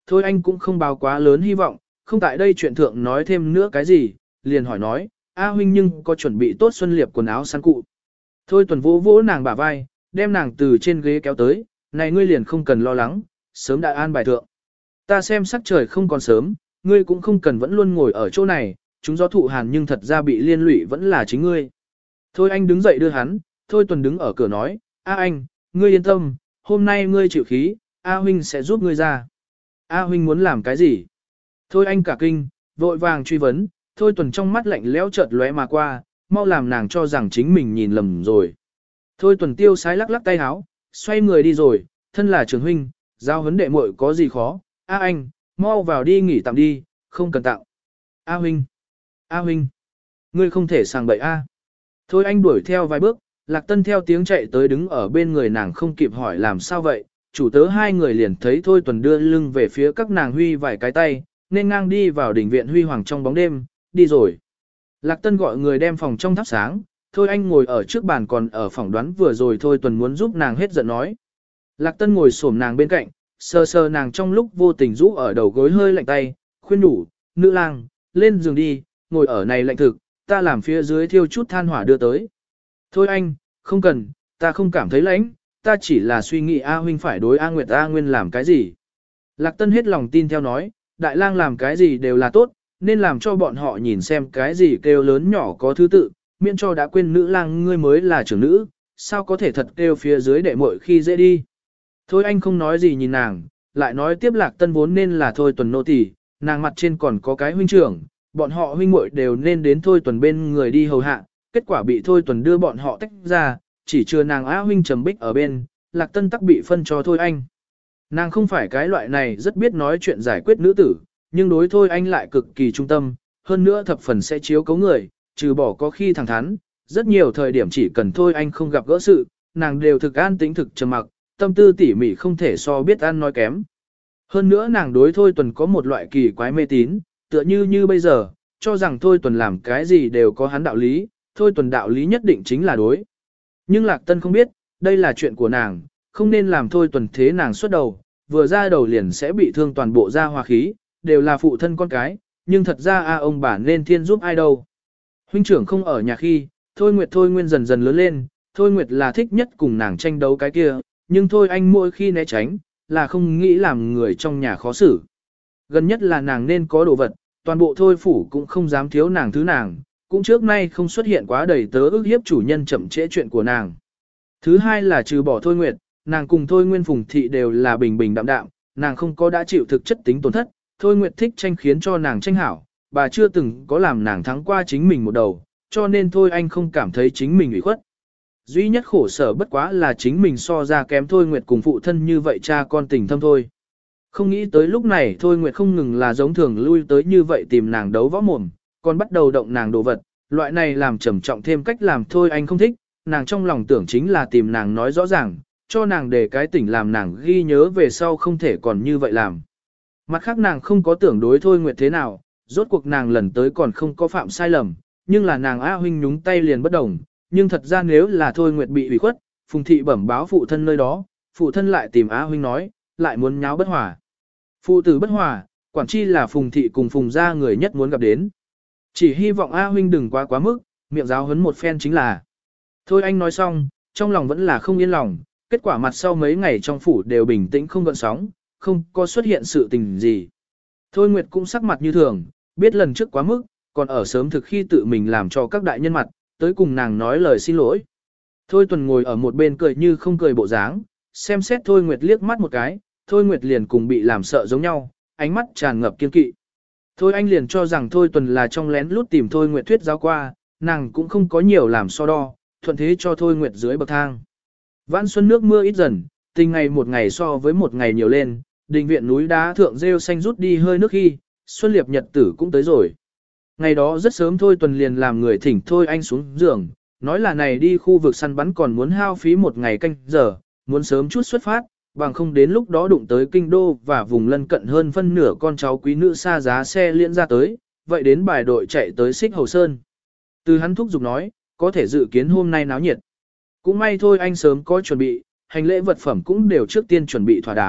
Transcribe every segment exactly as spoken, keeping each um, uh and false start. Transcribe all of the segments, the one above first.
Thôi anh cũng không báo quá lớn hy vọng, không tại đây chuyện thượng nói thêm nữa cái gì, liền hỏi nói, A huynh nhưng có chuẩn bị tốt xuân liệp quần áo săn cụ. Thôi Tuần vỗ vỗ nàng bả vai, đem nàng từ trên ghế kéo tới, này ngươi liền không cần lo lắng, sớm đã an bài thượng. Ta xem sắc trời không còn sớm, ngươi cũng không cần vẫn luôn ngồi ở chỗ này, chúng gió thụ hàn nhưng thật ra bị liên lụy vẫn là chính ngươi. Thôi anh đứng dậy đưa hắn, Thôi Tuần đứng ở cửa nói, A anh, ngươi yên tâm, hôm nay ngươi chịu khí, A huynh sẽ giúp ngươi ra. A huynh muốn làm cái gì? Thôi anh cả kinh, vội vàng truy vấn, Thôi Tuần trong mắt lạnh lẽo chợt lóe mà qua, mau làm nàng cho rằng chính mình nhìn lầm rồi. Thôi Tuần tiêu sái lắc lắc tay háo, xoay người đi rồi, thân là trưởng huynh, giao huấn đệ muội có gì khó, A anh, mau vào đi nghỉ tạm đi, không cần tặng. A huynh, A huynh, ngươi không thể sàng bậy A. Thôi anh đuổi theo vài bước, Lạc Tân theo tiếng chạy tới đứng ở bên người nàng không kịp hỏi làm sao vậy, chủ tớ hai người liền thấy Thôi Tuần đưa lưng về phía các nàng huy vài cái tay, nên ngang đi vào đỉnh viện huy hoàng trong bóng đêm, đi rồi. Lạc Tân gọi người đem phòng trong thắp sáng, Thôi anh ngồi ở trước bàn còn ở phòng đoán vừa rồi Thôi Tuần muốn giúp nàng hết giận nói. Lạc Tân ngồi xổm nàng bên cạnh, sờ sờ nàng trong lúc vô tình rũ ở đầu gối hơi lạnh tay, khuyên nhủ, nữ lang, lên giường đi, ngồi ở này lạnh thực, ta làm phía dưới thiêu chút than hỏa đưa tới. Thôi anh, không cần, ta không cảm thấy lạnh, ta chỉ là suy nghĩ A huynh phải đối A Nguyệt A Nguyên làm cái gì. Lạc Tân hết lòng tin theo nói, đại lang làm cái gì đều là tốt, nên làm cho bọn họ nhìn xem cái gì kêu lớn nhỏ có thứ tự, miễn cho đã quên nữ lang ngươi mới là trưởng nữ, sao có thể thật kêu phía dưới đệ muội khi dễ đi. Thôi anh không nói gì nhìn nàng, lại nói tiếp Lạc Tân vốn nên là Thôi Tuần nô tỳ, nàng mặt trên còn có cái huynh trưởng, bọn họ huynh muội đều nên đến Thôi Tuần bên người đi hầu hạ, kết quả bị Thôi Tuần đưa bọn họ tách ra, chỉ chưa nàng Á huynh trầm bích ở bên, Lạc Tân tắc bị phân cho Thôi anh. Nàng không phải cái loại này rất biết nói chuyện giải quyết nữ tử, nhưng đối Thôi anh lại cực kỳ trung tâm, hơn nữa thập phần sẽ chiếu cấu người, trừ bỏ có khi thẳng thắn, rất nhiều thời điểm chỉ cần Thôi anh không gặp gỡ sự, nàng đều thực an tĩnh thực trầm mặc, tâm tư tỉ mỉ không thể so biết ăn nói kém. Hơn nữa nàng đối Thôi Tuần có một loại kỳ quái mê tín, tựa như như bây giờ, cho rằng Thôi Tuần làm cái gì đều có hắn đạo lý, Thôi Tuần đạo lý nhất định chính là đối. Nhưng Lạc Tân không biết, đây là chuyện của nàng, không nên làm Thôi Tuần thế nàng xuất đầu, vừa ra đầu liền sẽ bị thương toàn bộ gia hòa khí, đều là phụ thân con cái, nhưng thật ra a ông bà nên thiên giúp ai đâu. Huynh trưởng không ở nhà khi, Thôi Nguyệt Thôi Nguyên dần dần lớn lên, Thôi Nguyệt là thích nhất cùng nàng tranh đấu cái kia, nhưng Thôi anh mỗi khi né tránh, là không nghĩ làm người trong nhà khó xử. Gần nhất là nàng nên có đồ vật, toàn bộ Thôi phủ cũng không dám thiếu nàng thứ nàng, cũng trước nay không xuất hiện quá đầy tớ ức hiếp chủ nhân chậm trễ chuyện của nàng. Thứ hai là trừ bỏ Thôi Nguyệt, nàng cùng Thôi Nguyên Phùng Thị đều là bình bình đạm đạm, nàng không có đã chịu thực chất tính tổn thất, Thôi Nguyệt thích tranh khiến cho nàng tranh hảo, bà chưa từng có làm nàng thắng qua chính mình một đầu, cho nên Thôi anh không cảm thấy chính mình ủy khuất. Duy nhất khổ sở bất quá là chính mình so ra kém Thôi Nguyệt cùng phụ thân như vậy cha con tình thâm thôi. Không nghĩ tới lúc này Thôi Nguyệt không ngừng là giống thường lui tới như vậy tìm nàng đấu võ mồm, còn bắt đầu động nàng đồ vật, loại này làm trầm trọng thêm cách làm Thôi anh không thích, nàng trong lòng tưởng chính là tìm nàng nói rõ ràng, cho nàng để cái tỉnh làm nàng ghi nhớ về sau không thể còn như vậy làm. Mặt khác nàng không có tưởng đối Thôi Nguyệt thế nào, rốt cuộc nàng lần tới còn không có phạm sai lầm, nhưng là nàng A huynh nhúng tay liền bất đồng, nhưng thật ra nếu là Thôi Nguyệt bị ủy khuất, Phùng Thị bẩm báo phụ thân nơi đó, phụ thân lại tìm Á huynh nói, lại muốn nháo bất hòa. Phụ tử bất hòa, quản chi là Phùng Thị cùng Phùng gia người nhất muốn gặp đến. Chỉ hy vọng A huynh đừng quá quá mức, miệng giáo huấn một phen chính là. Thôi anh nói xong, trong lòng vẫn là không yên lòng, kết quả mặt sau mấy ngày trong phủ đều bình tĩnh không gợn sóng, không có xuất hiện sự tình gì. Thôi Nguyệt cũng sắc mặt như thường, biết lần trước quá mức, còn ở sớm thực khi tự mình làm cho các đại nhân mặt, tới cùng nàng nói lời xin lỗi. Thôi Tuần ngồi ở một bên cười như không cười bộ dáng, xem xét Thôi Nguyệt liếc mắt một cái, Thôi Nguyệt liền cùng bị làm sợ giống nhau, ánh mắt tràn ngập kiên kỵ. Thôi anh liền cho rằng Thôi Tuần là trong lén lút tìm Thôi Nguyệt thuyết giáo qua, nàng cũng không có nhiều làm so đo, thuận thế cho Thôi Nguyệt dưới bậc thang. Vãn xuân nước mưa ít dần, tình ngày một ngày so với một ngày nhiều lên, đình viện núi đá thượng rêu xanh rút đi hơi nước khi, xuân liệp nhật tử cũng tới rồi. Ngày đó rất sớm Thôi Tuần liền làm người thỉnh Thôi anh xuống giường, nói là này đi khu vực săn bắn còn muốn hao phí một ngày canh giờ, muốn sớm chút xuất phát, bằng không đến lúc đó đụng tới kinh đô và vùng lân cận hơn phân nửa con cháu quý nữ xa giá xe liễn ra tới, vậy đến bài đội chạy tới Xích Hầu Sơn. Từ hắn thúc giục nói, có thể dự kiến hôm nay náo nhiệt. Cũng may thôi anh sớm có chuẩn bị, hành lễ vật phẩm cũng đều trước tiên chuẩn bị thỏa đáng,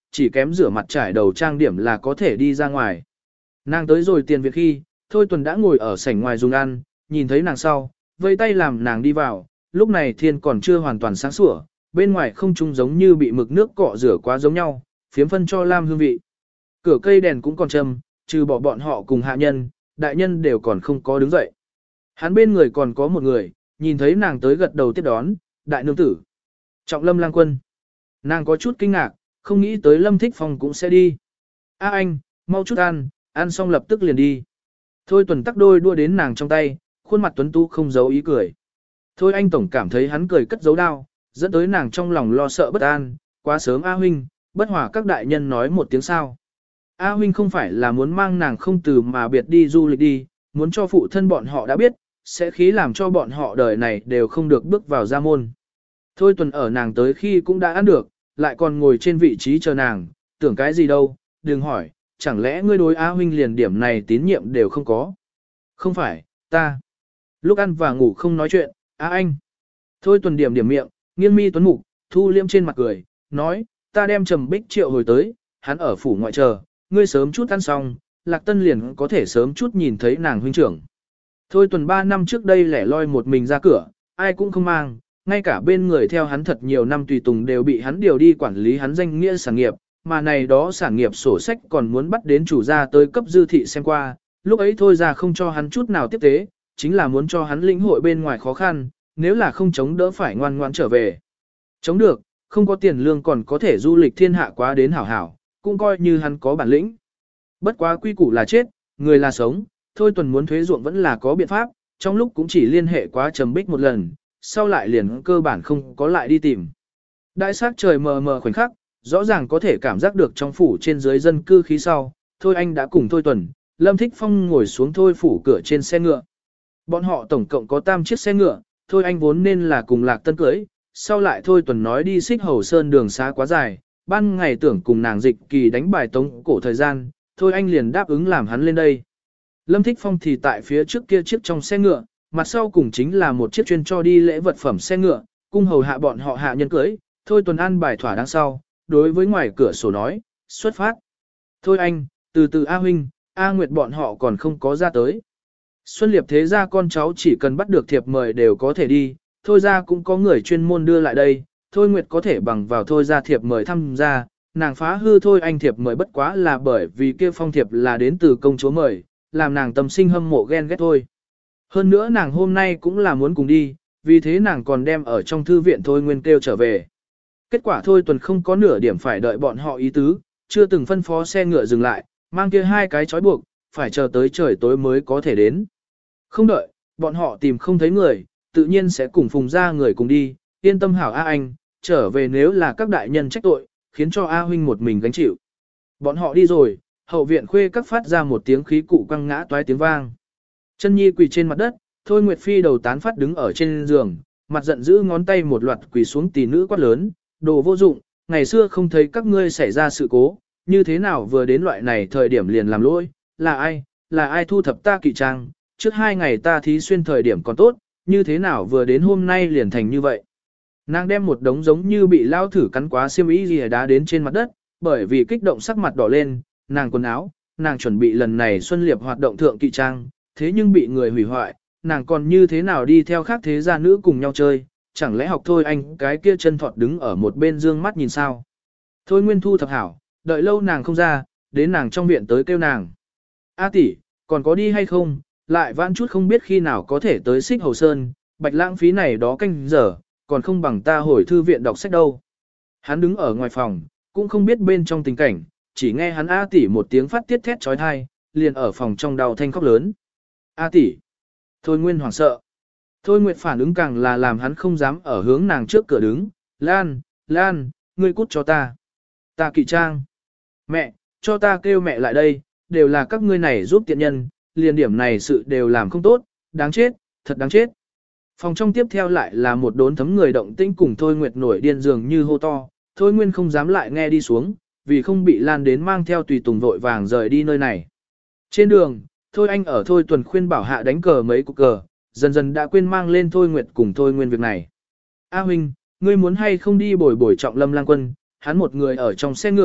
chỉ kém rửa mặt trải đầu trang điểm là có thể đi ra ngoài. Nàng tới rồi tiền việc khi, Thôi Tuần đã ngồi ở sảnh ngoài dùng ăn, nhìn thấy nàng sau, vây tay làm nàng đi vào, lúc này thiên còn chưa hoàn toàn sáng sủa, bên ngoài không trung giống như bị mực nước cọ rửa quá giống nhau, phiếm phân cho lam hương vị. Cửa cây đèn cũng còn châm, trừ bỏ bọn họ cùng hạ nhân, đại nhân đều còn không có đứng dậy. Hắn bên người còn có một người, nhìn thấy nàng tới gật đầu tiếp đón, đại nương tử. Trọng Lâm Lang Quân. Nàng có chút kinh ngạc, không nghĩ tới Lâm Thích Phong cũng sẽ đi. A anh, mau chút ăn, ăn xong lập tức liền đi. Thôi Tuần tắc đôi đua đến nàng trong tay, khuôn mặt tuấn tú không giấu ý cười. Thôi anh tổng cảm thấy hắn cười cất giấu đau, dẫn tới nàng trong lòng lo sợ bất an, quá sớm A huynh, bất hòa các đại nhân nói một tiếng sao. A huynh không phải là muốn mang nàng không từ mà biệt đi du lịch đi, muốn cho phụ thân bọn họ đã biết, sẽ khí làm cho bọn họ đời này đều không được bước vào gia môn. Thôi Tuần ở nàng tới khi cũng đã ăn được, lại còn ngồi trên vị trí chờ nàng, tưởng cái gì đâu, đừng hỏi, chẳng lẽ ngươi đối A huynh liền điểm này tín nhiệm đều không có. Không phải, ta. Lúc ăn và ngủ không nói chuyện, A anh. Thôi Tuần điểm điểm miệng, nghiêng mi tuấn mục, thu liêm trên mặt cười, nói, ta đem Trầm Bích triệu hồi tới, hắn ở phủ ngoại chờ, ngươi sớm chút ăn xong, Lạc Tân liền có thể sớm chút nhìn thấy nàng huynh trưởng. Thôi Tuần ba năm trước đây lẻ loi một mình ra cửa, ai cũng không mang, ngay cả bên người theo hắn thật nhiều năm tùy tùng đều bị hắn điều đi quản lý hắn danh nghĩa sản nghiệp, mà này đó sản nghiệp sổ sách còn muốn bắt đến chủ gia tới cấp dư thị xem qua, lúc ấy thôi ra không cho hắn chút nào tiếp tế, chính là muốn cho hắn lĩnh hội bên ngoài khó khăn, nếu là không chống đỡ phải ngoan ngoãn trở về. Chống được, không có tiền lương còn có thể du lịch thiên hạ quá đến hảo hảo, cũng coi như hắn có bản lĩnh. Bất quá quy củ là chết, người là sống, Thôi Tuần muốn thuế ruộng vẫn là có biện pháp, trong lúc cũng chỉ liên hệ quá Trầm Bích một lần, sau lại liền cơ bản không có lại đi tìm. Đại sắc trời mờ mờ khoảnh khắc, rõ ràng có thể cảm giác được trong phủ trên dưới dân cư khí sau, Thôi anh đã cùng Thôi Tuần, Lâm Thích Phong ngồi xuống Thôi phủ cửa trên xe ngựa. Bọn họ tổng cộng có tam chiếc xe ngựa, Thôi anh vốn nên là cùng Lạc Tân cưới, sau lại Thôi Tuần nói đi Xích Hầu Sơn đường xá quá dài, ban ngày tưởng cùng nàng dịch kỳ đánh bài tống cổ thời gian, Thôi anh liền đáp ứng làm hắn lên đây. Lâm Thích Phong thì tại phía trước kia chiếc trong xe ngựa, mặt sau cùng chính là một chiếc chuyên cho đi lễ vật phẩm xe ngựa, cung hầu hạ bọn họ hạ nhân cưới, Thôi Tuần ăn bài thỏa đáng sau, đối với ngoài cửa sổ nói, xuất phát. Thôi anh, từ từ A huynh, A Nguyệt bọn họ còn không có ra tới. Xuân Liệp thế ra con cháu chỉ cần bắt được thiệp mời đều có thể đi, Thôi ra cũng có người chuyên môn đưa lại đây, Thôi Nguyệt có thể bằng vào Thôi ra thiệp mời tham gia, nàng phá hư Thôi anh thiệp mời bất quá là bởi vì kia phong thiệp là đến từ công chúa mời, làm nàng tâm sinh hâm mộ ghen ghét thôi. Hơn nữa nàng hôm nay cũng là muốn cùng đi, vì thế nàng còn đem ở trong thư viện Thôi Nguyên kêu trở về. Kết quả Thôi Tuần không có nửa điểm phải đợi bọn họ ý tứ, chưa từng phân phó xe ngựa dừng lại, mang kia hai cái trói buộc, phải chờ tới trời tối mới có thể đến. Không đợi, bọn họ tìm không thấy người, tự nhiên sẽ cùng phùng ra người cùng đi, yên tâm hảo A anh, trở về nếu là các đại nhân trách tội, khiến cho A huynh một mình gánh chịu. Bọn họ đi rồi, hậu viện khuê các phát ra một tiếng khí cụ quăng ngã toái tiếng vang. Chân Nhi quỳ trên mặt đất, Thôi Nguyệt Phi đầu tán phát đứng ở trên giường, mặt giận dữ ngón tay một loạt quỳ xuống tỷ nữ quát lớn, đồ vô dụng, ngày xưa không thấy các ngươi xảy ra sự cố, như thế nào vừa đến loại này thời điểm liền làm lỗi, là ai, là ai thu thập ta kỵ trang, trước hai ngày ta thí xuyên thời điểm còn tốt, như thế nào vừa đến hôm nay liền thành như vậy. Nàng đem một đống giống như bị lao thử cắn quá xiêm y gì đá đến trên mặt đất, bởi vì kích động sắc mặt đỏ lên, nàng quần áo, nàng chuẩn bị lần này Xuân Liệp hoạt động thượng kỵ trang, thế nhưng bị người hủy hoại, nàng còn như thế nào đi theo khác thế gia nữ cùng nhau chơi, chẳng lẽ học Thôi anh cái kia chân thọt đứng ở một bên dương mắt nhìn sao. Thôi Nguyên thu thập hảo, đợi lâu nàng không ra, đến nàng trong viện tới kêu nàng. A tỷ, còn có đi hay không, lại vãn chút không biết khi nào có thể tới Xích Hầu Sơn, bạch lãng phí này đó canh giờ, còn không bằng ta hồi thư viện đọc sách đâu. Hắn đứng ở ngoài phòng, cũng không biết bên trong tình cảnh, chỉ nghe hắn A tỷ một tiếng phát tiết thét trói thai, liền ở phòng trong đau thanh khóc lớn. A tỷ. Thôi Nguyên hoảng sợ. Thôi Nguyệt phản ứng càng là làm hắn không dám ở hướng nàng trước cửa đứng. Lan, Lan, ngươi cút cho ta. Ta kỵ trang. Mẹ, cho ta kêu mẹ lại đây, đều là các ngươi này giúp tiện nhân, liền điểm này sự đều làm không tốt, đáng chết, thật đáng chết. Phòng trong tiếp theo lại là một đốn thấm người động tĩnh cùng Thôi Nguyệt nổi điên dường như hô to. Thôi Nguyên không dám lại nghe đi xuống, vì không bị lan đến mang theo tùy tùng vội vàng rời đi nơi này. Trên đường, Thôi anh ở Thôi Tuần khuyên bảo hạ đánh cờ mấy cuộc cờ, dần dần đã quên mang lên Thôi Nguyệt cùng Thôi Nguyên việc này. A huynh, ngươi muốn hay không đi bồi bồi Trọng Lâm Lang Quân, hắn một người ở trong xe ngựa,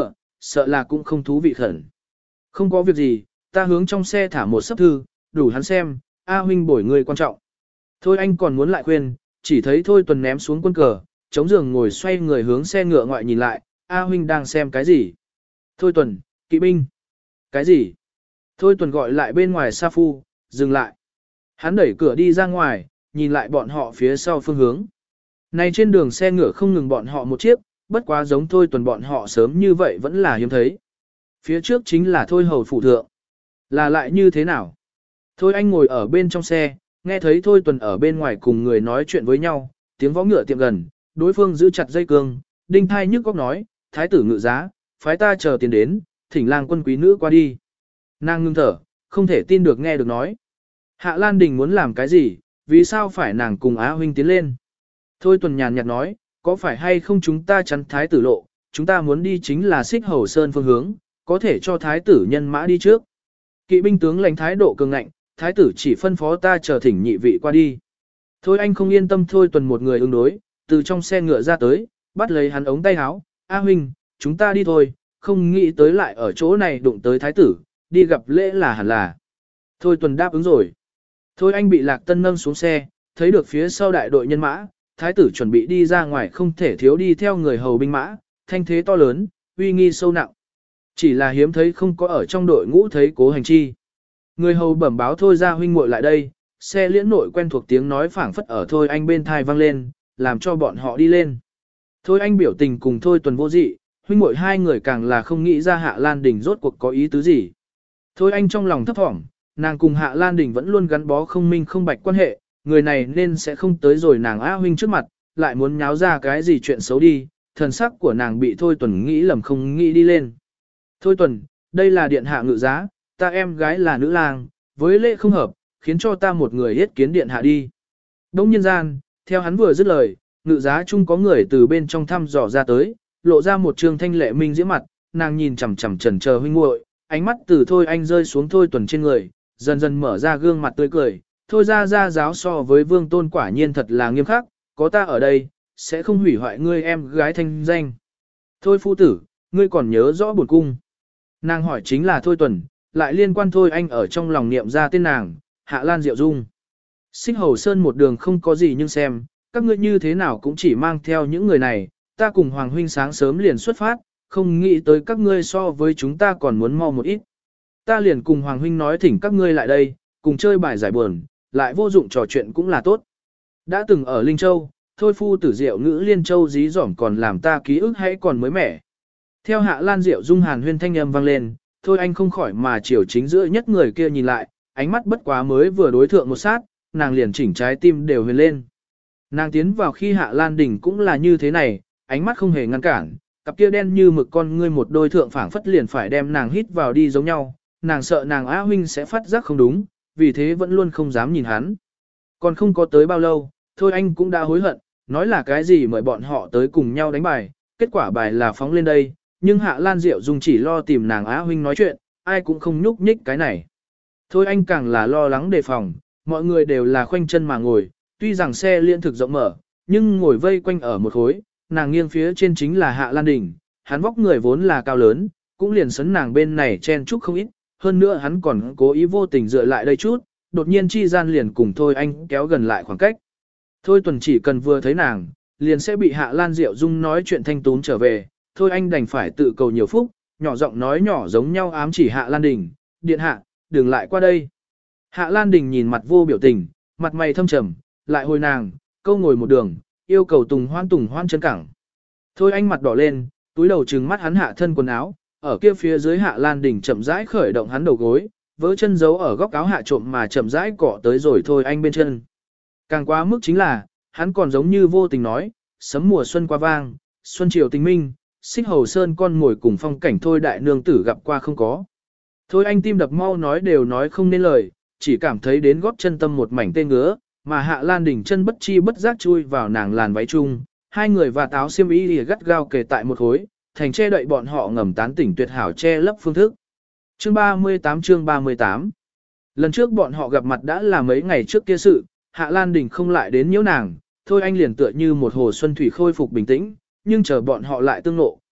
sợ là cũng không thú vị khẩn. Không có việc gì, ta hướng trong xe thả một sấp thư, đủ hắn xem, A huynh bổi người quan trọng. Thôi anh còn muốn lại khuyên, chỉ thấy Thôi Tuần ném xuống quân cờ, chống giường ngồi xoay người hướng xe ngựa ngoại nhìn lại, A huynh đang xem cái gì? Thôi Tuần, kỵ binh. Cái gì? Thôi Tuần gọi lại bên ngoài Sa Phu, dừng lại. Hắn đẩy cửa đi ra ngoài, nhìn lại bọn họ phía sau phương hướng. Này trên đường xe ngựa không ngừng bọn họ một chiếc, bất quá giống Thôi Tuần bọn họ sớm như vậy vẫn là hiếm thấy. Phía trước chính là Thôi hầu phủ thượng. Là lại như thế nào? Thôi anh ngồi ở bên trong xe, nghe thấy Thôi Tuần ở bên ngoài cùng người nói chuyện với nhau, tiếng võ ngựa tiệm gần, đối phương giữ chặt dây cương, đinh thai nhức góc nói, thái tử ngự giá, phái ta chờ tiền đến, thỉnh lang quân quý nữ qua đi. Nàng ngưng thở, không thể tin được nghe được nói. Hạ Lan Đình muốn làm cái gì, vì sao phải nàng cùng Á huynh tiến lên? Thôi Tuần nhàn nhạt nói, có phải hay không chúng ta chắn thái tử lộ, chúng ta muốn đi chính là Xích Hầu Sơn phương hướng, có thể cho thái tử nhân mã đi trước. Kỵ binh tướng lãnh thái độ cường ngạnh, thái tử chỉ phân phó ta chờ thỉnh nhị vị qua đi. Thôi anh không yên tâm Thôi Tuần một người ứng đối, từ trong xe ngựa ra tới, bắt lấy hắn ống tay áo, A huynh, chúng ta đi thôi, không nghĩ tới lại ở chỗ này đụng tới thái tử, đi gặp lễ là hẳn là. Thôi Tuần đáp ứng rồi. Thôi anh bị Lạc Tân nâng xuống xe, thấy được phía sau đại đội nhân mã, thái tử chuẩn bị đi ra ngoài không thể thiếu đi theo người hầu binh mã, thanh thế to lớn, uy nghi sâu nặng. Chỉ là hiếm thấy không có ở trong đội ngũ thấy Cố Hành Chi. Người hầu bẩm báo Thôi ra huynh muội lại đây, xe liễn nội quen thuộc tiếng nói phảng phất ở Thôi anh bên thai vang lên, làm cho bọn họ đi lên. Thôi anh biểu tình cùng Thôi Tuần vô dị, huynh muội hai người càng là không nghĩ ra Hạ Lan Đình rốt cuộc có ý tứ gì. Thôi anh trong lòng thấp thỏm, nàng cùng Hạ Lan Đình vẫn luôn gắn bó không minh không bạch quan hệ, người này nên sẽ không tới rồi nàng Á huynh trước mặt, lại muốn nháo ra cái gì chuyện xấu đi, thần sắc của nàng bị Thôi Tuần nghĩ lầm không nghĩ đi lên. Thôi Tuần, đây là điện hạ ngự giá, ta em gái là nữ lang, với lễ không hợp, khiến cho ta một người yết kiến điện hạ đi. Đông nhân gian, theo hắn vừa dứt lời, ngự giá chung có người từ bên trong thăm dò ra tới, lộ ra một trương thanh lệ minh diễm mặt, nàng nhìn chằm chằm chần chờ huynh muội, ánh mắt từ Thôi anh rơi xuống Thôi Tuần trên người, dần dần mở ra gương mặt tươi cười, Thôi ra ra giáo so với vương tôn quả nhiên thật là nghiêm khắc, có ta ở đây, sẽ không hủy hoại ngươi em gái thanh danh. Thôi phu tử, ngươi còn nhớ rõ buồn cung. Nàng hỏi chính là Thôi Tuần, lại liên quan Thôi anh ở trong lòng niệm ra tên nàng, Hạ Lan Diệu Dung. Xích Hầu Sơn một đường không có gì nhưng xem, các ngươi như thế nào cũng chỉ mang theo những người này, ta cùng Hoàng huynh sáng sớm liền xuất phát, không nghĩ tới các ngươi so với chúng ta còn muốn mau một ít. Ta liền cùng Hoàng huynh nói thỉnh các ngươi lại đây, cùng chơi bài giải buồn, lại vô dụng trò chuyện cũng là tốt. Đã từng ở Linh Châu, Thôi phu tử Diệu ngữ Liên Châu dí dỏm còn làm ta ký ức hãy còn mới mẻ. Theo Hạ Lan Diệu Dung hàn huyên thanh âm vang lên, Thôi anh không khỏi mà chiều chính giữa nhất người kia nhìn lại, ánh mắt bất quá mới vừa đối thượng một sát, nàng liền chỉnh trái tim đều huyền lên. Nàng tiến vào khi Hạ Lan Đình cũng là như thế này, ánh mắt không hề ngăn cản, cặp kia đen như mực con ngươi một đôi thượng phảng phất liền phải đem nàng hít vào đi giống nhau, nàng sợ nàng Á huynh sẽ phát giác không đúng, vì thế vẫn luôn không dám nhìn hắn. Còn không có tới bao lâu, Thôi anh cũng đã hối hận, nói là cái gì mời bọn họ tới cùng nhau đánh bài, kết quả bài là phóng lên đây, nhưng Hạ Lan Diệu Dung chỉ lo tìm nàng Á huynh nói chuyện, ai cũng không nhúc nhích cái này. Thôi anh càng là lo lắng đề phòng, mọi người đều là khoanh chân mà ngồi, tuy rằng xe liên thực rộng mở, nhưng ngồi vây quanh ở một khối, nàng nghiêng phía trên chính là Hạ Lan Đình, hắn vóc người vốn là cao lớn, cũng liền sấn nàng bên này chen chúc không ít, hơn nữa hắn còn cố ý vô tình dựa lại đây chút, đột nhiên chi gian liền cùng Thôi anh kéo gần lại khoảng cách. Thôi Tuần chỉ cần vừa thấy nàng, liền sẽ bị Hạ Lan Diệu Dung nói chuyện thanh tún trở về, Thôi anh đành phải tự cầu nhiều phúc, nhỏ giọng nói nhỏ giống nhau ám chỉ Hạ Lan Đình, điện hạ, đừng lại qua đây. Hạ Lan Đình nhìn mặt vô biểu tình, mặt mày thâm trầm, lại hồi nàng, câu ngồi một đường, yêu cầu tùng hoan tùng hoan chân cẳng. Thôi anh mặt đỏ lên, túi đầu trừng mắt hắn hạ thân quần áo, ở kia phía dưới Hạ Lan Đình chậm rãi khởi động hắn đầu gối, vỡ chân giấu ở góc áo hạ trộm mà chậm rãi cọ tới rồi Thôi anh bên chân. Càng quá mức chính là, hắn còn giống như vô tình nói, sấm mùa xuân qua vang, xuân chiều tình minh, Xích Hầu Sơn con ngồi cùng phong cảnh Thôi đại nương tử gặp qua không có. Thôi anh tim đập mau nói đều nói không nên lời, chỉ cảm thấy đến gót chân tâm một mảnh tê ngứa, mà Hạ Lan Đình chân bất chi bất giác chui vào nàng làn váy chung, hai người và táo xiêm y lìa gắt gao kề tại một khối, thành che đậy bọn họ ngầm tán tỉnh tuyệt hảo che lấp phương thức. Chương ba mươi tám chương ba mươi tám Lần trước bọn họ gặp mặt đã là mấy ngày trước kia sự, Hạ Lan Đình không lại đến nhiễu nàng, Thôi anh liền tựa như một hồ xuân thủy khôi phục bình tĩnh, nhưng chờ bọn họ lại tương nộ,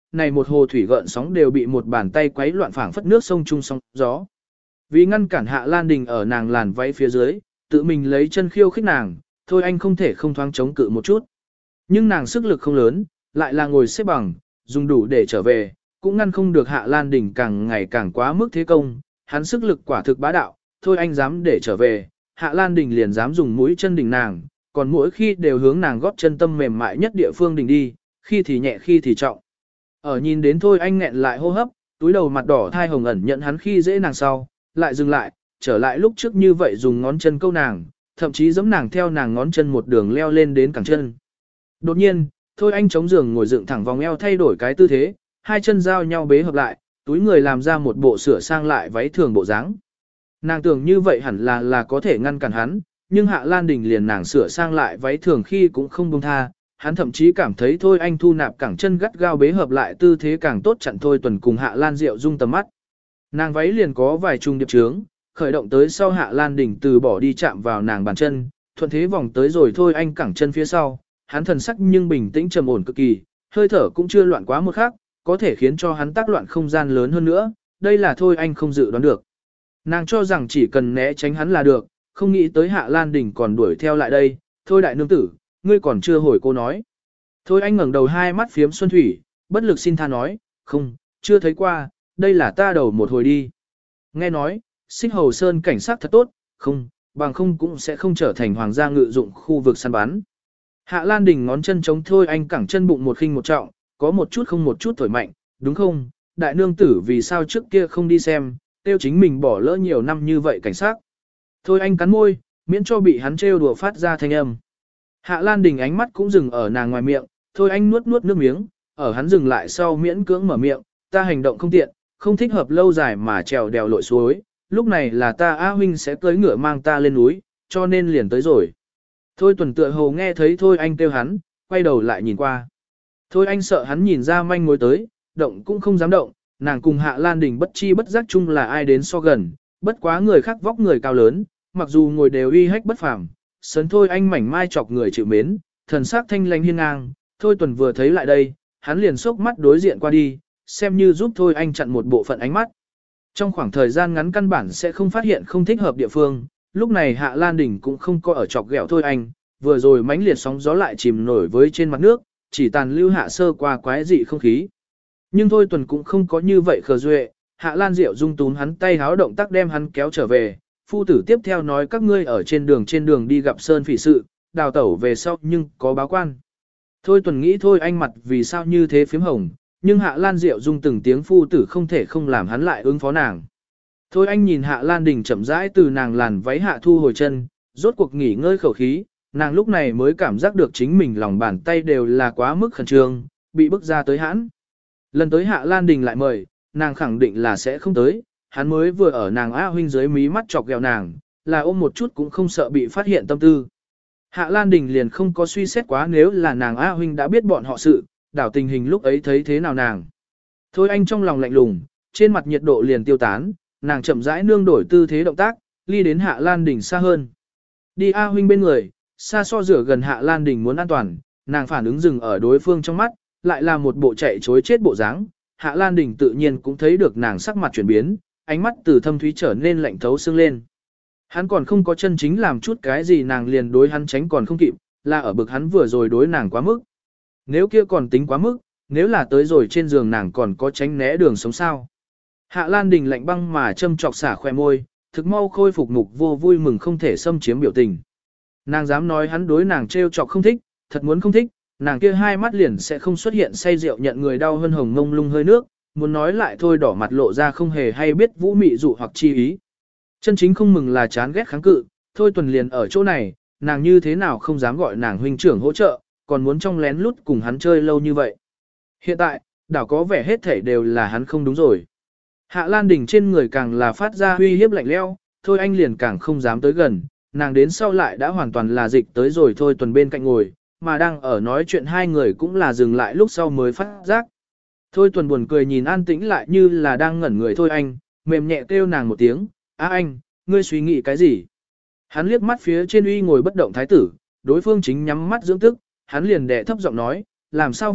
này một hồ thủy gợn sóng đều bị một bàn tay quấy loạn phảng phất nước sông chung sóng gió. Vì ngăn cản Hạ Lan Đình ở nàng làn váy phía dưới, tự mình lấy chân khiêu khích nàng, thôi anh không thể không thoáng chống cự một chút. Nhưng nàng sức lực không lớn, lại là ngồi xếp bằng, dùng đủ để trở về, cũng ngăn không được Hạ Lan Đình càng ngày càng quá mức thế công, hắn sức lực quả thực bá đạo, thôi anh dám để trở về, Hạ Lan Đình liền dám dùng mũi chân đỉnh nàng, còn mỗi khi đều hướng nàng góp chân tâm mềm mại nhất địa phương đỉnh đi, khi thì nhẹ khi thì trọng. Ở nhìn đến thôi anh nghẹn lại hô hấp, túi đầu mặt đỏ thai hồng ẩn nhận hắn khi dễ nàng sau, lại dừng lại, trở lại lúc trước như vậy dùng ngón chân câu nàng, thậm chí giẫm nàng theo nàng ngón chân một đường leo lên đến cẳng chân. Đột nhiên, thôi anh chống giường ngồi dựng thẳng vòng eo thay đổi cái tư thế, hai chân giao nhau bế hợp lại, túi người làm ra một bộ sửa sang lại váy thường bộ dáng. Nàng tưởng như vậy hẳn là là có thể ngăn cản hắn, nhưng Hạ Lan Đình liền nàng sửa sang lại váy thường khi cũng không buông tha, hắn thậm chí cảm thấy thôi anh thu nạp cẳng chân gắt gao bế hợp lại tư thế càng tốt chặn thôi tuần cùng Hạ Lan Diệu dung tầm mắt. Nàng váy liền có vài trung điệp trướng, khởi động tới sau Hạ Lan Đình từ bỏ đi chạm vào nàng bàn chân, thuận thế vòng tới rồi thôi anh cẳng chân phía sau, hắn thần sắc nhưng bình tĩnh trầm ổn cực kỳ, hơi thở cũng chưa loạn quá một khắc, có thể khiến cho hắn tác loạn không gian lớn hơn nữa, đây là thôi anh không dự đoán được. Nàng cho rằng chỉ cần né tránh hắn là được, không nghĩ tới Hạ Lan Đình còn đuổi theo lại đây, thôi đại nương tử, ngươi còn chưa hồi cô nói. Thôi anh ngẩng đầu hai mắt phiếm xuân thủy, bất lực xin tha nói, không, chưa thấy qua, đây là ta đầu một hồi đi. Nghe nói, Xích Hầu Sơn cảnh sát thật tốt, không, bằng không cũng sẽ không trở thành hoàng gia ngự dụng khu vực săn bắn. Hạ Lan Đình ngón chân chống thôi anh cẳng chân bụng một khinh một trọng, có một chút không một chút thổi mạnh, đúng không, đại nương tử vì sao trước kia không đi xem, tiêu chính mình bỏ lỡ nhiều năm như vậy cảnh sát. Thôi anh cắn môi, miễn cho bị hắn trêu đùa phát ra thanh âm. Hạ Lan Đình ánh mắt cũng dừng ở nàng ngoài miệng, thôi anh nuốt nuốt nước miếng, ở hắn dừng lại sau miễn cưỡng mở miệng, ta hành động không tiện, không thích hợp lâu dài mà trèo đèo lội suối, lúc này là ta A huynh sẽ cưỡi ngựa mang ta lên núi, cho nên liền tới rồi. Thôi tuần tựa hồ nghe thấy thôi anh kêu hắn, quay đầu lại nhìn qua. Thôi anh sợ hắn nhìn ra manh mối tới, động cũng không dám động, nàng cùng Hạ Lan Đình bất chi bất giác chung là ai đến so gần, bất quá người khác vóc người cao lớn, mặc dù ngồi đều uy hách bất phàm, sấn thôi anh mảnh mai chọc người chịu mến, thần sắc thanh lãnh hiên ngang, thôi tuần vừa thấy lại đây, hắn liền sốc mắt đối diện qua đi, xem như giúp thôi anh chặn một bộ phận ánh mắt. Trong khoảng thời gian ngắn căn bản sẽ không phát hiện không thích hợp địa phương, lúc này Hạ Lan Đình cũng không có ở chọc ghẹo thôi anh, vừa rồi mãnh liệt sóng gió lại chìm nổi với trên mặt nước, chỉ tàn lưu hạ sơ qua quái dị không khí. Nhưng thôi tuần cũng không có như vậy khờ duệ, Hạ Lan Diệu dung túm hắn tay háo động tác đem hắn kéo trở về, phu tử tiếp theo nói các ngươi ở trên đường trên đường đi gặp Sơn Phỉ sự, đào tẩu về sau nhưng có báo quan. Thôi tuần nghĩ thôi anh mặt vì sao như thế phím hồng, nhưng Hạ Lan Diệu dung từng tiếng phu tử không thể không làm hắn lại ứng phó nàng. Thôi anh nhìn Hạ Lan Đình chậm rãi từ nàng làn váy hạ thu hồi chân, rốt cuộc nghỉ ngơi khẩu khí, nàng lúc này mới cảm giác được chính mình lòng bàn tay đều là quá mức khẩn trương, bị bức ra tới hãn. Lần tới Hạ Lan Đình lại mời, nàng khẳng định là sẽ không tới, hắn mới vừa ở nàng A huynh dưới mí mắt chọc ghẹo nàng, là ôm một chút cũng không sợ bị phát hiện tâm tư. Hạ Lan Đình liền không có suy xét quá nếu là nàng A huynh đã biết bọn họ sự, đảo tình hình lúc ấy thấy thế nào nàng. Thôi anh trong lòng lạnh lùng, trên mặt nhiệt độ liền tiêu tán, nàng chậm rãi nương đổi tư thế động tác, ly đến Hạ Lan Đình xa hơn. Đi A huynh bên người, xa so rửa gần Hạ Lan Đình muốn an toàn, nàng phản ứng dừng ở đối phương trong mắt, lại là một bộ chạy chối chết bộ dáng. Hạ Lan Đình tự nhiên cũng thấy được nàng sắc mặt chuyển biến, ánh mắt từ thâm thúy trở nên lạnh thấu xương lên. Hắn còn không có chân chính làm chút cái gì nàng liền đối hắn tránh còn không kịp, là ở bực hắn vừa rồi đối nàng quá mức. Nếu kia còn tính quá mức, nếu là tới rồi trên giường nàng còn có tránh né đường sống sao. Hạ Lan Đình lạnh băng mà châm chọc xả khoe môi, thực mau khôi phục mục vô vui mừng không thể xâm chiếm biểu tình. Nàng dám nói hắn đối nàng trêu chọc không thích, thật muốn không thích, nàng kia hai mắt liền sẽ không xuất hiện say rượu nhận người đau hơn hồng ngông lung hơi nước, muốn nói lại thôi đỏ mặt lộ ra không hề hay biết vũ mị dụ hoặc chi ý. Chân chính không mừng là chán ghét kháng cự, thôi tuần liền ở chỗ này, nàng như thế nào không dám gọi nàng huynh trưởng hỗ trợ, còn muốn trong lén lút cùng hắn chơi lâu như vậy. Hiện tại, đảo có vẻ hết thảy đều là hắn không đúng rồi. Hạ Lan Đình trên người càng là phát ra uy hiếp lạnh lẽo, thôi anh liền càng không dám tới gần, nàng đến sau lại đã hoàn toàn là dịch tới rồi thôi tuần bên cạnh ngồi, mà đang ở nói chuyện hai người cũng là dừng lại lúc sau mới phát giác. Thôi tuần buồn cười nhìn an tĩnh lại như là đang ngẩn người thôi anh, mềm nhẹ kêu nàng một tiếng, á anh, ngươi suy nghĩ cái gì? Hắn liếc mắt phía trên uy ngồi bất động thái tử, đối phương chính nhắm mắt dưỡng tức, hắn liền đẻ thấp giọng nói, làm sao vậy,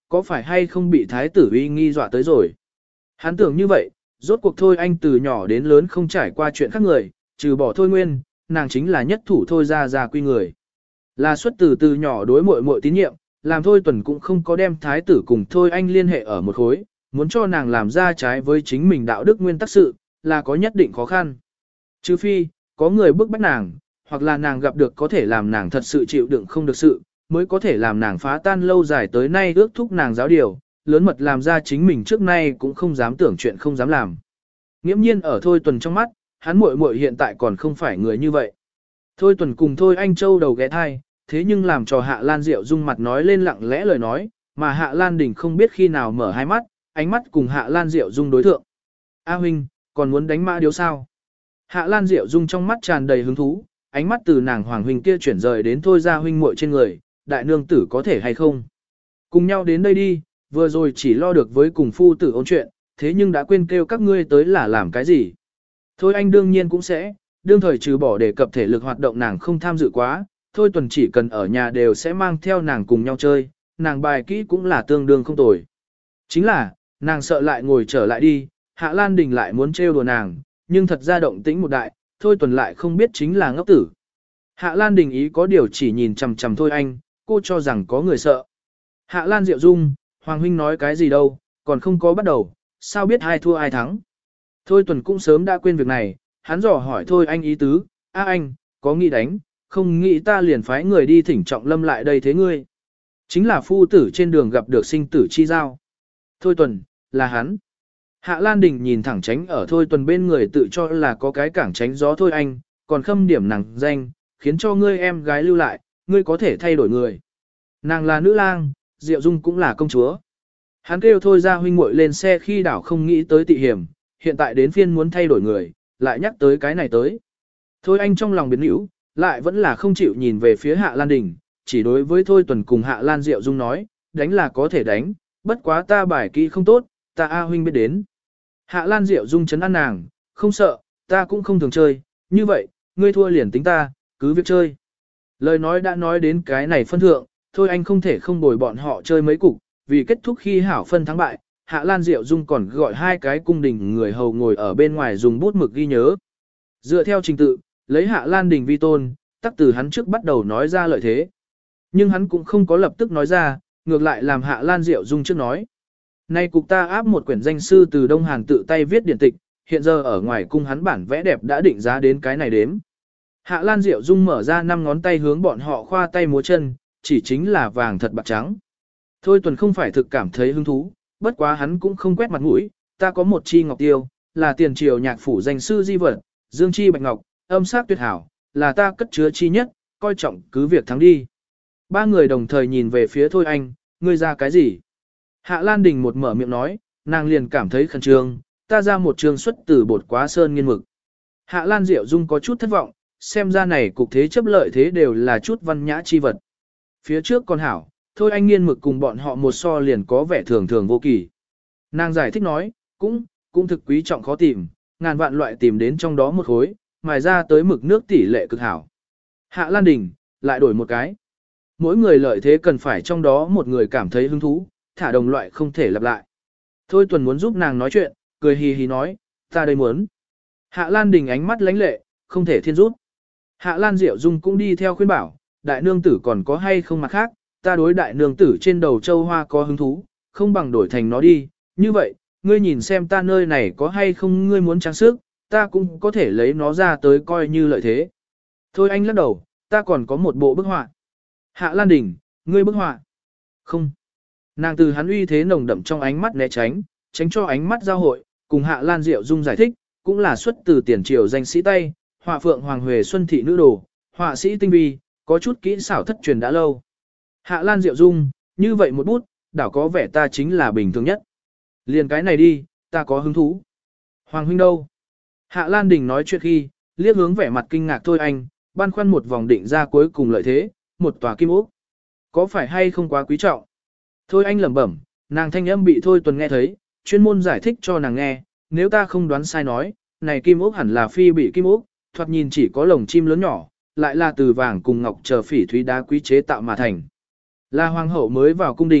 có phải hay không bị thái tử uy nghi dọa tới rồi. Hắn tưởng như vậy, rốt cuộc Thôi Anh từ nhỏ đến lớn không trải qua chuyện khác người, trừ bỏ Thôi Nguyên, nàng chính là nhất thủ Thôi ra ra quy người. Là xuất từ từ nhỏ đối muội muội tín nhiệm, làm Thôi Tuần cũng không có đem thái tử cùng Thôi Anh liên hệ ở một khối, muốn cho nàng làm ra trái với chính mình đạo đức nguyên tắc sự, là có nhất định khó khăn. Trừ phi, có người bức bách nàng, hoặc là nàng gặp được có thể làm nàng thật sự chịu đựng không được sự, mới có thể làm nàng phá tan lâu dài tới nay ước thúc nàng giáo điều, lớn mật làm ra chính mình trước nay cũng không dám tưởng chuyện không dám làm. Nghiễm nhiên ở Thôi Tuần trong mắt, hắn muội muội hiện tại còn không phải người như vậy. Thôi Tuần cùng Thôi Anh Châu đầu ghé thai, thế nhưng làm cho Hạ Lan Diệu Dung mặt nói lên lặng lẽ lời nói, mà Hạ Lan Đình không biết khi nào mở hai mắt, ánh mắt cùng Hạ Lan Diệu Dung đối thượng. A huynh, còn muốn đánh mã điếu sao? Hạ Lan Diệu Dung trong mắt tràn đầy hứng thú, ánh mắt từ nàng hoàng huynh kia chuyển rời đến Thôi ra huynh muội trên người, đại nương tử có thể hay không? Cùng nhau đến đây đi, vừa rồi chỉ lo được với cùng phu tử ôn chuyện, thế nhưng đã quên kêu các ngươi tới là làm cái gì? Thôi anh đương nhiên cũng sẽ, đương thời trừ bỏ đề cập thể lực hoạt động nàng không tham dự quá, Thôi Tuần chỉ cần ở nhà đều sẽ mang theo nàng cùng nhau chơi, nàng bài kỹ cũng là tương đương không tồi. Chính là, nàng sợ lại ngồi trở lại đi, Hạ Lan Đình lại muốn trêu đùa nàng, nhưng thật ra động tĩnh một đại, Thôi Tuần lại không biết chính là ngốc tử. Hạ Lan Đình ý có điều chỉ nhìn chằm chằm Thôi Anh, cô cho rằng có người sợ. Hạ Lan Diệu Dung, Hoàng huynh nói cái gì đâu, còn không có bắt đầu, sao biết ai thua ai thắng. Thôi Tuần cũng sớm đã quên việc này, hắn dò hỏi Thôi Anh ý tứ, a anh, có nghĩ đánh, không nghĩ ta liền phái người đi thỉnh Trọng Lâm lại đây thế ngươi. Chính là phu tử trên đường gặp được sinh tử chi giao. Thôi Tuần, là hắn. Hạ Lan Đình nhìn thẳng tránh ở Thôi Tuần bên người tự cho là có cái cảng tránh gió Thôi Anh, còn khâm điểm nàng danh, khiến cho ngươi em gái lưu lại, ngươi có thể thay đổi người. Nàng là nữ lang, Diệu Dung cũng là công chúa. Hắn kêu Thôi ra huynh muội lên xe khi đảo không nghĩ tới tị hiểm, hiện tại đến phiên muốn thay đổi người, lại nhắc tới cái này tới. Thôi Anh trong lòng biến hữu, lại vẫn là không chịu nhìn về phía Hạ Lan Đình, chỉ đối với Thôi Tuần cùng Hạ Lan Diệu Dung nói, đánh là có thể đánh, bất quá ta bài kỹ không tốt, ta A huynh biết đến. Hạ Lan Diệu Dung chấn an nàng, không sợ, ta cũng không thường chơi, như vậy, ngươi thua liền tính ta, cứ việc chơi. Lời nói đã nói đến cái này phân thượng, thôi anh không thể không bồi bọn họ chơi mấy cục, vì kết thúc khi hảo phân thắng bại, Hạ Lan Diệu Dung còn gọi hai cái cung đình người hầu ngồi ở bên ngoài dùng bút mực ghi nhớ. Dựa theo trình tự, lấy Hạ Lan Đình vi tôn, tắc từ hắn trước bắt đầu nói ra lợi thế. Nhưng hắn cũng không có lập tức nói ra, ngược lại làm Hạ Lan Diệu Dung trước nói. Nay cục ta áp một quyển danh sư từ Đông Hàn tự tay viết điển tịch, hiện giờ ở ngoài cung hắn bản vẽ đẹp đã định giá đến cái này đếm. Hạ Lan Diệu Dung mở ra năm ngón tay hướng bọn họ khoa tay múa chân, chỉ chính là vàng thật bạc trắng. Thôi Tuần không phải thực cảm thấy hứng thú, bất quá hắn cũng không quét mặt mũi, ta có một chi ngọc tiêu, là tiền triều nhạc phủ danh sư di vật, dương chi bạch ngọc, âm sắc tuyệt hảo, là ta cất chứa chi nhất, coi trọng cứ việc thắng đi. Ba người đồng thời nhìn về phía Thôi Anh, ngươi ra cái gì? Hạ Lan Đình một mở miệng nói, nàng liền cảm thấy khẩn trương, ta ra một trường xuất từ bột quá sơn nghiên mực. Hạ Lan Diệu Dung có chút thất vọng, xem ra này cục thế chấp lợi thế đều là chút văn nhã chi vật. Phía trước còn hảo, Thôi Anh nghiên mực cùng bọn họ một so liền có vẻ thường thường vô kỳ. Nàng giải thích nói, cũng, cũng thực quý trọng khó tìm, ngàn vạn loại tìm đến trong đó một khối, mài ra tới mực nước tỷ lệ cực hảo. Hạ Lan Đình, lại đổi một cái. Mỗi người lợi thế cần phải trong đó một người cảm thấy hứng thú, thả đồng loại không thể lặp lại. Thôi Tuần muốn giúp nàng nói chuyện, cười hì hì nói, ta đây muốn. Hạ Lan Đình ánh mắt lánh lệ, không thể thiên rút. Hạ Lan Diệu Dung cũng đi theo khuyên bảo, đại nương tử còn có hay không mặt khác, ta đối đại nương tử trên đầu châu hoa có hứng thú, không bằng đổi thành nó đi, như vậy, ngươi nhìn xem ta nơi này có hay không ngươi muốn trang sức, ta cũng có thể lấy nó ra tới coi như lợi thế. Thôi anh lắc đầu, ta còn có một bộ bức họa. Hạ Lan Đình, ngươi bức họa. Không. Nàng từ hắn uy thế nồng đậm trong ánh mắt né tránh, tránh cho ánh mắt giao hội, cùng Hạ Lan Diệu Dung giải thích, cũng là xuất từ tiền triều danh sĩ Tây, họa phượng Hoàng Huệ Xuân Thị Nữ Đồ, họa sĩ tinh vi, có chút kỹ xảo thất truyền đã lâu. Hạ Lan Diệu Dung, như vậy một bút, đảo có vẻ ta chính là bình thường nhất. Liền cái này đi, ta có hứng thú. Hoàng huynh đâu? Hạ Lan Đình nói chuyện khi, liếc hướng vẻ mặt kinh ngạc Thôi Anh, băn khoăn một vòng định ra cuối cùng lợi thế, một tòa kim ốc. Có phải hay không quá quý trọng? Thôi Anh lẩm bẩm, nàng thanh âm bị Thôi Tuần nghe thấy, chuyên môn giải thích cho nàng nghe, nếu ta không đoán sai nói, này kim ốc hẳn là phi bị kim ốc, thoạt nhìn chỉ có lồng chim lớn nhỏ, lại là từ vàng cùng ngọc chờ phỉ thúy đá quý chế tạo mà thành. Là hoàng hậu mới vào cung đình,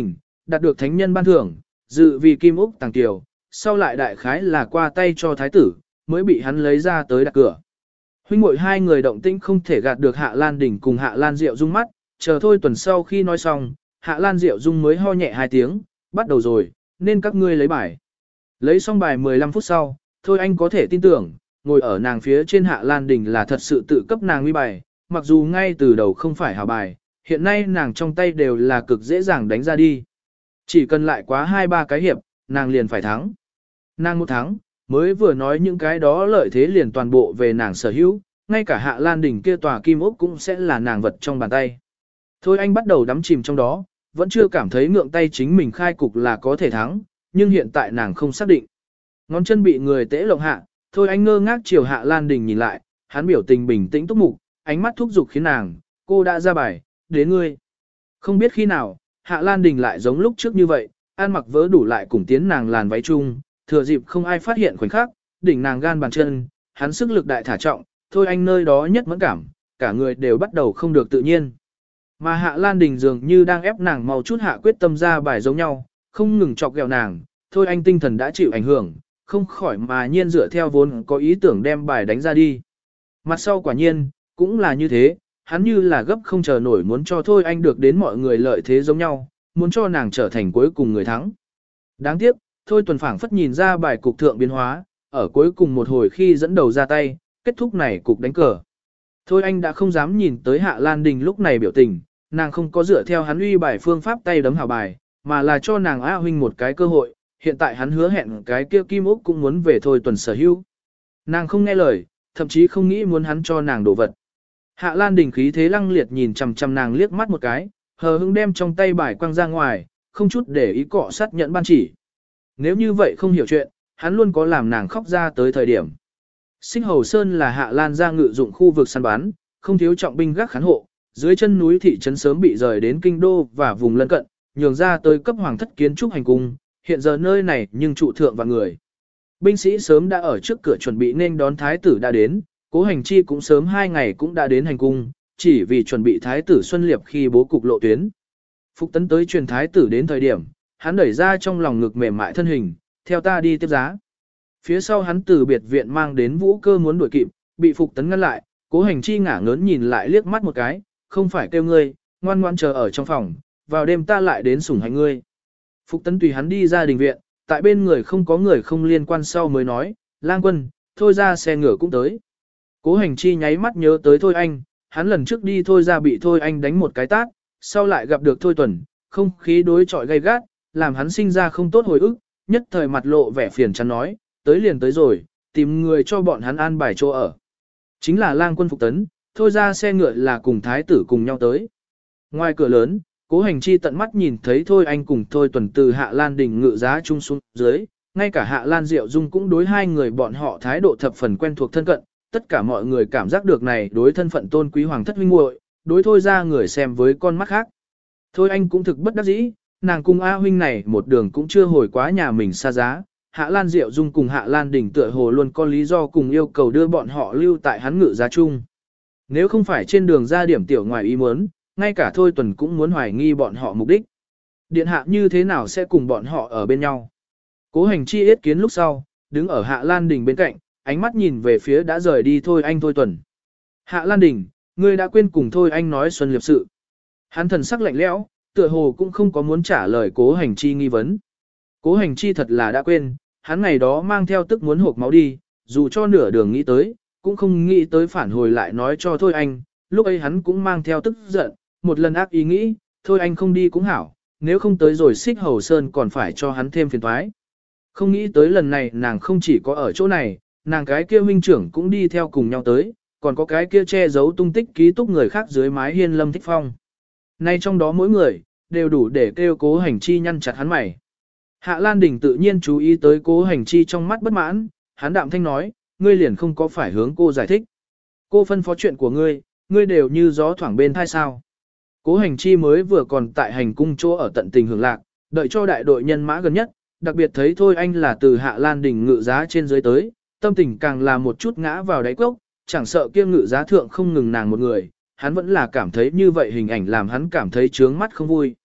đạt được thánh nhân ban thưởng, dự vì kim úc tàng tiểu, sau lại đại khái là qua tay cho thái tử, mới bị hắn lấy ra tới đặt cửa. Huynh muội hai người động tĩnh không thể gạt được Hạ Lan Đình cùng Hạ Lan Diệu Dung mắt, chờ thôi tuần sau khi nói xong, Hạ Lan Diệu Dung mới ho nhẹ hai tiếng, bắt đầu rồi, nên các ngươi lấy bài. Lấy xong bài mười lăm phút sau, thôi anh có thể tin tưởng, ngồi ở nàng phía trên Hạ Lan Đình là thật sự tự cấp nàng uy bài, mặc dù ngay từ đầu không phải hảo bài, hiện nay nàng trong tay đều là cực dễ dàng đánh ra đi. Chỉ cần lại quá hai ba cái hiệp, nàng liền phải thắng. Nàng một thắng, mới vừa nói những cái đó lợi thế liền toàn bộ về nàng sở hữu, ngay cả Hạ Lan Đình kia tòa kim ốc cũng sẽ là nàng vật trong bàn tay. Thôi anh bắt đầu đắm chìm trong đó, vẫn chưa cảm thấy ngượng tay chính mình khai cục là có thể thắng, nhưng hiện tại nàng không xác định. Ngón chân bị người tễ lộng hạ, thôi anh ngơ ngác chiều Hạ Lan Đình nhìn lại, hắn biểu tình bình tĩnh túc mục, ánh mắt thúc giục khiến nàng, cô đã ra bài, đến ngươi. Không biết khi nào, Hạ Lan Đình lại giống lúc trước như vậy, ăn mặc vớ đủ lại cùng tiến nàng làn váy chung, thừa dịp không ai phát hiện khoảnh khắc, đỉnh nàng gan bàn chân, hắn sức lực đại thả trọng, thôi anh nơi đó nhất mẫn cảm, cả người đều bắt đầu không được tự nhiên. Mà Hạ Lan Đình dường như đang ép nàng mau chút hạ quyết tâm ra bài giống nhau, không ngừng chọc ghẹo nàng, thôi anh tinh thần đã chịu ảnh hưởng, không khỏi mà nhiên dựa theo vốn có ý tưởng đem bài đánh ra đi. Mặt sau quả nhiên, cũng là như thế, hắn như là gấp không chờ nổi muốn cho thôi anh được đến mọi người lợi thế giống nhau, muốn cho nàng trở thành cuối cùng người thắng. Đáng tiếc, thôi tuần phảng phất nhìn ra bài cục thượng biến hóa, ở cuối cùng một hồi khi dẫn đầu ra tay, kết thúc này cục đánh cờ. Thôi anh đã không dám nhìn tới Hạ Lan Đình lúc này biểu tình, nàng không có dựa theo hắn uy bài phương pháp tay đấm hảo bài, mà là cho nàng A huynh một cái cơ hội, hiện tại hắn hứa hẹn cái kia kim ốc cũng muốn về thôi tuần sở hữu. Nàng không nghe lời, thậm chí không nghĩ muốn hắn cho nàng đồ vật. Hạ Lan Đình khí thế lăng liệt nhìn chằm chằm nàng liếc mắt một cái, hờ hững đem trong tay bài quăng ra ngoài, không chút để ý cọ sát nhận ban chỉ. Nếu như vậy không hiểu chuyện, hắn luôn có làm nàng khóc ra tới thời điểm. Xích Hầu Sơn là Hạ Lan gia ngự dụng khu vực săn bắn, không thiếu trọng binh gác khán hộ, dưới chân núi thị trấn sớm bị rời đến kinh đô và vùng lân cận, nhường ra tới cấp hoàng thất kiến trúc hành cung, hiện giờ nơi này nhưng trụ thượng và người. Binh sĩ sớm đã ở trước cửa chuẩn bị nên đón thái tử đã đến, Cố Hành Chi cũng sớm hai ngày cũng đã đến hành cung, chỉ vì chuẩn bị thái tử Xuân Liệp khi bố cục lộ tuyến. Phục Tấn tới truyền thái tử đến thời điểm, hắn đẩy ra trong lòng ngực mềm mại thân hình, theo ta đi tiếp giá. Phía sau hắn từ biệt viện mang đến Vũ Cơ muốn đuổi kịp, bị Phục Tấn ngăn lại, Cố Hành Chi ngả ngớn nhìn lại liếc mắt một cái, không phải kêu ngươi, ngoan ngoan chờ ở trong phòng, vào đêm ta lại đến sủng hạnh ngươi. Phục Tấn tùy hắn đi ra đình viện, tại bên người không có người không liên quan sau mới nói, lang quân, thôi ra xe ngựa cũng tới. Cố Hành Chi nháy mắt nhớ tới Thôi Anh, hắn lần trước đi Thôi ra bị Thôi Anh đánh một cái tát, sau lại gặp được Thôi Tuần, không khí đối chọi gay gắt, làm hắn sinh ra không tốt hồi ức, nhất thời mặt lộ vẻ phiền chán nói, tới liền tới rồi, tìm người cho bọn hắn an bài chỗ ở. Chính là lang quân Phục Tấn, Thôi ra xe ngựa là cùng thái tử cùng nhau tới. Ngoài cửa lớn, Cố Hành Chi tận mắt nhìn thấy Thôi Anh cùng Thôi Tuần từ Hạ Lan đỉnh ngự giá trung xuống dưới, ngay cả Hạ Lan Diệu Dung cũng đối hai người bọn họ thái độ thập phần quen thuộc thân cận, tất cả mọi người cảm giác được này đối thân phận tôn quý hoàng thất huynh muội, đối Thôi ra người xem với con mắt khác. Thôi Anh cũng thực bất đắc dĩ, nàng cùng A huynh này một đường cũng chưa hồi quá nhà mình xa giá, Hạ Lan Diệu Dung cùng Hạ Lan đỉnh tựa hồ luôn có lý do cùng yêu cầu đưa bọn họ lưu tại hắn ngự giá chung. Nếu không phải trên đường ra điểm tiểu ngoài ý muốn, ngay cả Thôi Tuần cũng muốn hoài nghi bọn họ mục đích. Điện hạ như thế nào sẽ cùng bọn họ ở bên nhau? Cố Hành Chi yết kiến lúc sau, đứng ở Hạ Lan Đình bên cạnh, ánh mắt nhìn về phía đã rời đi Thôi Anh Thôi Tuần. Hạ Lan Đình, ngươi đã quên cùng Thôi Anh nói Xuân Liệp sự. Hắn thần sắc lạnh lẽo, tựa hồ cũng không có muốn trả lời Cố Hành Chi nghi vấn. Cố Hành Chi thật là đã quên, hắn ngày đó mang theo tức muốn hộp máu đi, dù cho nửa đường nghĩ tới, cũng không nghĩ tới phản hồi lại nói cho Thôi Anh, lúc ấy hắn cũng mang theo tức giận, một lần ác ý nghĩ, thôi anh không đi cũng hảo, nếu không tới rồi Xích Hầu Sơn còn phải cho hắn thêm phiền toái. Không nghĩ tới lần này nàng không chỉ có ở chỗ này, nàng cái kia huynh trưởng cũng đi theo cùng nhau tới, còn có cái kia che giấu tung tích ký túc người khác dưới mái hiên Lâm Thích Phong. Nay trong đó mỗi người, đều đủ để kêu Cố Hành Chi nhăn chặt hắn mày. Hạ Lan Đình tự nhiên chú ý tới Cố Hành Chi trong mắt bất mãn, hắn đạm thanh nói, ngươi liền không có phải hướng cô giải thích. Cô phân phó chuyện của ngươi, ngươi đều như gió thoảng bên thai sao. Cố Hành Chi mới vừa còn tại hành cung chỗ ở tận tình hưởng lạc, đợi cho đại đội nhân mã gần nhất, đặc biệt thấy thôi anh là từ Hạ Lan đỉnh ngự giá trên dưới tới, tâm tình càng là một chút ngã vào đáy cốc, chẳng sợ kia ngự giá thượng không ngừng nàng một người, hắn vẫn là cảm thấy như vậy hình ảnh làm hắn cảm thấy trướng mắt không vui.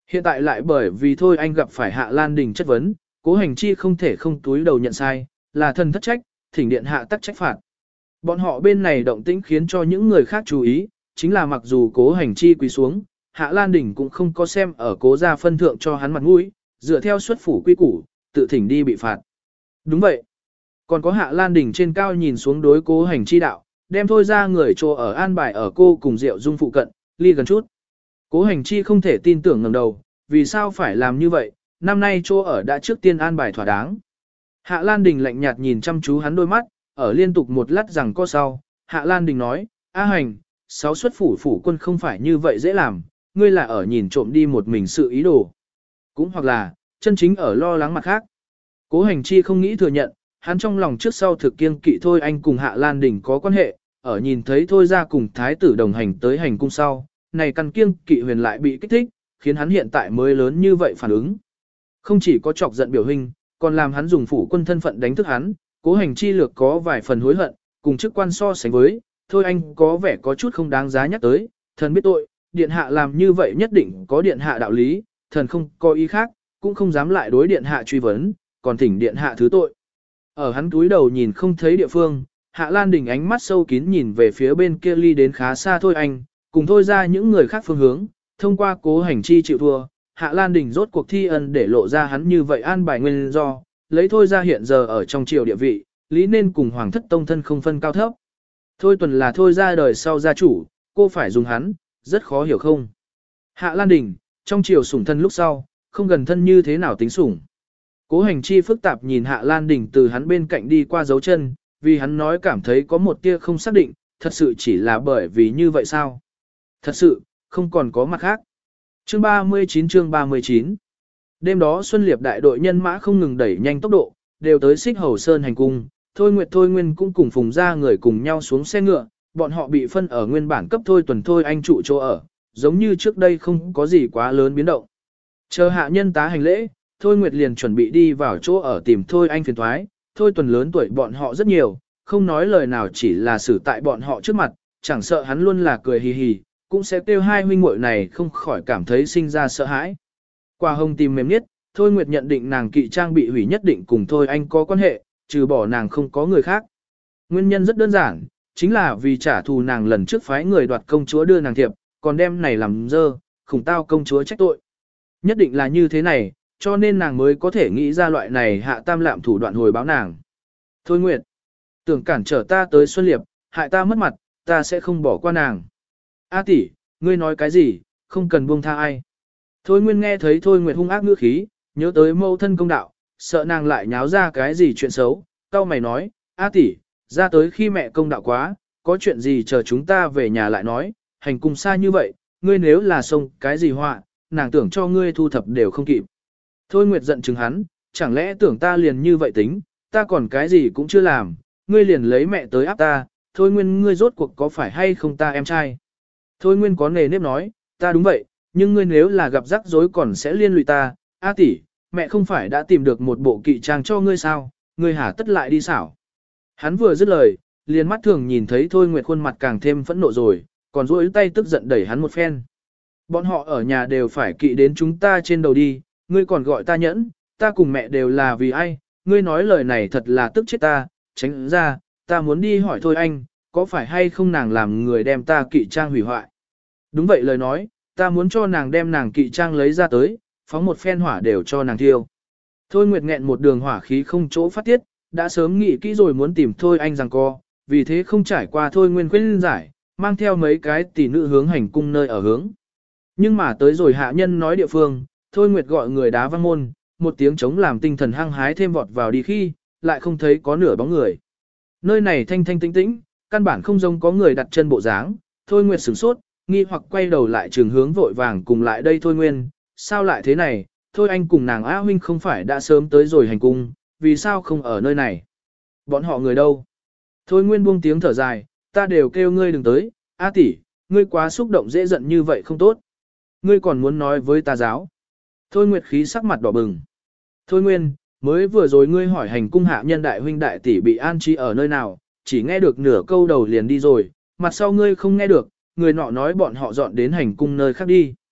Hiện tại lại bởi vì thôi anh gặp phải Hạ Lan Đình chất vấn, Cố Hành Chi không thể không túi đầu nhận sai, là thần thất trách, thỉnh điện hạ tắc trách phạt. Bọn họ bên này động tĩnh khiến cho những người khác chú ý, chính là mặc dù Cố Hành Chi quỳ xuống, Hạ Lan Đình cũng không có xem ở Cố gia phân thượng cho hắn mặt mũi, dựa theo xuất phủ quy củ, tự thỉnh đi bị phạt. Đúng vậy. Còn có Hạ Lan Đình trên cao nhìn xuống đối Cố Hành Chi đạo, đem thôi ra người trô ở an bài ở cô cùng Diệu Dung phụ cận, ly gần chút. Cố Hành Chi không thể tin tưởng ngẩng đầu, vì sao phải làm như vậy, năm nay trô ở đã trước tiên an bài thỏa đáng. Hạ Lan Đình lạnh nhạt nhìn chăm chú hắn đôi mắt, ở liên tục một lát rằng có sau, Hạ Lan Đình nói, A Hành, sáu xuất phủ phủ quân không phải như vậy dễ làm, ngươi là ở nhìn trộm đi một mình sự ý đồ. Cũng hoặc là, chân chính ở lo lắng mặt khác. Cố Hành Chi không nghĩ thừa nhận, hắn trong lòng trước sau thực kiêng kỵ thôi anh cùng Hạ Lan Đình có quan hệ, ở nhìn thấy thôi ra cùng thái tử đồng hành tới hành cung sau, này căn kiêng kỵ huyền lại bị kích thích, khiến hắn hiện tại mới lớn như vậy phản ứng. Không chỉ có chọc giận biểu hình, còn làm hắn dùng phủ quân thân phận đánh thức hắn, Cố Hành Chi lược có vài phần hối hận, cùng chức quan so sánh với, thôi anh có vẻ có chút không đáng giá nhắc tới, thần biết tội, điện hạ làm như vậy nhất định có điện hạ đạo lý, thần không có ý khác, cũng không dám lại đối điện hạ truy vấn, còn thỉnh điện hạ thứ tội. Ở hắn túi đầu nhìn không thấy địa phương, Hạ Lan Đình ánh mắt sâu kín nhìn về phía bên kia ly đến khá xa thôi anh, cùng thôi ra những người khác phương hướng, thông qua Cố Hành Chi chịu thua, Hạ Lan Đình rốt cuộc thi ân để lộ ra hắn như vậy an bài nguyên do, lấy thôi ra hiện giờ ở trong triều địa vị, lý nên cùng hoàng thất tông thân không phân cao thấp. Thôi Tuần là thôi ra đời sau gia chủ, cô phải dùng hắn, rất khó hiểu không. Hạ Lan Đình, trong triều sủng thân lúc sau, không gần thân như thế nào tính sủng. Cố Hành Chi phức tạp nhìn Hạ Lan Đình từ hắn bên cạnh đi qua dấu chân, vì hắn nói cảm thấy có một tia không xác định, thật sự chỉ là bởi vì như vậy sao? Thật sự, không còn có mặt khác. Chương ba mươi chín chương ba mươi chín. Đêm đó Xuân Liệp đại đội nhân mã không ngừng đẩy nhanh tốc độ, đều tới Xích Hầu Sơn hành cung, Thôi Nguyệt Thôi Nguyên cũng cùng phùng ra người cùng nhau xuống xe ngựa, bọn họ bị phân ở nguyên bản cấp Thôi Tuần Thôi Anh trụ chỗ ở, giống như trước đây không có gì quá lớn biến động. Chờ hạ nhân tá hành lễ, Thôi Nguyệt liền chuẩn bị đi vào chỗ ở tìm Thôi Anh phiền thoái, Thôi Tuần lớn tuổi bọn họ rất nhiều, không nói lời nào chỉ là xử tại bọn họ trước mặt, chẳng sợ hắn luôn là cười hì hì, cũng sẽ kêu hai huynh muội này không khỏi cảm thấy sinh ra sợ hãi. Qua hông tìm mềm nhất, Thôi Nguyệt nhận định nàng kỵ trang bị hủy nhất định cùng Thôi Anh có quan hệ, trừ bỏ nàng không có người khác. Nguyên nhân rất đơn giản, chính là vì trả thù nàng lần trước phái người đoạt công chúa đưa nàng thiệp, còn đem này làm dơ, khủng tao công chúa trách tội. Nhất định là như thế này, cho nên nàng mới có thể nghĩ ra loại này hạ tam lạm thủ đoạn hồi báo nàng. Thôi Nguyệt, tưởng cản trở ta tới Xuân Liệp, hại ta mất mặt, ta sẽ không bỏ qua nàng. A tỷ, ngươi nói cái gì, không cần buông tha ai. Thôi Nguyên nghe thấy Thôi Nguyệt hung ác ngữ khí, nhớ tới mâu thân công đạo, sợ nàng lại nháo ra cái gì chuyện xấu, cau mày nói, A tỷ, ra tới khi mẹ công đạo quá, có chuyện gì chờ chúng ta về nhà lại nói, hành cùng xa như vậy, ngươi nếu là xông cái gì họa, nàng tưởng cho ngươi thu thập đều không kịp. Thôi Nguyệt giận chừng hắn, chẳng lẽ tưởng ta liền như vậy tính, ta còn cái gì cũng chưa làm, ngươi liền lấy mẹ tới áp ta, Thôi Nguyên ngươi rốt cuộc có phải hay không ta em trai. Thôi Nguyên có nề nếp nói, ta đúng vậy, nhưng ngươi nếu là gặp rắc rối còn sẽ liên lụy ta, A tỷ, mẹ không phải đã tìm được một bộ kỵ trang cho ngươi sao, ngươi hả tất lại đi xảo. Hắn vừa dứt lời, liền mắt thường nhìn thấy Thôi Nguyệt khuôn mặt càng thêm phẫn nộ rồi, còn duỗi tay tức giận đẩy hắn một phen. Bọn họ ở nhà đều phải kỵ đến chúng ta trên đầu đi, ngươi còn gọi ta nhẫn, ta cùng mẹ đều là vì ai, ngươi nói lời này thật là tức chết ta, tránh ra, ta muốn đi hỏi Thôi Anh, có phải hay không nàng làm người đem ta kỵ trang hủy hoại. Đúng vậy lời nói, ta muốn cho nàng đem nàng kỵ trang lấy ra tới, phóng một phen hỏa đều cho nàng thiêu. Thôi Nguyệt nghẹn một đường hỏa khí không chỗ phát tiết, đã sớm nghĩ kỹ rồi muốn tìm Thôi Anh rằng co, vì thế không trải qua Thôi Nguyên khuyên giải, mang theo mấy cái tỷ nữ hướng hành cung nơi ở hướng. Nhưng mà tới rồi hạ nhân nói địa phương, Thôi Nguyệt gọi người đá văng môn, một tiếng chống làm tinh thần hăng hái thêm vọt vào đi khi, lại không thấy có nửa bóng người. Nơi này thanh thanh tĩnh tĩnh, căn bản không giống có người đặt chân bộ dáng, Thôi Nguyệt sửng sốt, nghi hoặc quay đầu lại trường hướng vội vàng cùng lại đây Thôi Nguyên, sao lại thế này, Thôi Anh cùng nàng A huynh không phải đã sớm tới rồi hành cung, vì sao không ở nơi này? Bọn họ người đâu? Thôi Nguyên buông tiếng thở dài, ta đều kêu ngươi đừng tới, A tỷ, ngươi quá xúc động dễ giận như vậy không tốt. Ngươi còn muốn nói với ta giáo. Thôi Nguyệt khí sắc mặt đỏ bừng. Thôi Nguyên, mới vừa rồi ngươi hỏi hành cung hạ nhân đại huynh đại tỷ bị an trí ở nơi nào, chỉ nghe được nửa câu đầu liền đi rồi, mặt sau ngươi không nghe được, người nọ nói bọn họ dọn đến hành cung nơi khác đi.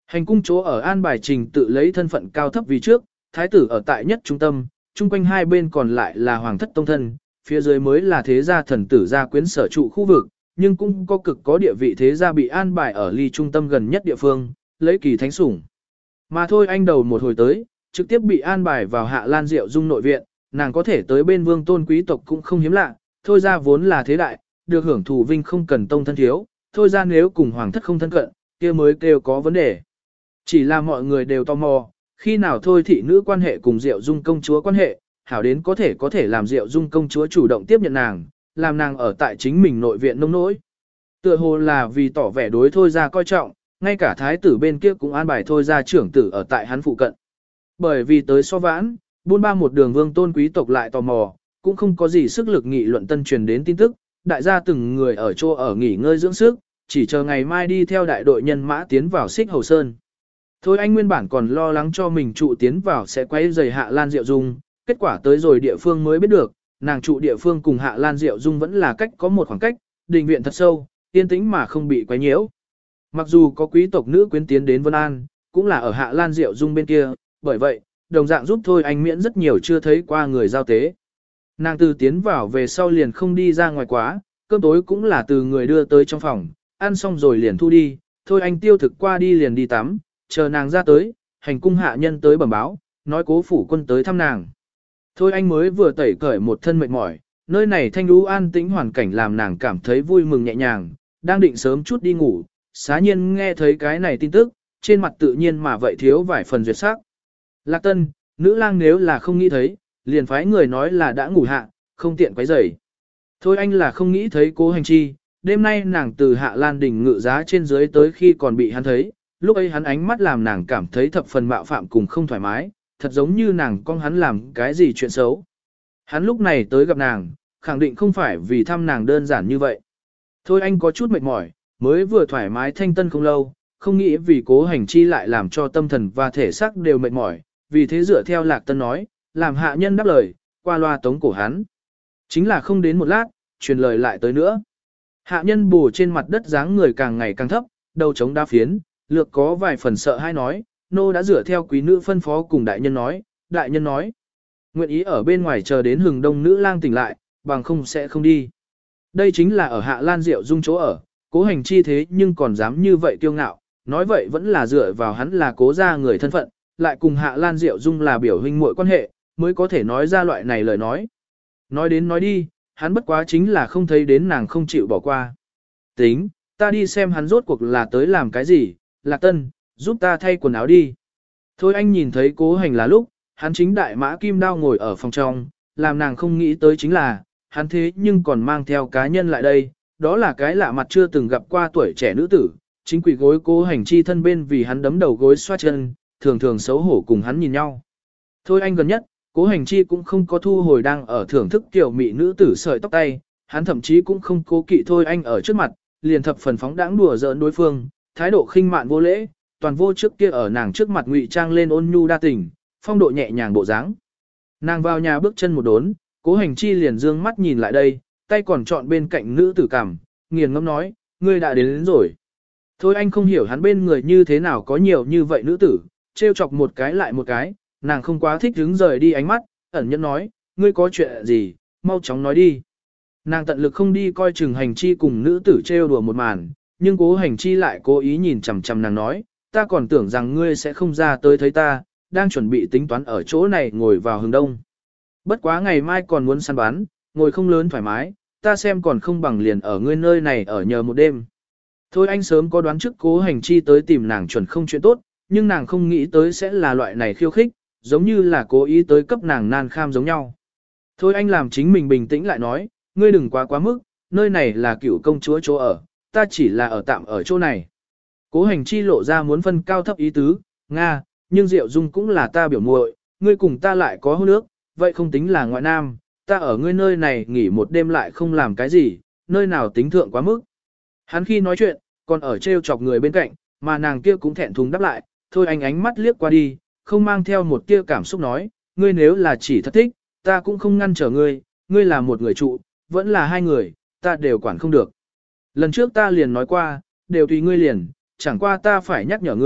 Hành cung chỗ ở an bài trình tự lấy thân phận cao thấp vì trước, thái tử ở tại nhất trung tâm, chung quanh hai bên còn lại là hoàng thất tông thân, phía dưới mới là thế gia thần tử gia quyến sở trụ khu vực, nhưng cũng có cực có địa vị thế gia bị an bài ở ly trung tâm gần nhất địa phương, lấy kỳ thánh sủng. Mà thôi anh đầu một hồi tới, trực tiếp bị an bài vào Hạ Lan Diệu Dung nội viện, nàng có thể tới bên vương tôn quý tộc cũng không hiếm lạ, thôi ra vốn là thế đại, được hưởng thù vinh không cần tông thân thiếu, thôi ra nếu cùng hoàng thất không thân cận, kia mới kêu có vấn đề. Chỉ là mọi người đều tò mò, khi nào thôi thị nữ quan hệ cùng Diệu Dung công chúa quan hệ, hảo đến có thể có thể làm Diệu Dung công chúa chủ động tiếp nhận nàng, làm nàng ở tại chính mình nội viện nông nỗi. Tựa hồ là vì tỏ vẻ đối thôi ra coi trọng, ngay cả thái tử bên kia cũng an bài thôi ra trưởng tử ở tại hắn phụ cận. Bởi vì tới so vãn, buôn ba một đường vương tôn quý tộc lại tò mò, cũng không có gì sức lực nghị luận tân truyền đến tin tức, đại gia từng người ở chỗ ở nghỉ ngơi dưỡng sức, chỉ chờ ngày mai đi theo đại đội nhân mã tiến vào Xích Hầu Sơn. Thôi anh nguyên bản còn lo lắng cho mình trụ tiến vào sẽ quấy rầy Hạ Lan Diệu Dung, kết quả tới rồi địa phương mới biết được, nàng trụ địa phương cùng Hạ Lan Diệu Dung vẫn là cách có một khoảng cách, đình viện thật sâu, yên tĩnh mà không bị quấy nhiễu. Mặc dù có quý tộc nữ quyến tiến đến Vân An, cũng là ở Hạ Lan Diệu Dung bên kia, bởi vậy, đồng dạng giúp thôi anh miễn rất nhiều chưa thấy qua người giao tế. Nàng từ tiến vào về sau liền không đi ra ngoài quá, cơm tối cũng là từ người đưa tới trong phòng, ăn xong rồi liền thu đi, thôi anh tiêu thực qua đi liền đi tắm, chờ nàng ra tới, hành cung hạ nhân tới bẩm báo, nói cố phủ quân tới thăm nàng. Thôi anh mới vừa tẩy cởi một thân mệt mỏi, nơi này thanh lũ an tĩnh hoàn cảnh làm nàng cảm thấy vui mừng nhẹ nhàng, đang định sớm chút đi ngủ, xá nhiên nghe thấy cái này tin tức, trên mặt tự nhiên mà vậy thiếu vài phần duyệt sắc. Lạc Tân, nữ lang nếu là không nghĩ thấy, liền phái người nói là đã ngủ hạ, không tiện quấy rầy. Thôi anh là không nghĩ thấy cố hành chi, đêm nay nàng từ Hạ Lan đỉnh ngự giá trên dưới tới khi còn bị hắn thấy, lúc ấy hắn ánh mắt làm nàng cảm thấy thập phần mạo phạm cùng không thoải mái, thật giống như nàng con hắn làm cái gì chuyện xấu. Hắn lúc này tới gặp nàng, khẳng định không phải vì thăm nàng đơn giản như vậy. Thôi anh có chút mệt mỏi, mới vừa thoải mái thanh tân không lâu, không nghĩ vì cố hành chi lại làm cho tâm thần và thể xác đều mệt mỏi, vì thế dựa theo Lạc Tân nói, làm hạ nhân đáp lời, qua loa tống cổ hắn. Chính là không đến một lát, truyền lời lại tới nữa. Hạ nhân bù trên mặt đất dáng người càng ngày càng thấp, đầu chống đa phiến, lược có vài phần sợ hay nói, nô đã dựa theo quý nữ phân phó cùng đại nhân nói, đại nhân nói. Nguyện ý ở bên ngoài chờ đến hừng đông nữ lang tỉnh lại, bằng không sẽ không đi. Đây chính là ở Hạ Lan Diệu Dung chỗ ở, cố hành chi thế nhưng còn dám như vậy kiêu ngạo, nói vậy vẫn là dựa vào hắn là cố gia người thân phận, lại cùng Hạ Lan Diệu Dung là biểu huynh muội quan hệ, mới có thể nói ra loại này lời nói. Nói đến nói đi, hắn bất quá chính là không thấy đến nàng không chịu bỏ qua. Tính, ta đi xem hắn rốt cuộc là tới làm cái gì, Lạc Tân, giúp ta thay quần áo đi. Thôi anh nhìn thấy cố hành là lúc, hắn chính đại mã kim đao ngồi ở phòng trong, làm nàng không nghĩ tới chính là, hắn thế nhưng còn mang theo cá nhân lại đây, đó là cái lạ mặt chưa từng gặp qua tuổi trẻ nữ tử, chính quỷ gối cố hành chi thân bên vì hắn đấm đầu gối xoa chân, thường thường xấu hổ cùng hắn nhìn nhau. Thôi anh gần nhất, cố hành chi cũng không có thu hồi đang ở thưởng thức tiểu mị nữ tử sợi tóc tay, hắn thậm chí cũng không cố kỵ thôi anh ở trước mặt, liền thập phần phóng đãng đùa giỡn đối phương, thái độ khinh mạn vô lễ, toàn vô trước kia ở nàng trước mặt ngụy trang lên ôn nhu đa tình, phong độ nhẹ nhàng bộ dáng. Nàng vào nhà bước chân một đốn, cố hành chi liền dương mắt nhìn lại đây, tay còn chọn bên cạnh nữ tử cảm, nghiền ngẫm nói, ngươi đã đến, đến rồi. Thôi anh không hiểu hắn bên người như thế nào có nhiều như vậy nữ tử, trêu chọc một cái lại một cái, nàng không quá thích đứng rời đi ánh mắt, ẩn nhẫn nói, ngươi có chuyện gì, mau chóng nói đi. Nàng tận lực không đi coi chừng hành chi cùng nữ tử trêu đùa một màn, nhưng cố hành chi lại cố ý nhìn chằm chằm nàng nói, ta còn tưởng rằng ngươi sẽ không ra tới thấy ta, đang chuẩn bị tính toán ở chỗ này ngồi vào hướng đông. Bất quá ngày mai còn muốn săn bắn, ngồi không lớn thoải mái, ta xem còn không bằng liền ở ngươi nơi này ở nhờ một đêm. Thôi anh sớm có đoán trước cố hành chi tới tìm nàng chuẩn không chuyện tốt, nhưng nàng không nghĩ tới sẽ là loại này khiêu khích, giống như là cố ý tới cấp nàng nan kham giống nhau. Thôi anh làm chính mình bình tĩnh lại nói, ngươi đừng quá quá mức, nơi này là cửu công chúa chỗ ở, ta chỉ là ở tạm ở chỗ này. Cố hành chi lộ ra muốn phân cao thấp ý tứ, Nga, nhưng Diệu Dung cũng là ta biểu muội, ngươi cùng ta lại có hôn ước, vậy không tính là ngoại nam, ta ở ngươi nơi này nghỉ một đêm lại không làm cái gì, nơi nào tính thượng quá mức. Hắn khi nói chuyện, còn ở trêu chọc người bên cạnh, mà nàng kia cũng thẹn thùng đáp lại, thôi anh ánh mắt liếc qua đi, không mang theo một tia cảm xúc nói, ngươi nếu là chỉ thật thích, ta cũng không ngăn trở ngươi, ngươi là một người trụ, vẫn là hai người, ta đều quản không được. Lần trước ta liền nói qua, đều tùy ngươi liền, chẳng qua ta phải nhắc nhở ngươi,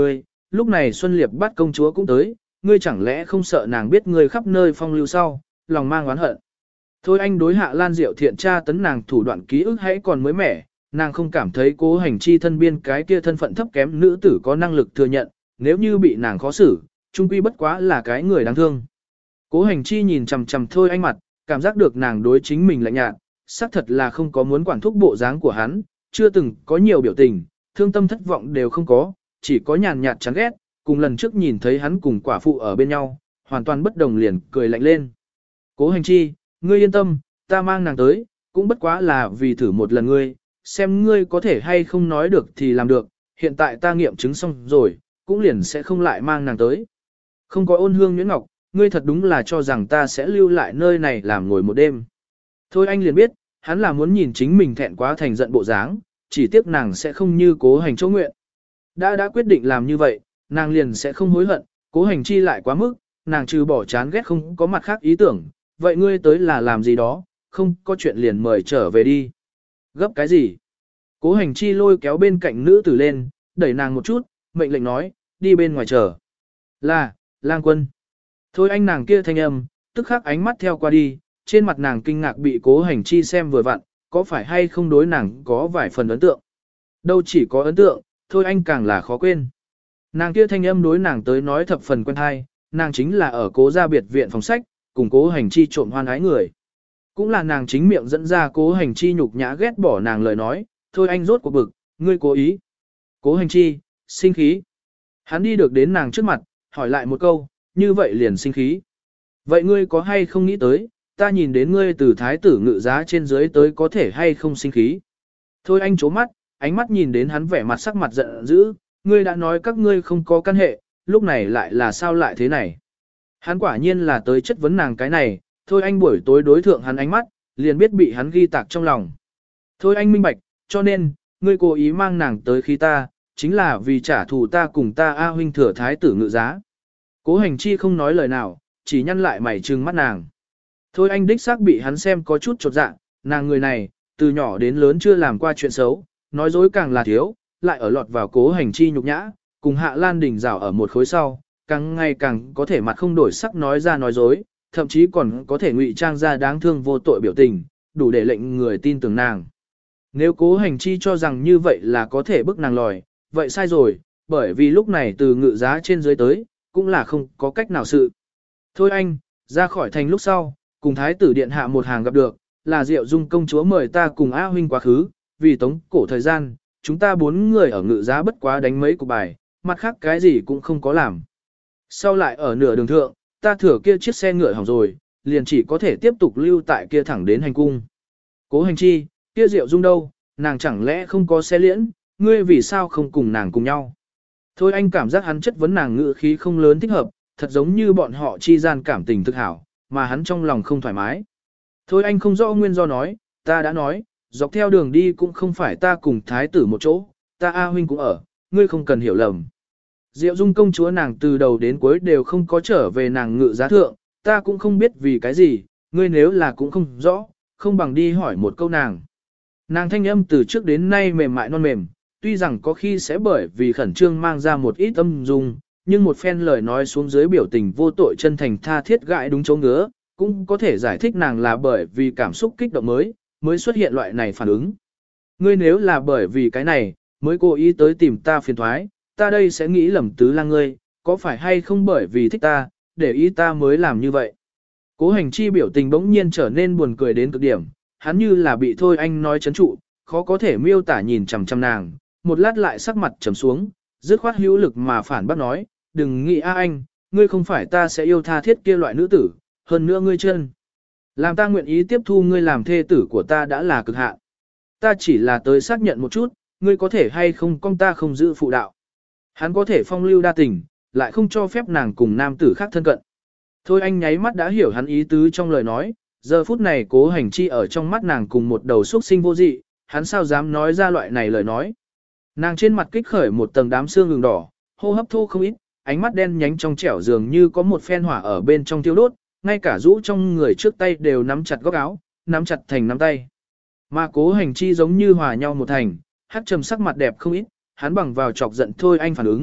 lúc này Xuân Liệp bắt công chúa cũng tới, ngươi chẳng lẽ không sợ nàng biết ngươi khắp nơi phong lưu sau, lòng mang oán hận. Thôi anh đối Hạ Lan Diệu thiện tra tấn nàng thủ đoạn ký ức hãy còn mới mẻ, nàng không cảm thấy Cố Hành Chi thân biên cái kia thân phận thấp kém nữ tử có năng lực thừa nhận, nếu như bị nàng khó xử, chung quy bất quá là cái người đáng thương. Cố Hành Chi nhìn chằm chằm Thôi anh mặt, cảm giác được nàng đối chính mình lạnh nhạt, xác thật là không có muốn quản thúc bộ dáng của hắn, chưa từng có nhiều biểu tình, thương tâm thất vọng đều không có, chỉ có nhàn nhạt chán ghét, cùng lần trước nhìn thấy hắn cùng quả phụ ở bên nhau, hoàn toàn bất đồng liền cười lạnh lên. Cố Hành Chi, ngươi yên tâm, ta mang nàng tới, cũng bất quá là vì thử một lần ngươi, xem ngươi có thể hay không nói được thì làm được, hiện tại ta nghiệm chứng xong rồi, cũng liền sẽ không lại mang nàng tới. Không có Ôn Hương Nhuyễn Ngọc, ngươi thật đúng là cho rằng ta sẽ lưu lại nơi này làm ngồi một đêm. Thôi anh liền biết, hắn là muốn nhìn chính mình thẹn quá thành giận bộ dáng, chỉ tiếc nàng sẽ không như Cố Hành chỗ nguyện. Đã đã quyết định làm như vậy, nàng liền sẽ không hối hận, Cố Hành chi lại quá mức, nàng trừ bỏ chán ghét không có mặt khác ý tưởng, vậy ngươi tới là làm gì đó, không có chuyện liền mời trở về đi. Gấp cái gì? Cố Hành chi lôi kéo bên cạnh nữ tử lên, đẩy nàng một chút, mệnh lệnh nói, đi bên ngoài chờ. Là, lang quân. Thôi anh nàng kia thanh âm, tức khắc ánh mắt theo qua đi, trên mặt nàng kinh ngạc bị Cố Hành chi xem vừa vặn, có phải hay không đối nàng có vài phần ấn tượng. Đâu chỉ có ấn tượng, thôi anh càng là khó quên. Nàng kia thanh âm đối nàng tới nói thập phần quen hay, nàng chính là ở Cố gia biệt viện phòng sách, cùng Cố Hành chi trộm hoan ái người. Cũng là nàng chính miệng dẫn ra Cố Hành chi nhục nhã ghét bỏ nàng lời nói, thôi anh rốt cuộc bực, ngươi cố ý. Cố Hành chi, sinh khí. Hắn đi được đến nàng trước mặt, hỏi lại một câu, như vậy liền sinh khí. Vậy ngươi có hay không nghĩ tới, ta nhìn đến ngươi từ thái tử ngự giá trên dưới tới có thể hay không sinh khí. Thôi anh chố mắt, ánh mắt nhìn đến hắn vẻ mặt sắc mặt giận dữ, ngươi đã nói các ngươi không có căn hệ, lúc này lại là sao lại thế này. Hắn quả nhiên là tới chất vấn nàng cái này, thôi anh buổi tối đối thượng hắn ánh mắt, liền biết bị hắn ghi tạc trong lòng. Thôi anh minh bạch, cho nên, ngươi cố ý mang nàng tới khi ta, chính là vì trả thù ta cùng ta A huynh thừa thái tử ngự giá. Cố Hành chi không nói lời nào, chỉ nhăn lại mày trừng mắt nàng. Thôi anh đích xác bị hắn xem có chút chột dạ, nàng người này, từ nhỏ đến lớn chưa làm qua chuyện xấu, nói dối càng là thiếu, lại ở lọt vào Cố Hành chi nhục nhã, cùng Hạ Lan Đình rào ở một khối sau, càng ngày càng có thể mặt không đổi sắc nói ra nói dối, thậm chí còn có thể ngụy trang ra đáng thương vô tội biểu tình, đủ để lệnh người tin tưởng nàng. Nếu Cố Hành chi cho rằng như vậy là có thể bức nàng lòi, vậy sai rồi, bởi vì lúc này từ ngự giá trên dưới tới, cũng là không có cách nào sự. Thôi anh, ra khỏi thành lúc sau, cùng thái tử điện hạ một hàng gặp được, là Diệu Dung công chúa mời ta cùng A huynh quá khứ, vì tống cổ thời gian, chúng ta bốn người ở ngự giá bất quá đánh mấy cục bài, mặt khác cái gì cũng không có làm. Sau lại ở nửa đường thượng, ta thừa kia chiếc xe ngựa hỏng rồi, liền chỉ có thể tiếp tục lưu tại kia thẳng đến hành cung. Cố Hành chi, kia Diệu Dung đâu, nàng chẳng lẽ không có xe liễn, ngươi vì sao không cùng nàng cùng nhau. Thôi anh cảm giác hắn chất vấn nàng ngữ khí không lớn thích hợp, thật giống như bọn họ chi gian cảm tình thực hảo, mà hắn trong lòng không thoải mái. Thôi anh không rõ nguyên do nói, ta đã nói, dọc theo đường đi cũng không phải ta cùng thái tử một chỗ, ta A huynh cũng ở, ngươi không cần hiểu lầm. Diệu Dung công chúa nàng từ đầu đến cuối đều không có trở về nàng ngự giá thượng, ta cũng không biết vì cái gì, ngươi nếu là cũng không rõ, không bằng đi hỏi một câu nàng. Nàng thanh âm từ trước đến nay mềm mại non mềm, tuy rằng có khi sẽ bởi vì khẩn trương mang ra một ít âm dung, nhưng một phen lời nói xuống dưới biểu tình vô tội chân thành tha thiết gãi đúng chỗ ngứa, cũng có thể giải thích nàng là bởi vì cảm xúc kích động mới, mới xuất hiện loại này phản ứng. Ngươi nếu là bởi vì cái này, mới cố ý tới tìm ta phiền thoái, ta đây sẽ nghĩ lầm tứ lang ngươi, có phải hay không bởi vì thích ta, để ý ta mới làm như vậy. Cố Hành chi biểu tình bỗng nhiên trở nên buồn cười đến cực điểm, hắn như là bị thôi anh nói chấn trụ, khó có thể miêu tả nhìn chằm chằm nàng, một lát lại sắc mặt trầm xuống, dứt khoát hữu lực mà phản bác nói, đừng nghĩ a anh, ngươi không phải ta sẽ yêu tha thiết kia loại nữ tử, hơn nữa ngươi chân. Làm ta nguyện ý tiếp thu ngươi làm thê tử của ta đã là cực hạn. Ta chỉ là tới xác nhận một chút, ngươi có thể hay không con ta không giữ phụ đạo. Hắn có thể phong lưu đa tình, lại không cho phép nàng cùng nam tử khác thân cận. Thôi anh nháy mắt đã hiểu hắn ý tứ trong lời nói, giờ phút này Cố Hành chi ở trong mắt nàng cùng một đầu xuất sinh vô dị, hắn sao dám nói ra loại này lời nói. Nàng trên mặt kích khởi một tầng đám xương ngừng đỏ, hô hấp thô không ít, ánh mắt đen nhánh trong trẻo dường như có một phen hỏa ở bên trong tiêu đốt, ngay cả rũ trong người trước tay đều nắm chặt góc áo, nắm chặt thành nắm tay. Mà Cố Hành chi giống như hòa nhau một thành, hắc trầm sắc mặt đẹp không ít, hắn bằng vào chọc giận thôi anh phản ứng,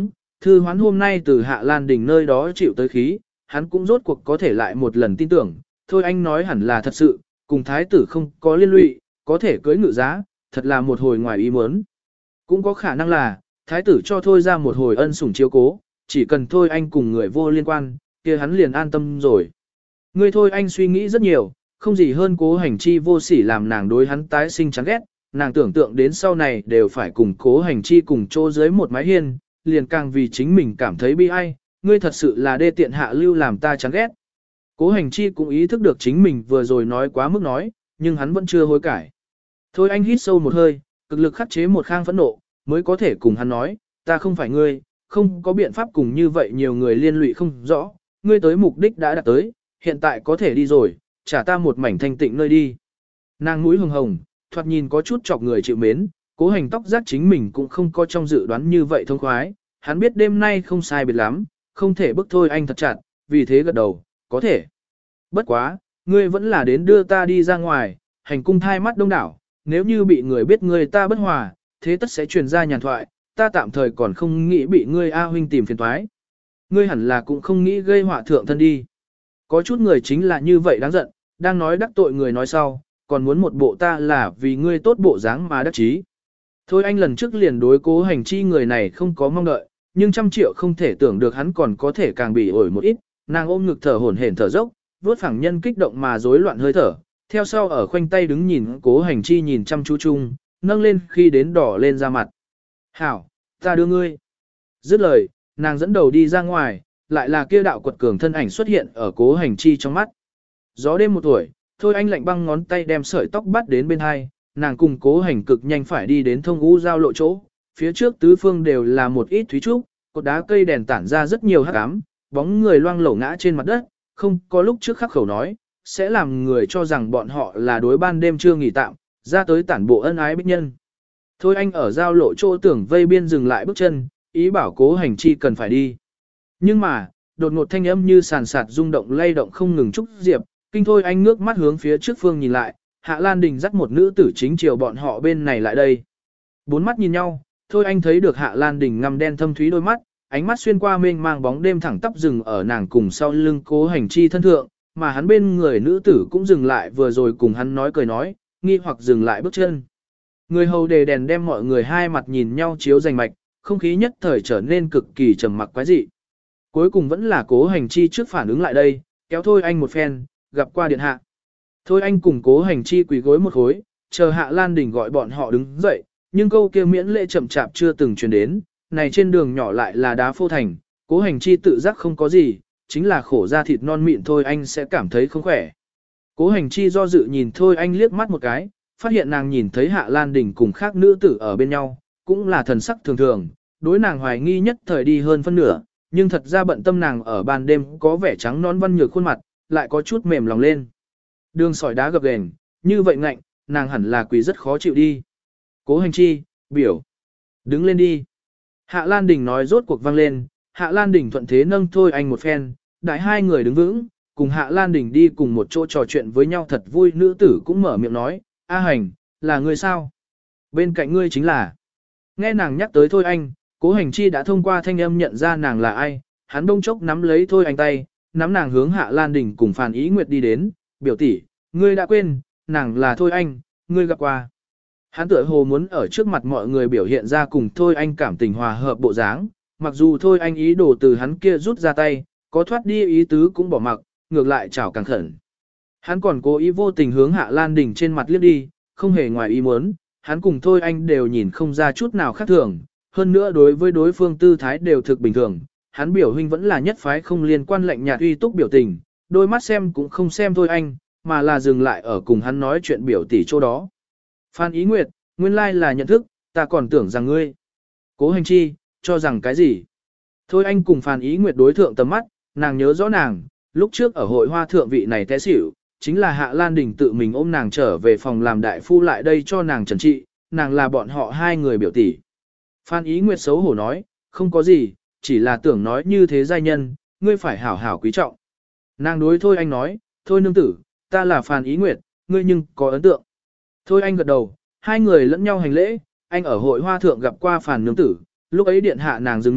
Thư hoán hôm nay từ Hạ Lan Đình nơi đó chịu tới khí, hắn cũng rốt cuộc có thể lại một lần tin tưởng, thôi anh nói hẳn là thật sự, cùng thái tử không có liên lụy, có thể cưới ngự giá, thật là một hồi ngoài ý muốn. Cũng có khả năng là, thái tử cho thôi ra một hồi ân sủng chiếu cố, chỉ cần thôi anh cùng người vô liên quan, kia hắn liền an tâm rồi. Người thôi anh suy nghĩ rất nhiều, không gì hơn cố hành chi vô sỉ làm nàng đối hắn tái sinh chán ghét, nàng tưởng tượng đến sau này đều phải cùng cố hành chi cùng chô dưới một mái hiên, liền càng vì chính mình cảm thấy bi ai, ngươi thật sự là đê tiện hạ lưu làm ta chán ghét. Cố hành chi cũng ý thức được chính mình vừa rồi nói quá mức nói, nhưng hắn vẫn chưa hối cải. Thôi anh hít sâu một hơi, cực lực khắc chế một khang phẫn nộ, mới có thể cùng hắn nói, ta không phải ngươi, không có biện pháp cùng như vậy nhiều người liên lụy không rõ, ngươi tới mục đích đã đạt tới, hiện tại có thể đi rồi, trả ta một mảnh thanh tịnh nơi đi. Nàng mũi hồng hồng, thoạt nhìn có chút chọc người chịu mến, cố hành tóc giác chính mình cũng không có trong dự đoán như vậy thông khoái, hắn biết đêm nay không sai biệt lắm, không thể bức thôi anh thật chặt, vì thế gật đầu, có thể. Bất quá, ngươi vẫn là đến đưa ta đi ra ngoài, hành cung thai mắt đông đảo, nếu như bị người biết ngươi ta bất hòa, thế tất sẽ truyền ra nhàn thoại, ta tạm thời còn không nghĩ bị ngươi A huynh tìm phiền toái. Ngươi hẳn là cũng không nghĩ gây họa thượng thân đi. Có chút người chính là như vậy đáng giận, đang nói đắc tội người nói sau, còn muốn một bộ ta là vì ngươi tốt bộ dáng mà đắc chí. Thôi anh lần trước liền đối cố hành chi người này không có mong đợi, nhưng trăm triệu không thể tưởng được hắn còn có thể càng bị ổi một ít, nàng ôm ngực thở hổn hển thở dốc, vuốt phẳng nhân kích động mà rối loạn hơi thở, theo sau ở khoanh tay đứng nhìn cố hành chi nhìn chăm chú chung, nâng lên khi đến đỏ lên ra mặt. Hảo, ta đưa ngươi. Dứt lời, nàng dẫn đầu đi ra ngoài, lại là kia đạo quật cường thân ảnh xuất hiện ở cố hành chi trong mắt. Gió đêm một tuổi, thôi anh lạnh băng ngón tay đem sợi tóc bắt đến bên hai, nàng cùng cố hành cực nhanh phải đi đến thông ngũ giao lộ chỗ, phía trước tứ phương đều là một ít thúy trúc, cột đá cây đèn tản ra rất nhiều hắc ám, bóng người loang lổ ngã trên mặt đất, không có lúc trước khắc khẩu nói, sẽ làm người cho rằng bọn họ là đối ban đêm chưa nghỉ tạm, ra tới tản bộ ân ái bích nhân. Thôi anh ở giao lộ chỗ tưởng vây biên dừng lại bước chân, ý bảo cố hành chi cần phải đi. Nhưng mà, đột ngột thanh âm như sàn sạt rung động lay động không ngừng trúc diệp, kinh thôi anh ngước mắt hướng phía trước phương nhìn lại, Hạ Lan Đình dắt một nữ tử chính chiều bọn họ bên này lại đây. Bốn mắt nhìn nhau, thôi anh thấy được Hạ Lan Đình ngăm đen thâm thúy đôi mắt, ánh mắt xuyên qua mênh mang bóng đêm thẳng tắp dừng ở nàng cùng sau lưng cố hành chi thân thượng, mà hắn bên người nữ tử cũng dừng lại vừa rồi cùng hắn nói cười nói, nghi hoặc dừng lại bước chân. Người hầu đề đèn đem mọi người hai mặt nhìn nhau chiếu rành mạch, không khí nhất thời trở nên cực kỳ trầm mặc quái dị. Cuối cùng vẫn là cố hành chi trước phản ứng lại đây, kéo thôi anh một phen, gặp qua điện hạ. Thôi anh cùng cố hành chi quỳ gối một khối, chờ Hạ Lan Đình gọi bọn họ đứng dậy, nhưng câu kia miễn lễ chậm chạp chưa từng truyền đến, này trên đường nhỏ lại là đá phô thành, cố hành chi tự giác không có gì, chính là khổ da thịt non mịn thôi anh sẽ cảm thấy không khỏe. Cố hành chi do dự nhìn thôi anh liếc mắt một cái, phát hiện nàng nhìn thấy Hạ Lan Đình cùng khác nữ tử ở bên nhau, cũng là thần sắc thường thường, đối nàng hoài nghi nhất thời đi hơn phân nửa, nhưng thật ra bận tâm nàng ở ban đêm có vẻ trắng nón văn nhược khuôn mặt, lại có chút mềm lòng lên. Đường sỏi đá gập ghềnh, như vậy ngạnh, nàng hẳn là quỷ rất khó chịu đi. Cố hành chi, biểu, đứng lên đi. Hạ Lan Đình nói rốt cuộc vang lên, Hạ Lan Đình thuận thế nâng thôi anh một phen, đại hai người đứng vững, cùng Hạ Lan Đình đi cùng một chỗ trò chuyện với nhau thật vui, nữ tử cũng mở miệng nói, A hành, là người sao? Bên cạnh ngươi chính là. Nghe nàng nhắc tới thôi anh, cố hành chi đã thông qua thanh âm nhận ra nàng là ai, hắn đông chốc nắm lấy thôi anh tay, nắm nàng hướng Hạ Lan Đình cùng Phàn Ý Nguyệt đi đến, biểu tỷ, ngươi đã quên, nàng là thôi anh, ngươi gặp qua. Hắn tựa hồ muốn ở trước mặt mọi người biểu hiện ra cùng thôi anh cảm tình hòa hợp bộ dáng, mặc dù thôi anh ý đồ từ hắn kia rút ra tay, có thoát đi ý tứ cũng bỏ mặc, ngược lại chảo càng khẩn. Hắn còn cố ý vô tình hướng Hạ Lan Đình trên mặt liếc đi, không hề ngoài ý muốn, hắn cùng thôi anh đều nhìn không ra chút nào khác thường, hơn nữa đối với đối phương tư thái đều thực bình thường, hắn biểu huynh vẫn là nhất phái không liên quan lệnh nhạt uy túc biểu tình, đôi mắt xem cũng không xem thôi anh, mà là dừng lại ở cùng hắn nói chuyện biểu tỷ chỗ đó. Phan Ý Nguyệt, nguyên lai là nhận thức, ta còn tưởng rằng ngươi. Cố hành chi, cho rằng cái gì? Thôi anh cùng Phan Ý Nguyệt đối thượng tầm mắt, nàng nhớ rõ nàng, lúc trước ở hội hoa thượng vị này té xỉu, chính là Hạ Lan Đình tự mình ôm nàng trở về phòng làm đại phu lại đây cho nàng trần trị, nàng là bọn họ hai người biểu tỷ. Phan Ý Nguyệt xấu hổ nói, không có gì, chỉ là tưởng nói như thế giai nhân, ngươi phải hảo hảo quý trọng. Nàng đối thôi anh nói, thôi nương tử, ta là Phan Ý Nguyệt, ngươi nhưng có ấn tượng. Thôi anh gật đầu, hai người lẫn nhau hành lễ, anh ở hội hoa thượng gặp qua Phan nương tử, lúc ấy điện hạ nàng dừng miệng,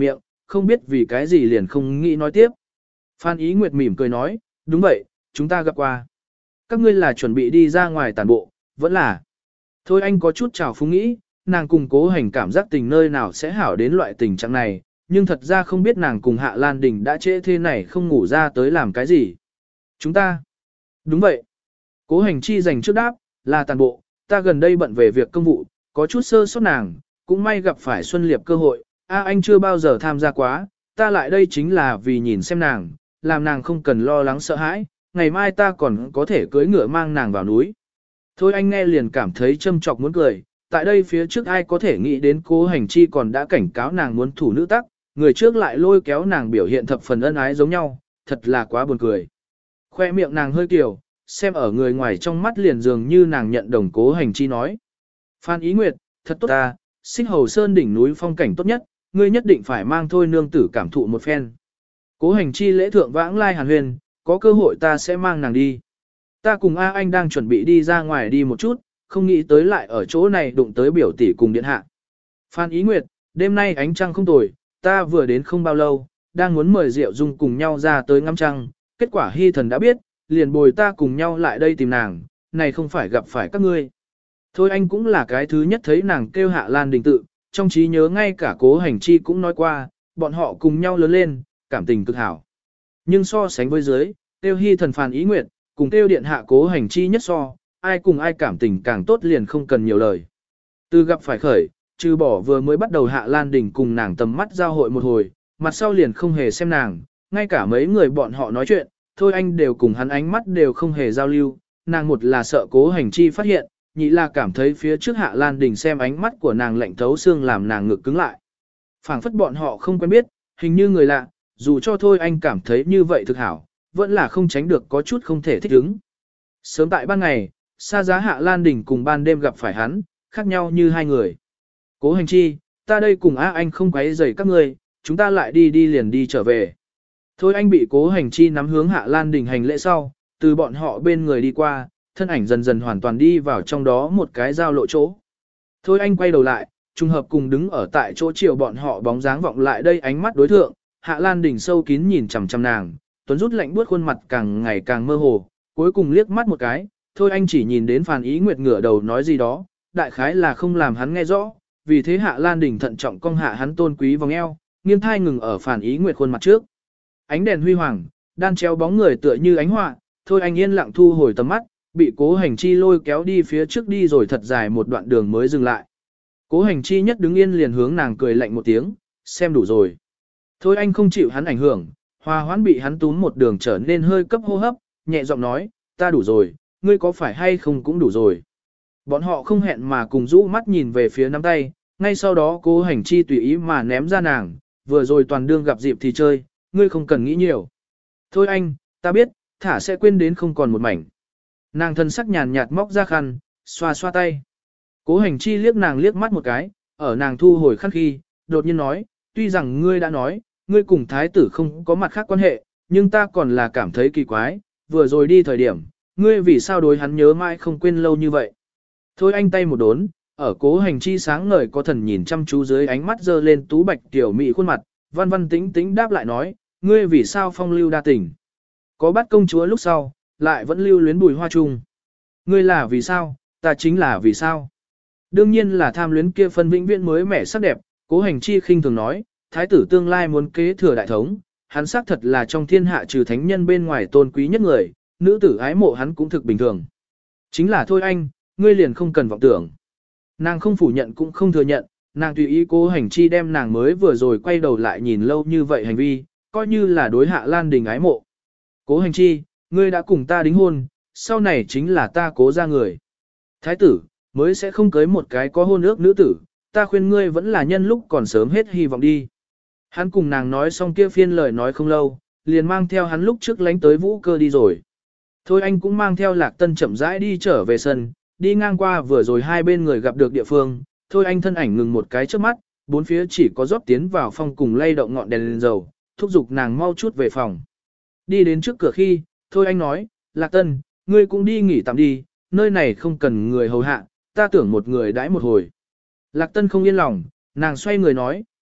không biết vì cái gì liền không nghĩ nói tiếp. Phan Ý Nguyệt mỉm cười nói, đúng vậy, chúng ta gặp qua. Các ngươi là chuẩn bị đi ra ngoài tản bộ, vẫn là. Thôi anh có chút trào phúng nghĩ, nàng cùng Cố Hành cảm giác tình nơi nào sẽ hảo đến loại tình trạng này, nhưng thật ra không biết nàng cùng Hạ Lan Đình đã trễ thế này không ngủ ra tới làm cái gì. Chúng ta. Đúng vậy. Cố Hành chi dành trước đáp, là tàn bộ, ta gần đây bận về việc công vụ, có chút sơ sót nàng, cũng may gặp phải Xuân Liệp cơ hội, a anh chưa bao giờ tham gia quá, ta lại đây chính là vì nhìn xem nàng, làm nàng không cần lo lắng sợ hãi, ngày mai ta còn có thể cưỡi ngựa mang nàng vào núi. Thôi anh nghe liền cảm thấy châm chọc muốn cười, tại đây phía trước ai có thể nghĩ đến Cố Hành chi còn đã cảnh cáo nàng muốn thủ nữ tắc, người trước lại lôi kéo nàng biểu hiện thập phần ân ái giống nhau, thật là quá buồn cười. Khoe miệng nàng hơi kiểu, xem ở người ngoài trong mắt liền dường như nàng nhận đồng Cố Hành chi nói. Phan Ý Nguyệt, thật tốt ta, Xích Hầu Sơn đỉnh núi phong cảnh tốt nhất, ngươi nhất định phải mang thôi nương tử cảm thụ một phen. Cố Hành chi lễ thượng vãng lai hàn huyền, có cơ hội ta sẽ mang nàng đi. Ta cùng A Anh đang chuẩn bị đi ra ngoài đi một chút, không nghĩ tới lại ở chỗ này đụng tới biểu tỷ cùng điện hạ. Phan Ý Nguyệt, đêm nay ánh trăng không tồi, ta vừa đến không bao lâu, đang muốn mời Diệu Dung cùng nhau ra tới ngắm trăng, kết quả Hy Thần đã biết, liền bồi ta cùng nhau lại đây tìm nàng, này không phải gặp phải các ngươi. Thôi anh cũng là cái thứ nhất thấy nàng kêu Hạ Lan Đình tự, trong trí nhớ ngay cả Cố Hành chi cũng nói qua, bọn họ cùng nhau lớn lên, cảm tình cực hảo. Nhưng so sánh với dưới, kêu Hy Thần Phan Ý Nguyệt, cùng kêu điện hạ Cố Hành chi nhất so, ai cùng ai cảm tình càng tốt liền không cần nhiều lời. Từ gặp phải khởi, trừ bỏ vừa mới bắt đầu Hạ Lan Đình cùng nàng tầm mắt giao hội một hồi, mặt sau liền không hề xem nàng, ngay cả mấy người bọn họ nói chuyện, thôi anh đều cùng hắn ánh mắt đều không hề giao lưu, nàng một là sợ Cố Hành chi phát hiện, nhị là cảm thấy phía trước Hạ Lan Đình xem ánh mắt của nàng lạnh thấu xương làm nàng ngực cứng lại. Phảng phất bọn họ không quen biết, hình như người lạ, dù cho thôi anh cảm thấy như vậy thực hảo, vẫn là không tránh được có chút không thể thích ứng. Sớm tại ban ngày, xa giá Hạ Lan Đình cùng ban đêm gặp phải hắn, khác nhau như hai người. Cố Hành chi, ta đây cùng A Anh không quấy rầy các ngươi, chúng ta lại đi đi liền đi trở về. Thôi anh bị Cố Hành chi nắm hướng Hạ Lan Đình hành lễ sau, từ bọn họ bên người đi qua, thân ảnh dần dần hoàn toàn đi vào trong đó một cái giao lộ chỗ. Thôi anh quay đầu lại, trùng hợp cùng đứng ở tại chỗ chiều bọn họ bóng dáng vọng lại đây ánh mắt đối thượng, Hạ Lan Đình sâu kín nhìn chằm chằm nàng, tuấn rút lạnh buốt khuôn mặt càng ngày càng mơ hồ, cuối cùng liếc mắt một cái, thôi anh chỉ nhìn đến Phan Ý Nguyệt ngửa đầu nói gì đó, đại khái là không làm hắn nghe rõ, vì thế Hạ Lan Đình thận trọng cong hạ hắn tôn quý vòng eo, nghiêng thai ngừng ở Phan Ý Nguyệt khuôn mặt trước. Ánh đèn huy hoàng, đan treo bóng người tựa như ánh họa, thôi anh yên lặng thu hồi tầm mắt, bị Cố Hành chi lôi kéo đi phía trước đi rồi thật dài một đoạn đường mới dừng lại. Cố Hành chi nhất đứng yên liền hướng nàng cười lạnh một tiếng, xem đủ rồi. Thôi anh không chịu hắn ảnh hưởng, hòa hoãn bị hắn túm một đường trở nên hơi cấp hô hấp, nhẹ giọng nói, ta đủ rồi, ngươi có phải hay không cũng đủ rồi. Bọn họ không hẹn mà cùng rũ mắt nhìn về phía nắm tay, ngay sau đó Cố Hành chi tùy ý mà ném ra nàng, vừa rồi toàn đương gặp dịp thì chơi, ngươi không cần nghĩ nhiều. Thôi anh, ta biết, thả sẽ quên đến không còn một mảnh. Nàng thân sắc nhàn nhạt móc ra khăn, xoa xoa tay. Cố Hành chi liếc nàng liếc mắt một cái, ở nàng thu hồi khăn khi, đột nhiên nói, tuy rằng ngươi đã nói, ngươi cùng thái tử không có mặt khác quan hệ, nhưng ta còn là cảm thấy kỳ quái, vừa rồi đi thời điểm, ngươi vì sao đối hắn nhớ mãi không quên lâu như vậy. Thôi anh tay một đốn, ở Cố Hành chi sáng ngời có thần nhìn chăm chú dưới ánh mắt dơ lên tú bạch tiểu mị khuôn mặt, văn văn tĩnh tĩnh đáp lại nói, ngươi vì sao phong lưu đa tình. Có bắt công chúa lúc sau, lại vẫn lưu luyến bùi hoa chung. Ngươi là vì sao, ta chính là vì sao. Đương nhiên là tham luyến kia phân vĩnh viễn mới mẻ sắc đẹp, Cố Hành chi khinh thường nói, thái tử tương lai muốn kế thừa đại thống, hắn xác thật là trong thiên hạ trừ thánh nhân bên ngoài tôn quý nhất người, nữ tử ái mộ hắn cũng thực bình thường. Chính là thôi anh, ngươi liền không cần vọng tưởng. Nàng không phủ nhận cũng không thừa nhận, nàng tùy ý Cố Hành chi đem nàng mới vừa rồi quay đầu lại nhìn lâu như vậy hành vi, coi như là đối Hạ Lan Đình ái mộ. Cố Hành chi, ngươi đã cùng ta đính hôn, sau này chính là ta Cố ra người. Thái tử, mới sẽ không cưới một cái có hôn ước nữ tử, ta khuyên ngươi vẫn là nhân lúc còn sớm hết hy vọng đi. Hắn cùng nàng nói xong kia phiên lời nói không lâu, liền mang theo hắn lúc trước lánh tới Vũ Cơ đi rồi. Thôi anh cũng mang theo Lạc Tân chậm rãi đi trở về sân, đi ngang qua vừa rồi hai bên người gặp được địa phương, thôi anh thân ảnh ngừng một cái trước mắt, bốn phía chỉ có rót tiến vào phòng cùng lay động ngọn đèn lên dầu, thúc giục nàng mau chút về phòng. Đi đến trước cửa khi, thôi anh nói, Lạc Tân, ngươi cũng đi nghỉ tạm đi, nơi này không cần người hầu hạ, ta tưởng một người đãi một hồi. Lạc Tân không yên lòng, nàng xoay người nói,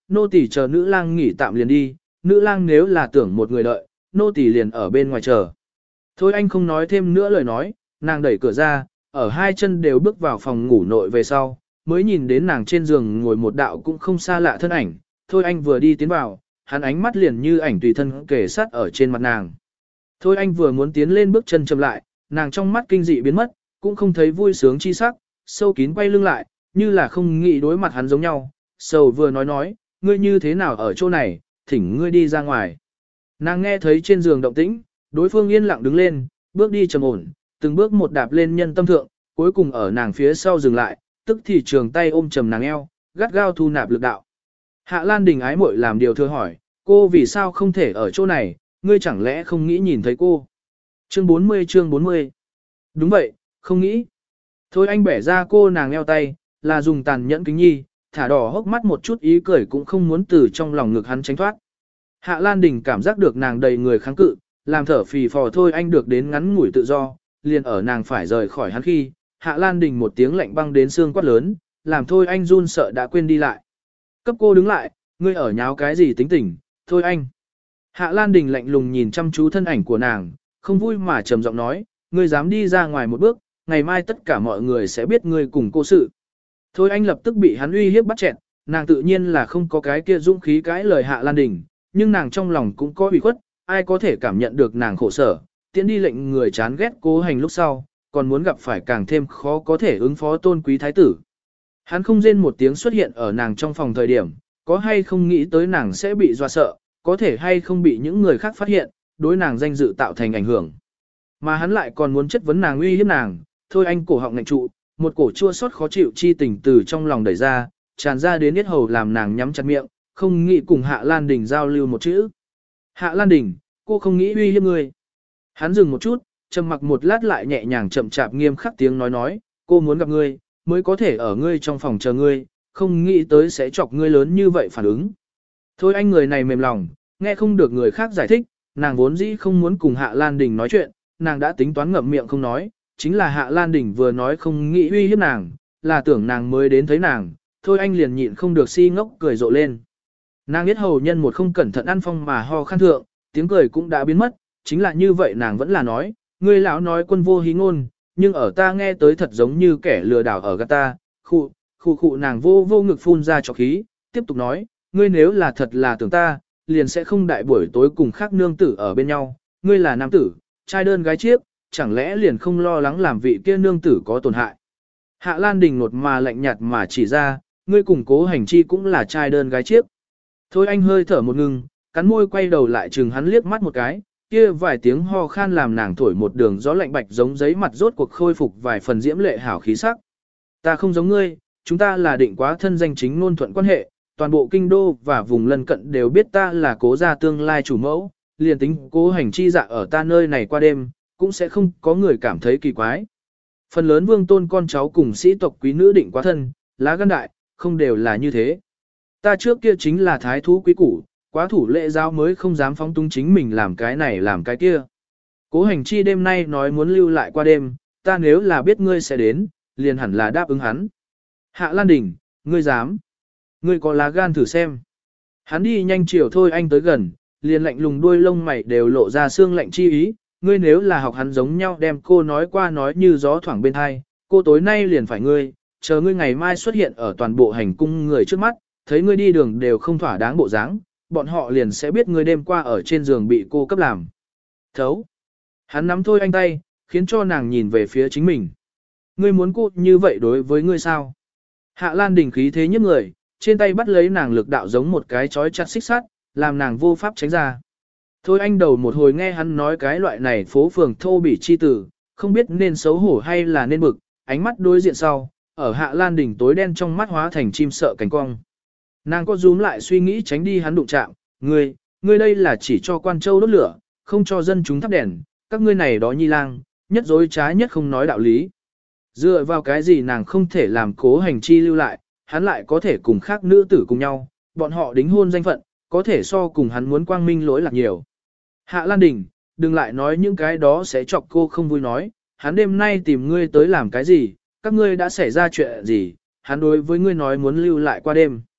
nô tỳ chờ nữ lang nghỉ tạm liền đi, nữ lang nếu là tưởng một người đợi, nô tỳ liền ở bên ngoài chờ. Thôi anh không nói thêm nữa lời nói, nàng đẩy cửa ra, ở hai chân đều bước vào phòng ngủ nội về sau, mới nhìn đến nàng trên giường ngồi một đạo cũng không xa lạ thân ảnh, thôi anh vừa đi tiến vào, hắn ánh mắt liền như ảnh tùy thân kề sát ở trên mặt nàng. Thôi anh vừa muốn tiến lên bước chân chậm lại, nàng trong mắt kinh dị biến mất, cũng không thấy vui sướng chi sắc, sâu kín quay lưng lại, như là không nghĩ đối mặt hắn giống nhau, sầu vừa nói nói, ngươi như thế nào ở chỗ này, thỉnh ngươi đi ra ngoài. Nàng nghe thấy trên giường động tĩnh, đối phương yên lặng đứng lên, bước đi trầm ổn, từng bước một đạp lên nhân tâm thượng, cuối cùng ở nàng phía sau dừng lại, tức thì trường tay ôm trầm nàng eo, gắt gao thu nạp lực đạo. Hạ Lan Đình ái muội làm điều thưa hỏi, cô vì sao không thể ở chỗ này, ngươi chẳng lẽ không nghĩ nhìn thấy cô. Chương bốn mươi chương bốn mươi. Đúng vậy, không nghĩ. Thôi anh bẻ ra cô nàng eo tay, là dùng tàn nhẫn kính nhi, thả đỏ hốc mắt một chút ý cười cũng không muốn từ trong lòng ngực hắn tránh thoát. Hạ Lan Đình cảm giác được nàng đầy người kháng cự, làm thở phì phò thôi anh được đến ngắn ngủi tự do, liền ở nàng phải rời khỏi hắn khi, Hạ Lan Đình một tiếng lạnh băng đến xương quát lớn, làm thôi anh run sợ đã quên đi lại. Cấp cô đứng lại, ngươi ở nháo cái gì tính tình, thôi anh. Hạ Lan Đình lạnh lùng nhìn chăm chú thân ảnh của nàng, không vui mà trầm giọng nói, ngươi dám đi ra ngoài một bước, ngày mai tất cả mọi người sẽ biết ngươi cùng cô sự. Thôi anh lập tức bị hắn uy hiếp bắt chẹn, nàng tự nhiên là không có cái kia dũng khí cãi lời Hạ Lan Đình, nhưng nàng trong lòng cũng có ủy khuất, ai có thể cảm nhận được nàng khổ sở, tiễn đi lệnh người chán ghét cố hành lúc sau, còn muốn gặp phải càng thêm khó có thể ứng phó tôn quý thái tử. Hắn không rên một tiếng xuất hiện ở nàng trong phòng thời điểm, có hay không nghĩ tới nàng sẽ bị dọa sợ, có thể hay không bị những người khác phát hiện, đối nàng danh dự tạo thành ảnh hưởng. Mà hắn lại còn muốn chất vấn nàng uy hiếp nàng, thôi anh cổ họng ngạnh trụ, một cổ chua xót khó chịu chi tình từ trong lòng đẩy ra, tràn ra đến yết hầu làm nàng nhắm chặt miệng, không nghĩ cùng Hạ Lan Đình giao lưu một chữ. Hạ Lan Đình, cô không nghĩ uy hiếp ngươi. Hắn dừng một chút, trầm mặc một lát lại nhẹ nhàng chậm chạp nghiêm khắc tiếng nói nói, cô muốn gặp ngươi, mới có thể ở ngươi trong phòng chờ ngươi, không nghĩ tới sẽ chọc ngươi lớn như vậy phản ứng. Thôi anh người này mềm lòng, nghe không được người khác giải thích, nàng vốn dĩ không muốn cùng Hạ Lan Đình nói chuyện, nàng đã tính toán ngậm miệng không nói, chính là Hạ Lan Đình vừa nói không nghĩ uy hiếp nàng, là tưởng nàng mới đến thấy nàng, thôi anh liền nhịn không được si ngốc cười rộ lên. Nàng biết hầu nhân một không cẩn thận ăn phong mà ho khan thượng, tiếng cười cũng đã biến mất, chính là như vậy nàng vẫn là nói, ngươi lão nói quân vô hí ngôn, nhưng ở ta nghe tới thật giống như kẻ lừa đảo ở gạt ta, khu, khu khu nàng vô vô ngực phun ra trọc khí, tiếp tục nói, ngươi nếu là thật là tưởng ta, liền sẽ không đại buổi tối cùng khác nương tử ở bên nhau, ngươi là nam tử, trai đơn gái chiếc, chẳng lẽ liền không lo lắng làm vị kia nương tử có tổn hại. Hạ Lan Đình nột mà lạnh nhạt mà chỉ ra, ngươi cùng cố hành chi cũng là trai đơn gái chiếc. Thôi anh hơi thở một ngừng, cắn môi quay đầu lại chừng hắn liếc mắt một cái, kia vài tiếng ho khan làm nàng thổi một đường gió lạnh bạch giống giấy mặt rốt cuộc khôi phục vài phần diễm lệ hảo khí sắc. Ta không giống ngươi, chúng ta là định quá thân danh chính ngôn thuận quan hệ, toàn bộ kinh đô và vùng lân cận đều biết ta là cố gia tương lai chủ mẫu, liền tính cố hành chi dạ ở ta nơi này qua đêm, cũng sẽ không có người cảm thấy kỳ quái. Phần lớn vương tôn con cháu cùng sĩ tộc quý nữ định quá thân, lá gan đại, không đều là như thế. Ta trước kia chính là thái thú quý củ, quá thủ lễ giáo mới không dám phóng túng chính mình làm cái này làm cái kia. Cố hành chi đêm nay nói muốn lưu lại qua đêm, ta nếu là biết ngươi sẽ đến, liền hẳn là đáp ứng hắn. Hạ Lan Đình, ngươi dám. Ngươi có lá gan thử xem. Hắn đi nhanh chiều thôi anh tới gần, liền lạnh lùng đuôi lông mày đều lộ ra xương lạnh chi ý. Ngươi nếu là học hắn giống nhau đem cô nói qua nói như gió thoảng bên hai, cô tối nay liền phải ngươi, chờ ngươi ngày mai xuất hiện ở toàn bộ hành cung người trước mắt, thấy ngươi đi đường đều không thỏa đáng bộ dáng, bọn họ liền sẽ biết ngươi đêm qua ở trên giường bị cô cấp làm. Thấu. Hắn nắm thôi anh tay, khiến cho nàng nhìn về phía chính mình. Ngươi muốn cô như vậy đối với ngươi sao? Hạ Lan Đình khí thế nhất người, trên tay bắt lấy nàng lực đạo giống một cái chói chặt xích sắt, làm nàng vô pháp tránh ra. Thôi anh đầu một hồi nghe hắn nói cái loại này phố phường thô bỉ chi tử, không biết nên xấu hổ hay là nên bực, ánh mắt đối diện sau, ở Hạ Lan Đình tối đen trong mắt hóa thành chim sợ cánh cong. Nàng có rúm lại suy nghĩ tránh đi hắn đụng chạm, ngươi, ngươi đây là chỉ cho quan châu đốt lửa, không cho dân chúng thắp đèn, các ngươi này đó nhi lang, nhất dối trá nhất không nói đạo lý. Dựa vào cái gì nàng không thể làm cố hành chi lưu lại, hắn lại có thể cùng khác nữ tử cùng nhau, bọn họ đính hôn danh phận, có thể so cùng hắn muốn quang minh lỗi lạc nhiều. Hạ Lan Đình, đừng lại nói những cái đó sẽ chọc cô không vui nói, hắn đêm nay tìm ngươi tới làm cái gì, các ngươi đã xảy ra chuyện gì, hắn đối với ngươi nói muốn lưu lại qua đêm.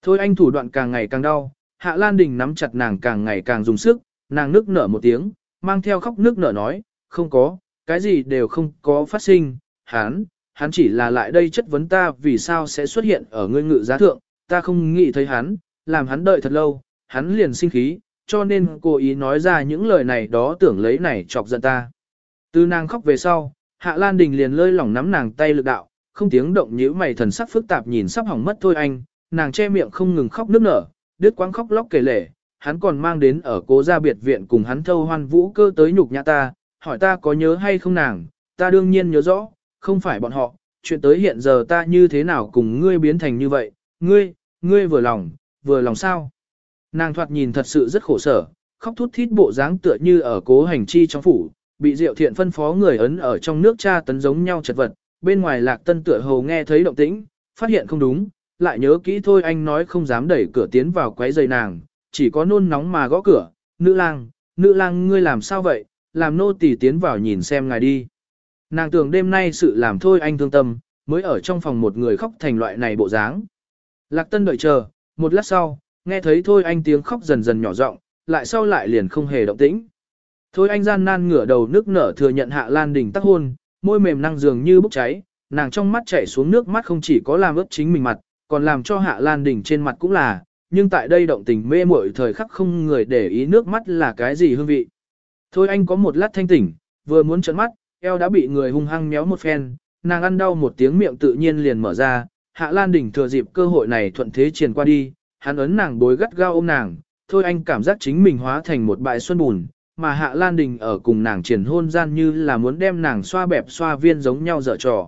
Thôi anh thủ đoạn càng ngày càng đau, Hạ Lan Đình nắm chặt nàng càng ngày càng dùng sức, nàng nức nở một tiếng, mang theo khóc nước nở nói, không có, cái gì đều không có phát sinh, hắn, hắn chỉ là lại đây chất vấn ta vì sao sẽ xuất hiện ở ngươi ngự giá thượng, ta không nghĩ thấy hắn, làm hắn đợi thật lâu, hắn liền sinh khí, cho nên cố ý nói ra những lời này đó tưởng lấy này chọc giận ta. Từ nàng khóc về sau, Hạ Lan Đình liền lơi lỏng nắm nàng tay lực đạo, không tiếng động nhíu mày thần sắc phức tạp nhìn sắp hỏng mất Thôi Anh, nàng che miệng không ngừng khóc nức nở, đứt quãng khóc lóc kể lể, hắn còn mang đến ở cố gia biệt viện cùng hắn thâu hoan vũ cơ tới nhục nhã ta, hỏi ta có nhớ hay không nàng, ta đương nhiên nhớ rõ, không phải bọn họ, chuyện tới hiện giờ ta như thế nào cùng ngươi biến thành như vậy, ngươi, ngươi vừa lòng, vừa lòng sao. Nàng thoạt nhìn thật sự rất khổ sở, khóc thút thít bộ dáng tựa như ở cố hành chi trong phủ, bị Diệu Thiện phân phó người ấn ở trong nước tra tấn giống nhau chật vật, bên ngoài Lạc Tân tựa hồ nghe thấy động tĩnh, phát hiện không đúng, lại nhớ kỹ Thôi Anh nói không dám đẩy cửa tiến vào quấy rầy nàng, chỉ có nôn nóng mà gõ cửa, nữ lang, nữ lang ngươi làm sao vậy, làm nô tỳ tiến vào nhìn xem ngài đi. Nàng tưởng đêm nay sự làm Thôi Anh thương tâm, mới ở trong phòng một người khóc thành loại này bộ dáng. Lạc Tân đợi chờ, một lát sau, nghe thấy Thôi Anh tiếng khóc dần dần nhỏ giọng, lại sau lại liền không hề động tĩnh. Thôi Anh gian nan ngửa đầu nước nở thừa nhận Hạ Lan Đình tác hôn, môi mềm năng dường như bốc cháy, nàng trong mắt chảy xuống nước mắt không chỉ có làm ướt chính mình mặt, còn làm cho Hạ Lan Đình trên mặt cũng là, nhưng tại đây động tình mê muội thời khắc không người để ý nước mắt là cái gì hương vị. Thôi Anh có một lát thanh tỉnh, vừa muốn trợn mắt, eo đã bị người hung hăng méo một phen, nàng ăn đau một tiếng miệng tự nhiên liền mở ra, Hạ Lan Đình thừa dịp cơ hội này thuận thế truyền qua đi, hắn ấn nàng bối gắt gao ôm nàng, Thôi Anh cảm giác chính mình hóa thành một bãi xuân bùn, mà Hạ Lan Đình ở cùng nàng triển hôn gian như là muốn đem nàng xoa bẹp xoa viên giống nhau dở trò.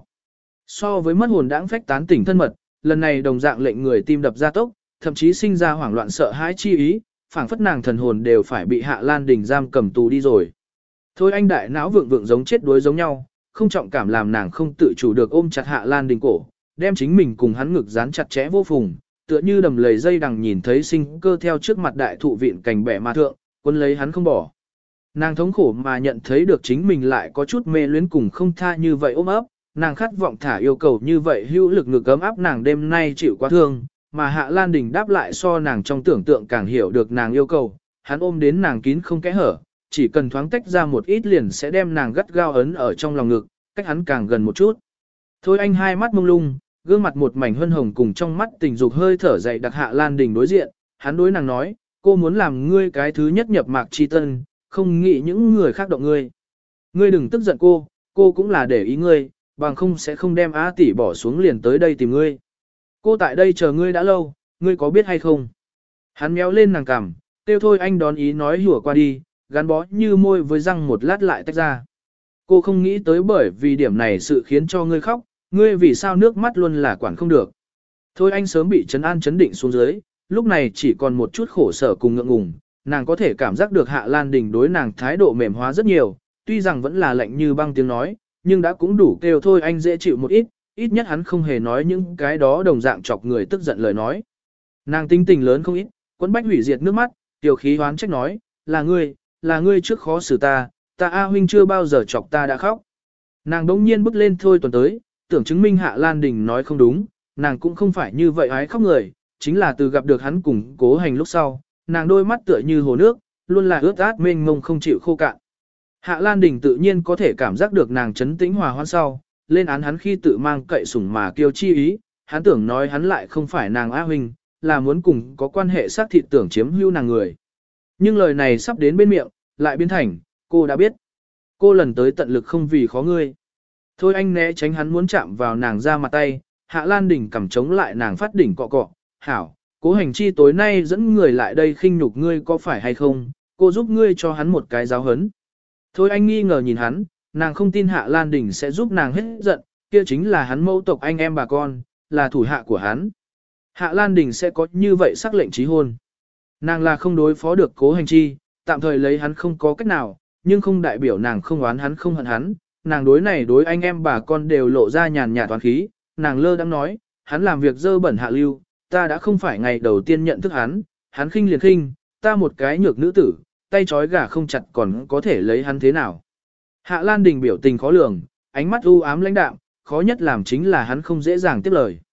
So với mất hồn đãng phách tán tỉnh thân mật, lần này đồng dạng lệnh người tim đập ra tốc, thậm chí sinh ra hoảng loạn sợ hãi chi ý, phảng phất nàng thần hồn đều phải bị Hạ Lan Đình giam cầm tù đi rồi. Thôi Anh đại não vượng vượng giống chết đuối giống nhau, không trọng cảm làm nàng không tự chủ được ôm chặt Hạ Lan Đình cổ, đem chính mình cùng hắn ngực dán chặt chẽ vô phùng, tựa như đầm lầy dây đằng nhìn thấy sinh cơ theo trước mặt đại thụ vịn cành bẻ mà thượng, quân lấy hắn không bỏ. Nàng thống khổ mà nhận thấy được chính mình lại có chút mê luyến cùng không tha như vậy ôm ấp, nàng khát vọng thả yêu cầu như vậy hữu lực ngực ấm áp nàng đêm nay chịu quá thương, mà Hạ Lan Đình đáp lại so nàng trong tưởng tượng càng hiểu được nàng yêu cầu, hắn ôm đến nàng kín không kẽ hở, chỉ cần thoáng tách ra một ít liền sẽ đem nàng gắt gao ấn ở trong lòng ngực, cách hắn càng gần một chút. Thôi Anh hai mắt mông lung, gương mặt một mảnh hân hồng cùng trong mắt tình dục hơi thở dậy đặc Hạ Lan Đình đối diện, hắn đối nàng nói, cô muốn làm ngươi cái thứ nhất nhập mạc chi tân, không nghĩ những người khác động ngươi. Ngươi đừng tức giận cô, cô cũng là để ý ngươi, bằng không sẽ không đem Á tỷ bỏ xuống liền tới đây tìm ngươi. Cô tại đây chờ ngươi đã lâu, ngươi có biết hay không? Hắn méo lên nàng cằm, tiêu Thôi Anh đón ý nói hùa qua đi, gắn bó như môi với răng một lát lại tách ra. Cô không nghĩ tới bởi vì điểm này sự khiến cho ngươi khóc, ngươi vì sao nước mắt luôn là quản không được. Thôi Anh sớm bị trấn an chấn định xuống dưới, lúc này chỉ còn một chút khổ sở cùng ngượng ngùng, nàng có thể cảm giác được Hạ Lan Đình đối nàng thái độ mềm hóa rất nhiều, tuy rằng vẫn là lạnh như băng tiếng nói, nhưng đã cũng đủ kêu Thôi Anh dễ chịu một ít, ít nhất hắn không hề nói những cái đó đồng dạng chọc người tức giận lời nói. Nàng tinh tình lớn không ít, quấn bách hủy diệt nước mắt, tiểu khí hoán trách nói, là ngươi, là ngươi trước khó xử ta, ta A huynh chưa bao giờ chọc ta đã khóc. Nàng đống nhiên bước lên Thôi Tuần tới, tưởng chứng minh Hạ Lan Đình nói không đúng, nàng cũng không phải như vậy ái khóc người, chính là từ gặp được hắn cùng Cố Hành lúc sau, nàng đôi mắt tựa như hồ nước, luôn là ướt át mênh mông không chịu khô cạn. Hạ Lan Đình tự nhiên có thể cảm giác được nàng chấn tĩnh hòa hoãn sau, lên án hắn khi tự mang cậy sủng mà kiêu chi ý, hắn tưởng nói hắn lại không phải nàng A huynh, là muốn cùng có quan hệ xác thịt tưởng chiếm hữu nàng người. Nhưng lời này sắp đến bên miệng, lại biến thành, cô đã biết. Cô lần tới tận lực không vì khó ngươi. Thôi Anh né tránh hắn muốn chạm vào nàng ra mặt tay, Hạ Lan Đình cầm chống lại nàng phát đỉnh cọ cọ, hảo, Cố Hành chi tối nay dẫn người lại đây khinh nhục ngươi có phải hay không, cô giúp ngươi cho hắn một cái giáo hấn. Thôi Anh nghi ngờ nhìn hắn, nàng không tin Hạ Lan Đình sẽ giúp nàng hết giận, kia chính là hắn mẫu tộc anh em bà con, là thủ hạ của hắn. Hạ Lan Đình sẽ có như vậy sắc lệnh trí hôn. Nàng là không đối phó được Cố Hành chi, tạm thời lấy hắn không có cách nào, nhưng không đại biểu nàng không oán hắn không hận hắn, nàng đối này đối anh em bà con đều lộ ra nhàn nhạt toán khí, nàng lơ đãng nói, hắn làm việc dơ bẩn hạ lưu, ta đã không phải ngày đầu tiên nhận thức hắn, hắn khinh liền khinh, ta một cái nhược nữ tử, tay trói gà không chặt còn có thể lấy hắn thế nào. Hạ Lan Đình biểu tình khó lường, ánh mắt u ám lãnh đạm, khó nhất làm chính là hắn không dễ dàng tiếp lời.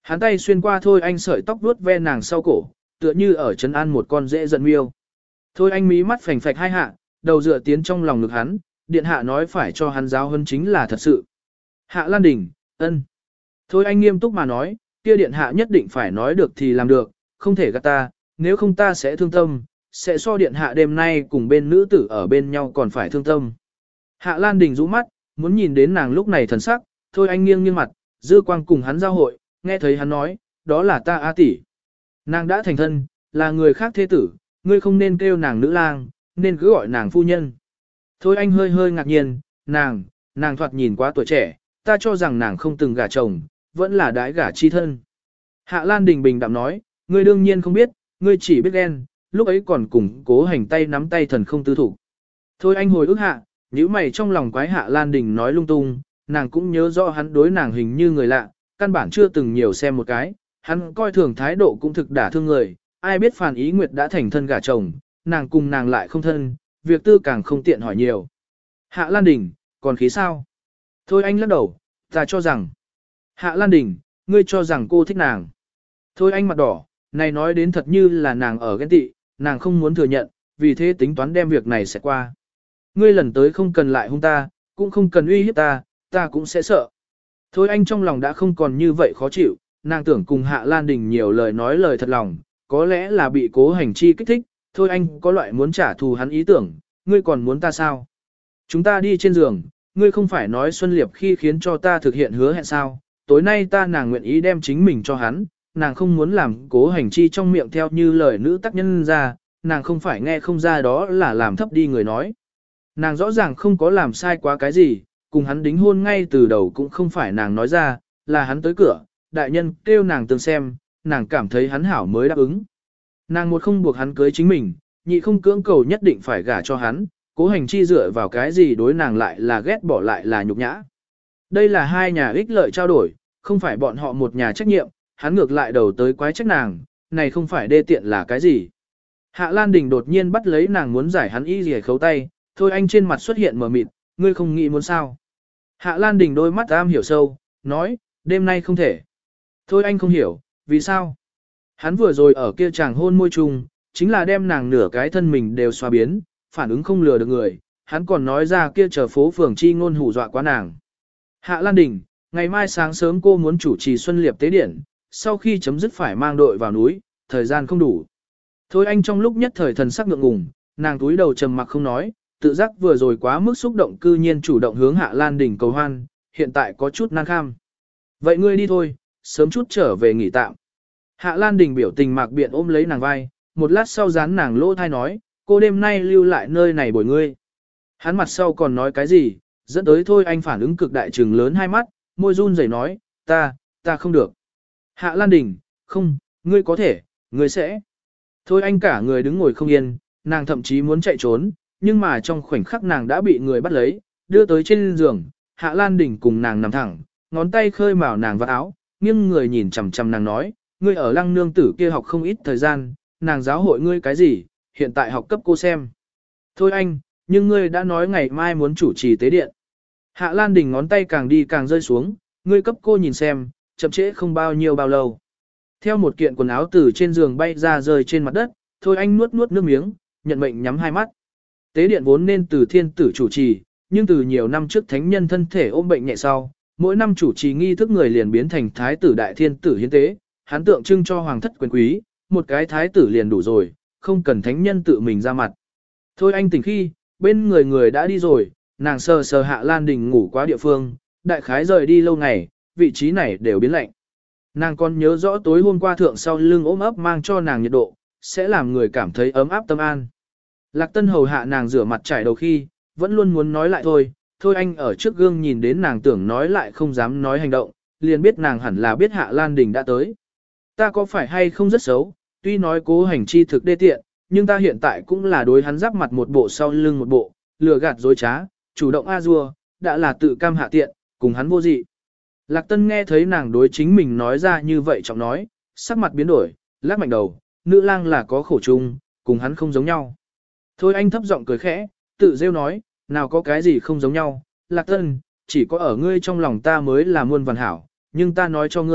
Hắn tay xuyên qua Thôi Anh sợi tóc vuốt ve nàng sau cổ, tựa như ở trấn an một con dễ giận miêu. Thôi Anh mí mắt phành phạch hai hạ, đầu dựa tiến trong lòng ngực hắn, điện hạ nói phải cho hắn giáo hơn chính là thật sự. Hạ Lan Đình, ân. Thôi Anh nghiêm túc mà nói, kia điện hạ nhất định phải nói được thì làm được, không thể gạt ta, nếu không ta sẽ thương tâm, sẽ so điện hạ đêm nay cùng bên nữ tử ở bên nhau còn phải thương tâm. Hạ Lan Đình rũ mắt, muốn nhìn đến nàng lúc này thần sắc, Thôi Anh nghiêng nghiêng mặt, dư quang cùng hắn giao hội, nghe thấy hắn nói, đó là ta A tỷ. Nàng đã thành thân, là người khác thế tử, ngươi không nên kêu nàng nữ lang, nên cứ gọi nàng phu nhân. Thôi Anh hơi hơi ngạc nhiên, nàng, nàng thoạt nhìn quá tuổi trẻ, ta cho rằng nàng không từng gả chồng, vẫn là đái gả chi thân. Hạ Lan Đình bình đạm nói, ngươi đương nhiên không biết, ngươi chỉ biết ghen, lúc ấy còn cùng cố hành tay nắm tay thần không tư thủ. Thôi Anh hồi ức hạ, nhíu mày trong lòng quái Hạ Lan Đình nói lung tung, nàng cũng nhớ rõ hắn đối nàng hình như người lạ, căn bản chưa từng nhiều xem một cái, hắn coi thường thái độ cũng thực đả thương người, ai biết Phàn Ý Nguyệt đã thành thân gả chồng, nàng cùng nàng lại không thân, việc tư càng không tiện hỏi nhiều. Hạ Lan Đình, còn khí sao? Thôi Anh lắc đầu, ta cho rằng. Hạ Lan Đình, ngươi cho rằng cô thích nàng. Thôi Anh mặt đỏ, này nói đến thật như là nàng ở ghen tị, nàng không muốn thừa nhận, vì thế tính toán đem việc này sẽ qua. Ngươi lần tới không cần lại hung ta, cũng không cần uy hiếp ta, ta cũng sẽ sợ. Thôi Anh trong lòng đã không còn như vậy khó chịu, nàng tưởng cùng Hạ Lan Đình nhiều lời nói lời thật lòng, có lẽ là bị cố hành chi kích thích, Thôi Anh có loại muốn trả thù hắn ý tưởng, ngươi còn muốn ta sao? Chúng ta đi trên giường, ngươi không phải nói Xuân Liệp khi khiến cho ta thực hiện hứa hẹn sao, tối nay ta nàng nguyện ý đem chính mình cho hắn, nàng không muốn làm cố hành chi trong miệng theo như lời nữ tác nhân ra, nàng không phải nghe không ra đó là làm thấp đi người nói. Nàng rõ ràng không có làm sai quá cái gì, cùng hắn đính hôn ngay từ đầu cũng không phải nàng nói ra, là hắn tới cửa, đại nhân kêu nàng tương xem, nàng cảm thấy hắn hảo mới đáp ứng. Nàng một không buộc hắn cưới chính mình, nhị không cưỡng cầu nhất định phải gả cho hắn, cố hành chi dựa vào cái gì đối nàng lại là ghét bỏ lại là nhục nhã. Đây là hai nhà ích lợi trao đổi, không phải bọn họ một nhà trách nhiệm, hắn ngược lại đầu tới quái trách nàng, này không phải đê tiện là cái gì. Hạ Lan Đình đột nhiên bắt lấy nàng muốn giải hắn y rìa khấu tay, Thôi Anh trên mặt xuất hiện mờ mịt, ngươi không nghĩ muốn sao. Hạ Lan Đình đôi mắt am hiểu sâu, nói, đêm nay không thể. Thôi Anh không hiểu, vì sao? Hắn vừa rồi ở kia chàng hôn môi chung, chính là đem nàng nửa cái thân mình đều xoa biến, phản ứng không lừa được người, hắn còn nói ra kia chờ phố phường chi ngôn hù dọa quá nàng. Hạ Lan Đình, ngày mai sáng sớm cô muốn chủ trì Xuân Liệp tế điển, sau khi chấm dứt phải mang đội vào núi, thời gian không đủ. Thôi Anh trong lúc nhất thời thần sắc ngượng ngùng, nàng túi đầu trầm mặc không nói, tự giác vừa rồi quá mức xúc động cư nhiên chủ động hướng Hạ Lan Đình cầu hoan, hiện tại có chút nan kham. Vậy ngươi đi thôi, sớm chút trở về nghỉ tạm. Hạ Lan Đình biểu tình mạc biện ôm lấy nàng vai, một lát sau dán nàng lỗ thai nói, cô đêm nay lưu lại nơi này bồi ngươi. Hắn mặt sau còn nói cái gì, dẫn tới Thôi Anh phản ứng cực đại trừng lớn hai mắt, môi run rẩy nói, ta, ta không được. Hạ Lan Đình, không, ngươi có thể, ngươi sẽ. Thôi Anh cả người đứng ngồi không yên, nàng thậm chí muốn chạy trốn, nhưng mà trong khoảnh khắc nàng đã bị người bắt lấy, đưa tới trên giường, Hạ Lan Đình cùng nàng nằm thẳng, ngón tay khơi mào nàng vào áo, nghiêng người nhìn chằm chằm nàng nói, ngươi ở Lăng Nương Tử kia học không ít thời gian, nàng giáo hội ngươi cái gì, hiện tại học cấp cô xem. Thôi Anh, nhưng ngươi đã nói ngày mai muốn chủ trì tế điện. Hạ Lan Đình ngón tay càng đi càng rơi xuống, ngươi cấp cô nhìn xem, chậm trễ không bao nhiêu bao lâu. Theo một kiện quần áo từ trên giường bay ra rơi trên mặt đất, Thôi Anh nuốt nuốt nước miếng, nhận mệnh nhắm hai mắt. Tế điện vốn nên từ thiên tử chủ trì, nhưng từ nhiều năm trước thánh nhân thân thể ôm bệnh nhẹ sau, mỗi năm chủ trì nghi thức người liền biến thành thái tử đại thiên tử hiến tế, hắn tượng trưng cho hoàng thất quyền quý, một cái thái tử liền đủ rồi, không cần thánh nhân tự mình ra mặt. Thôi Anh tỉnh khi, bên người người đã đi rồi, nàng sờ sờ Hạ Lan Đình ngủ quá địa phương, đại khái rời đi lâu ngày, vị trí này đều biến lạnh. Nàng còn nhớ rõ tối hôm qua thượng sau lưng ôm ấp mang cho nàng nhiệt độ, sẽ làm người cảm thấy ấm áp tâm an. Lạc Tân hầu hạ nàng rửa mặt trải đầu khi, vẫn luôn muốn nói lại thôi, Thôi Anh ở trước gương nhìn đến nàng tưởng nói lại không dám nói hành động, liền biết nàng hẳn là biết Hạ Lan Đình đã tới. Ta có phải hay không rất xấu, tuy nói cố hành chi thực đê tiện, nhưng ta hiện tại cũng là đối hắn giáp mặt một bộ sau lưng một bộ, lừa gạt dối trá, chủ động a dua, đã là tự cam hạ tiện, cùng hắn vô dị. Lạc Tân nghe thấy nàng đối chính mình nói ra như vậy trọng nói, sắc mặt biến đổi, lắc mạnh đầu, nữ lang là có khổ chung, cùng hắn không giống nhau. Thôi Anh thấp giọng cười khẽ, tự rêu nói, nào có cái gì không giống nhau, Lạc Tân, chỉ có ở ngươi trong lòng ta mới là muôn vàn hảo, nhưng ta nói cho ngươi,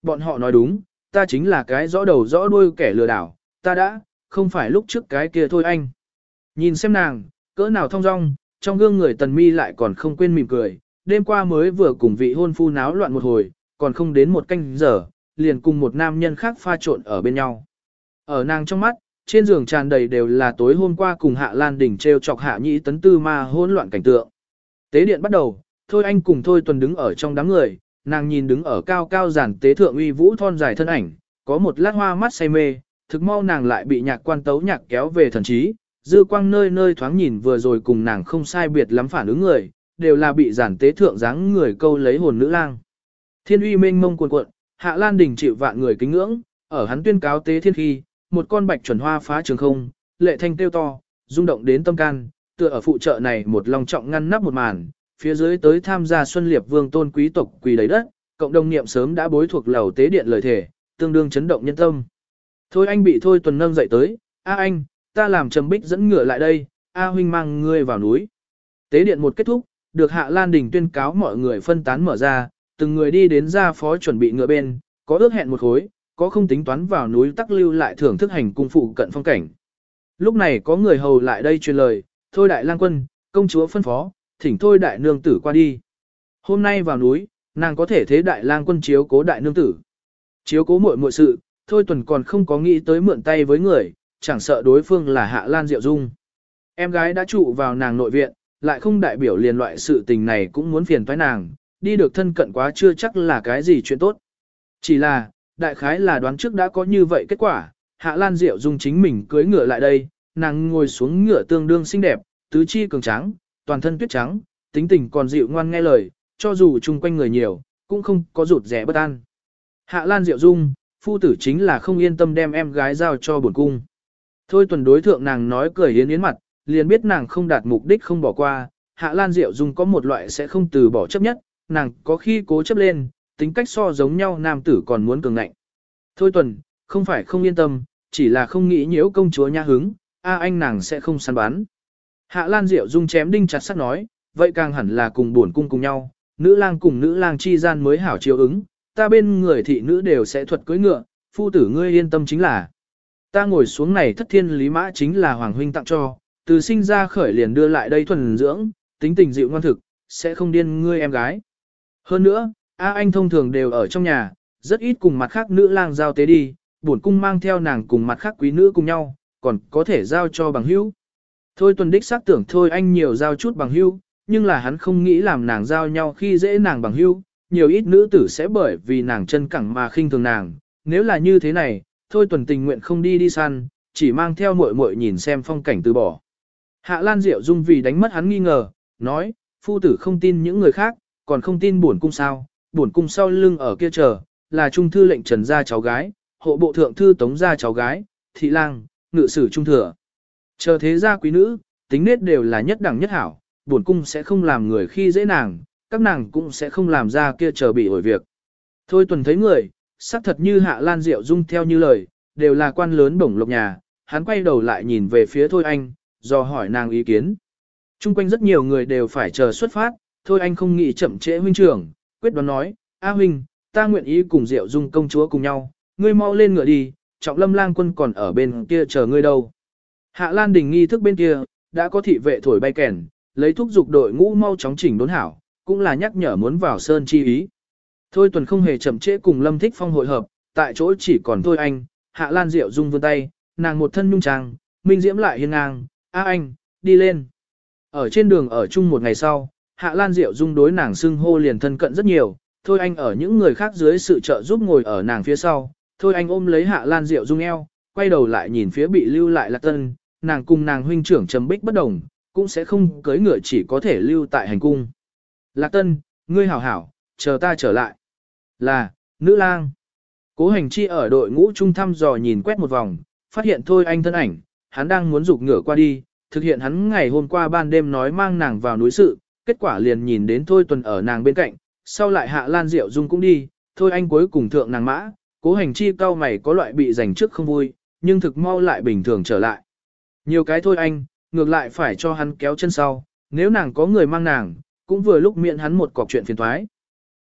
bọn họ nói đúng, ta chính là cái rõ đầu rõ đuôi kẻ lừa đảo, ta đã, không phải lúc trước cái kia thôi anh. Nhìn xem nàng, cỡ nào thong dong, trong gương người tần mi lại còn không quên mỉm cười, đêm qua mới vừa cùng vị hôn phu náo loạn một hồi, còn không đến một canh giờ, liền cùng một nam nhân khác pha trộn ở bên nhau. Ở nàng trong mắt, trên giường tràn đầy đều là tối hôm qua cùng Hạ Lan Đình treo chọc Hạ Nhĩ Tấn Tư ma hỗn loạn cảnh tượng. Tế điện bắt đầu, Thôi Anh cùng Thôi Tuần đứng ở trong đám người, nàng nhìn đứng ở cao cao giản tế thượng uy vũ thon dài thân ảnh, có một lát hoa mắt say mê, thực mau nàng lại bị nhạc quan tấu nhạc kéo về thần trí, dư quang nơi nơi thoáng nhìn vừa rồi cùng nàng không sai biệt lắm phản ứng người, đều là bị giản tế thượng dáng người câu lấy hồn nữ lang. Thiên uy mênh mông cuồn cuộn, Hạ Lan Đình chịu vạn người kính ngưỡng, ở hắn tuyên cáo tế thiên khi, một con bạch chuẩn hoa phá trường không, lệ thanh tiêu to, rung động đến tâm can, tựa ở phụ trợ này một lòng trọng ngăn nắp một màn, phía dưới tới tham gia Xuân Liệp Vương tôn quý tộc quỳ đầy đất, cộng đồng niệm sớm đã bối thuộc lầu tế điện lời thể, tương đương chấn động nhân tâm. Thôi anh bị Thôi Tuần nâng dậy tới, a anh, ta làm Trầm Bích dẫn ngựa lại đây, a huynh mang ngươi vào núi. Tế điện một kết thúc, được Hạ Lan Đình tuyên cáo mọi người phân tán mở ra, từng người đi đến gia phó chuẩn bị ngựa bên, có ước hẹn một khối, có không tính toán vào núi tắc lưu lại thưởng thức hành cung phụ cận phong cảnh. Lúc này có người hầu lại đây truyền lời, thôi đại lang quân, công chúa phân phó, thỉnh thôi đại nương tử qua đi. Hôm nay vào núi, nàng có thể thế đại lang quân chiếu cố đại nương tử. Chiếu cố muội muội sự, thôi Tuần còn không có nghĩ tới mượn tay với người, chẳng sợ đối phương là Hạ Lan Diệu Dung. Em gái đã trụ vào nàng nội viện, lại không đại biểu liền loại sự tình này cũng muốn phiền toái nàng, đi được thân cận quá chưa chắc là cái gì chuyện tốt. Chỉ là, đại khái là đoán trước đã có như vậy kết quả, Hạ Lan Diệu Dung chính mình cưỡi ngựa lại đây, nàng ngồi xuống ngựa tương đương xinh đẹp, tứ chi cường tráng, toàn thân tuyết trắng, tính tình còn dịu ngoan nghe lời, cho dù chung quanh người nhiều, cũng không có rụt rẻ bất an. Hạ Lan Diệu Dung, phu tử chính là không yên tâm đem em gái giao cho bổn cung. Thôi Tuần đối thượng nàng nói cười yến yến mặt, liền biết nàng không đạt mục đích không bỏ qua, Hạ Lan Diệu Dung có một loại sẽ không từ bỏ chấp nhất, nàng có khi cố chấp lên, tính cách so giống nhau nam tử còn muốn cường ngạnh. Thôi Tuần, không phải không yên tâm, chỉ là không nghĩ nhiễu công chúa nha hứng, a anh nàng sẽ không săn bắn. Hạ Lan Diệu Dung chém đinh chặt sắt nói, vậy càng hẳn là cùng bổn cung cùng nhau, nữ lang cùng nữ lang chi gian mới hảo chiếu ứng, ta bên người thị nữ đều sẽ thuật cưỡi ngựa, phu tử ngươi yên tâm chính là. Ta ngồi xuống này thất thiên lý mã chính là hoàng huynh tặng cho, từ sinh ra khởi liền đưa lại đây thuần dưỡng, tính tình dịu ngoan thực, sẽ không điên ngươi em gái. Hơn nữa, a anh thông thường đều ở trong nhà, rất ít cùng mặt khác nữ lang giao tế đi, bổn cung mang theo nàng cùng mặt khác quý nữ cùng nhau, còn có thể giao cho bằng hữu. Thôi Tuần đích xác tưởng thôi anh nhiều giao chút bằng hữu, nhưng là hắn không nghĩ làm nàng giao nhau khi dễ nàng bằng hữu, nhiều ít nữ tử sẽ bởi vì nàng chân cẳng mà khinh thường nàng, nếu là như thế này, Thôi Tuần tình nguyện không đi đi săn, chỉ mang theo muội muội nhìn xem phong cảnh từ bỏ. Hạ Lan Diệu Dung vì đánh mất hắn nghi ngờ, nói, phu tử không tin những người khác, còn không tin bổn cung sao, bổn cung sau lưng ở kia chờ, là trung thư lệnh Trần gia cháu gái, hộ bộ thượng thư Tống gia cháu gái, thị lang, ngự sử trung thừa. Chờ thế gia quý nữ, tính nết đều là nhất đẳng nhất hảo, bổn cung sẽ không làm người khi dễ nàng, các nàng cũng sẽ không làm ra kia chờ bị ổi việc. Thôi Tuần thấy người, xác thật như Hạ Lan Diệu Dung theo như lời, đều là quan lớn bổng lộc nhà, hắn quay đầu lại nhìn về phía Thôi Anh, do hỏi nàng ý kiến. Trung quanh rất nhiều người đều phải chờ xuất phát, Thôi Anh không nghĩ chậm trễ huynh trưởng, quyết đoán nói, A huynh, ta nguyện ý cùng Diệu Dung công chúa cùng nhau, ngươi mau lên ngựa đi, Trọng Lâm lang quân còn ở bên kia chờ ngươi đâu. Hạ Lan Đình nghi thức bên kia, đã có thị vệ thổi bay kèn, lấy thúc dục đội ngũ mau chóng chỉnh đốn hảo, cũng là nhắc nhở muốn vào sơn chi ý. Thôi Tuần không hề chậm trễ cùng Lâm Thích Phong hội hợp, tại chỗ chỉ còn Thôi Anh, Hạ Lan Diệu Dung vươn tay, nàng một thân nhung trang, minh diễm lại hiên ngang, a anh, đi lên. Ở trên đường ở chung một ngày sau, Hạ Lan Diệu Dung đối nàng xưng hô liền thân cận rất nhiều, Thôi Anh ở những người khác dưới sự trợ giúp ngồi ở nàng phía sau, Thôi Anh ôm lấy Hạ Lan Diệu Dung eo, quay đầu lại nhìn phía bị lưu lại Lạc Tân, nàng cùng nàng huynh trưởng Trầm Bích bất đồng, cũng sẽ không cưới ngựa chỉ có thể lưu tại hành cung. Lạc Tân, ngươi hảo hảo, chờ ta trở lại. Là, nữ lang. Cố Hành Chi ở đội ngũ trung thăm dò nhìn quét một vòng, phát hiện Thôi Anh thân ảnh, hắn đang muốn rục ngựa qua đi, thực hiện hắn ngày hôm qua ban đêm nói mang nàng vào núi sự, kết quả liền nhìn đến Thôi Tuần ở nàng bên cạnh, sau lại Hạ Lan Diệu Dung cũng đi, Thôi Anh cuối cùng thượng nàng mã, Cố Hành Chi cao mày có loại bị giành trước không vui, nhưng thực mau lại bình thường trở lại. Nhiều cái Thôi Anh, ngược lại phải cho hắn kéo chân sau, nếu nàng có người mang nàng, cũng vừa lúc miệng hắn một cọc chuyện phiền toái.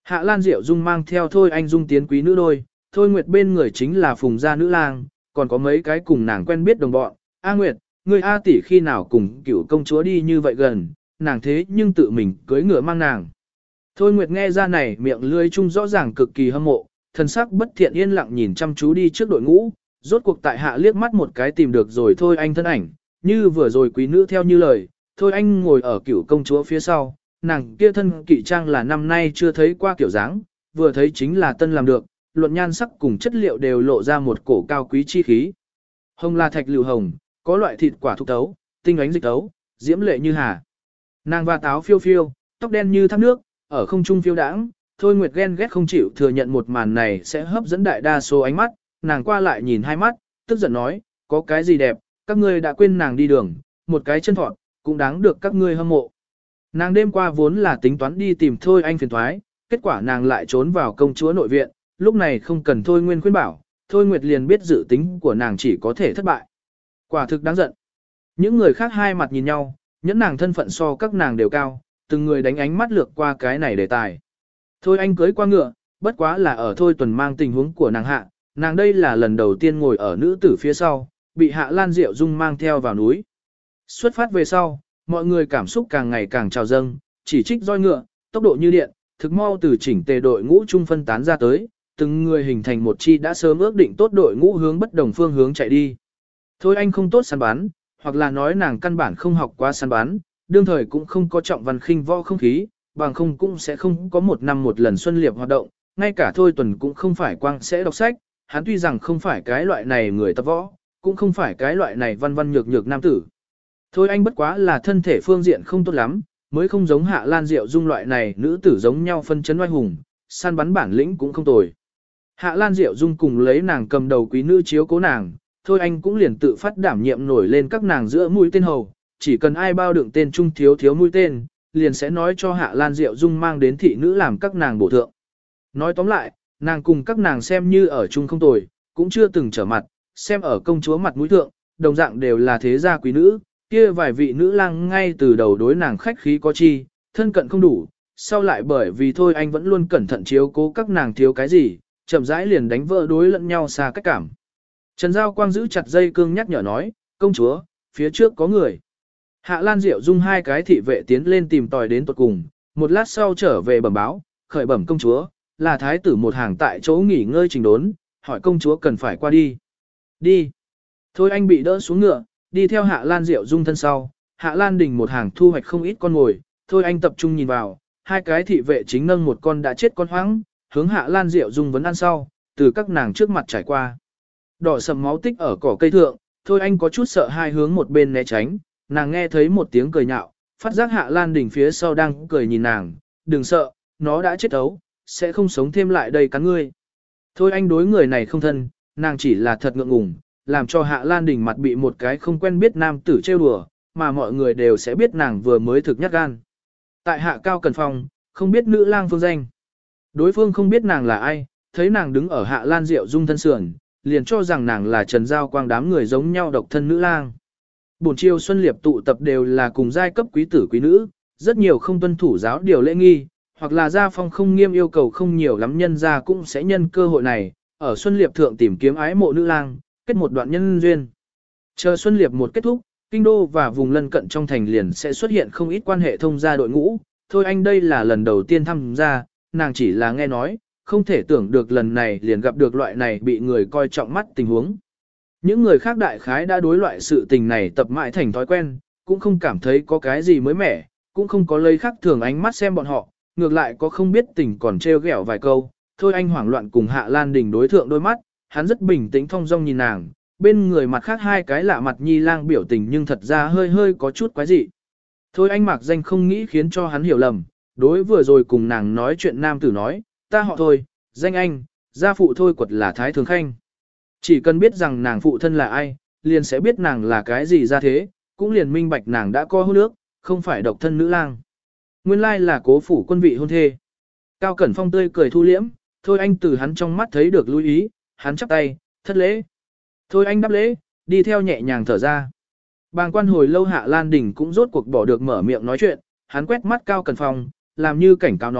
Hạ Lan Diệu Dung mang theo Thôi Anh Dung tiến quý nữ đôi, Thôi Nguyệt bên người chính là Phùng gia nữ lang, còn có mấy cái cùng nàng quen biết đồng bọn. A Nguyệt, người A tỷ khi nào cùng cựu công chúa đi như vậy gần, nàng thế nhưng tự mình cưới ngựa mang nàng. Thôi Nguyệt nghe ra này miệng lươi chung rõ ràng cực kỳ hâm mộ, thần sắc bất thiện yên lặng nhìn chăm chú đi trước đội ngũ, rốt cuộc tại hạ liếc mắt một cái tìm được rồi Thôi Anh thân ảnh, như vừa rồi quý nữ theo như lời, Thôi Anh ngồi ở cựu công chúa phía sau, nàng kia thân kỵ trang là năm nay chưa thấy qua kiểu dáng, vừa thấy chính là tân làm được, luận nhan sắc cùng chất liệu đều lộ ra một cổ cao quý chi khí. Hồng là thạch lưu hồng, có loại thịt quả thục tấu, tinh ánh dịch tấu, diễm lệ như hà. Nàng và táo phiêu phiêu, tóc đen như thác nước, ở không trung phiêu đãng, Thôi Nguyệt ghen ghét không chịu thừa nhận một màn này sẽ hấp dẫn đại đa số ánh mắt, nàng qua lại nhìn hai mắt, tức giận nói, có cái gì đẹp, các ngươi đã quên nàng đi đường, một cái chân thọt, cũng đáng được các ngươi hâm mộ. Nàng đêm qua vốn là tính toán đi tìm Thôi Anh phiền thoái, kết quả nàng lại trốn vào công chúa nội viện, lúc này không cần Thôi Nguyên khuyên bảo, Thôi Nguyệt liền biết dự tính của nàng chỉ có thể thất bại. Quả thực đáng giận. Những người khác hai mặt nhìn nhau, nhẫn nàng thân phận so các nàng đều cao, từng người đánh ánh mắt lược qua cái này đề tài. Thôi Anh cưới qua ngựa, bất quá là ở Thôi Tuần mang tình huống của nàng hạ, nàng đây là lần đầu tiên ngồi ở nữ tử phía sau, bị Hạ Lan Diệu Dung mang theo vào núi. Xuất phát về sau, mọi người cảm xúc càng ngày càng trào dâng, chỉ trích roi ngựa, tốc độ như điện, thực mau từ chỉnh tề đội ngũ trung phân tán ra tới, từng người hình thành một chi đã sớm ước định tốt đội ngũ hướng bất đồng phương hướng chạy đi. Thôi Anh không tốt săn bắn, hoặc là nói nàng căn bản không học qua săn bắn, đương thời cũng không có trọng văn khinh võ không khí, bằng không cũng sẽ không có một năm một lần xuân liệp hoạt động, ngay cả Thôi Tuần cũng không phải quang sẽ đọc sách, hắn tuy rằng không phải cái loại này người tập võ, cũng không phải cái loại này văn văn nhược nhược nam tử. Thôi Anh bất quá là thân thể phương diện không tốt lắm, mới không giống Hạ Lan Diệu Dung loại này nữ tử giống nhau phân chấn oai hùng, săn bắn bản lĩnh cũng không tồi. Hạ Lan Diệu Dung cùng lấy nàng cầm đầu quý nữ chiếu cố nàng, Thôi Anh cũng liền tự phát đảm nhiệm nổi lên các nàng giữa mũi tên hầu, chỉ cần ai bao đựng tên trung thiếu thiếu mũi tên, liền sẽ nói cho Hạ Lan Diệu Dung mang đến thị nữ làm các nàng bổ thượng. Nói tóm lại, nàng cùng các nàng xem như ở chung không tồi, cũng chưa từng trở mặt, xem ở công chúa mặt mũi thượng, đồng dạng đều là thế gia quý nữ, kia vài vị nữ lang ngay từ đầu đối nàng khách khí có chi, thân cận không đủ, sau lại bởi vì Thôi Anh vẫn luôn cẩn thận chiếu cố các nàng thiếu cái gì, chậm rãi liền đánh vỡ đối lẫn nhau xa cách cảm. Trần Giao Quang giữ chặt dây cương nhắc nhở nói, công chúa, phía trước có người. Hạ Lan Diệu Dung hai cái thị vệ tiến lên tìm tòi đến tuột cùng, một lát sau trở về bẩm báo, khởi bẩm công chúa, là thái tử một hàng tại chỗ nghỉ ngơi trình đốn, hỏi công chúa cần phải qua đi. Đi. Thôi Anh bị đỡ xuống ngựa, đi theo Hạ Lan Diệu Dung thân sau, Hạ Lan Đình một hàng thu hoạch không ít con ngồi, Thôi Anh tập trung nhìn vào, hai cái thị vệ chính nâng một con đã chết con hoang, hướng Hạ Lan Diệu Dung vấn ăn sau, từ các nàng trước mặt trải qua. Đỏ sầm máu tích ở cỏ cây thượng, Thôi Anh có chút sợ hai hướng một bên né tránh, nàng nghe thấy một tiếng cười nhạo, phát giác Hạ Lan Đình phía sau đang cười nhìn nàng, đừng sợ, nó đã chết ấu, sẽ không sống thêm lại đây cắn ngươi. Thôi Anh đối người này không thân, nàng chỉ là thật ngượng ngùng, làm cho Hạ Lan Đình mặt bị một cái không quen biết nam tử trêu đùa, mà mọi người đều sẽ biết nàng vừa mới thực nhát gan. Tại Hạ Cao Cần Phong, không biết nữ lang phương danh. Đối phương không biết nàng là ai, thấy nàng đứng ở Hạ Lan Diệu Dung thân sườn, liền cho rằng nàng là Trần Giao Quang đám người giống nhau độc thân nữ lang. Buổi chiều xuân liệp tụ tập đều là cùng giai cấp quý tử quý nữ, rất nhiều không tuân thủ giáo điều lễ nghi, hoặc là gia phong không nghiêm yêu cầu không nhiều lắm nhân gia cũng sẽ nhân cơ hội này, ở xuân liệp thượng tìm kiếm ái mộ nữ lang, kết một đoạn nhân duyên. Chờ xuân liệp một kết thúc, kinh đô và vùng lân cận trong thành liền sẽ xuất hiện không ít quan hệ thông gia đội ngũ, thôi anh đây là lần đầu tiên tham gia, nàng chỉ là nghe nói, không thể tưởng được lần này liền gặp được loại này bị người coi trọng mắt tình huống. Những người khác đại khái đã đối loại sự tình này tập mãi thành thói quen, cũng không cảm thấy có cái gì mới mẻ, cũng không có lấy khác thường ánh mắt xem bọn họ, ngược lại có không biết tình còn trêu ghẹo vài câu. Thôi anh hoảng loạn cùng Hạ Lan Đình đối thượng đôi mắt, hắn rất bình tĩnh thong dong nhìn nàng, bên người mặt khác hai cái lạ mặt nhi lang biểu tình nhưng thật ra hơi hơi có chút quái dị. Thôi anh mặc danh không nghĩ khiến cho hắn hiểu lầm, đối vừa rồi cùng nàng nói chuyện nam tử nói, ta họ Thôi, danh anh, gia phụ Thôi quật là Thái Thường Khanh. Chỉ cần biết rằng nàng phụ thân là ai, liền sẽ biết nàng là cái gì ra thế, cũng liền minh bạch nàng đã có hôn ước, không phải độc thân nữ lang. Nguyên lai là cố phủ quân vị hôn thê. Cao Cẩn Phong tươi cười thu liễm, thôi anh từ hắn trong mắt thấy được lưu ý, hắn chắp tay, thất lễ. Thôi anh đáp lễ, đi theo nhẹ nhàng thở ra. Bàng quan hồi lâu Hạ Lan Đình cũng rốt cuộc bỏ được mở miệng nói chuyện, hắn quét mắt Cao Cẩn Phong, làm như cảnh cáo nói,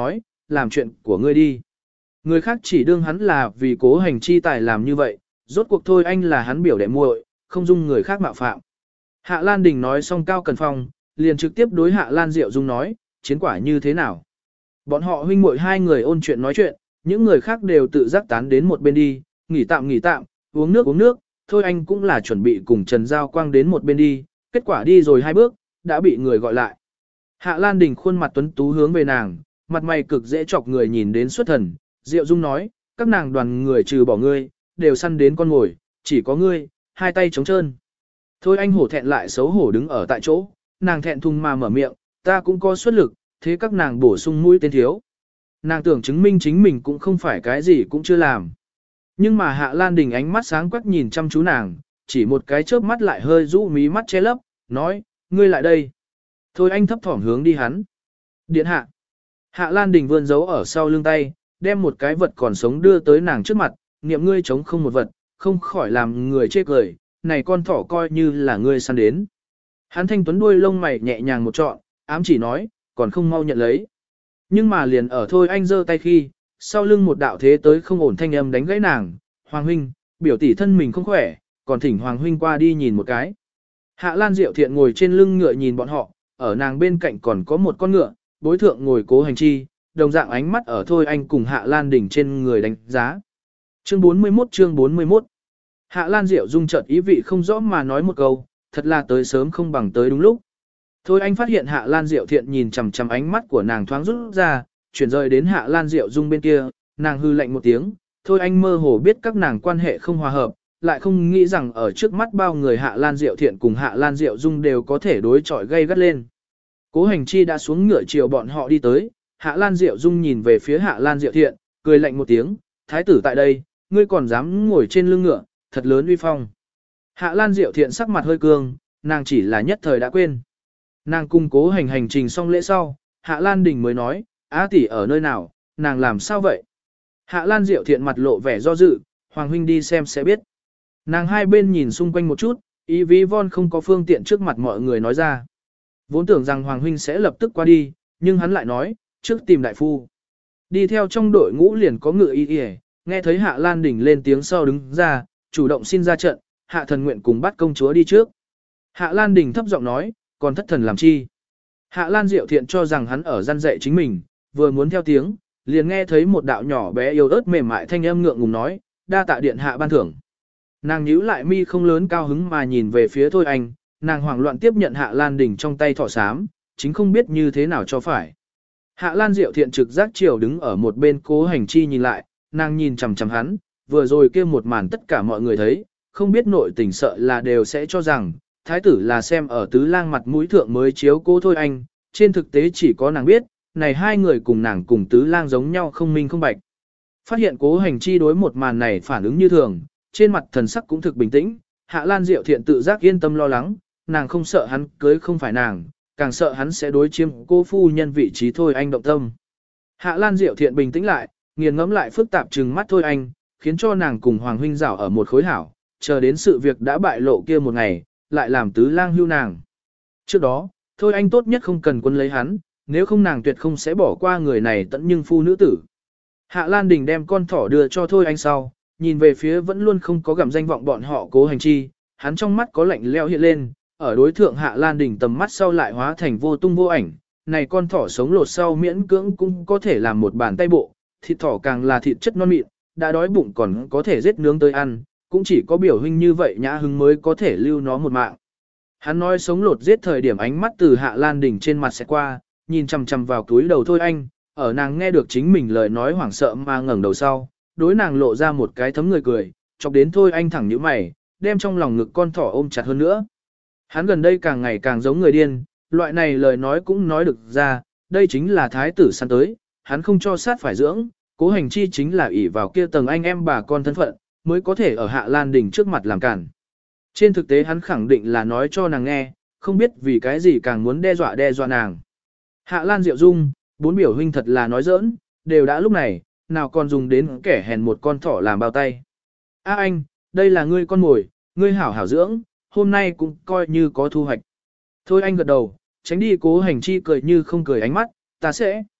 làm chuyện của ngươi đi. Người khác chỉ đương hắn là vì cố hành chi tài làm như vậy, rốt cuộc thôi anh là hắn biểu đệ muội, không dung người khác mạo phạm. Hạ Lan Đình nói xong Cao Cần Phong, liền trực tiếp đối Hạ Lan Diệu Dung nói, chiến quả như thế nào. Bọn họ huynh muội hai người ôn chuyện nói chuyện, những người khác đều tự giác tán đến một bên đi, nghỉ tạm nghỉ tạm, uống nước uống nước, thôi anh cũng là chuẩn bị cùng Trần Giao Quang đến một bên đi, kết quả đi rồi hai bước, đã bị người gọi lại. Hạ Lan Đình khuôn mặt tuấn tú hướng về nàng, mặt mày cực dễ chọc người nhìn đến xuất thần, Diệu Dung nói, các nàng đoàn người trừ bỏ ngươi, đều săn đến con mồi, chỉ có ngươi, hai tay trống trơn. Thôi anh hổ thẹn lại xấu hổ đứng ở tại chỗ, nàng thẹn thùng mà mở miệng, ta cũng có xuất lực, thế các nàng bổ sung mũi tên thiếu. Nàng tưởng chứng minh chính mình cũng không phải cái gì cũng chưa làm. Nhưng mà Hạ Lan Đình ánh mắt sáng quắc nhìn chăm chú nàng, chỉ một cái chớp mắt lại hơi rũ mí mắt che lấp, nói, ngươi lại đây. Thôi anh thấp thỏm hướng đi hắn. Điện hạ. Hạ Lan Đình vươn dấu ở sau lưng tay, đem một cái vật còn sống đưa tới nàng trước mặt, niệm ngươi chống không một vật, không khỏi làm người chê cười, này con thỏ coi như là ngươi săn đến. Hắn thanh tuấn đuôi lông mày nhẹ nhàng một trọn, ám chỉ nói, còn không mau nhận lấy. Nhưng mà liền ở thôi anh giơ tay khi, sau lưng một đạo thế tới không ổn thanh âm đánh gãy nàng, Hoàng huynh, biểu tỷ thân mình không khỏe, còn thỉnh Hoàng huynh qua đi nhìn một cái. Hạ Lan Diệu Thiện ngồi trên lưng ngựa nhìn bọn họ, ở nàng bên cạnh còn có một con ngựa, bối thượng ngồi Cố Hành Chi, đồng dạng ánh mắt ở thôi anh cùng Hạ Lan Đình trên người đánh giá. Chương bốn mươi mốt chương bốn mươi mốt Hạ Lan Diệu Dung chợt ý vị không rõ mà nói một câu, thật là tới sớm không bằng tới đúng lúc. Thôi anh phát hiện Hạ Lan Diệu Thiện nhìn chằm chằm ánh mắt của nàng thoáng rút ra, chuyển rời đến Hạ Lan Diệu Dung bên kia, nàng hư lạnh một tiếng, thôi anh mơ hồ biết các nàng quan hệ không hòa hợp, lại không nghĩ rằng ở trước mắt bao người Hạ Lan Diệu Thiện cùng Hạ Lan Diệu Dung đều có thể đối chọi gây gắt lên. Cố Hành Chi đã xuống ngựa chiều bọn họ đi tới, Hạ Lan Diệu Dung nhìn về phía Hạ Lan Diệu Thiện, cười lạnh một tiếng, thái tử tại đây, ngươi còn dám ngồi trên lưng ngựa, thật lớn uy phong. Hạ Lan Diệu Thiện sắc mặt hơi cương, nàng chỉ là nhất thời đã quên. Nàng cung Cố Hành hành trình xong lễ sau, Hạ Lan Đình mới nói, Á tỷ ở nơi nào, nàng làm sao vậy? Hạ Lan Diệu Thiện mặt lộ vẻ do dự, Hoàng huynh đi xem sẽ biết. Nàng hai bên nhìn xung quanh một chút, ý ví von không có phương tiện trước mặt mọi người nói ra. Vốn tưởng rằng Hoàng huynh sẽ lập tức qua đi, nhưng hắn lại nói, trước tìm đại phu. Đi theo trong đội ngũ liền có ngựa y y, nghe thấy Hạ Lan Đình lên tiếng sau đứng ra, chủ động xin ra trận, Hạ thần nguyện cùng bắt công chúa đi trước. Hạ Lan Đình thấp giọng nói, còn thất thần làm chi? Hạ Lan Diệu Thiện cho rằng hắn ở gian dạy chính mình, vừa muốn theo tiếng, liền nghe thấy một đạo nhỏ bé yếu ớt mềm mại thanh âm ngượng ngùng nói, đa tạ điện hạ ban thưởng. Nàng nhíu lại mi không lớn cao hứng mà nhìn về phía Thôi Anh, nàng hoảng loạn tiếp nhận Hạ Lan Đình trong tay thỏ xám, chính không biết như thế nào cho phải. Hạ Lan Diệu Thiện trực giác chiều đứng ở một bên Cố Hành Chi nhìn lại, nàng nhìn chằm chằm hắn, vừa rồi kia một màn tất cả mọi người thấy, không biết nội tình sợ là đều sẽ cho rằng, thái tử là xem ở tứ lang mặt mũi thượng mới chiếu cô Thôi Anh, trên thực tế chỉ có nàng biết, này hai người cùng nàng cùng tứ lang giống nhau không minh không bạch. Phát hiện Cố Hành Chi đối một màn này phản ứng như thường, trên mặt thần sắc cũng thực bình tĩnh, Hạ Lan Diệu Thiện tự giác yên tâm lo lắng, nàng không sợ hắn cưới không phải nàng, càng sợ hắn sẽ đối chiếm cô phu nhân vị trí Thôi Anh động tâm. Hạ Lan Diệu Thiện bình tĩnh lại, nghiền ngẫm lại phức tạp trừng mắt Thôi Anh, khiến cho nàng cùng Hoàng huynh rảo ở một khối hảo, chờ đến sự việc đã bại lộ kia một ngày, lại làm tứ lang hưu nàng. Trước đó, Thôi Anh tốt nhất không cần quân lấy hắn, nếu không nàng tuyệt không sẽ bỏ qua người này tận nhưng phu nữ tử. Hạ Lan Đình đem con thỏ đưa cho Thôi Anh sau, nhìn về phía vẫn luôn không có gặm danh vọng bọn họ Cố Hành Chi, hắn trong mắt có lạnh leo hiện lên, ở đối thượng Hạ Lan Đình tầm mắt sau lại hóa thành vô tung vô ảnh, này con thỏ sống lột sau miễn cưỡng cũng có thể làm một bàn tay bộ, thịt thỏ càng là thịt chất non mịn, đã đói bụng còn có thể giết nướng tới ăn, cũng chỉ có biểu huynh như vậy nhã hứng mới có thể lưu nó một mạng. Hắn nói sống lột giết thời điểm ánh mắt từ Hạ Lan Đình trên mặt sẽ qua, nhìn chằm chằm vào túi đầu Thôi Anh, ở nàng nghe được chính mình lời nói hoảng sợ mà ngẩng đầu sau, đối nàng lộ ra một cái thấm người cười, chọc đến Thôi Anh thẳng nhíu mày, đem trong lòng ngực con thỏ ôm chặt hơn nữa. Hắn gần đây càng ngày càng giống người điên, loại này lời nói cũng nói được ra, đây chính là thái tử săn tới, hắn không cho sát phải dưỡng, Cố Hành Chi chính là ỷ vào kia tầng anh em bà con thân phận, mới có thể ở Hạ Lan Đình trước mặt làm cản. Trên thực tế hắn khẳng định là nói cho nàng nghe, không biết vì cái gì càng muốn đe dọa đe dọa nàng. Hạ Lan Diệu Dung, bốn biểu huynh thật là nói giỡn, đều đã lúc này, nào còn dùng đến kẻ hèn một con thỏ làm bao tay. A anh, đây là ngươi con mồi, ngươi hảo hảo dưỡng, hôm nay cũng coi như có thu hoạch. Thôi anh gật đầu, tránh đi Cố Hành Chi cười như không cười ánh mắt, ta sẽ.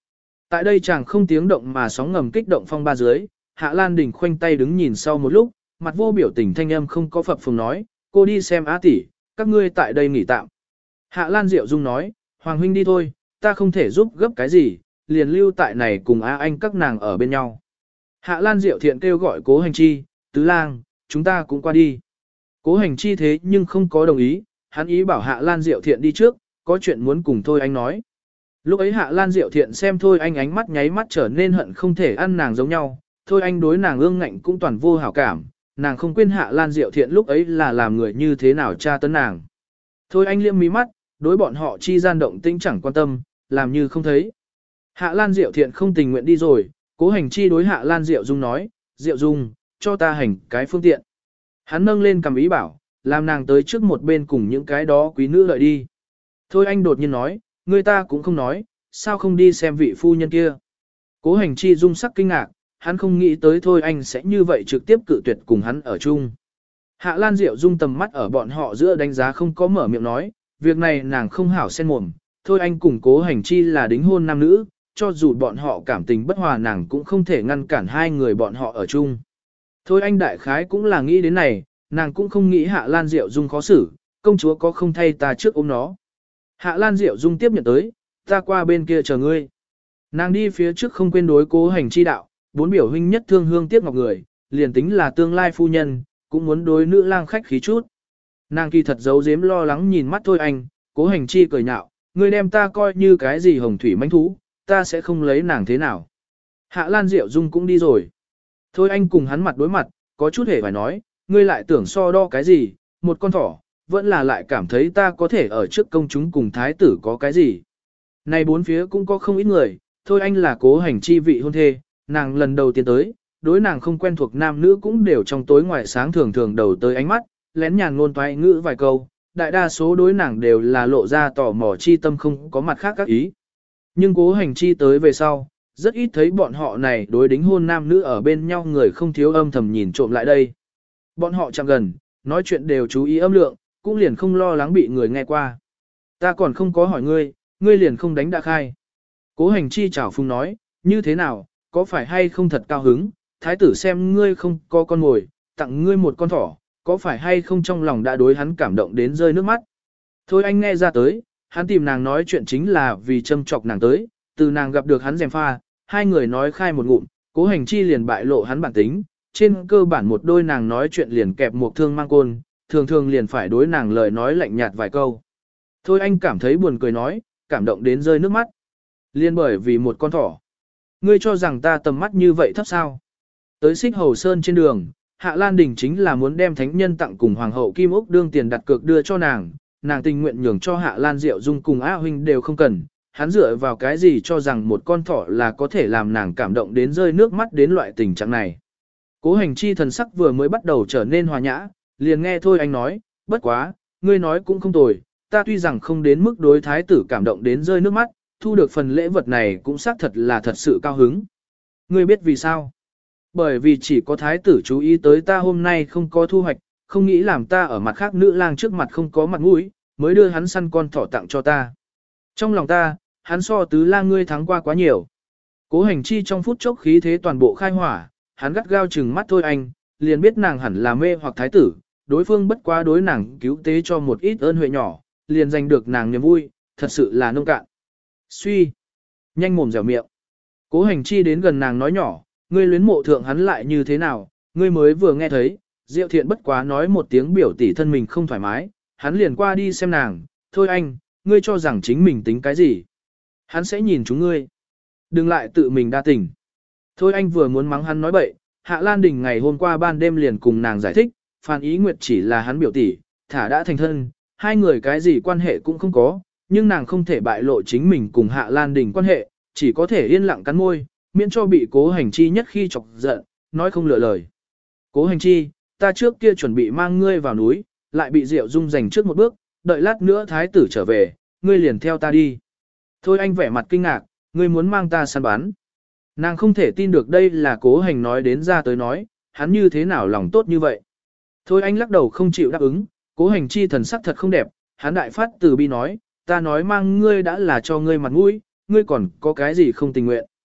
Tại đây chàng không tiếng động mà sóng ngầm kích động phong ba dưới, Hạ Lan Đình khoanh tay đứng nhìn sau một lúc, mặt vô biểu tình thanh âm không có phập phồng nói, cô đi xem Á tỷ, các ngươi tại đây nghỉ tạm. Hạ Lan Diệu Dung nói, Hoàng huynh đi thôi, ta không thể giúp gấp cái gì, liền lưu tại này cùng Á Anh các nàng ở bên nhau. Hạ Lan Diệu Thiện kêu gọi Cố Hành Chi, Tứ Lang, chúng ta cũng qua đi. Cố Hành Chi thế nhưng không có đồng ý, hắn ý bảo Hạ Lan Diệu Thiện đi trước, có chuyện muốn cùng Thôi Anh nói. Lúc ấy Hạ Lan Diệu Thiện xem Thôi Anh ánh mắt nháy mắt trở nên hận không thể ăn nàng giống nhau, Thôi Anh đối nàng ương ngạnh cũng toàn vô hảo cảm, nàng không quên Hạ Lan Diệu Thiện lúc ấy là làm người như thế nào tra tấn nàng. Thôi Anh liếc mí mắt, đối bọn họ chi gian động tĩnh chẳng quan tâm, làm như không thấy. Hạ Lan Diệu Thiện không tình nguyện đi rồi, Cố Hành Chi đối Hạ Lan Diệu Dung nói, Diệu Dung, cho ta hành cái phương tiện. Hắn nâng lên cầm ý bảo, làm nàng tới trước một bên cùng những cái đó quý nữ lợi đi. Thôi Anh đột nhiên nói, người ta cũng không nói, sao không đi xem vị phu nhân kia. Cố Hành Chi Dung sắc kinh ngạc, hắn không nghĩ tới Thôi Anh sẽ như vậy trực tiếp cự tuyệt cùng hắn ở chung. Hạ Lan Diệu Dung tầm mắt ở bọn họ giữa đánh giá không có mở miệng nói, việc này nàng không hảo xen mồm, Thôi Anh cùng Cố Hành Chi là đính hôn nam nữ, cho dù bọn họ cảm tình bất hòa nàng cũng không thể ngăn cản hai người bọn họ ở chung. Thôi Anh đại khái cũng là nghĩ đến này, nàng cũng không nghĩ Hạ Lan Diệu Dung khó xử, công chúa có không thay ta trước ôm nó. Hạ Lan Diệu Dung tiếp nhận tới, ta qua bên kia chờ ngươi. Nàng đi phía trước không quên đối Cố Hành Chi đạo, bốn biểu huynh nhất thương hương tiếc ngọc người, liền tính là tương lai phu nhân, cũng muốn đối nữ lang khách khí chút. Nàng kỳ thật giấu giếm lo lắng nhìn mắt Thôi Anh, Cố Hành Chi cười nhạo, ngươi đem ta coi như cái gì hồng thủy manh thú, ta sẽ không lấy nàng thế nào. Hạ Lan Diệu Dung cũng đi rồi. Thôi Anh cùng hắn mặt đối mặt, có chút hề phải nói, ngươi lại tưởng so đo cái gì, một con thỏ, vẫn là lại cảm thấy ta có thể ở trước công chúng cùng thái tử có cái gì. Này bốn phía cũng có không ít người, Thôi Anh là Cố Hành Chi vị hôn thê, nàng lần đầu tiên tới, đối nàng không quen thuộc nam nữ cũng đều trong tối ngoài sáng thường thường đầu tới ánh mắt, lén nhàn ngôn toái ngữ vài câu, đại đa số đối nàng đều là lộ ra tò mò chi tâm không có mặt khác các ý. Nhưng Cố Hành Chi tới về sau, rất ít thấy bọn họ này đối đính hôn nam nữ ở bên nhau người không thiếu âm thầm nhìn trộm lại đây. Bọn họ chẳng gần, nói chuyện đều chú ý âm lượng, cũng liền không lo lắng bị người nghe qua. Ta còn không có hỏi ngươi, ngươi liền không đánh đã khai. Cố Hành Chi chảo phung nói, như thế nào, có phải hay không thật cao hứng, thái tử xem ngươi không có con mồi, tặng ngươi một con thỏ, có phải hay không trong lòng đã đối hắn cảm động đến rơi nước mắt. Thôi anh nghe ra tới, hắn tìm nàng nói chuyện chính là vì châm chọc nàng tới, từ nàng gặp được hắn gièm pha, hai người nói khai một ngụm, Cố Hành Chi liền bại lộ hắn bản tính, trên cơ bản một đôi nàng nói chuyện liền kẹp một thương mang côn, thường thường liền phải đối nàng lời nói lạnh nhạt vài câu. Thôi anh cảm thấy buồn cười nói, cảm động đến rơi nước mắt. Liên bởi vì một con thỏ. Ngươi cho rằng ta tầm mắt như vậy thấp sao? Tới Xích Hầu Sơn trên đường, Hạ Lan Đình chính là muốn đem thánh nhân tặng cùng Hoàng hậu Kim Úc đương tiền đặt cược đưa cho nàng, nàng tình nguyện nhường cho Hạ Lan Diệu Dung cùng Á Huynh đều không cần, hắn dựa vào cái gì cho rằng một con thỏ là có thể làm nàng cảm động đến rơi nước mắt đến loại tình trạng này. Cố Hành Chi thần sắc vừa mới bắt đầu trở nên hòa nhã, liền nghe Thôi Anh nói, bất quá, ngươi nói cũng không tồi, ta tuy rằng không đến mức đối thái tử cảm động đến rơi nước mắt, thu được phần lễ vật này cũng xác thật là thật sự cao hứng. Ngươi biết vì sao? Bởi vì chỉ có thái tử chú ý tới ta hôm nay không có thu hoạch, không nghĩ làm ta ở mặt khác nữ lang trước mặt không có mặt mũi, mới đưa hắn săn con thỏ tặng cho ta. Trong lòng ta, hắn so tứ lang ngươi thắng qua quá nhiều. Cố Hành Chi trong phút chốc khí thế toàn bộ khai hỏa, hắn gắt gao chừng mắt Thôi Anh, liền biết nàng hẳn là mê hoặc thái tử, đối phương bất quá đối nàng cứu tế cho một ít ơn huệ nhỏ, liền giành được nàng niềm vui, thật sự là nông cạn. Suy, nhanh mồm dẻo miệng. Cố Hành Chi đến gần nàng nói nhỏ, ngươi luyến mộ thượng hắn lại như thế nào, ngươi mới vừa nghe thấy, Diệu Thiện bất quá nói một tiếng biểu tỷ thân mình không thoải mái, hắn liền qua đi xem nàng, thôi anh, ngươi cho rằng chính mình tính cái gì. Hắn sẽ nhìn chúng ngươi. Đừng lại tự mình đa tình. Thôi anh vừa muốn mắng hắn nói bậy, Hạ Lan Đình ngày hôm qua ban đêm liền cùng nàng giải thích, Phan Ý Nguyệt chỉ là hắn biểu tỷ, thả đã thành thân, hai người cái gì quan hệ cũng không có, nhưng nàng không thể bại lộ chính mình cùng Hạ Lan Đình quan hệ, chỉ có thể yên lặng cắn môi, miễn cho bị Cố Hành Chi nhất khi chọc giận, nói không lựa lời. Cố Hành Chi, ta trước kia chuẩn bị mang ngươi vào núi, lại bị Diệu Dung giành trước một bước, đợi lát nữa thái tử trở về, ngươi liền theo ta đi. Thôi anh vẻ mặt kinh ngạc, ngươi muốn mang ta săn bắn. Nàng không thể tin được đây là Cố Hành nói đến ra tới nói, hắn như thế nào lòng tốt như vậy. Thôi anh lắc đầu không chịu đáp ứng, Cố Hành Chi thần sắc thật không đẹp, hắn đại phát từ bi nói, ta nói mang ngươi đã là cho ngươi mặt mũi, ngươi còn có cái gì không tình nguyện.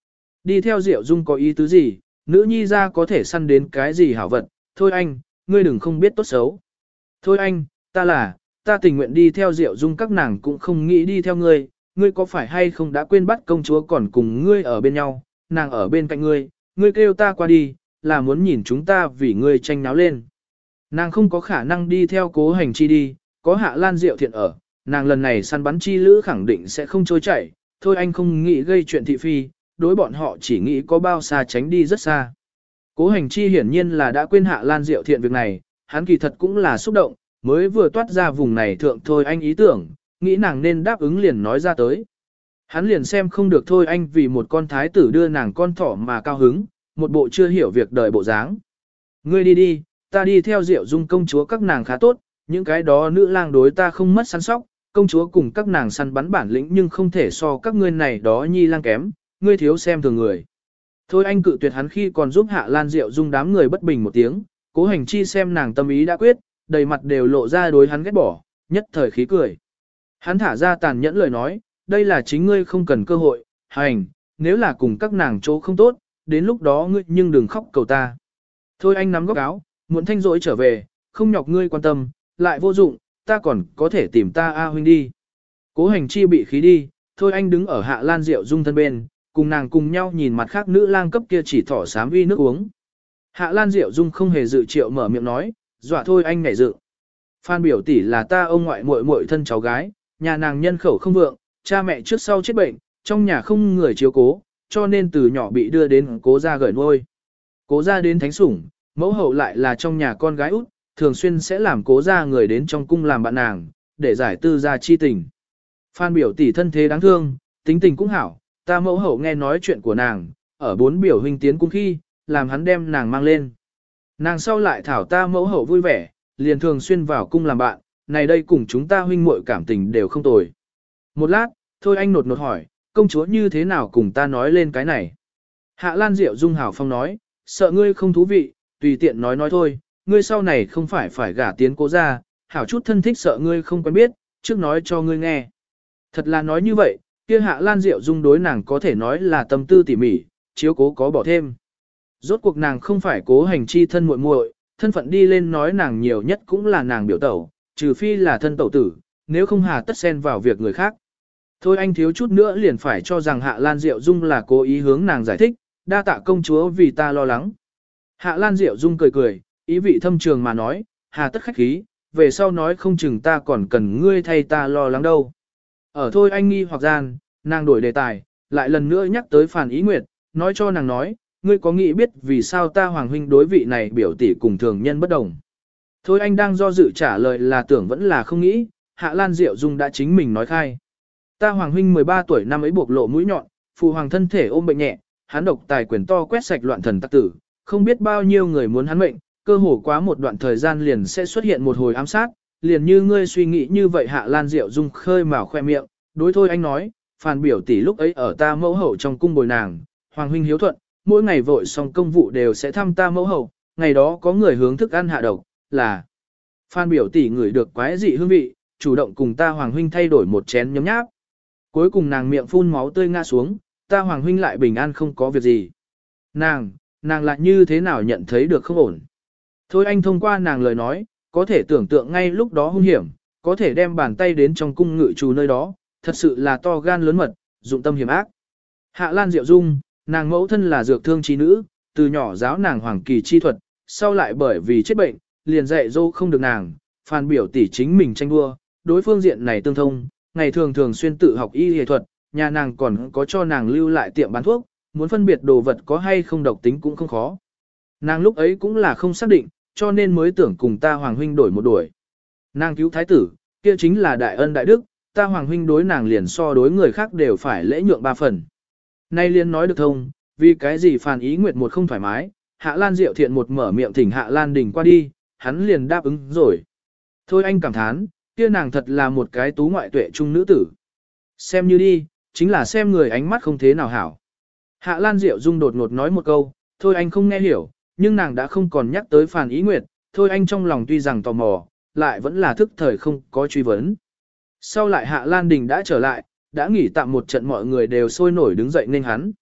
Đi theo Diệu Dung có ý tứ gì, nữ nhi ra có thể săn đến cái gì hảo vật, thôi anh, ngươi đừng không biết tốt xấu. Thôi anh, ta là, ta tình nguyện đi theo Diệu Dung các nàng cũng không nghĩ đi theo ngươi, ngươi có phải hay không đã quên bắt công chúa còn cùng ngươi ở bên nhau, nàng ở bên cạnh ngươi, ngươi kêu ta qua đi, là muốn nhìn chúng ta vì ngươi tranh náo lên. Nàng không có khả năng đi theo Cố Hành Chi đi, có Hạ Lan Diệu Thiện ở, nàng lần này săn bắn chi lữ khẳng định sẽ không trôi chảy, thôi anh không nghĩ gây chuyện thị phi, đối bọn họ chỉ nghĩ có bao xa tránh đi rất xa. Cố Hành Chi hiển nhiên là đã quên Hạ Lan Diệu Thiện việc này, hắn kỳ thật cũng là xúc động, mới vừa toát ra vùng này thượng thôi anh ý tưởng, nghĩ nàng nên đáp ứng liền nói ra tới. Hắn liền xem không được thôi anh vì một con thái tử đưa nàng con thỏ mà cao hứng, một bộ chưa hiểu việc đời bộ dáng. Ngươi đi đi, ta đi theo Diệu Dung công chúa các nàng khá tốt, những cái đó nữ lang đối ta không mất săn sóc, công chúa cùng các nàng săn bắn bản lĩnh nhưng không thể so các ngươi này đó nhi lang kém, ngươi thiếu xem thường người. Thôi anh cự tuyệt hắn khi còn giúp Hạ Lan Diệu Dung đám người bất bình một tiếng, Cố Hành Chi xem nàng tâm ý đã quyết, đầy mặt đều lộ ra đối hắn ghét bỏ, nhất thời khí cười. Hắn thả ra tàn nhẫn lời nói, đây là chính ngươi không cần cơ hội, hành, nếu là cùng các nàng chỗ không tốt, đến lúc đó ngươi nhưng đừng khóc cầu ta. Thôi anh nắm góc áo, muốn thanh rỗi trở về, không nhọc ngươi quan tâm, lại vô dụng, ta còn có thể tìm ta A huynh đi. Cố Hành Chi bị khí đi, thôi anh đứng ở Hạ Lan Diệu Dung thân bên, cùng nàng cùng nhau nhìn mặt khác nữ lang cấp kia chỉ thỏ sám uy nước uống. Hạ Lan Diệu Dung không hề dự triệu mở miệng nói, dọa thôi anh nhảy dự. Phan biểu tỷ là ta ông ngoại muội muội thân cháu gái, nhà nàng nhân khẩu không vượng, cha mẹ trước sau chết bệnh, trong nhà không người chiếu cố, cho nên từ nhỏ bị đưa đến cố gia gửi nuôi. Cố gia đến thánh sủng, mẫu hậu lại là trong nhà con gái út, thường xuyên sẽ làm cố gia người đến trong cung làm bạn nàng, để giải tư gia chi tình. Phan biểu tỷ thân thế đáng thương, tính tình cũng hảo, ta mẫu hậu nghe nói chuyện của nàng, ở bốn biểu huynh tiến cung khi, làm hắn đem nàng mang lên. Nàng sau lại thảo ta mẫu hậu vui vẻ, liền thường xuyên vào cung làm bạn, này đây cùng chúng ta huynh muội cảm tình đều không tồi. Một lát, thôi anh nột nột hỏi, công chúa như thế nào cùng ta nói lên cái này. Hạ Lan Diệu Dung hảo phong nói, sợ ngươi không thú vị, tùy tiện nói nói thôi, ngươi sau này không phải phải gả tiến cố ra, hảo chút thân thích sợ ngươi không quen biết, trước nói cho ngươi nghe. Thật là nói như vậy, kia Hạ Lan Diệu Dung đối nàng có thể nói là tâm tư tỉ mỉ, chiếu cố có bỏ thêm. Rốt cuộc nàng không phải Cố Hành Chi thân muội muội, thân phận đi lên nói nàng nhiều nhất cũng là nàng biểu tẩu, trừ phi là thân tẩu tử, nếu không hà tất xen vào việc người khác. Thôi anh thiếu chút nữa liền phải cho rằng Hạ Lan Diệu Dung là cố ý hướng nàng giải thích, đa tạ công chúa vì ta lo lắng. Hạ Lan Diệu Dung cười cười, ý vị thâm trường mà nói, hà tất khách khí, về sau nói không chừng ta còn cần ngươi thay ta lo lắng đâu. Ở thôi anh nghi hoặc gian, nàng đổi đề tài, lại lần nữa nhắc tới Phàn Ý Nguyệt, nói cho nàng nói, ngươi có nghĩ biết vì sao ta Hoàng huynh đối vị này biểu tỷ cùng thường nhân bất đồng. Thôi anh đang do dự trả lời là tưởng vẫn là không nghĩ, Hạ Lan Diệu Dung đã chính mình nói khai. Ta Hoàng huynh mười ba tuổi năm ấy buộc lộ mũi nhọn, phụ hoàng thân thể ôm bệnh nhẹ, hắn độc tài quyền to quét sạch loạn thần tắc tử, không biết bao nhiêu người muốn hắn mệnh, cơ hồ quá một đoạn thời gian liền sẽ xuất hiện một hồi ám sát, liền như ngươi suy nghĩ như vậy. Hạ Lan Diệu Dung khơi mào khoe miệng, đối thôi anh nói, Phàn biểu tỷ lúc ấy ở ta mẫu hậu trong cung bồi nàng, Hoàng huynh hiếu thuận, mỗi ngày vội xong công vụ đều sẽ thăm ta mẫu hậu, ngày đó có người hướng thức ăn hạ độc, là Phan biểu tỷ ngửi được quái dị hương vị, chủ động cùng ta Hoàng huynh thay đổi một chén nhấm nháp. Cuối cùng nàng miệng phun máu tươi ngã xuống, ta Hoàng huynh lại bình an không có việc gì. Nàng, nàng lại như thế nào nhận thấy được không ổn. Thôi anh thông qua nàng lời nói, có thể tưởng tượng ngay lúc đó hung hiểm, có thể đem bàn tay đến trong cung ngự trù nơi đó, thật sự là to gan lớn mật, dụng tâm hiểm ác. Hạ Lan Diệu Dung, nàng mẫu thân là dược thương trí nữ, từ nhỏ giáo nàng hoàng kỳ chi thuật, sau lại bởi vì chết bệnh, liền dạy dỗ không được nàng, Phan biểu tỷ chính mình tranh đua, đối phương diện này tương thông, ngày thường thường xuyên tự học y y thuật, nhà nàng còn có cho nàng lưu lại tiệm bán thuốc, muốn phân biệt đồ vật có hay không độc tính cũng không khó. Nàng lúc ấy cũng là không xác định, cho nên mới tưởng cùng ta Hoàng huynh đổi một đuổi. Nàng cứu thái tử, kia chính là đại ân đại đức, ta Hoàng huynh đối nàng liền so đối người khác đều phải lễ nhượng ba phần. Nay liên nói được thông, vì cái gì Phàn Ý Nguyệt một không thoải mái, Hạ Lan Diệu Thiện một mở miệng thỉnh Hạ Lan Đình qua đi, hắn liền đáp ứng rồi. Thôi anh cảm thán, kia nàng thật là một cái tú ngoại tuệ trung nữ tử. Xem như đi, chính là xem người ánh mắt không thế nào hảo. Hạ Lan Diệu Dung đột ngột nói một câu, thôi anh không nghe hiểu, nhưng nàng đã không còn nhắc tới Phàn Ý Nguyệt, thôi anh trong lòng tuy rằng tò mò, lại vẫn là thức thời không có truy vấn. Sau lại Hạ Lan Đình đã trở lại, đã nghỉ tạm một trận mọi người đều sôi nổi đứng dậy nên hắn.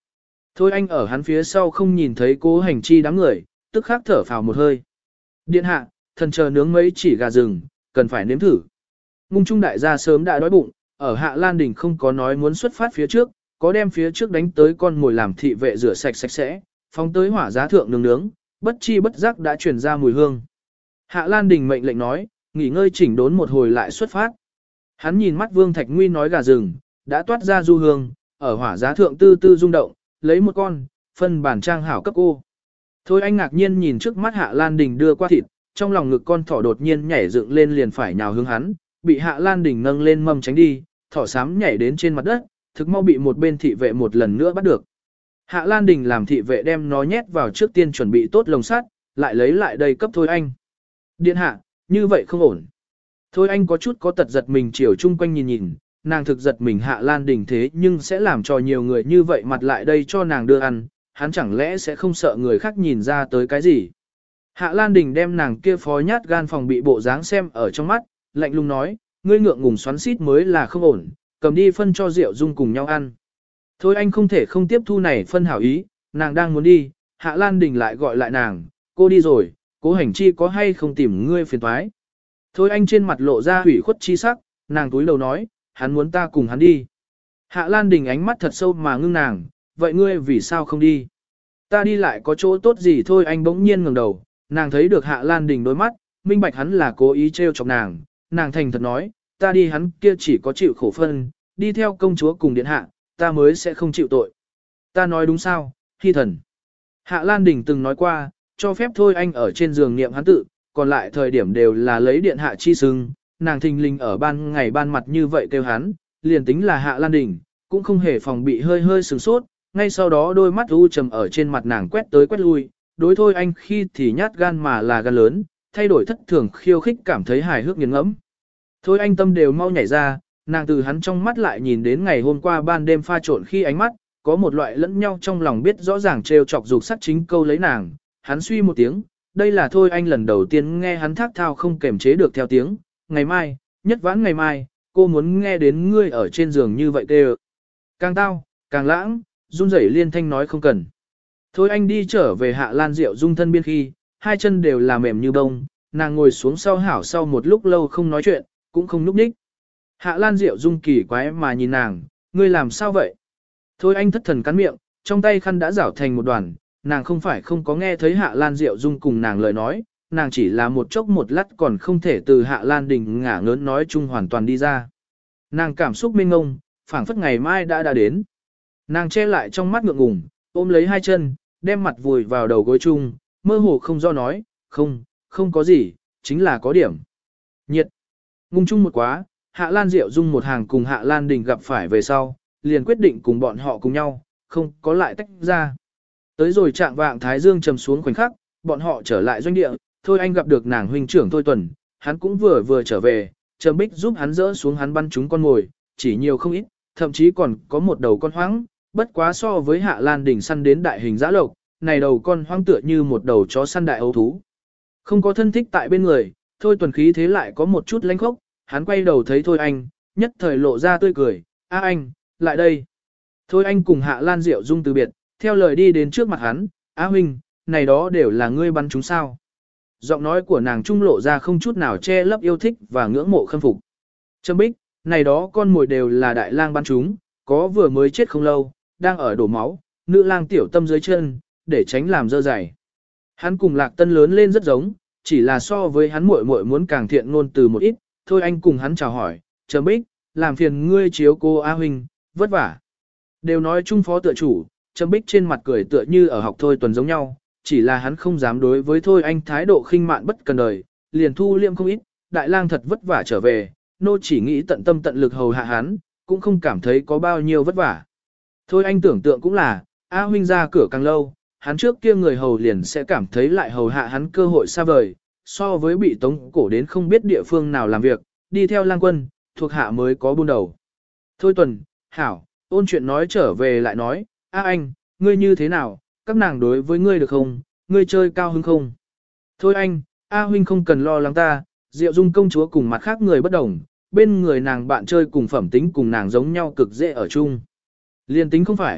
Thôi anh ở hắn phía sau không nhìn thấy Cố Hành Chi đám người, tức khắc thở phào một hơi. Điện hạ, thần chờ nướng mấy chỉ gà rừng, cần phải nếm thử. Ngung Trung đại gia sớm đã đói bụng, ở Hạ Lan Đình không có nói muốn xuất phát phía trước, có đem phía trước đánh tới con mồi làm thị vệ rửa sạch sạch sẽ, phóng tới hỏa giá thượng nướng nướng, bất chi bất giác đã truyền ra mùi hương. Hạ Lan Đình mệnh lệnh nói, nghỉ ngơi chỉnh đốn một hồi lại xuất phát. Hắn nhìn mắt Vương Thạch Nguy nói gà rừng, đã toát ra du hương, ở hỏa giá thượng tư tư rung động, lấy một con, phân bản trang hảo cấp cô. Thôi anh ngạc nhiên nhìn trước mắt Hạ Lan Đình đưa qua thịt, trong lòng ngực con thỏ đột nhiên nhảy dựng lên liền phải nhào hướng hắn, bị Hạ Lan Đình nâng lên mâm tránh đi, thỏ xám nhảy đến trên mặt đất, thực mau bị một bên thị vệ một lần nữa bắt được. Hạ Lan Đình làm thị vệ đem nó nhét vào trước tiên chuẩn bị tốt lồng sắt, lại lấy lại đây cấp Thôi anh. Điện hạ, như vậy không ổn. Thôi anh có chút có tật giật mình chiều chung quanh nhìn nhìn, nàng thực giật mình Hạ Lan Đình thế nhưng sẽ làm cho nhiều người như vậy mặt lại đây cho nàng đưa ăn, hắn chẳng lẽ sẽ không sợ người khác nhìn ra tới cái gì. Hạ Lan Đình đem nàng kia phó nhát gan phòng bị bộ dáng xem ở trong mắt, lạnh lùng nói, ngươi ngượng ngùng xoắn xít mới là không ổn, cầm đi phân cho Diệu Dung cùng nhau ăn. Thôi anh không thể không tiếp thu này phân hảo ý, nàng đang muốn đi, Hạ Lan Đình lại gọi lại nàng, cô đi rồi, Cố Hành Chi có hay không tìm ngươi phiền toái. Thôi anh trên mặt lộ ra hủy khuất chi sắc, nàng túi lầu nói, hắn muốn ta cùng hắn đi. Hạ Lan Đình ánh mắt thật sâu mà ngưng nàng, vậy ngươi vì sao không đi? Ta đi lại có chỗ tốt gì thôi anh bỗng nhiên ngẩng đầu, nàng thấy được Hạ Lan Đình đôi mắt, minh bạch hắn là cố ý trêu chọc nàng, nàng thành thật nói, ta đi hắn kia chỉ có chịu khổ phân, đi theo công chúa cùng điện hạ, ta mới sẽ không chịu tội. Ta nói đúng sao, Hy thần. Hạ Lan Đình từng nói qua, cho phép thôi anh ở trên giường niệm hắn tự, còn lại thời điểm đều là lấy điện hạ chi sưng, nàng thình lình ở ban ngày ban mặt như vậy kêu hắn, liền tính là Hạ Lan Đình, cũng không hề phòng bị hơi hơi sừng sốt, ngay sau đó đôi mắt u trầm ở trên mặt nàng quét tới quét lui, đối thôi anh khi thì nhát gan mà là gan lớn, thay đổi thất thường khiêu khích cảm thấy hài hước nghiền ngẫm. Thôi anh tâm đều mau nhảy ra, nàng từ hắn trong mắt lại nhìn đến ngày hôm qua ban đêm pha trộn khi ánh mắt, có một loại lẫn nhau trong lòng biết rõ ràng trêu chọc dục sắc chính câu lấy nàng, hắn suy một tiếng, đây là thôi anh lần đầu tiên nghe hắn thác thao không kềm chế được theo tiếng, ngày mai, nhất vãn ngày mai, cô muốn nghe đến ngươi ở trên giường như vậy tê càng tao, càng lãng, run rẩy liên thanh nói không cần. Thôi anh đi trở về Hạ Lan Diệu Dung thân biên khi, hai chân đều là mềm như bông, nàng ngồi xuống sau hảo sau một lúc lâu không nói chuyện, cũng không núp ních. Hạ Lan Diệu Dung kỳ quái mà nhìn nàng, ngươi làm sao vậy? Thôi anh thất thần cắn miệng, trong tay khăn đã rảo thành một đoàn, nàng không phải không có nghe thấy Hạ Lan Diệu Dung cùng nàng lời nói, nàng chỉ là một chốc một lát còn không thể từ Hạ Lan Đình ngả ngớn nói chung hoàn toàn đi ra. Nàng cảm xúc mênh ngông, phảng phất ngày mai đã đã đến. Nàng che lại trong mắt ngượng ngùng, ôm lấy hai chân, đem mặt vùi vào đầu gối chung, mơ hồ không do nói, không, không có gì, chính là có điểm. Nhiệt. Ngung chung một quá, Hạ Lan Diệu Dung một hàng cùng Hạ Lan Đình gặp phải về sau, liền quyết định cùng bọn họ cùng nhau, không có lại tách ra. Tới rồi trạng vạng Thái Dương trầm xuống khoảnh khắc, bọn họ trở lại doanh địa, thôi anh gặp được nàng huynh trưởng Thôi Tuần, hắn cũng vừa vừa trở về, Trầm Bích giúp hắn dỡ xuống hắn bắn chúng con mồi, chỉ nhiều không ít, thậm chí còn có một đầu con hoang, bất quá so với Hạ Lan Đình săn đến đại hình giã lộc, này đầu con hoang tựa như một đầu chó săn đại ấu thú. Không có thân thích tại bên người, Thôi Tuần khí thế lại có một chút lãnh khốc, hắn quay đầu thấy Thôi anh, nhất thời lộ ra tươi cười, a anh, lại đây. Thôi anh cùng Hạ Lan Diệu Dung từ biệt, theo lời đi đến trước mặt hắn, á huynh, này đó đều là ngươi bắn chúng sao. Giọng nói của nàng trung lộ ra không chút nào che lấp yêu thích và ngưỡng mộ khâm phục. Trâm Bích, này đó con mồi đều là đại lang bắn chúng, có vừa mới chết không lâu, đang ở đổ máu, nữ lang tiểu tâm dưới chân, để tránh làm dơ dày. Hắn cùng Lạc Tân lớn lên rất giống, chỉ là so với hắn muội muội muốn càng thiện ngôn từ một ít, thôi anh cùng hắn chào hỏi, Trâm Bích, làm phiền ngươi chiếu cô A huynh, vất vả. Đều nói chung phó tựa chủ, Trâm Bích trên mặt cười tựa như ở học Thôi Tuần giống nhau, chỉ là hắn không dám đối với Thôi anh thái độ khinh mạn bất cần đời, liền thu liêm không ít, đại lang thật vất vả trở về, nô chỉ nghĩ tận tâm tận lực hầu hạ hắn, cũng không cảm thấy có bao nhiêu vất vả. Thôi anh tưởng tượng cũng là, A huynh ra cửa càng lâu, hắn trước kia người hầu liền sẽ cảm thấy lại hầu hạ hắn cơ hội xa vời, so với bị tống cổ đến không biết địa phương nào làm việc, đi theo lang quân, thuộc hạ mới có buôn đầu. Thôi Tuần, hảo, ôn chuyện nói trở về lại nói, A anh, ngươi như thế nào, các nàng đối với ngươi được không, ngươi chơi cao hứng không? Thôi anh, A huynh không cần lo lắng ta, Diệu Dung công chúa cùng mặt khác người bất đồng, bên người nàng bạn chơi cùng phẩm tính cùng nàng giống nhau cực dễ ở chung. Liên tính không phải,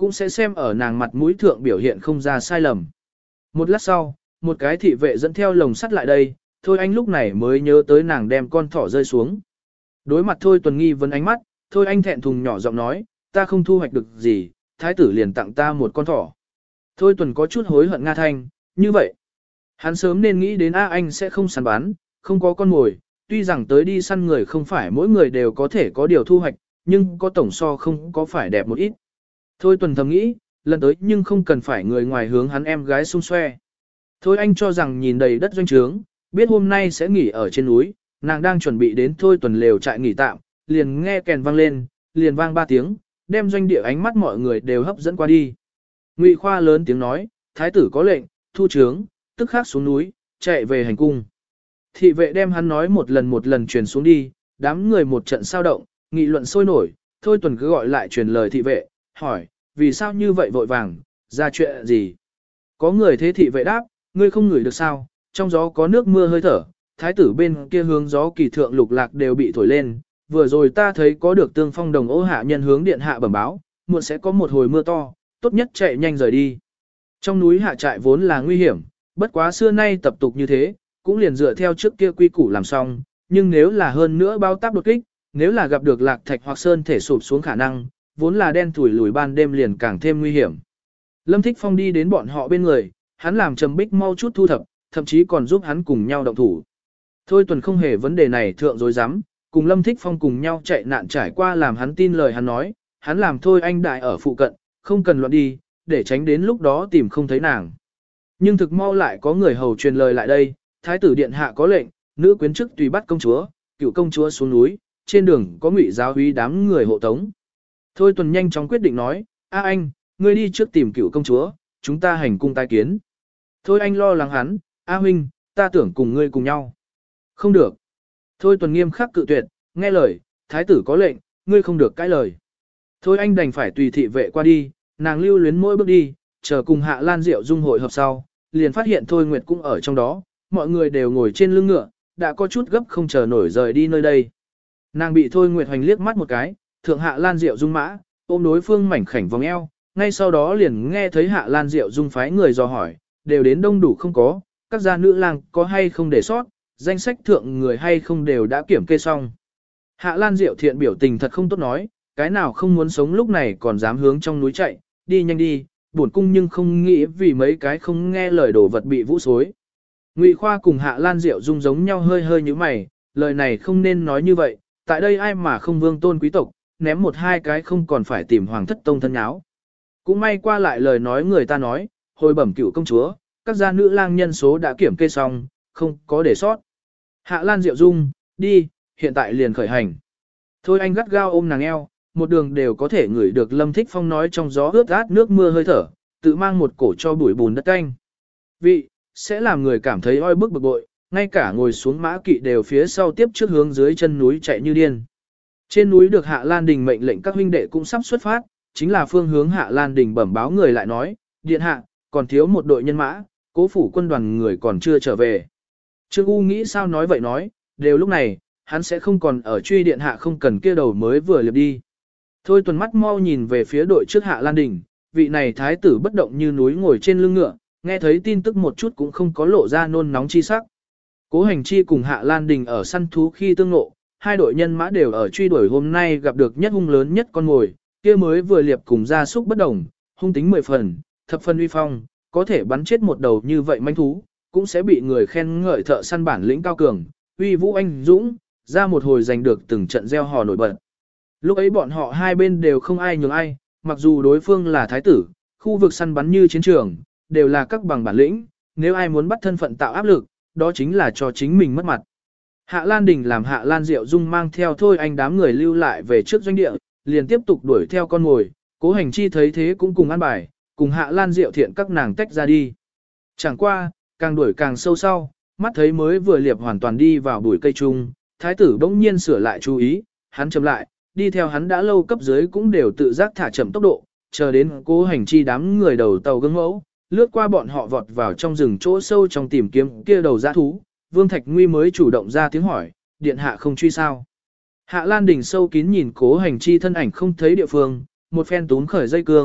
cũng sẽ xem ở nàng mặt mũi thượng biểu hiện không ra sai lầm. Một lát sau, một cái thị vệ dẫn theo lồng sắt lại đây, Thôi Anh lúc này mới nhớ tới nàng đem con thỏ rơi xuống. Đối mặt Thôi Tuần nghi vấn ánh mắt, Thôi Anh thẹn thùng nhỏ giọng nói, ta không thu hoạch được gì, thái tử liền tặng ta một con thỏ. Thôi Tuần có chút hối hận Nga Thanh, như vậy. Hắn sớm nên nghĩ đến A Anh sẽ không săn bắn, không có con mồi, tuy rằng tới đi săn người không phải mỗi người đều có thể có điều thu hoạch, nhưng có tổng so không có phải đẹp một ít. Thôi Tuần thầm nghĩ, lần tới nhưng không cần phải người ngoài hướng hắn em gái xung xoe. Thôi Anh cho rằng nhìn đầy đất doanh trướng, biết hôm nay sẽ nghỉ ở trên núi, nàng đang chuẩn bị đến Thôi Tuần lều trại nghỉ tạm, liền nghe kèn vang lên, liền vang ba tiếng, đem doanh địa ánh mắt mọi người đều hấp dẫn qua đi. Ngụy Khoa lớn tiếng nói, thái tử có lệnh, thu trướng, tức khắc xuống núi, chạy về hành cung. Thị vệ đem hắn nói một lần một lần truyền xuống đi, đám người một trận sao động, nghị luận sôi nổi, Thôi Tuần cứ gọi lại truyền lời thị vệ, hỏi, vì sao như vậy vội vàng, ra chuyện gì? Có người thế thị vệ đáp, ngươi không ngửi được sao, trong gió có nước mưa hơi thở, thái tử bên kia hướng gió kỳ thượng lục lạc đều bị thổi lên, vừa rồi ta thấy có được tương phong đồng ô hạ nhân hướng điện hạ bẩm báo, muộn sẽ có một hồi mưa to, tốt nhất chạy nhanh rời đi. Trong núi hạ trại vốn là nguy hiểm, bất quá xưa nay tập tục như thế, cũng liền dựa theo trước kia quy củ làm xong, nhưng nếu là hơn nữa bao táp đột kích, nếu là gặp được lạc thạch hoặc sơn thể sụp xuống khả năng, vốn là đen thủi lùi ban đêm liền càng thêm nguy hiểm. Lâm Thích Phong đi đến bọn họ bên người, hắn làm Trầm Bích mau chút thu thập, thậm chí còn giúp hắn cùng nhau động thủ. Thôi Tuần không hề vấn đề này thượng dối rắm cùng Lâm Thích Phong cùng nhau chạy nạn trải qua làm hắn tin lời hắn nói, hắn làm Thôi Anh đại ở phụ cận, không cần loạn đi, để tránh đến lúc đó tìm không thấy nàng. Nhưng thực mau lại có người hầu truyền lời lại đây, thái tử điện hạ có lệnh, nữ quyến chức tùy bắt công chúa, cựu công chúa xuống núi, trên đường có ngụy giáo úy đám người hộ tống. Thôi Tuần nhanh chóng quyết định nói, A Anh, ngươi đi trước tìm cựu công chúa, chúng ta hành cung tai kiến. Thôi Anh lo lắng hắn, A huynh, ta tưởng cùng ngươi cùng nhau. Không được. Thôi Tuần nghiêm khắc cự tuyệt, nghe lời, thái tử có lệnh, ngươi không được cãi lời. Thôi Anh đành phải tùy thị vệ qua đi, nàng lưu luyến mỗi bước đi, chờ cùng Hạ Lan Diệu dung hội hợp sau, liền phát hiện Thôi Nguyệt cũng ở trong đó, mọi người đều ngồi trên lưng ngựa, đã có chút gấp không chờ nổi rời đi nơi đây. Nàng bị Thôi Nguyệt hoành liếc mắt một cái, thượng Hạ Lan Diệu dung mã, ôm đối phương mảnh khảnh vòng eo, ngay sau đó liền nghe thấy Hạ Lan Diệu dung phái người dò hỏi, đều đến đông đủ không có, các gia nữ lang có hay không để sót, danh sách thượng người hay không đều đã kiểm kê xong. Hạ Lan Diệu thiện biểu tình thật không tốt nói, cái nào không muốn sống lúc này còn dám hướng trong núi chạy, đi nhanh đi, buồn cung nhưng không nghĩ vì mấy cái không nghe lời đổ vật bị vũ xối. Ngụy Khoa cùng Hạ Lan Diệu dung giống nhau hơi hơi như mày, lời này không nên nói như vậy, tại đây ai mà không vương tôn quý tộc, ném một hai cái không còn phải tìm hoàng thất tông thân áo. Cũng may qua lại lời nói người ta nói, hồi bẩm cựu công chúa, các gia nữ lang nhân số đã kiểm kê xong, không có để sót. Hạ Lan Diệu dung, đi, hiện tại liền khởi hành. Thôi Anh gắt gao ôm nàng eo, một đường đều có thể ngửi được Lâm Thích Phong nói trong gió ướt át nước mưa hơi thở, tự mang một cổ cho bụi bùn đất canh. Vị, sẽ làm người cảm thấy oi bức bực bội, ngay cả ngồi xuống mã kỵ đều phía sau tiếp trước hướng dưới chân núi chạy như điên. Trên núi được Hạ Lan Đình mệnh lệnh các huynh đệ cũng sắp xuất phát, chính là phương hướng Hạ Lan Đình bẩm báo người lại nói, điện hạ, còn thiếu một đội nhân mã, cố phủ quân đoàn người còn chưa trở về. Trương U nghĩ sao nói vậy nói, đều lúc này, hắn sẽ không còn ở truy điện hạ không cần kia đầu mới vừa liệp đi. Thôi Tuần mắt mau nhìn về phía đội trước Hạ Lan Đình, vị này thái tử bất động như núi ngồi trên lưng ngựa, nghe thấy tin tức một chút cũng không có lộ ra nôn nóng chi sắc. Cố Hành Chi cùng Hạ Lan Đình ở săn thú khi tương ngộ, hai đội nhân mã đều ở truy đuổi hôm nay gặp được nhất hung lớn nhất con mồi, kia mới vừa liệp cùng gia súc bất đồng, hung tính mười phần, thập phân uy phong, có thể bắn chết một đầu như vậy manh thú, cũng sẽ bị người khen ngợi thợ săn bản lĩnh cao cường, uy vũ anh dũng, ra một hồi giành được từng trận gieo hò nổi bật. Lúc ấy bọn họ hai bên đều không ai nhường ai, mặc dù đối phương là thái tử, khu vực săn bắn như chiến trường, đều là các bằng bản lĩnh, nếu ai muốn bắt thân phận tạo áp lực, đó chính là cho chính mình mất mặt. Hạ Lan Đình làm Hạ Lan Diệu Dung mang theo Thôi Anh đám người lưu lại về trước doanh địa, liền tiếp tục đuổi theo con ngồi, Cố Hành Chi thấy thế cũng cùng ăn bài, cùng Hạ Lan Diệu Thiện các nàng tách ra đi. Chẳng qua, càng đuổi càng sâu sau, mắt thấy mới vừa liệp hoàn toàn đi vào bụi cây trung, thái tử bỗng nhiên sửa lại chú ý, hắn chậm lại, đi theo hắn đã lâu cấp dưới cũng đều tự giác thả chậm tốc độ, chờ đến Cố Hành Chi đám người đầu tàu gương mẫu, lướt qua bọn họ vọt vào trong rừng chỗ sâu trong tìm kiếm kia đầu dã thú, Vương Thạch Nguy mới chủ động ra tiếng hỏi, điện hạ không truy sao. Hạ Lan Đình sâu kín nhìn Cố Hành Chi thân ảnh không thấy địa phương, một phen túm khởi dây cương,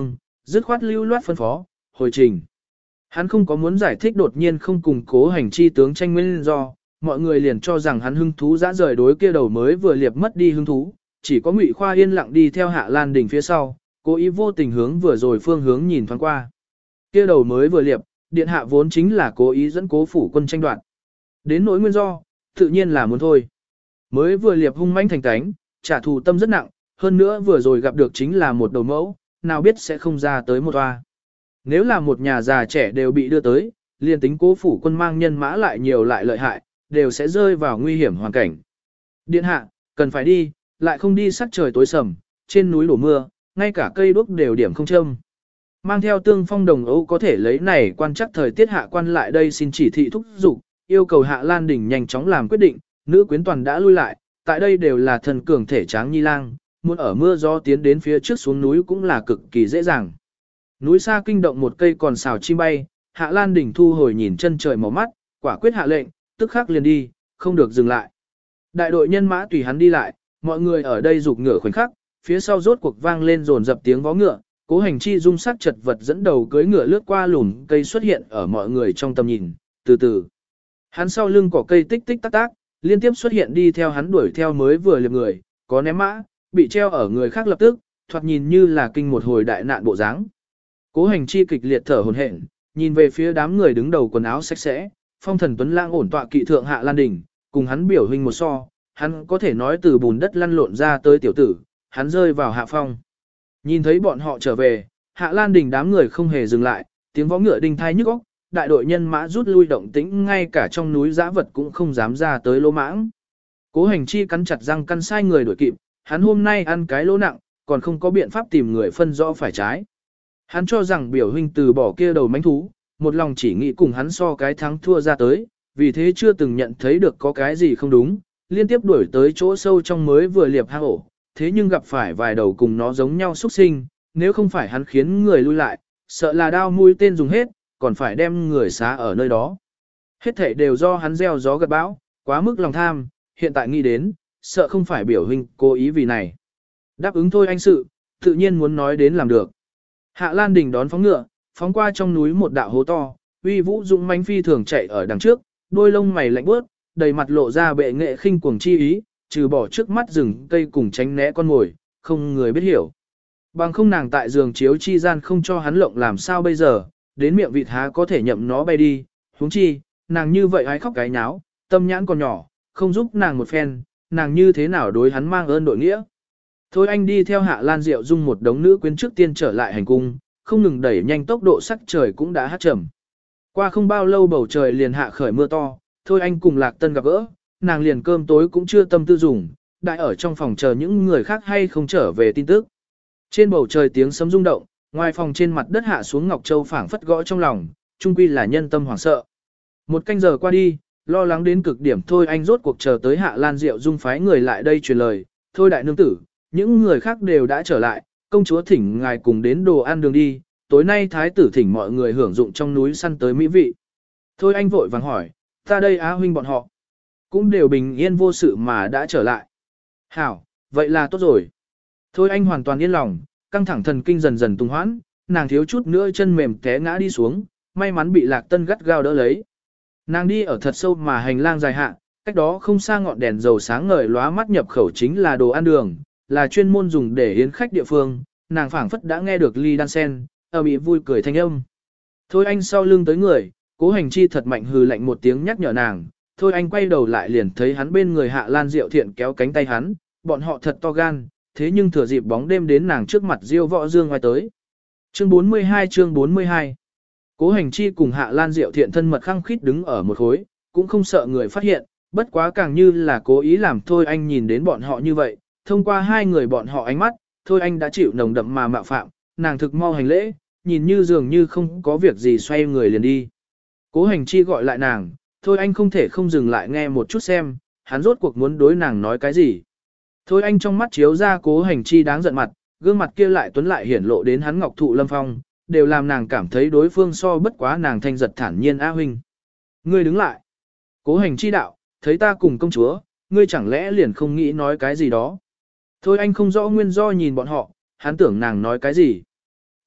dứt khoát lưu loát phân phó, hồi trình. Hắn không có muốn giải thích đột nhiên không cùng cố hành chi tướng tranh nguyên do, mọi người liền cho rằng hắn hứng thú dã rời đối kia đầu mới vừa liệp mất đi hứng thú, chỉ có Ngụy Khoa yên lặng đi theo Hạ Lan Đình phía sau, cố ý vô tình hướng vừa rồi phương hướng nhìn thoáng qua. Kia đầu mới vừa liệp, điện hạ vốn chính là cố ý dẫn cố phủ quân tranh đoạt. Đến nỗi nguyên do, tự nhiên là muốn thôi. Mới vừa liệp hung mãnh thành cánh, trả thù tâm rất nặng, hơn nữa vừa rồi gặp được chính là một đầu mẫu, nào biết sẽ không ra tới một toa. Nếu là một nhà già trẻ đều bị đưa tới, liền tính cố phủ quân mang nhân mã lại nhiều lại lợi hại, đều sẽ rơi vào nguy hiểm hoàn cảnh. Điện hạ, cần phải đi, lại không đi sắc trời tối sầm, trên núi đổ mưa, ngay cả cây đuốc đều điểm không châm. Mang theo tương phong đồng Âu có thể lấy này quan chắc thời tiết hạ quan lại đây xin chỉ thị thúc giục, yêu cầu Hạ Lan Đình nhanh chóng làm quyết định, nữ quyến toàn đã lui lại, tại đây đều là thần cường thể tráng nhi lang, muốn ở mưa gió tiến đến phía trước xuống núi cũng là cực kỳ dễ dàng. Núi xa kinh động một cây còn xào chim bay, Hạ Lan Đình thu hồi nhìn chân trời màu mắt, quả quyết hạ lệnh, tức khắc liền đi, không được dừng lại. Đại đội nhân mã tùy hắn đi lại, mọi người ở đây rục ngựa khoảnh khắc, phía sau rốt cuộc vang lên rồn dập tiếng vó ngựa, cố hành chi dung sắc chật vật dẫn đầu cưỡi ngựa lướt qua lùn cây xuất hiện ở mọi người trong tầm nhìn, từ từ. Hắn sau lưng cỏ cây tích tích tắc tác, liên tiếp xuất hiện đi theo hắn đuổi theo mới vừa liệp người, có ném mã, bị treo ở người khác lập tức, thoạt nhìn như là kinh một hồi đại nạn bộ dáng. Cố hành chi kịch liệt thở hổn hển, nhìn về phía đám người đứng đầu quần áo sạch sẽ, phong thần tuấn lãng ổn tọa kỵ thượng Hạ Lan Đình, cùng hắn biểu hình một so, hắn có thể nói từ bùn đất lăn lộn ra tới tiểu tử, hắn rơi vào hạ phong. Nhìn thấy bọn họ trở về, Hạ Lan Đình đám người không hề dừng lại, tiếng vó ngựa đinh thai nhức óc, đại đội nhân mã rút lui động tĩnh ngay cả trong núi dã vật cũng không dám ra tới lỗ mãng. Cố hành chi cắn chặt răng căn sai người đuổi kịp, hắn hôm nay ăn cái lỗ nặng, còn không có biện pháp tìm người phân rõ phải trái. Hắn cho rằng biểu huynh từ bỏ kia đầu mánh thú, một lòng chỉ nghĩ cùng hắn so cái thắng thua ra tới, vì thế chưa từng nhận thấy được có cái gì không đúng, liên tiếp đuổi tới chỗ sâu trong mới vừa liệp hang ổ, thế nhưng gặp phải vài đầu cùng nó giống nhau xuất sinh, nếu không phải hắn khiến người lui lại, sợ là đao mũi tên dùng hết, còn phải đem người xá ở nơi đó. Hết thảy đều do hắn gieo gió gặt bão, quá mức lòng tham, hiện tại nghĩ đến, sợ không phải biểu huynh cố ý vì này. Đáp ứng thôi anh sự, tự nhiên muốn nói đến làm được. Hạ Lan Đình đón phóng ngựa, phóng qua trong núi một đạo hố to, uy vũ dũng mãnh phi thường chạy ở đằng trước, đôi lông mày lạnh bước, đầy mặt lộ ra bệ nghệ khinh cuồng chi ý, trừ bỏ trước mắt rừng cây cùng tránh né con ngồi, không người biết hiểu. Bằng không nàng tại giường chiếu chi gian không cho hắn lộng làm sao bây giờ, đến miệng vịt há có thể nhậm nó bay đi, huống chi, nàng như vậy hái khóc cái nháo, tâm nhãn còn nhỏ, không giúp nàng một phen, nàng như thế nào đối hắn mang ơn đội nghĩa. Thôi anh đi theo Hạ Lan Diệu Dung một đống nữ quyến trước tiên trở lại hành cung, không ngừng đẩy nhanh tốc độ sắc trời cũng đã hát trầm. Qua không bao lâu bầu trời liền hạ khởi mưa to, thôi anh cùng Lạc Tân gặp gỡ, nàng liền cơm tối cũng chưa tâm tư dùng, đại ở trong phòng chờ những người khác hay không trở về tin tức. Trên bầu trời tiếng sấm rung động, ngoài phòng trên mặt đất hạ xuống Ngọc Châu phảng phất gõ trong lòng, chung quy là nhân tâm hoảng sợ. Một canh giờ qua đi, lo lắng đến cực điểm thôi anh rốt cuộc chờ tới Hạ Lan Diệu Dung phái người lại đây truyền lời, thôi đại nương tử, những người khác đều đã trở lại, công chúa thỉnh ngài cùng đến đồ ăn đường đi, tối nay thái tử thỉnh mọi người hưởng dụng trong núi săn tới mỹ vị. Thôi anh vội vàng hỏi, ta đây á huynh bọn họ, cũng đều bình yên vô sự mà đã trở lại. Hảo, vậy là tốt rồi. Thôi anh hoàn toàn yên lòng, căng thẳng thần kinh dần dần tung hoãn, nàng thiếu chút nữa chân mềm té ngã đi xuống, may mắn bị Lạc Tân gắt gao đỡ lấy. Nàng đi ở thật sâu mà hành lang dài hạ, cách đó không xa ngọn đèn dầu sáng ngời lóa mắt nhập khẩu chính là đồ ăn đường, là chuyên môn dùng để yến khách địa phương, nàng phảng phất đã nghe được ly đan sen, ở bị vui cười thanh âm. Thôi anh sau lưng tới người, cố hành chi thật mạnh hừ lạnh một tiếng nhắc nhở nàng, thôi anh quay đầu lại liền thấy hắn bên người Hạ Lan Diệu Thiện kéo cánh tay hắn, bọn họ thật to gan, thế nhưng thừa dịp bóng đêm đến nàng trước mặt diêu võ dương ngoài tới. Chương bốn mươi hai chương bốn mươi hai Cố hành chi cùng Hạ Lan Diệu Thiện thân mật khăng khít đứng ở một khối, cũng không sợ người phát hiện, bất quá càng như là cố ý làm thôi anh nhìn đến bọn họ như vậy, thông qua hai người bọn họ ánh mắt, thôi anh đã chịu nồng đậm mà mạo phạm, nàng thực mau hành lễ, nhìn như dường như không có việc gì xoay người liền đi. Cố hành chi gọi lại nàng, thôi anh không thể không dừng lại nghe một chút xem, hắn rốt cuộc muốn đối nàng nói cái gì. Thôi anh trong mắt chiếu ra cố hành chi đáng giận mặt, gương mặt kia lại tuấn lại hiển lộ đến hắn ngọc thụ lâm phong, đều làm nàng cảm thấy đối phương so bất quá nàng thanh giật thản nhiên a huynh. Ngươi đứng lại. Cố hành chi đạo, thấy ta cùng công chúa, ngươi chẳng lẽ liền không nghĩ nói cái gì đó. Thôi anh không rõ nguyên do nhìn bọn họ, hắn tưởng nàng nói cái gì.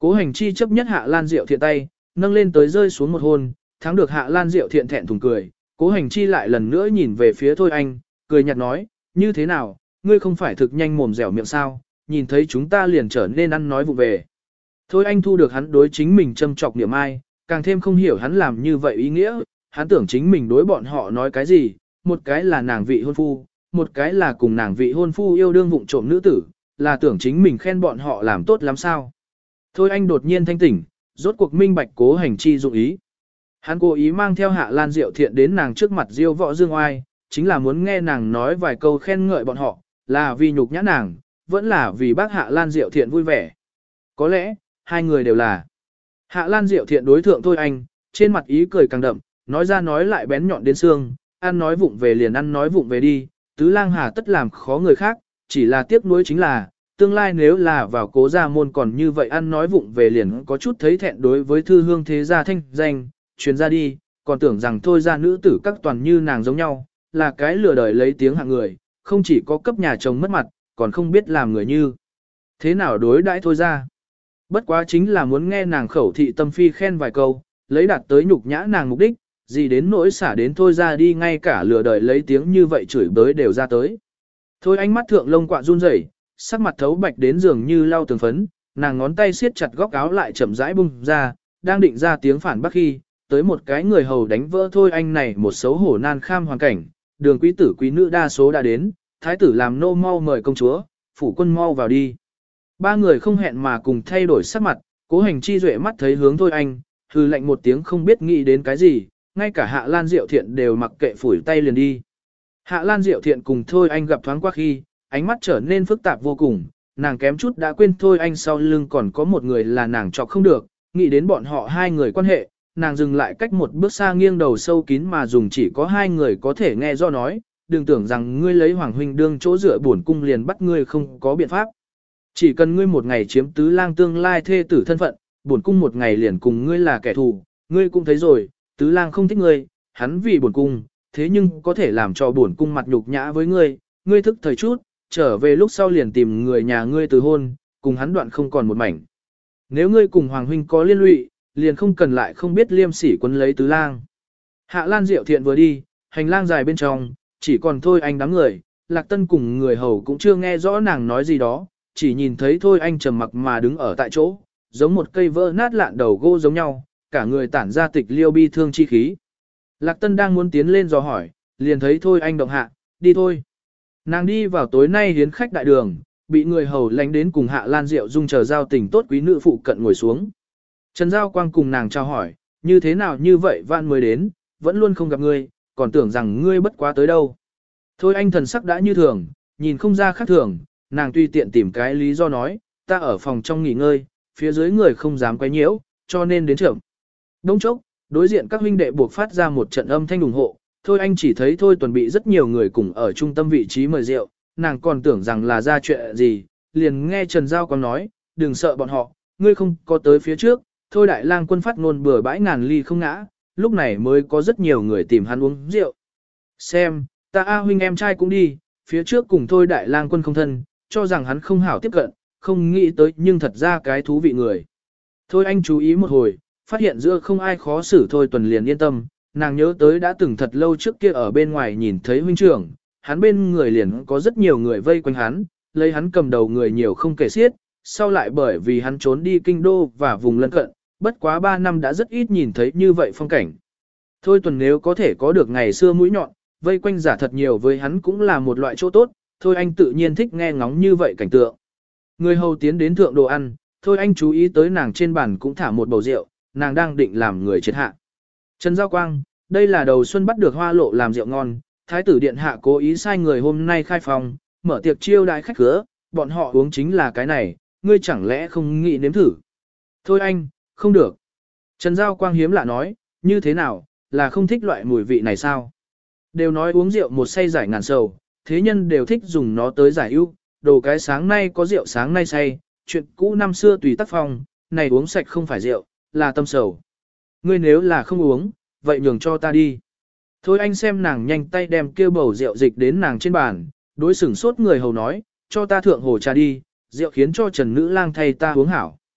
Cố Hành Chi chấp nhất Hạ Lan Diệu Thiện tay, nâng lên tới rơi xuống một hôn, thắng được Hạ Lan Diệu Thiện thẹn thùng cười. Cố Hành Chi lại lần nữa nhìn về phía Thôi Anh, cười nhạt nói, như thế nào, ngươi không phải thực nhanh mồm dẻo miệng sao, nhìn thấy chúng ta liền trở nên ăn nói vụ về. Thôi Anh thu được hắn đối chính mình châm chọc niệm ai, càng thêm không hiểu hắn làm như vậy ý nghĩa, hắn tưởng chính mình đối bọn họ nói cái gì, một cái là nàng vị hôn phu, một cái là cùng nàng vị hôn phu yêu đương vụng trộm nữ tử, là tưởng chính mình khen bọn họ làm tốt lắm sao. Thôi Anh đột nhiên thanh tỉnh, rốt cuộc minh bạch Cố Hành Chi dụng ý. Hắn cố ý mang theo Hạ Lan Diệu Thiện đến nàng trước mặt diêu võ dương oai, chính là muốn nghe nàng nói vài câu khen ngợi bọn họ, là vì nhục nhã nàng, vẫn là vì bác Hạ Lan Diệu Thiện vui vẻ. Có lẽ, hai người đều là. Hạ Lan Diệu Thiện đối thượng Thôi Anh, trên mặt ý cười càng đậm, nói ra nói lại bén nhọn đến xương, ăn nói vụng về liền ăn nói vụng về đi, tứ lang hà tất làm khó người khác, chỉ là tiếc nuối chính là, tương lai nếu là vào Cố gia môn còn như vậy ăn nói vụng về liền có chút thấy thẹn đối với thư hương thế gia thanh danh, truyền ra đi, còn tưởng rằng Thôi gia nữ tử các toàn như nàng giống nhau, là cái lừa đời lấy tiếng hạng người, không chỉ có cấp nhà chồng mất mặt, còn không biết làm người như. Thế nào đối đãi Thôi gia? Bất quá chính là muốn nghe nàng khẩu thị tâm phi khen vài câu, lấy đạt tới nhục nhã nàng mục đích, gì đến nỗi xả đến Thôi gia đi ngay cả lừa đời lấy tiếng như vậy chửi bới đều ra tới. Thôi ánh mắt thượng lông quạ run rẩy, sắc mặt thấu bạch đến dường như lau tường phấn, nàng ngón tay siết chặt góc áo lại chậm rãi bung ra, đang định ra tiếng phản bác khi, tới một cái người hầu đánh vỡ Thôi Anh này một xấu hổ nan kham hoàn cảnh, đường quý tử quý nữ đa số đã đến, thái tử làm nô mau mời công chúa, phủ quân mau vào đi. Ba người không hẹn mà cùng thay đổi sắc mặt, Cố Hành Chi duệ mắt thấy hướng Thôi Anh, hừ lạnh một tiếng không biết nghĩ đến cái gì, ngay cả Hạ Lan Diệu Thiện đều mặc kệ phủi tay liền đi. Hạ Lan Diệu Thiện cùng Thôi Anh gặp thoáng qua khi, ánh mắt trở nên phức tạp vô cùng, nàng kém chút đã quên Thôi Anh sau lưng còn có một người là nàng chọc không được, nghĩ đến bọn họ hai người quan hệ, nàng dừng lại cách một bước xa nghiêng đầu sâu kín mà dùng chỉ có hai người có thể nghe do nói, đừng tưởng rằng ngươi lấy Hoàng huynh đương chỗ dựa bổn cung liền bắt ngươi không có biện pháp. Chỉ cần ngươi một ngày chiếm tứ lang tương lai thê tử thân phận, bổn cung một ngày liền cùng ngươi là kẻ thù, ngươi cũng thấy rồi, tứ lang không thích ngươi, hắn vì bổn cung, thế nhưng có thể làm cho bổn cung mặt nhục nhã với ngươi, ngươi thức thời chút, trở về lúc sau liền tìm người nhà ngươi từ hôn, cùng hắn đoạn không còn một mảnh. Nếu ngươi cùng Hoàng huynh có liên lụy, liền không cần lại không biết liêm sỉ quấn lấy tứ lang. Hạ Lan Diệu Thiện vừa đi, hành lang dài bên trong, chỉ còn Thôi Anh đám người, Lạc Tân cùng người hầu cũng chưa nghe rõ nàng nói gì đó, chỉ nhìn thấy Thôi Anh trầm mặc mà đứng ở tại chỗ, giống một cây vỡ nát lạn đầu gỗ giống nhau, cả người tản ra tịch liêu bi thương chi khí. Lạc Tân đang muốn tiến lên dò hỏi, liền thấy Thôi Anh động hạ, đi thôi. Nàng đi vào tối nay hiến khách đại đường, bị người hầu lánh đến cùng Hạ Lan Diệu Dung chờ giao tình tốt quý nữ phụ cận ngồi xuống. Trần Giao Quang cùng nàng trao hỏi, như thế nào như vậy vạn mới đến, vẫn luôn không gặp ngươi, còn tưởng rằng ngươi bất quá tới đâu. Thôi Anh thần sắc đã như thường, nhìn không ra khác thường, nàng tùy tiện tìm cái lý do nói, ta ở phòng trong nghỉ ngơi, phía dưới người không dám quấy nhiễu, cho nên đến trưởng. Đông chốc, đối diện các huynh đệ buộc phát ra một trận âm thanh ủng hộ, Thôi Anh chỉ thấy Thôi Tuần bị rất nhiều người cùng ở trung tâm vị trí mời rượu, nàng còn tưởng rằng là ra chuyện gì, liền nghe Trần Giao Quang nói, đừng sợ bọn họ, ngươi không có tới phía trước, Thôi Đại Lang quân phát ngôn bừa bãi ngàn ly không ngã, lúc này mới có rất nhiều người tìm hắn uống rượu. Xem, ta A huynh em trai cũng đi, phía trước cùng Thôi Đại Lang quân không thân, cho rằng hắn không hảo tiếp cận, không nghĩ tới nhưng thật ra cái thú vị người. Thôi Anh chú ý một hồi, phát hiện giữa không ai khó xử Thôi Tuần liền yên tâm, nàng nhớ tới đã từng thật lâu trước kia ở bên ngoài nhìn thấy huynh trưởng, hắn bên người liền có rất nhiều người vây quanh hắn, lấy hắn cầm đầu người nhiều không kể xiết, sau lại bởi vì hắn trốn đi kinh đô và vùng lân cận, bất quá ba năm đã rất ít nhìn thấy như vậy phong cảnh. Thôi Tuần nếu có thể có được ngày xưa mũi nhọn, vây quanh giả thật nhiều với hắn cũng là một loại chỗ tốt, Thôi Anh tự nhiên thích nghe ngóng như vậy cảnh tượng. Người hầu tiến đến thượng đồ ăn, Thôi Anh chú ý tới nàng trên bàn cũng thả một bầu rượu, nàng đang định làm người chết hạ. Trần Giao Quang, đây là đầu xuân bắt được Hoa Lộ làm rượu ngon, Thái tử điện hạ cố ý sai người hôm nay khai phòng, mở tiệc chiêu đãi khách khứa, bọn họ uống chính là cái này, ngươi chẳng lẽ không nghĩ nếm thử. Thôi anh, không được. Trần Giao Quang hiếm lạ nói, như thế nào, là không thích loại mùi vị này sao? Đều nói uống rượu một say giải ngàn sầu, thế nhân đều thích dùng nó tới giải ưu, đồ cái sáng nay có rượu sáng nay say, chuyện cũ năm xưa tùy tác phong, này uống sạch không phải rượu, là tâm sầu. Ngươi nếu là không uống, vậy nhường cho ta đi. Thôi anh xem nàng nhanh tay đem kêu bầu rượu dịch đến nàng trên bàn, đối sửng sốt người hầu nói, cho ta thượng hồ trà đi, rượu khiến cho Trần Nữ Lang thay ta uống hảo.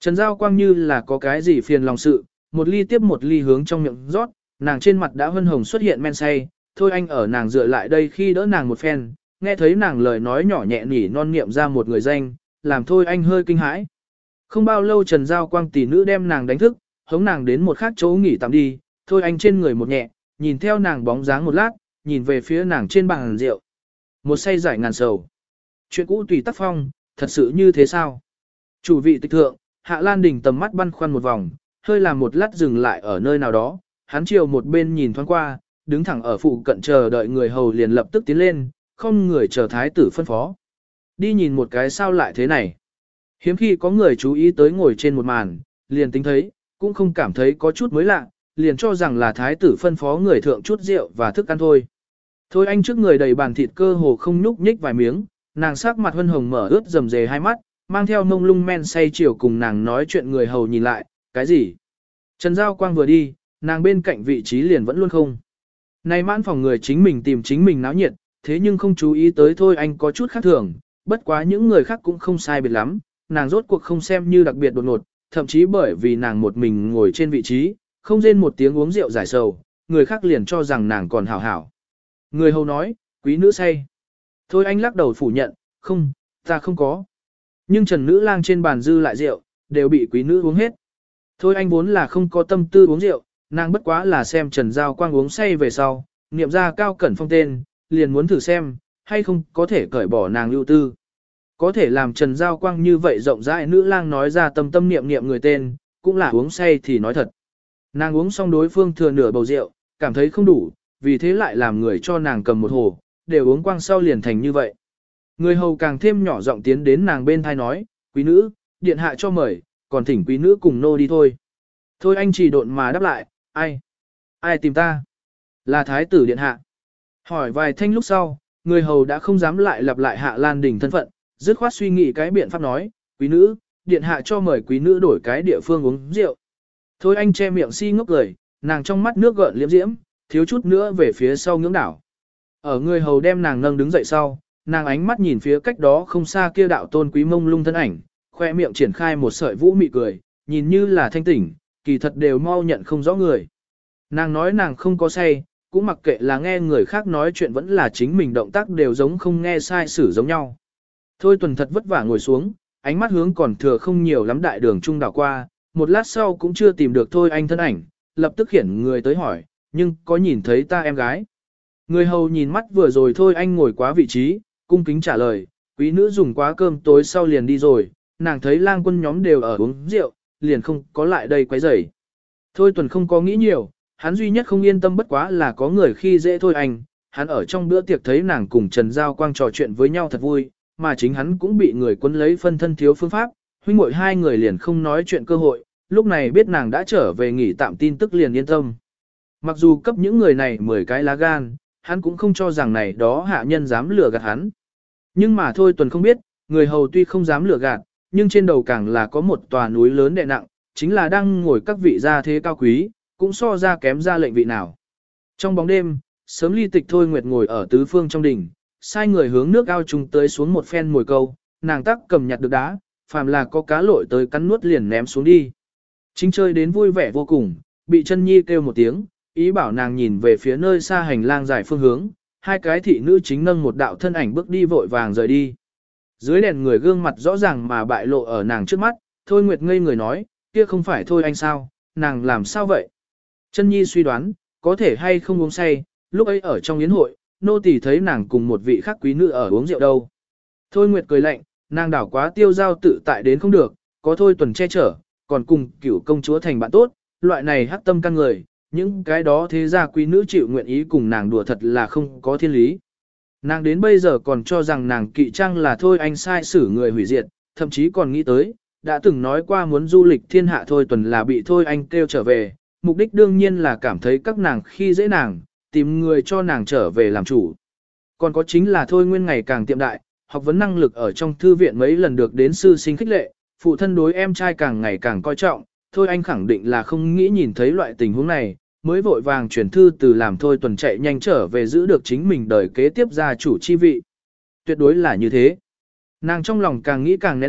Trần Giao Quang như là có cái gì phiền lòng sự, một ly tiếp một ly hướng trong miệng rót, nàng trên mặt đã hân hồng xuất hiện men say, thôi anh ở nàng dựa lại đây khi đỡ nàng một phen, nghe thấy nàng lời nói nhỏ nhẹ nỉ non niệm ra một người danh, làm thôi anh hơi kinh hãi. Không bao lâu Trần Giao Quang tỷ nữ đem nàng đánh thức, hống nàng đến một khác chỗ nghỉ tạm đi, thôi anh trên người một nhẹ, nhìn theo nàng bóng dáng một lát, nhìn về phía nàng trên bàn rượu. Một say giải ngàn sầu. Chuyện cũ tùy tác phong, thật sự như thế sao? Chủ vị tịch thượng, Hạ Lan Đình tầm mắt băn khoăn một vòng, hơi làm một lát dừng lại ở nơi nào đó, hắn chiều một bên nhìn thoáng qua, đứng thẳng ở phụ cận chờ đợi người hầu liền lập tức tiến lên, không người chờ thái tử phân phó. Đi nhìn một cái sao lại thế này. Hiếm khi có người chú ý tới ngồi trên một màn, liền tính thấy, cũng không cảm thấy có chút mới lạ, liền cho rằng là thái tử phân phó người thượng chút rượu và thức ăn thôi. Thôi anh trước người đầy bàn thịt cơ hồ không nhúc nhích vài miếng, nàng sắc mặt hân hồng mở ướt rầm rề hai mắt, mang theo mông lung men say chiều cùng nàng nói chuyện người hầu nhìn lại, cái gì? Trần Giao Quang vừa đi, nàng bên cạnh vị trí liền vẫn luôn không. Này mãn phòng người chính mình tìm chính mình náo nhiệt, thế nhưng không chú ý tới thôi anh có chút khác thường, bất quá những người khác cũng không sai biệt lắm, nàng rốt cuộc không xem như đặc biệt đột ngột, thậm chí bởi vì nàng một mình ngồi trên vị trí, không rên một tiếng uống rượu giải sầu, người khác liền cho rằng nàng còn hảo hảo. Người hầu nói, quý nữ say. Thôi anh lắc đầu phủ nhận, không, ta không có. Nhưng Trần Nữ Lang trên bàn dư lại rượu, đều bị quý nữ uống hết. Thôi anh vốn là không có tâm tư uống rượu, nàng bất quá là xem Trần Giao Quang uống say về sau, niệm ra Cao Cẩn Phong tên, liền muốn thử xem, hay không có thể cởi bỏ nàng lưu tư. Có thể làm Trần Giao Quang như vậy rộng rãi Nữ Lang nói ra tâm tâm niệm niệm người tên, cũng là uống say thì nói thật. Nàng uống xong đối phương thừa nửa bầu rượu, cảm thấy không đủ, vì thế lại làm người cho nàng cầm một hồ, đều uống quang sau liền thành như vậy. Người hầu càng thêm nhỏ giọng tiến đến nàng bên thai nói, quý nữ, điện hạ cho mời, còn thỉnh quý nữ cùng nô đi thôi. Thôi anh chỉ độn mà đáp lại, ai? Ai tìm ta? Là thái tử điện hạ. Hỏi vài thanh lúc sau, người hầu đã không dám lại lặp lại Hạ Lan Đình thân phận, dứt khoát suy nghĩ cái biện pháp nói, quý nữ, điện hạ cho mời quý nữ đổi cái địa phương uống rượu. Thôi anh che miệng si ngốc cười, nàng trong mắt nước gợn liếm diễm, thiếu chút nữa về phía sau ngưỡng đảo. Ở người hầu đem nàng nâng đứng dậy sau, nàng ánh mắt nhìn phía cách đó không xa kia đạo tôn quý mông lung thân ảnh, khoe miệng triển khai một sợi vũ mị cười, nhìn như là thanh tỉnh, kỳ thật đều mau nhận không rõ người. Nàng nói nàng không có say, cũng mặc kệ là nghe người khác nói chuyện vẫn là chính mình động tác đều giống không nghe sai sử giống nhau. Thôi Tuần thật vất vả ngồi xuống, ánh mắt hướng còn thừa không nhiều lắm đại đường trung đảo qua, một lát sau cũng chưa tìm được Thôi anh thân ảnh, lập tức khiển người tới hỏi, nhưng có nhìn thấy ta em gái. Người hầu nhìn mắt vừa rồi Thôi anh ngồi quá vị trí, cung kính trả lời, quý nữ dùng quá cơm tối sau liền đi rồi, nàng thấy lang quân nhóm đều ở uống rượu, liền không có lại đây quấy rầy. Thôi Tuần không có nghĩ nhiều, hắn duy nhất không yên tâm bất quá là có người khi dễ Thôi anh, hắn ở trong bữa tiệc thấy nàng cùng Trần Giao Quang trò chuyện với nhau thật vui, mà chính hắn cũng bị người quân lấy phân thân thiếu phương pháp, huynh muội hai người liền không nói chuyện cơ hội, lúc này biết nàng đã trở về nghỉ tạm tin tức liền yên tâm. Mặc dù cấp những người này mười cái lá gan, hắn cũng không cho rằng này đó hạ nhân dám lừa gạt hắn. Nhưng mà Thôi Tuần không biết, người hầu tuy không dám lừa gạt, nhưng trên đầu càng là có một tòa núi lớn đè nặng, chính là đang ngồi các vị gia thế cao quý, cũng so ra kém ra lệnh vị nào. Trong bóng đêm, sớm ly tịch Thôi Nguyệt ngồi ở tứ phương trong đỉnh, sai người hướng nước ao trùng tới xuống một phen mồi câu, nàng tắc cầm nhặt được đá, phàm là có cá lội tới cắn nuốt liền ném xuống đi. Chính chơi đến vui vẻ vô cùng, bị chân nhi kêu một tiếng, ý bảo nàng nhìn về phía nơi xa hành lang dài phương hướng, hai cái thị nữ chính nâng một đạo thân ảnh bước đi vội vàng rời đi. Dưới đèn người gương mặt rõ ràng mà bại lộ ở nàng trước mắt, Thôi Nguyệt ngây người nói, kia không phải Thôi anh sao, nàng làm sao vậy? Chân nhi suy đoán, có thể hay không uống say, lúc ấy ở trong yến hội, nô tỳ thấy nàng cùng một vị khác quý nữ ở uống rượu đâu. Thôi Nguyệt cười lạnh, nàng đảo quá tiêu giao tự tại đến không được, có Thôi Tuần che chở, còn cùng cửu công chúa thành bạn tốt, loại này hắc tâm căn người, những cái đó thế ra quý nữ chịu nguyện ý cùng nàng đùa thật là không có thiên lý. Nàng đến bây giờ còn cho rằng nàng kỵ trang là Thôi anh sai xử người hủy diệt, thậm chí còn nghĩ tới, đã từng nói qua muốn du lịch thiên hạ Thôi Tuần là bị Thôi anh kêu trở về, mục đích đương nhiên là cảm thấy các nàng khi dễ nàng, tìm người cho nàng trở về làm chủ. Còn có chính là Thôi Nguyên ngày càng tiệm đại, học vấn năng lực ở trong thư viện mấy lần được đến sư sinh khích lệ, phụ thân đối em trai càng ngày càng coi trọng, Thôi anh khẳng định là không nghĩ nhìn thấy loại tình huống này, mới vội vàng chuyển thư từ làm Thôi Tuần chạy nhanh trở về giữ được chính mình đời kế tiếp gia chủ chi vị. Tuyệt đối là như thế. Nàng trong lòng càng nghĩ càng nén giận,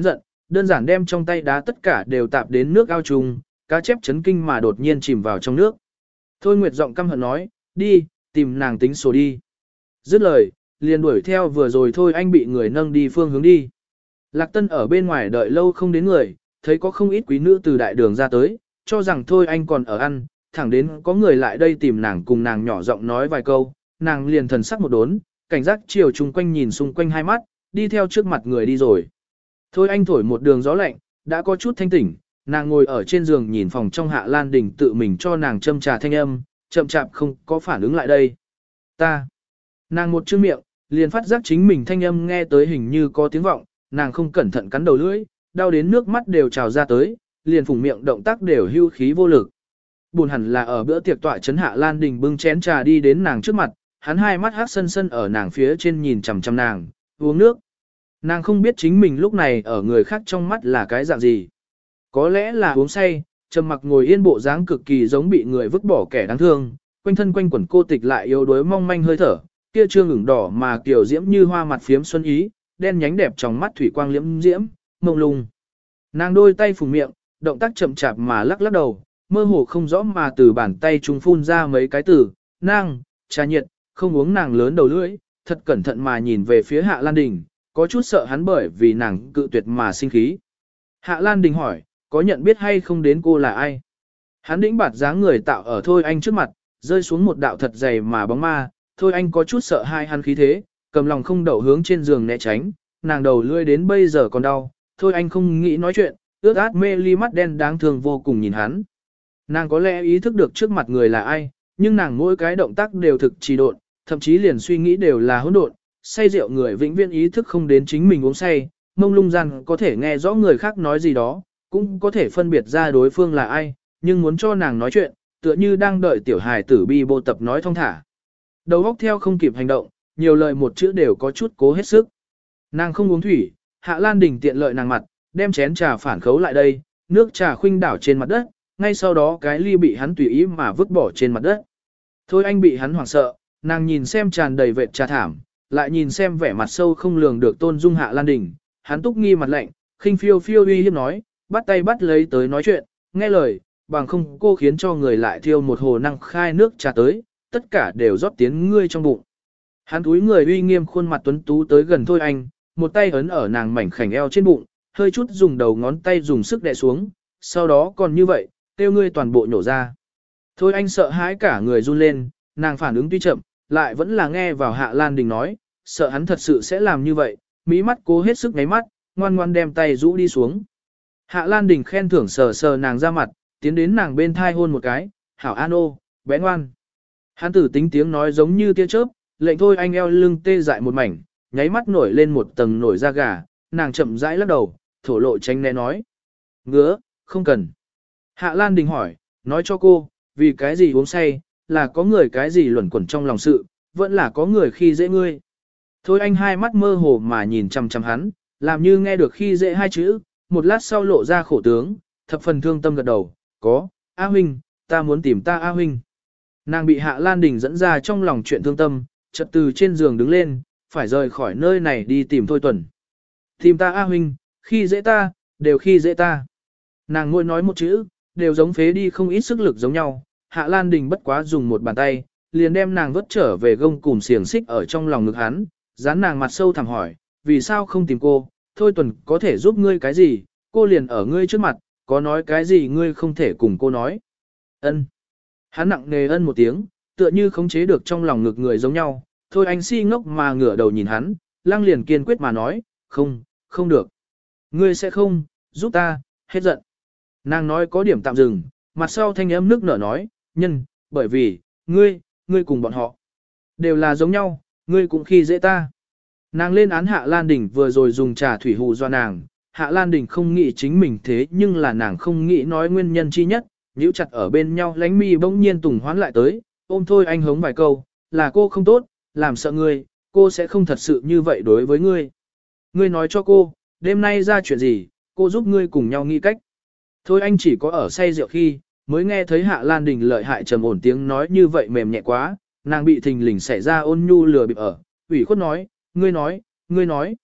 đơn giản đem trong tay đá tất cả đều tạp đến nước ao trùng, cá chép chấn kinh mà đột nhiên chìm vào trong nước. Thôi Nguyệt giọng căm hận nói, đi, tìm nàng tính sổ đi. Dứt lời, liền đuổi theo vừa rồi Thôi Anh bị người nâng đi phương hướng đi. Lạc Tân ở bên ngoài đợi lâu không đến người, thấy có không ít quý nữ từ đại đường ra tới, cho rằng Thôi Anh còn ở ăn, thẳng đến có người lại đây tìm nàng cùng nàng nhỏ giọng nói vài câu, nàng liền thần sắc một đốn, cảnh giác chiều chung quanh nhìn xung quanh hai mắt, đi theo trước mặt người đi rồi. Thôi Anh thổi một đường gió lạnh, đã có chút thanh tỉnh, nàng ngồi ở trên giường nhìn phòng trong Hạ Lan Đình tự mình cho nàng châm trà thanh âm, chậm chạp không có phản ứng lại đây. Ta. Nàng một chữ miệng, liền phát giác chính mình thanh âm nghe tới hình như có tiếng vọng, nàng không cẩn thận cắn đầu lưỡi, đau đến nước mắt đều trào ra tới, liền phủng miệng động tác đều hưu khí vô lực. Buồn hẳn là ở bữa tiệc tọa trấn Hạ Lan Đình bưng chén trà đi đến nàng trước mặt, hắn hai mắt hắc sân sân ở nàng phía trên nhìn chằm chằm nàng, uống nước. Nàng không biết chính mình lúc này ở người khác trong mắt là cái dạng gì. Có lẽ là uống say, trầm mặc ngồi yên bộ dáng cực kỳ giống bị người vứt bỏ kẻ đáng thương, quanh thân quanh quẩn cô tịch lại yếu đuối mong manh hơi thở, kia trương ửng đỏ mà kiểu diễm như hoa mặt phiếm xuân ý, đen nhánh đẹp trong mắt thủy quang liễm diễm, mông lung. Nàng đôi tay phùng miệng, động tác chậm chạp mà lắc lắc đầu, mơ hồ không rõ mà từ bàn tay trung phun ra mấy cái từ, nàng, trà nhiệt, không uống nàng lớn đầu lưỡi, thật cẩn thận mà nhìn về phía Hạ Lan Đình, có chút sợ hắn bởi vì nàng cự tuyệt mà sinh khí. Hạ Lan Đình hỏi, có nhận biết hay không đến cô là ai? Hắn đĩnh bạt dáng người tạo ở Thôi Anh trước mặt, rơi xuống một đạo thật dày mà bóng ma, Thôi Anh có chút sợ hai hắn khí thế, cầm lòng không đậu hướng trên giường né tránh, nàng đầu lưỡi đến bây giờ còn đau, Thôi Anh không nghĩ nói chuyện, ướt át mê ly mắt đen đáng thương vô cùng nhìn hắn. Nàng có lẽ ý thức được trước mặt người là ai, nhưng nàng mỗi cái động tác đều thực trì độn, thậm chí liền suy nghĩ đều là hỗn độn, say rượu người vĩnh viễn ý thức không đến chính mình uống say, mông lung gian có thể nghe rõ người khác nói gì đó, cũng có thể phân biệt ra đối phương là ai, nhưng muốn cho nàng nói chuyện, tựa như đang đợi tiểu hài tử bi bô tập nói thong thả. Đầu óc theo không kịp hành động, nhiều lời một chữ đều có chút cố hết sức. Nàng không uống thủy, Hạ Lan Đình tiện lợi nàng mặt, đem chén trà phản khấu lại đây, nước trà khuynh đảo trên mặt đất, ngay sau đó cái ly bị hắn tùy ý mà vứt bỏ trên mặt đất. Thôi Anh bị hắn hoảng sợ, nàng nhìn xem tràn đầy vệt trà thảm, lại nhìn xem vẻ mặt sâu không lường được tôn dung Hạ Lan Đình, hắn túc nghi mặt lạnh, khinh phiêu phiêu uy hiếp nói, bắt tay bắt lấy tới nói chuyện, nghe lời, bằng không cô khiến cho người lại thiêu một hồ năng khai nước trà tới, tất cả đều rót tiến ngươi trong bụng. Hắn túi người uy nghiêm khuôn mặt tuấn tú tới gần Thôi Anh, một tay ấn ở nàng mảnh khảnh eo trên bụng, hơi chút dùng đầu ngón tay dùng sức đè xuống, sau đó còn như vậy, tiêu ngươi toàn bộ nhổ ra. Thôi Anh sợ hãi cả người run lên, nàng phản ứng tuy chậm, lại vẫn là nghe vào Hạ Lan Đình nói, sợ hắn thật sự sẽ làm như vậy, mí mắt cố hết sức ngáy mắt, ngoan ngoan đem tay rũ đi xuống. Hạ Lan Đình khen thưởng sờ sờ nàng ra mặt, tiến đến nàng bên thai hôn một cái, hảo an ô, bé ngoan. Hắn tử tính tiếng nói giống như tia chớp, lệnh Thôi Anh eo lưng tê dại một mảnh, nháy mắt nổi lên một tầng nổi da gà, nàng chậm rãi lắc đầu, thổ lộ tránh né nói. Ngứa, không cần. Hạ Lan Đình hỏi, nói cho cô, vì cái gì uống say, là có người cái gì luẩn quẩn trong lòng sự, vẫn là có người khi dễ ngươi. Thôi Anh hai mắt mơ hồ mà nhìn chằm chằm hắn, làm như nghe được khi dễ hai chữ, một lát sau lộ ra khổ tướng, thập phần thương tâm gật đầu, có, A Huynh, ta muốn tìm ta A Huynh. Nàng bị Hạ Lan Đình dẫn ra trong lòng chuyện thương tâm, chợt từ trên giường đứng lên, phải rời khỏi nơi này đi tìm Thôi Tuần. Tìm ta A Huynh, khi dễ ta, đều khi dễ ta. Nàng ngồi nói một chữ, đều giống phế đi không ít sức lực giống nhau, Hạ Lan Đình bất quá dùng một bàn tay, liền đem nàng vớt trở về gông cùm xiềng xích ở trong lòng ngực hắn, dán nàng mặt sâu thẳm hỏi, vì sao không tìm cô, Thôi Tuần có thể giúp ngươi cái gì, cô liền ở ngươi trước mặt, có nói cái gì ngươi không thể cùng cô nói. Ân. Hắn nặng nề ân một tiếng, tựa như khống chế được trong lòng ngực người giống nhau, Thôi Anh si ngốc mà ngửa đầu nhìn hắn, lăng liền kiên quyết mà nói, không, không được. Ngươi sẽ không, giúp ta, hết giận. Nàng nói có điểm tạm dừng, mặt sau thanh âm nước nở nói, nhân, bởi vì, ngươi, ngươi cùng bọn họ, đều là giống nhau, ngươi cũng khi dễ ta. Nàng lên án Hạ Lan Đình vừa rồi dùng trà thủy hù do nàng, Hạ Lan Đình không nghĩ chính mình thế nhưng là nàng không nghĩ nói nguyên nhân chi nhất, nhíu chặt ở bên nhau lánh mi bỗng nhiên tùng hoán lại tới, ôm Thôi Anh hống vài câu, là cô không tốt, làm sợ ngươi, cô sẽ không thật sự như vậy đối với ngươi. Ngươi nói cho cô, đêm nay ra chuyện gì, cô giúp ngươi cùng nhau nghĩ cách. Thôi Anh chỉ có ở say rượu khi, mới nghe thấy Hạ Lan Đình lợi hại trầm ổn tiếng nói như vậy mềm nhẹ quá, nàng bị thình lình xảy ra ôn nhu lừa bịp ở, ủy khuất nói, ngươi nói, ngươi nói.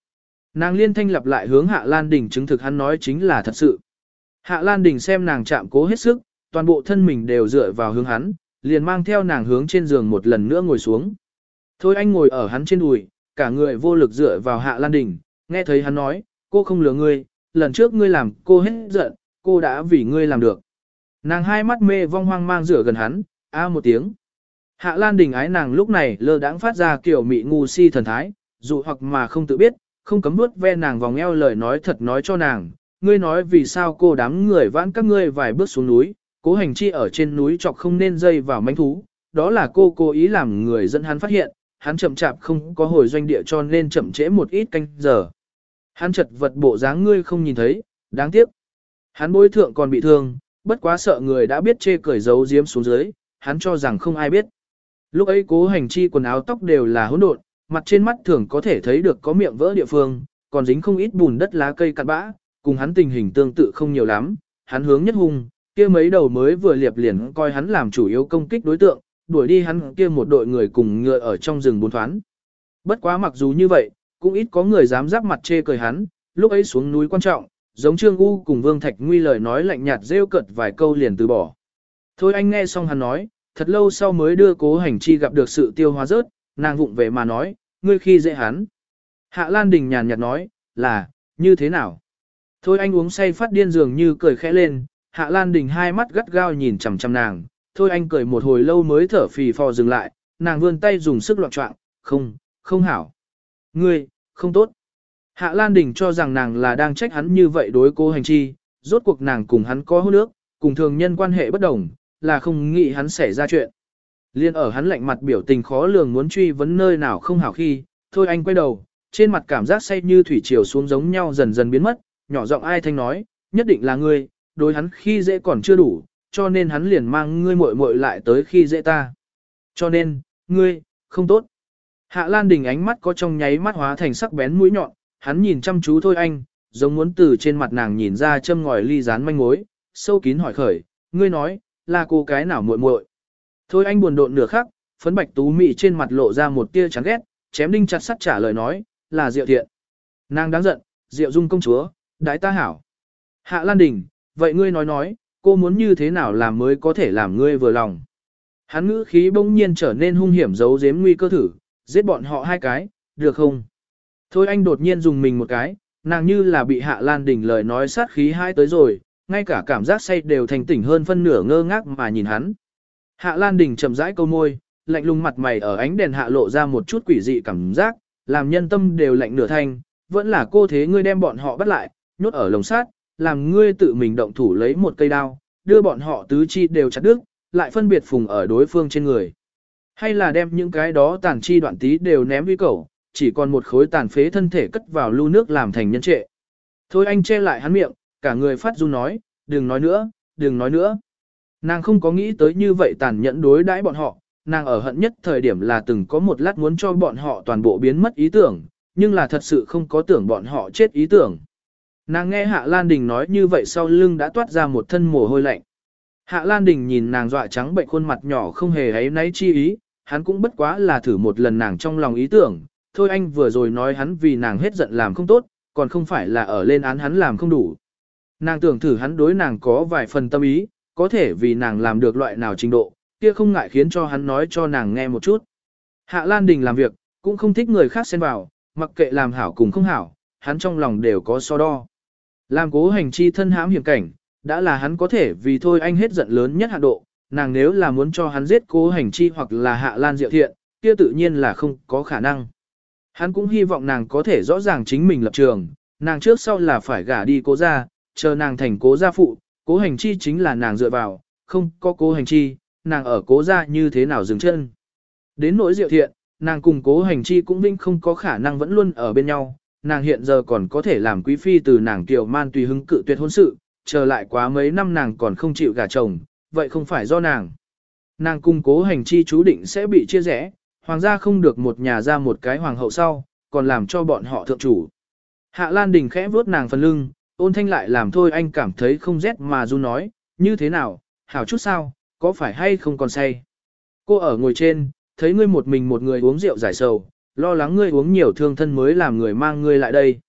Nàng liên thanh lặp lại hướng Hạ Lan Đình chứng thực hắn nói chính là thật sự. Hạ Lan Đình xem nàng chạm cố hết sức, toàn bộ thân mình đều dựa vào hướng hắn, liền mang theo nàng hướng trên giường một lần nữa ngồi xuống. Thôi anh ngồi ở hắn trên đùi, cả người vô lực dựa vào Hạ Lan Đình, nghe thấy hắn nói, cô không lừa ngươi, lần trước ngươi làm cô hết giận, cô đã vì ngươi làm được. Nàng hai mắt mê vong hoang mang rửa gần hắn, a một tiếng. Hạ Lan Đình ái nàng lúc này lơ đãng phát ra kiểu mị ngu si thần thái, dụ hoặc mà không tự biết, không cấm nuốt ve nàng vòng eo lời nói thật nói cho nàng, ngươi nói vì sao cô đám người vãn các ngươi vài bước xuống núi, cố hành chi ở trên núi chọc không nên dây vào manh thú, đó là cô cố ý làm người dẫn hắn phát hiện, hắn chậm chạp không có hồi doanh địa cho nên chậm trễ một ít canh giờ. Hắn chật vật bộ dáng ngươi không nhìn thấy, đáng tiếc. Hắn bối thượng còn bị thương, bất quá sợ người đã biết chê cười giấu giếm xuống dưới, hắn cho rằng không ai biết. Lúc ấy cố hành chi quần áo tóc đều là hỗn độn, mặt trên mắt thường có thể thấy được có miệng vỡ địa phương, còn dính không ít bùn đất lá cây cặn bã, cùng hắn tình hình tương tự không nhiều lắm. Hắn hướng nhất hung, kia mấy đầu mới vừa liệp liền coi hắn làm chủ yếu công kích đối tượng, đuổi đi hắn kia một đội người cùng ngựa ở trong rừng bốn thoán. Bất quá mặc dù như vậy, cũng ít có người dám giáp mặt chê cười hắn, lúc ấy xuống núi quan trọng, giống Trương U cùng Vương Thạch Nguy lời nói lạnh nhạt rêu cợt vài câu liền từ bỏ. Thôi anh nghe xong hắn nói, thật lâu sau mới đưa cố hành chi gặp được sự tiêu hóa rớt, nàng vụng về mà nói, ngươi khi dễ hắn. Hạ Lan Đình nhàn nhạt nói, là, như thế nào? Thôi anh uống say phát điên dường như cười khẽ lên, Hạ Lan Đình hai mắt gắt gao nhìn chằm chằm nàng, thôi anh cười một hồi lâu mới thở phì phò dừng lại, nàng vươn tay dùng sức loạn trọng, không, không hảo. Ngươi, không tốt. Hạ Lan Đình cho rằng nàng là đang trách hắn như vậy đối cố hành chi, rốt cuộc nàng cùng hắn có hôn ước, cùng thường nhân quan hệ bất đồng, là không nghĩ hắn xảy ra chuyện. Liên ở hắn lạnh mặt biểu tình khó lường muốn truy vấn nơi nào không hảo khi, thôi anh quay đầu, trên mặt cảm giác say như thủy triều xuống giống nhau dần dần biến mất, nhỏ giọng ai thanh nói, nhất định là ngươi, đối hắn khi dễ còn chưa đủ, cho nên hắn liền mang ngươi muội muội lại tới khi dễ ta. Cho nên, ngươi, không tốt. Hạ Lan Đình ánh mắt có trong nháy mắt hóa thành sắc bén mũi nhọn, hắn nhìn chăm chú thôi anh, giống muốn từ trên mặt nàng nhìn ra châm ngòi ly rán manh mối, sâu kín hỏi khởi, ngươi nói, là cô cái nào muội muội? Thôi anh buồn độn nửa khắc, phấn bạch tú mị trên mặt lộ ra một tia chán ghét, chém đinh chặt sắt trả lời nói, là Diệu Thiện. Nàng đáng giận, Diệu Dung công chúa, đái ta hảo. Hạ Lan Đình, vậy ngươi nói nói, cô muốn như thế nào làm mới có thể làm ngươi vừa lòng? Hắn ngữ khí bỗng nhiên trở nên hung hiểm giấu giếm nguy cơ thử, giết bọn họ hai cái, được không? Thôi anh đột nhiên dùng mình một cái, nàng như là bị Hạ Lan Đình lời nói sát khí hai tới rồi, ngay cả cảm giác say đều thành tỉnh hơn phân nửa ngơ ngác mà nhìn hắn. Hạ Lan Đình chậm rãi câu môi, lạnh lùng mặt mày ở ánh đèn hạ lộ ra một chút quỷ dị cảm giác, làm nhân tâm đều lạnh nửa thanh, vẫn là cô thế ngươi đem bọn họ bắt lại, nhốt ở lồng sát, làm ngươi tự mình động thủ lấy một cây đao, đưa bọn họ tứ chi đều chặt đứt, lại phân biệt phùng ở đối phương trên người. Hay là đem những cái đó tàn chi đoạn tí đều ném vi cầu, chỉ còn một khối tàn phế thân thể cất vào lưu nước làm thành nhân trệ. Thôi anh che lại hắn miệng, cả người phát run nói, đừng nói nữa, đừng nói nữa. Nàng không có nghĩ tới như vậy tàn nhẫn đối đãi bọn họ, nàng ở hận nhất thời điểm là từng có một lát muốn cho bọn họ toàn bộ biến mất ý tưởng, nhưng là thật sự không có tưởng bọn họ chết ý tưởng. Nàng nghe Hạ Lan Đình nói như vậy sau lưng đã toát ra một thân mồ hôi lạnh. Hạ Lan Đình nhìn nàng dọa trắng bệnh khuôn mặt nhỏ không hề ấy náy chi ý, hắn cũng bất quá là thử một lần nàng trong lòng ý tưởng, thôi anh vừa rồi nói hắn vì nàng hết giận làm không tốt, còn không phải là ở lên án hắn làm không đủ. Nàng tưởng thử hắn đối nàng có vài phần tâm ý, có thể vì nàng làm được loại nào trình độ, kia không ngại khiến cho hắn nói cho nàng nghe một chút. Hạ Lan Đình làm việc, cũng không thích người khác xen vào, mặc kệ làm hảo cùng không hảo, hắn trong lòng đều có so đo. Làm cố hành chi thân hãm hiểm cảnh, đã là hắn có thể vì thôi anh hết giận lớn nhất hạn độ, nàng nếu là muốn cho hắn giết cố hành chi hoặc là Hạ Lan Diệu Thiện, kia tự nhiên là không có khả năng. Hắn cũng hy vọng nàng có thể rõ ràng chính mình lập trường, nàng trước sau là phải gả đi cố gia, chờ nàng thành cố gia phụ, cố hành chi chính là nàng dựa vào, không có cố hành chi, nàng ở cố gia như thế nào dừng chân. Đến nỗi Diệu Thiện, nàng cùng cố hành chi cũng vinh không có khả năng vẫn luôn ở bên nhau, nàng hiện giờ còn có thể làm quý phi từ nàng tiểu man tùy hứng cự tuyệt hôn sự, chờ lại quá mấy năm nàng còn không chịu gả chồng, vậy không phải do nàng. Nàng cùng cố hành chi chú định sẽ bị chia rẽ, hoàng gia không được một nhà ra một cái hoàng hậu sau, còn làm cho bọn họ thượng chủ. Hạ Lan Đình khẽ vuốt nàng phần lưng, ôn thanh lại làm thôi anh cảm thấy không rét mà run nói, như thế nào, hảo chút sao, có phải hay không còn say. Cô ở ngồi trên, thấy ngươi một mình một người uống rượu giải sầu, lo lắng ngươi uống nhiều thương thân mới làm người mang ngươi lại đây.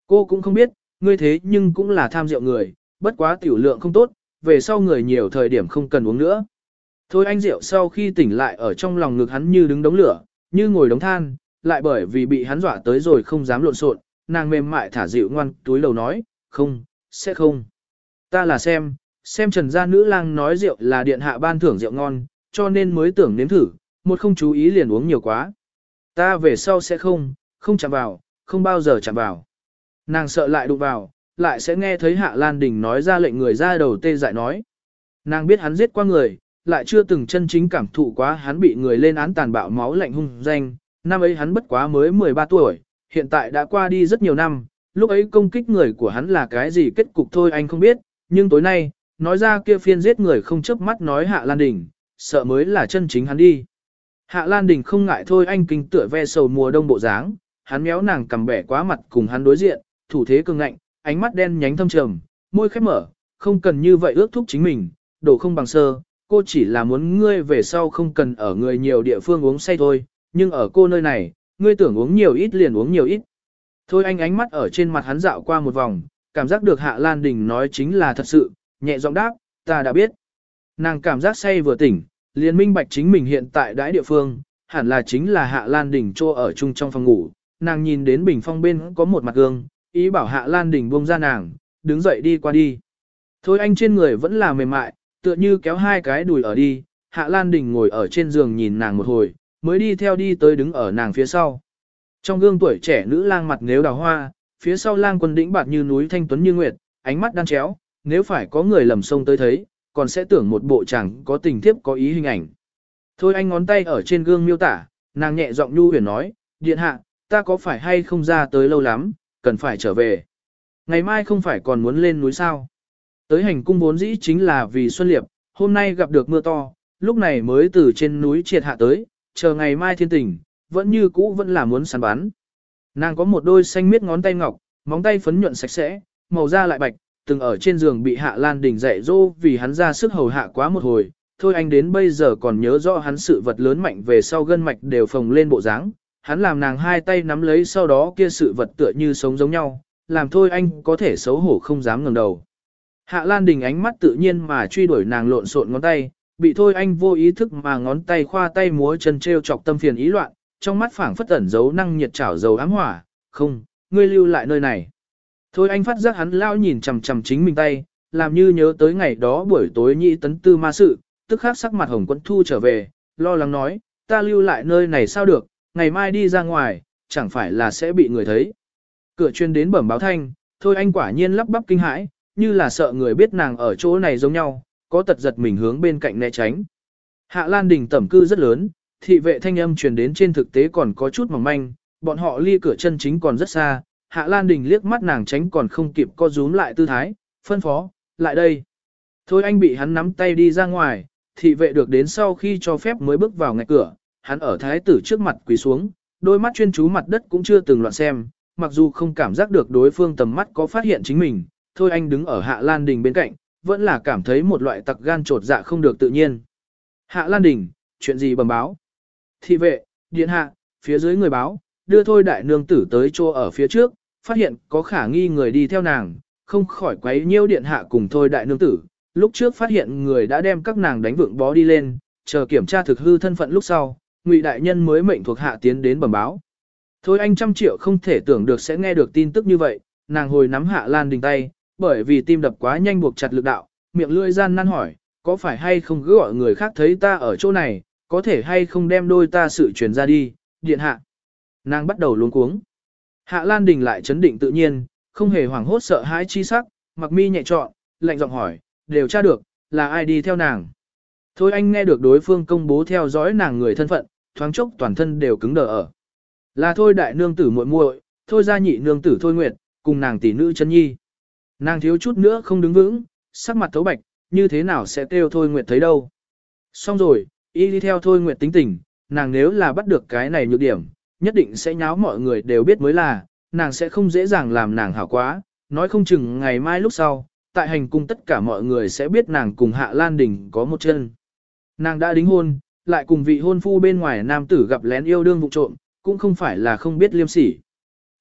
Cô cũng không biết, ngươi thế nhưng cũng là tham rượu người, bất quá tiểu lượng không tốt, về sau người nhiều thời điểm không cần uống nữa. Thôi anh rượu sau khi tỉnh lại ở trong lòng ngực hắn như đứng đống lửa, như ngồi đống than, lại bởi vì bị hắn dọa tới rồi không dám lộn xộn, nàng mềm mại thả dịu ngoan túi lầu nói, không, sẽ không. Ta là xem, xem trần gia nữ lang nói rượu là điện hạ ban thưởng rượu ngon, cho nên mới tưởng nếm thử, một không chú ý liền uống nhiều quá. Ta về sau sẽ không, không chạm vào, không bao giờ chạm vào. Nàng sợ lại đụng vào, lại sẽ nghe thấy Hạ Lan Đình nói ra lệnh người ra đầu tê dại nói. Nàng biết hắn giết qua người, lại chưa từng chân chính cảm thụ quá hắn bị người lên án tàn bạo máu lạnh hung danh. Năm ấy hắn bất quá mới mười ba tuổi, hiện tại đã qua đi rất nhiều năm, lúc ấy công kích người của hắn là cái gì kết cục thôi anh không biết, nhưng tối nay, nói ra kia phiên giết người không chớp mắt nói Hạ Lan Đình, sợ mới là chân chính hắn đi. Hạ Lan Đình không ngại thôi anh kinh tựa ve sầu mùa đông bộ dáng, hắn méo nàng cầm bẻ quá mặt cùng hắn đối diện, thủ thế cường ngạnh, ánh mắt đen nhánh thâm trầm, môi khép mở, không cần như vậy ước thúc chính mình, đổ không bằng sơ, cô chỉ là muốn ngươi về sau không cần ở người nhiều địa phương uống say thôi, nhưng ở cô nơi này, ngươi tưởng uống nhiều ít liền uống nhiều ít. Thôi anh ánh mắt ở trên mặt hắn dạo qua một vòng, cảm giác được Hạ Lan Đình nói chính là thật sự, nhẹ giọng đáp, ta đã biết. Nàng cảm giác say vừa tỉnh, liền minh bạch chính mình hiện tại đãi địa phương, hẳn là chính là Hạ Lan Đình trô ở chung trong phòng ngủ, nàng nhìn đến bình phong bên có một mặt gương, ý bảo Hạ Lan Đình buông ra nàng, đứng dậy đi qua đi. Thôi anh trên người vẫn là mềm mại, tựa như kéo hai cái đùi ở đi, Hạ Lan Đình ngồi ở trên giường nhìn nàng một hồi, mới đi theo đi tới đứng ở nàng phía sau. Trong gương tuổi trẻ nữ lang mặt nếu đào hoa, phía sau lang quân đĩnh bạt như núi thanh tuấn như nguyệt, ánh mắt đan chéo, nếu phải có người lầm sông tới thấy, còn sẽ tưởng một bộ chẳng có tình thiếp có ý hình ảnh. Thôi anh ngón tay ở trên gương miêu tả, nàng nhẹ giọng nhu huyền nói, điện hạ, ta có phải hay không ra tới lâu lắm, cần phải trở về. Ngày mai không phải còn muốn lên núi sao. Tới hành cung vốn dĩ chính là vì Xuân Liệp, hôm nay gặp được mưa to, lúc này mới từ trên núi triệt hạ tới, chờ ngày mai thiên tình, vẫn như cũ vẫn là muốn săn bắn. Nàng có một đôi xanh miết ngón tay ngọc, móng tay phấn nhuận sạch sẽ, màu da lại bạch, từng ở trên giường bị Hạ Lan Đình dạy dỗ vì hắn ra sức hầu hạ quá một hồi, thôi anh đến bây giờ còn nhớ rõ hắn sự vật lớn mạnh về sau gân mạch đều phồng lên bộ dáng, hắn làm nàng hai tay nắm lấy sau đó kia sự vật tựa như sống giống nhau, làm thôi anh có thể xấu hổ không dám ngẩng đầu. Hạ Lan Đình ánh mắt tự nhiên mà truy đuổi nàng lộn xộn ngón tay, bị thôi anh vô ý thức mà ngón tay khoa tay múa chân treo chọc tâm phiền ý loạn, trong mắt phảng phất ẩn giấu năng nhiệt chảo dầu ám hỏa, không, ngươi lưu lại nơi này. Thôi anh phát giác hắn lao nhìn chằm chằm chính mình tay, làm như nhớ tới ngày đó buổi tối nhị tấn tư ma sự, tức khắc sắc mặt hồng quẫn thu trở về, lo lắng nói, ta lưu lại nơi này sao được, ngày mai đi ra ngoài, chẳng phải là sẽ bị người thấy. Cửa chuyên đến bẩm báo thanh, thôi anh quả nhiên lắp bắp kinh hãi, như là sợ người biết nàng ở chỗ này giống nhau, có tật giật mình hướng bên cạnh né tránh. Hạ Lan Đình tẩm cư rất lớn, thị vệ thanh âm truyền đến trên thực tế còn có chút mỏng manh, bọn họ ly cửa chân chính còn rất xa, Hạ Lan Đình liếc mắt nàng tránh còn không kịp co rúm lại tư thái, phân phó, lại đây. Thôi anh bị hắn nắm tay đi ra ngoài, thị vệ được đến sau khi cho phép mới bước vào ngạch cửa, hắn ở thái tử trước mặt quỳ xuống, đôi mắt chuyên chú mặt đất cũng chưa từng loạn xem, mặc dù không cảm giác được đối phương tầm mắt có phát hiện chính mình, thôi anh đứng ở Hạ Lan Đình bên cạnh, vẫn là cảm thấy một loại tặc gan trột dạ không được tự nhiên. Hạ Lan Đình, chuyện gì bẩm báo? Thị vệ, điện hạ, phía dưới người báo, đưa thôi đại nương tử tới chỗ ở phía trước, phát hiện có khả nghi người đi theo nàng, không khỏi quấy nhiêu điện hạ cùng thôi đại nương tử. Lúc trước phát hiện người đã đem các nàng đánh vượng bó đi lên, chờ kiểm tra thực hư thân phận lúc sau, Ngụy đại nhân mới mệnh thuộc hạ tiến đến bẩm báo. Thôi anh trăm triệu không thể tưởng được sẽ nghe được tin tức như vậy, nàng hồi nắm Hạ Lan Đình tay, bởi vì tim đập quá nhanh buộc chặt lực đạo, miệng lưỡi gian nan hỏi, có phải hay không cứ gọi người khác thấy ta ở chỗ này, có thể hay không đem đôi ta sự truyền ra đi, điện hạ. Nàng bắt đầu luống cuống. Hạ Lan Đình lại chấn định tự nhiên, không hề hoảng hốt sợ hãi chi sắc, mặc mi nhẹ trọn, lạnh giọng hỏi, đều tra được, là ai đi theo nàng. Thôi anh nghe được đối phương công bố theo dõi nàng người thân phận, thoáng chốc toàn thân đều cứng đờ ở. Là thôi đại nương tử muội muội, thôi gia nhị nương tử thôi nguyệt, cùng nàng tỷ nữ chân nhi. Nàng thiếu chút nữa không đứng vững, sắc mặt thấu bạch, như thế nào sẽ kêu thôi nguyệt thấy đâu. Xong rồi, y đi theo thôi nguyệt tính tình, nàng nếu là bắt được cái này nhược điểm, nhất định sẽ nháo mọi người đều biết mới là, nàng sẽ không dễ dàng làm nàng hảo quá, nói không chừng ngày mai lúc sau, tại hành cung tất cả mọi người sẽ biết nàng cùng Hạ Lan Đình có một chân. Nàng đã đính hôn, lại cùng vị hôn phu bên ngoài nam tử gặp lén yêu đương vụ trộm, cũng không phải là không biết liêm sỉ.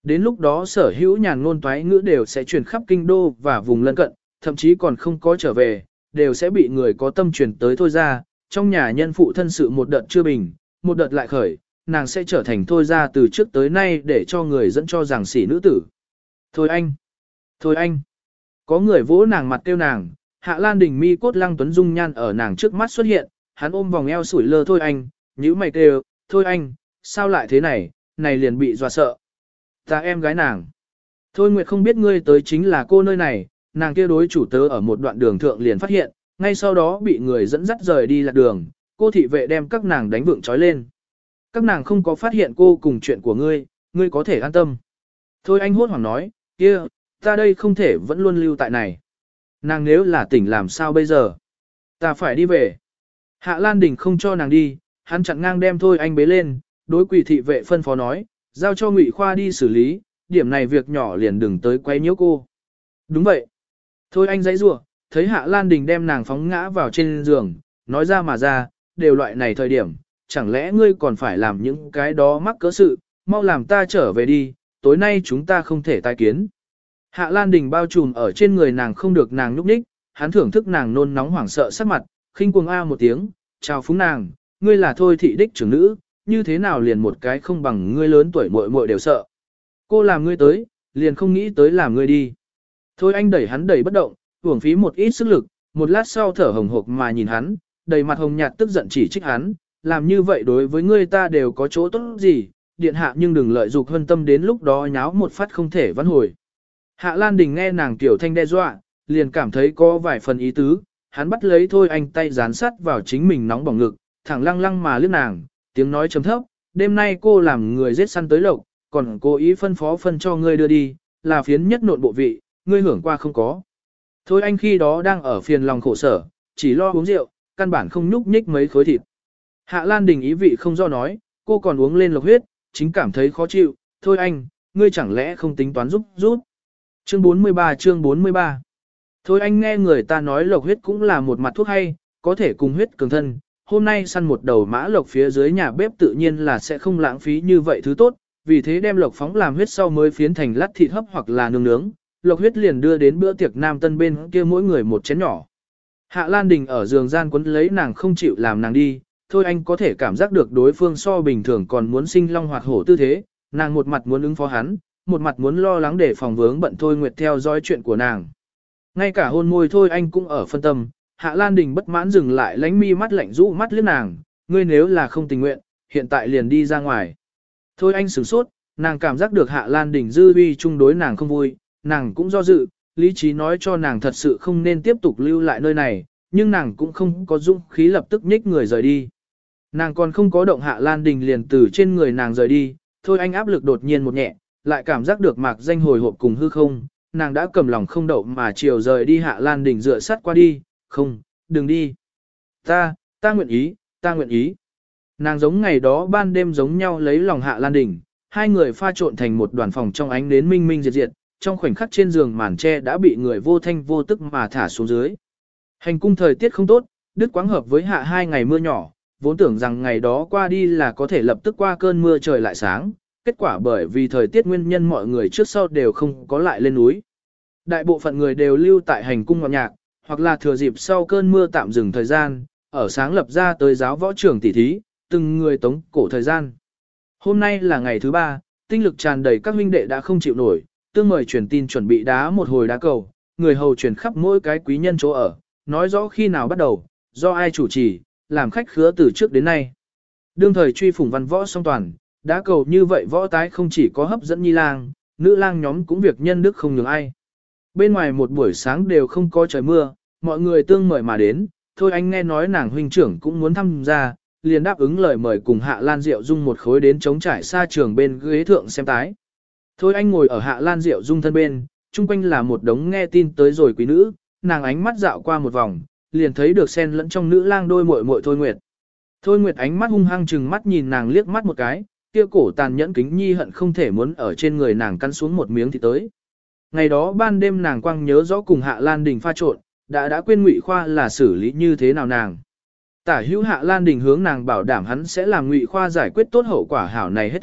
Đến lúc đó sở hữu nhàn ngôn toái ngữ đều sẽ truyền khắp kinh đô và vùng lân cận, thậm chí còn không có trở về, đều sẽ bị người có tâm truyền tới thôi ra, trong nhà nhân phụ thân sự một đợt chưa bình, một đợt lại khởi, nàng sẽ trở thành thôi ra từ trước tới nay để cho người dẫn cho rằng sỉ nữ tử. Thôi anh! Thôi anh! Có người vỗ nàng mặt kêu nàng, Hạ Lan Đình mi cốt lăng tuấn dung nhan ở nàng trước mắt xuất hiện, hắn ôm vòng eo sủi lơ thôi anh, nhíu mày kêu, thôi anh, sao lại thế này, này liền bị dọa sợ. Ta em gái nàng. Thôi Nguyệt không biết ngươi tới chính là cô nơi này, nàng kia đối chủ tớ ở một đoạn đường thượng liền phát hiện, ngay sau đó bị người dẫn dắt rời đi lạc đường, cô thị vệ đem các nàng đánh vượng trói lên. Các nàng không có phát hiện cô cùng chuyện của ngươi, ngươi có thể an tâm. Thôi anh hốt hoảng nói, kia, ta đây không thể vẫn luôn lưu tại này. Nàng nếu là tỉnh làm sao bây giờ? Ta phải đi về. Hạ Lan Đình không cho nàng đi, hắn chặn ngang đem thôi anh bế lên, đối quỷ thị vệ phân phó nói, giao cho Ngụy Khoa đi xử lý, điểm này việc nhỏ liền đừng tới quấy nhiễu cô. Đúng vậy. Thôi anh dãy rủa, thấy Hạ Lan Đình đem nàng phóng ngã vào trên giường, nói ra mà ra, đều loại này thời điểm, chẳng lẽ ngươi còn phải làm những cái đó mắc cỡ sự, mau làm ta trở về đi, tối nay chúng ta không thể tái kiến. Hạ Lan Đình bao trùm ở trên người nàng không được nàng nhúc nhích, hắn thưởng thức nàng nôn nóng hoảng sợ sắc mặt, khinh cuồng a một tiếng, chào phúng nàng, ngươi là thôi thị đích trưởng nữ, như thế nào liền một cái không bằng ngươi lớn tuổi muội muội đều sợ. Cô làm ngươi tới, liền không nghĩ tới làm ngươi đi. Thôi anh đẩy hắn đẩy bất động, uổng phí một ít sức lực, một lát sau thở hồng hộc mà nhìn hắn, đầy mặt hồng nhạt tức giận chỉ trích hắn, làm như vậy đối với ngươi ta đều có chỗ tốt gì, điện hạ nhưng đừng lợi dụng hân tâm đến lúc đó nháo một phát không thể vãn hồi. Hạ Lan Đình nghe nàng tiểu thanh đe dọa, liền cảm thấy có vài phần ý tứ, hắn bắt lấy thôi anh tay dán sát vào chính mình nóng bỏng ngực, thẳng lăng lăng mà liếc nàng, tiếng nói trầm thấp, đêm nay cô làm người giết săn tới lộc, còn cố ý phân phó phân cho ngươi đưa đi, là phiến nhất nộn bộ vị, ngươi hưởng qua không có. Thôi anh khi đó đang ở phiền lòng khổ sở, chỉ lo uống rượu, căn bản không nhúc nhích mấy khối thịt. Hạ Lan Đình ý vị không do nói, cô còn uống lên lộc huyết, chính cảm thấy khó chịu, thôi anh, ngươi chẳng lẽ không tính toán giúp giúp. Chương bốn mươi ba chương bốn mươi ba. Thôi anh nghe người ta nói lộc huyết cũng là một mặt thuốc hay, có thể cùng huyết cường thân, hôm nay săn một đầu mã lộc phía dưới nhà bếp tự nhiên là sẽ không lãng phí như vậy thứ tốt, vì thế đem lộc phóng làm huyết sau mới phiến thành lát thịt hấp hoặc là nướng nướng, lộc huyết liền đưa đến bữa tiệc nam tân bên kia mỗi người một chén nhỏ. Hạ Lan Đình ở giường gian quấn lấy nàng không chịu làm nàng đi, thôi anh có thể cảm giác được đối phương so bình thường còn muốn sinh long hoạt hổ tư thế, nàng một mặt muốn ứng phó hắn, một mặt muốn lo lắng để phòng vướng bận Thôi Nguyệt theo dõi chuyện của nàng. Ngay cả hôn môi thôi anh cũng ở phân tâm, Hạ Lan Đình bất mãn dừng lại lánh mi mắt lạnh rũ mắt liếc nàng, ngươi nếu là không tình nguyện, hiện tại liền đi ra ngoài. Thôi anh sửng sốt, nàng cảm giác được Hạ Lan Đình dư uy chung đối nàng không vui, nàng cũng do dự, lý trí nói cho nàng thật sự không nên tiếp tục lưu lại nơi này, nhưng nàng cũng không có dũng khí lập tức nhích người rời đi. Nàng còn không có động Hạ Lan Đình liền từ trên người nàng rời đi, thôi anh áp lực đột nhiên một nhẹ, lại cảm giác được mạc danh hồi hộp cùng hư không, nàng đã cầm lòng không đậu mà chiều rời đi Hạ Lan Đình dựa sát qua đi, không, đừng đi. Ta, ta nguyện ý, ta nguyện ý. Nàng giống ngày đó ban đêm giống nhau lấy lòng Hạ Lan Đình, hai người pha trộn thành một đoàn phòng trong ánh đến minh minh diệt diệt, trong khoảnh khắc trên giường màn tre đã bị người vô thanh vô tức mà thả xuống dưới. Hành cung thời tiết không tốt, đứt quãng hợp với hạ hai ngày mưa nhỏ, vốn tưởng rằng ngày đó qua đi là có thể lập tức qua cơn mưa trời lại sáng, kết quả bởi vì thời tiết nguyên nhân mọi người trước sau đều không có lại lên núi. Đại bộ phận người đều lưu tại hành cung ngọn nhạc, hoặc là thừa dịp sau cơn mưa tạm dừng thời gian, ở sáng lập ra tới giáo võ trưởng tỷ thí, từng người tống cổ thời gian. Hôm nay là ngày thứ ba, tinh lực tràn đầy các huynh đệ đã không chịu nổi, tương mời truyền tin chuẩn bị đá một hồi đá cầu, người hầu truyền khắp mỗi cái quý nhân chỗ ở, nói rõ khi nào bắt đầu, do ai chủ trì, làm khách khứa từ trước đến nay. Đương thời truy phủng văn võ song toàn, đá cầu như vậy võ tái không chỉ có hấp dẫn nhi lang, nữ lang nhóm cũng việc nhân đức không nhường ai. Bên ngoài một buổi sáng đều không có trời mưa, mọi người tương mời mà đến, thôi anh nghe nói nàng huynh trưởng cũng muốn tham gia, liền đáp ứng lời mời cùng Hạ Lan Diệu Dung một khối đến chống trải xa trường bên ghế thượng xem tái. Thôi anh ngồi ở Hạ Lan Diệu Dung thân bên, chung quanh là một đống nghe tin tới rồi quý nữ, nàng ánh mắt dạo qua một vòng, liền thấy được xen lẫn trong nữ lang đôi muội muội Thôi Nguyệt. Thôi Nguyệt ánh mắt hung hăng chừng mắt nhìn nàng liếc mắt một cái, kia cổ tàn nhẫn kính nhi hận không thể muốn ở trên người nàng cắn xuống một miếng thì tới. Ngày đó ban đêm nàng quang nhớ rõ cùng Hạ Lan Đình pha trộn, đã đã quên Ngụy Khoa là xử lý như thế nào nàng. Tả hữu Hạ Lan Đình hướng nàng bảo đảm hắn sẽ làm Ngụy Khoa giải quyết tốt hậu quả hảo này hết thảy,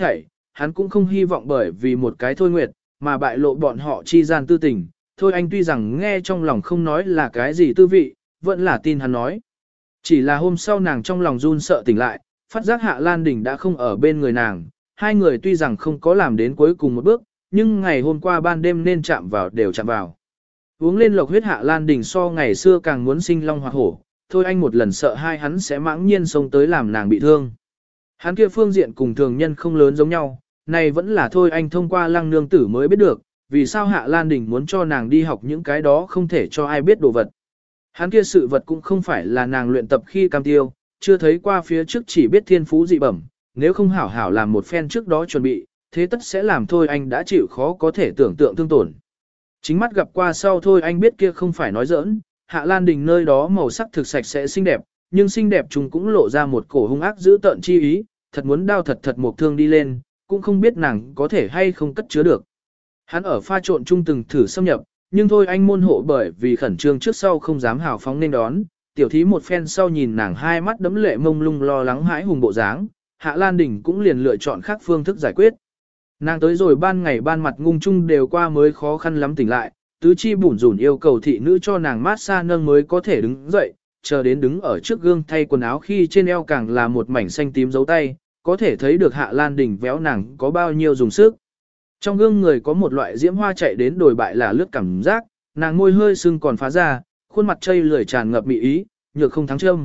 hắn cũng không hy vọng bởi vì một cái Thôi Nguyệt, mà bại lộ bọn họ chi gian tư tình. Thôi anh tuy rằng nghe trong lòng không nói là cái gì tư vị, vẫn là tin hắn nói. Chỉ là hôm sau nàng trong lòng run sợ tỉnh lại, phát giác Hạ Lan Đình đã không ở bên người nàng, hai người tuy rằng không có làm đến cuối cùng một bước, nhưng ngày hôm qua ban đêm nên chạm vào đều chạm vào. Uống lên lộc huyết Hạ Lan Đình so ngày xưa càng muốn sinh long hoa hổ, thôi anh một lần sợ hai hắn sẽ mãng nhiên xông tới làm nàng bị thương. Hắn kia phương diện cùng thường nhân không lớn giống nhau, này vẫn là thôi anh thông qua lăng nương tử mới biết được, vì sao Hạ Lan Đình muốn cho nàng đi học những cái đó không thể cho ai biết đồ vật. Hắn kia sự vật cũng không phải là nàng luyện tập khi cam tiêu, chưa thấy qua phía trước chỉ biết thiên phú dị bẩm, nếu không hảo hảo làm một phen trước đó chuẩn bị, thế tất sẽ làm thôi anh đã chịu khó có thể tưởng tượng thương tổn. Chính mắt gặp qua sau thôi anh biết kia không phải nói giỡn, Hạ Lan Đình nơi đó màu sắc thực sạch sẽ xinh đẹp, nhưng xinh đẹp chúng cũng lộ ra một cổ hung ác dữ tợn chi ý, thật muốn đau thật thật một thương đi lên, cũng không biết nàng có thể hay không cất chứa được. Hắn ở pha trộn chung từng thử xâm nhập, nhưng thôi anh môn hộ bởi vì khẩn trương trước sau không dám hào phóng nên đón, tiểu thí một phen sau nhìn nàng hai mắt đẫm lệ mông lung lo lắng hãi hùng bộ dáng, Hạ Lan Đình cũng liền lựa chọn khác phương thức giải quyết. Nàng tới rồi ban ngày ban mặt ngung chung đều qua mới khó khăn lắm tỉnh lại, tứ chi bủn rủn yêu cầu thị nữ cho nàng mát xa nâng mới có thể đứng dậy, chờ đến đứng ở trước gương thay quần áo khi trên eo càng là một mảnh xanh tím dấu tay, có thể thấy được Hạ Lan Đình véo nàng có bao nhiêu dùng sức. Trong gương người có một loại diễm hoa chạy đến đồi bại là lướt cảm giác, nàng môi hơi sưng còn phá ra, khuôn mặt chây lười tràn ngập mị ý, nhược không thắng châm.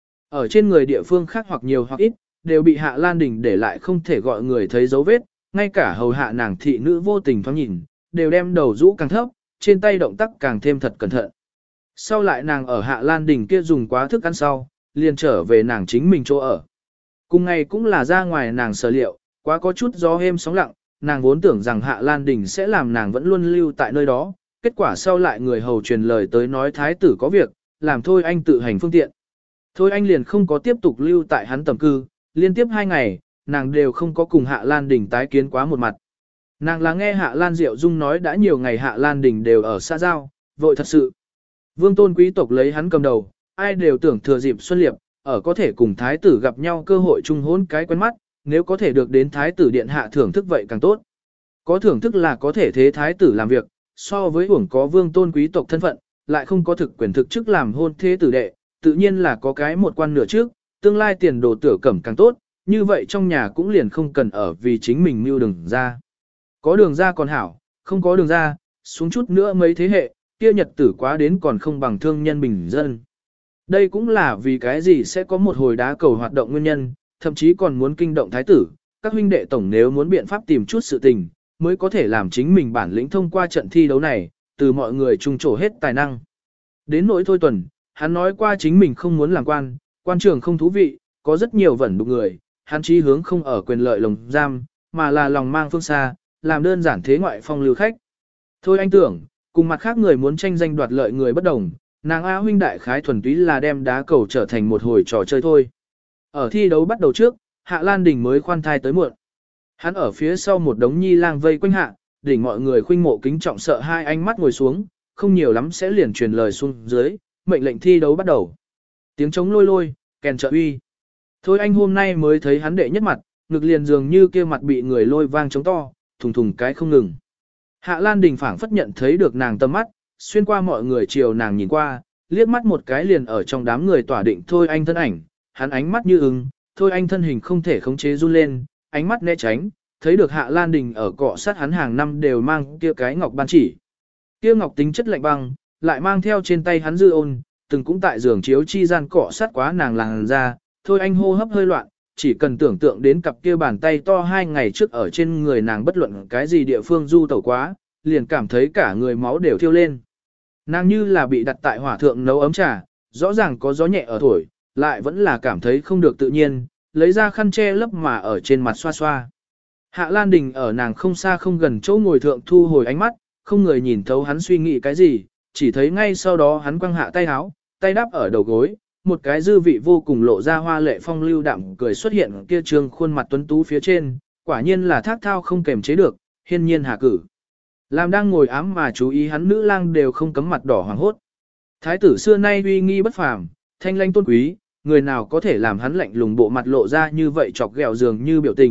Ở trên người địa phương khác hoặc nhiều hoặc ít, đều bị Hạ Lan Đình để lại không thể gọi người thấy dấu vết, ngay cả hầu hạ nàng thị nữ vô tình thoáng nhìn, đều đem đầu rũ càng thấp, trên tay động tác càng thêm thật cẩn thận. Sau lại nàng ở Hạ Lan Đình kia dùng quá thức ăn sau, liền trở về nàng chính mình chỗ ở. Cùng ngày cũng là ra ngoài nàng sở liệu, quá có chút gió êm sóng lặng, nàng vốn tưởng rằng Hạ Lan Đình sẽ làm nàng vẫn luôn lưu tại nơi đó, kết quả sau lại người hầu truyền lời tới nói thái tử có việc, làm thôi anh tự hành phương tiện. Thôi anh liền không có tiếp tục lưu tại hắn tầm cư, liên tiếp hai ngày, nàng đều không có cùng Hạ Lan Đình tái kiến quá một mặt. Nàng là nghe Hạ Lan Diệu Dung nói đã nhiều ngày Hạ Lan Đình đều ở xa giao, vội thật sự. Vương tôn quý tộc lấy hắn cầm đầu, ai đều tưởng thừa dịp xuân liệp, ở có thể cùng thái tử gặp nhau cơ hội chung hôn cái quen mắt, nếu có thể được đến thái tử điện hạ thưởng thức vậy càng tốt. Có thưởng thức là có thể thế thái tử làm việc, so với hưởng có vương tôn quý tộc thân phận, lại không có thực quyền thực chức làm hôn thế tử đệ, tự nhiên là có cái một quan nửa trước, tương lai tiền đồ tử cẩm càng tốt, như vậy trong nhà cũng liền không cần ở vì chính mình mưu đường ra. Có đường ra còn hảo, không có đường ra, xuống chút nữa mấy thế hệ, kia nhật tử quá đến còn không bằng thương nhân bình dân. Đây cũng là vì cái gì sẽ có một hồi đá cầu hoạt động nguyên nhân, thậm chí còn muốn kinh động thái tử, các huynh đệ tổng nếu muốn biện pháp tìm chút sự tình, mới có thể làm chính mình bản lĩnh thông qua trận thi đấu này, từ mọi người trung trổ hết tài năng. Đến nỗi Thôi Tuần, hắn nói qua chính mình không muốn làm quan, quan trường không thú vị, có rất nhiều vẩn đục người, hắn chí hướng không ở quyền lợi lồng giam, mà là lòng mang phương xa, làm đơn giản thế ngoại phong lưu khách. Thôi anh tưởng, cùng mặt khác người muốn tranh danh đoạt lợi người bất đồng, nàng A huynh đại khái thuần túy là đem đá cầu trở thành một hồi trò chơi thôi. Ở thi đấu bắt đầu trước, Hạ Lan Đình mới khoan thai tới muộn. Hắn ở phía sau một đống nhi lang vây quanh hạ, đỉnh mọi người khuynh mộ kính trọng sợ hai ánh mắt ngồi xuống, không nhiều lắm sẽ liền truyền lời xuống dưới, mệnh lệnh thi đấu bắt đầu. Tiếng trống lôi lôi, kèn trợ uy. Thôi anh hôm nay mới thấy hắn đệ nhất mặt, ngực liền dường như kia mặt bị người lôi vang trống to, thùng thùng cái không ngừng. Hạ Lan Đình phảng phất nhận thấy được nàng tâm mắt, xuyên qua mọi người chiều nàng nhìn qua, liếc mắt một cái liền ở trong đám người tỏa định Thôi anh thân ảnh, hắn ánh mắt như ưng, Thôi anh thân hình không thể khống chế run lên, ánh mắt né tránh, thấy được Hạ Lan Đình ở cọ sát hắn hàng năm đều mang kia cái ngọc ban chỉ. Kia ngọc tính chất lạnh băng, lại mang theo trên tay hắn dư ôn, từng cũng tại giường chiếu chi gian cọ sát quá nàng làn ra, Thôi anh hô hấp hơi loạn, chỉ cần tưởng tượng đến cặp kia bàn tay to hai ngày trước ở trên người nàng bất luận cái gì địa phương du tẩu quá, liền cảm thấy cả người máu đều thiêu lên. Nàng như là bị đặt tại hỏa thượng nấu ấm trà, rõ ràng có gió nhẹ ở thổi, lại vẫn là cảm thấy không được tự nhiên, lấy ra khăn che lấp mà ở trên mặt xoa xoa. Hạ Lan Đình ở nàng không xa không gần chỗ ngồi thượng thu hồi ánh mắt, không người nhìn thấu hắn suy nghĩ cái gì, chỉ thấy ngay sau đó hắn quăng hạ tay áo, tay đáp ở đầu gối, một cái dư vị vô cùng lộ ra hoa lệ phong lưu đạm cười xuất hiện kia trương khuôn mặt tuấn tú phía trên, quả nhiên là thác thao không kềm chế được, hiên nhiên hạ cử. Làm đang ngồi ám mà chú ý hắn nữ lang đều không cấm mặt đỏ hoàng hốt. Thái tử xưa nay uy nghi bất phàm, thanh lãnh tôn quý, người nào có thể làm hắn lạnh lùng bộ mặt lộ ra như vậy chọc ghẹo dường như biểu tình,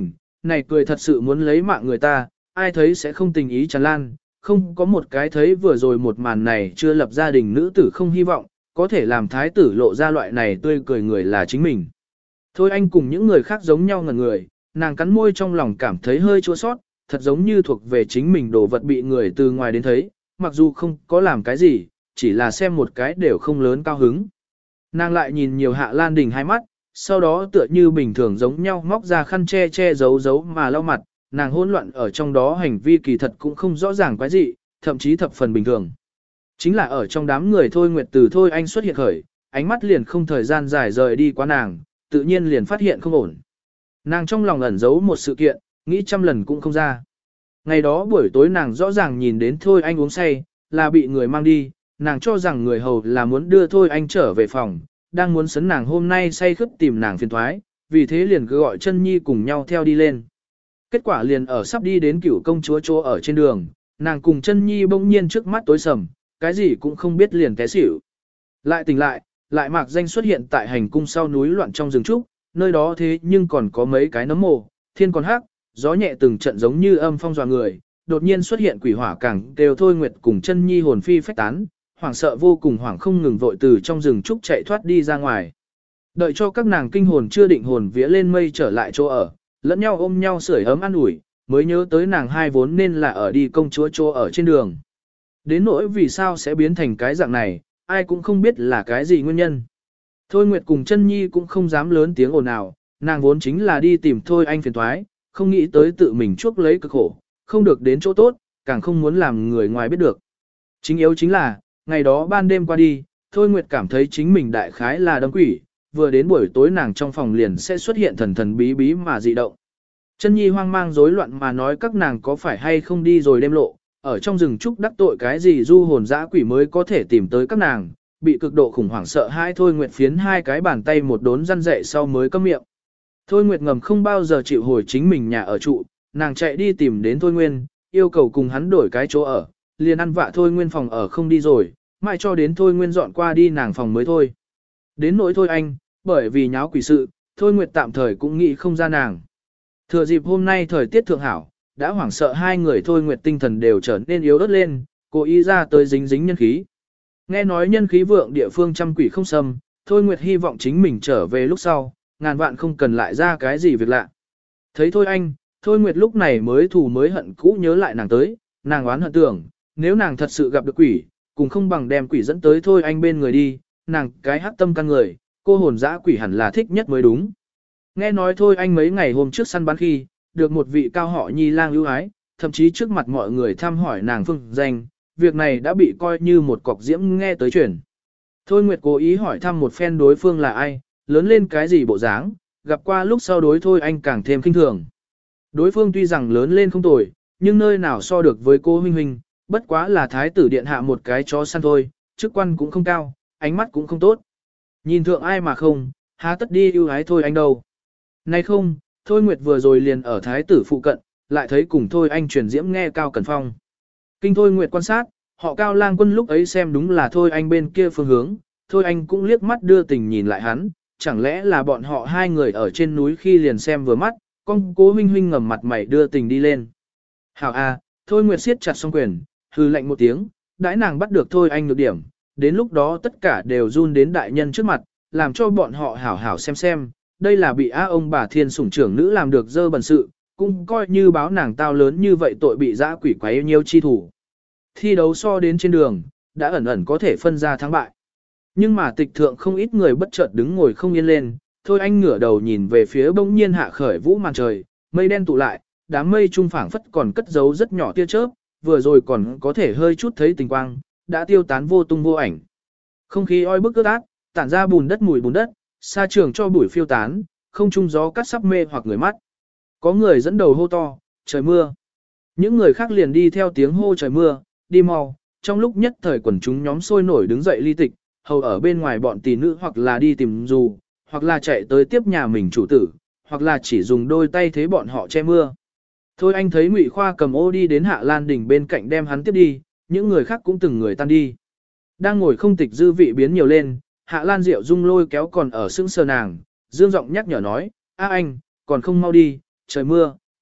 này cười thật sự muốn lấy mạng người ta, ai thấy sẽ không tình ý tràn lan, không có một cái thấy vừa rồi một màn này chưa lập gia đình nữ tử không hy vọng, có thể làm thái tử lộ ra loại này tươi cười người là chính mình. Thôi anh cùng những người khác giống nhau ngần người, nàng cắn môi trong lòng cảm thấy hơi chua sót, thật giống như thuộc về chính mình đồ vật bị người từ ngoài đến thấy, mặc dù không có làm cái gì, chỉ là xem một cái đều không lớn cao hứng. Nàng lại nhìn nhiều Hạ Lan Đình hai mắt, sau đó tựa như bình thường giống nhau móc ra khăn che che giấu giấu mà lau mặt, nàng hỗn loạn ở trong đó hành vi kỳ thật cũng không rõ ràng quái gì, thậm chí thập phần bình thường. Chính là ở trong đám người Thôi Nguyệt từ Thôi Anh xuất hiện khởi, ánh mắt liền không thời gian dài rời đi qua nàng, tự nhiên liền phát hiện không ổn. Nàng trong lòng ẩn giấu một sự kiện, nghĩ trăm lần cũng không ra. Ngày đó buổi tối nàng rõ ràng nhìn đến Thôi Anh uống say, là bị người mang đi, nàng cho rằng người hầu là muốn đưa Thôi Anh trở về phòng, đang muốn sấn nàng hôm nay say khướt tìm nàng phiền thoái, vì thế liền cứ gọi chân nhi cùng nhau theo đi lên. Kết quả liền ở sắp đi đến cửu công chúa chỗ ở trên đường, nàng cùng chân nhi bỗng nhiên trước mắt tối sầm, cái gì cũng không biết liền té xỉu. Lại tỉnh lại, lại mạc danh xuất hiện tại hành cung sau núi loạn trong rừng trúc, nơi đó thế nhưng còn có mấy cái nấm mồ, thiên còn hắc, gió nhẹ từng trận giống như âm phong dọa người, đột nhiên xuất hiện quỷ hỏa càng đều Thôi Nguyệt cùng chân nhi hồn phi phách tán, hoảng sợ vô cùng hoảng không ngừng vội từ trong rừng trúc chạy thoát đi ra ngoài. Đợi cho các nàng kinh hồn chưa định hồn vía lên mây trở lại chỗ ở, lẫn nhau ôm nhau sưởi ấm an ủi, mới nhớ tới nàng hai vốn nên là ở đi công chúa chỗ ở trên đường. Đến nỗi vì sao sẽ biến thành cái dạng này, ai cũng không biết là cái gì nguyên nhân. Thôi Nguyệt cùng chân nhi cũng không dám lớn tiếng ồn ào, nàng vốn chính là đi tìm Thôi Anh phiền thoái, không nghĩ tới tự mình chuốc lấy cực khổ, không được đến chỗ tốt, càng không muốn làm người ngoài biết được. Chính yếu chính là, ngày đó ban đêm qua đi, Thôi Nguyệt cảm thấy chính mình đại khái là đâm quỷ, vừa đến buổi tối nàng trong phòng liền sẽ xuất hiện thần thần bí bí mà dị động. Chân nhi hoang mang rối loạn mà nói các nàng có phải hay không đi rồi đêm lộ, ở trong rừng trúc đắc tội cái gì du hồn dã quỷ mới có thể tìm tới các nàng, bị cực độ khủng hoảng sợ hai Thôi Nguyệt phiến hai cái bàn tay một đốn răn dậy sau mới câm miệng. Thôi Nguyệt ngầm không bao giờ chịu hồi chính mình nhà ở trụ, nàng chạy đi tìm đến Thôi Nguyên, yêu cầu cùng hắn đổi cái chỗ ở, liền ăn vạ Thôi Nguyên phòng ở không đi rồi, mãi cho đến Thôi Nguyên dọn qua đi nàng phòng mới thôi. Đến nỗi Thôi Anh, bởi vì nháo quỷ sự, Thôi Nguyệt tạm thời cũng nghĩ không ra nàng. Thừa dịp hôm nay thời tiết thượng hảo, đã hoảng sợ hai người Thôi Nguyệt tinh thần đều trở nên yếu ớt lên, cố ý ra tới dính dính nhân khí. Nghe nói nhân khí vượng địa phương trăm quỷ không xâm, Thôi Nguyệt hy vọng chính mình trở về lúc sau, ngàn vạn không cần lại ra cái gì việc lạ. Thấy Thôi Anh, Thôi Nguyệt lúc này mới thù mới hận cũ nhớ lại nàng tới, nàng oán hận tưởng, nếu nàng thật sự gặp được quỷ, cùng không bằng đem quỷ dẫn tới Thôi Anh bên người đi, nàng cái hắc tâm căn người, cô hồn dã quỷ hẳn là thích nhất mới đúng. Nghe nói Thôi Anh mấy ngày hôm trước săn bắn khi, được một vị cao họ nhi lang ưu ái, thậm chí trước mặt mọi người thăm hỏi nàng phương danh, việc này đã bị coi như một cọc diễm nghe tới truyền. Thôi Nguyệt cố ý hỏi thăm một phen đối phương là ai, lớn lên cái gì bộ dáng, gặp qua lúc sau đối Thôi Anh càng thêm kinh thường. Đối phương tuy rằng lớn lên không tồi, nhưng nơi nào so được với cô huynh huynh, bất quá là thái tử điện hạ một cái chó săn thôi, chức quan cũng không cao, ánh mắt cũng không tốt. Nhìn thượng ai mà không, há tất đi ưu ái Thôi Anh đâu. Nay không, Thôi Nguyệt vừa rồi liền ở thái tử phụ cận, lại thấy cùng Thôi Anh truyền diễm nghe Cao Cẩn Phong. Kinh Thôi Nguyệt quan sát, họ Cao lang quân lúc ấy xem đúng là Thôi Anh bên kia phương hướng, Thôi Anh cũng liếc mắt đưa tình nhìn lại hắn, chẳng lẽ là bọn họ hai người ở trên núi khi liền xem vừa mắt, con cố huynh huynh ngầm mặt mày đưa tình đi lên. Hảo a, Thôi Nguyệt siết chặt song quyền, hư lạnh một tiếng, đãi nàng bắt được Thôi Anh được điểm, đến lúc đó tất cả đều run đến đại nhân trước mặt, làm cho bọn họ hảo hảo xem xem, đây là bị á ông bà thiên sủng trưởng nữ làm được dơ bẩn sự, cũng coi như báo nàng tao lớn như vậy tội bị dã quỷ quấy nhiêu chi thủ. Thi đấu so đến trên đường, đã ẩn ẩn có thể phân ra thắng bại. Nhưng mà tịch thượng không ít người bất chợt đứng ngồi không yên lên, Thôi Anh ngửa đầu nhìn về phía bỗng nhiên hạ khởi vũ màn trời, mây đen tụ lại, đám mây trung phảng phất còn cất giấu rất nhỏ tia chớp, vừa rồi còn có thể hơi chút thấy tình quang, đã tiêu tán vô tung vô ảnh. Không khí oi bức ướt át, tản ra bùn đất mùi bùn đất, xa trường cho bụi phiêu tán, không trung gió cắt sắp mê hoặc người mắt. Có người dẫn đầu hô to, trời mưa. Những người khác liền đi theo tiếng hô trời mưa, đi mau, trong lúc nhất thời quần chúng nhóm sôi nổi đứng dậy ly tịch, hầu ở bên ngoài bọn tỷ nữ hoặc là đi tìm dù, hoặc là chạy tới tiếp nhà mình chủ tử, hoặc là chỉ dùng đôi tay thế bọn họ che mưa. Thôi anh thấy Ngụy Khoa cầm ô đi đến Hạ Lan Đình bên cạnh đem hắn tiếp đi, những người khác cũng từng người tan đi. Đang ngồi không tịch dư vị biến nhiều lên, Hạ Lan Diệu Dung lôi kéo còn ở sững sờ nàng, dương giọng nhắc nhở nói, a anh, còn không mau đi, trời mưa,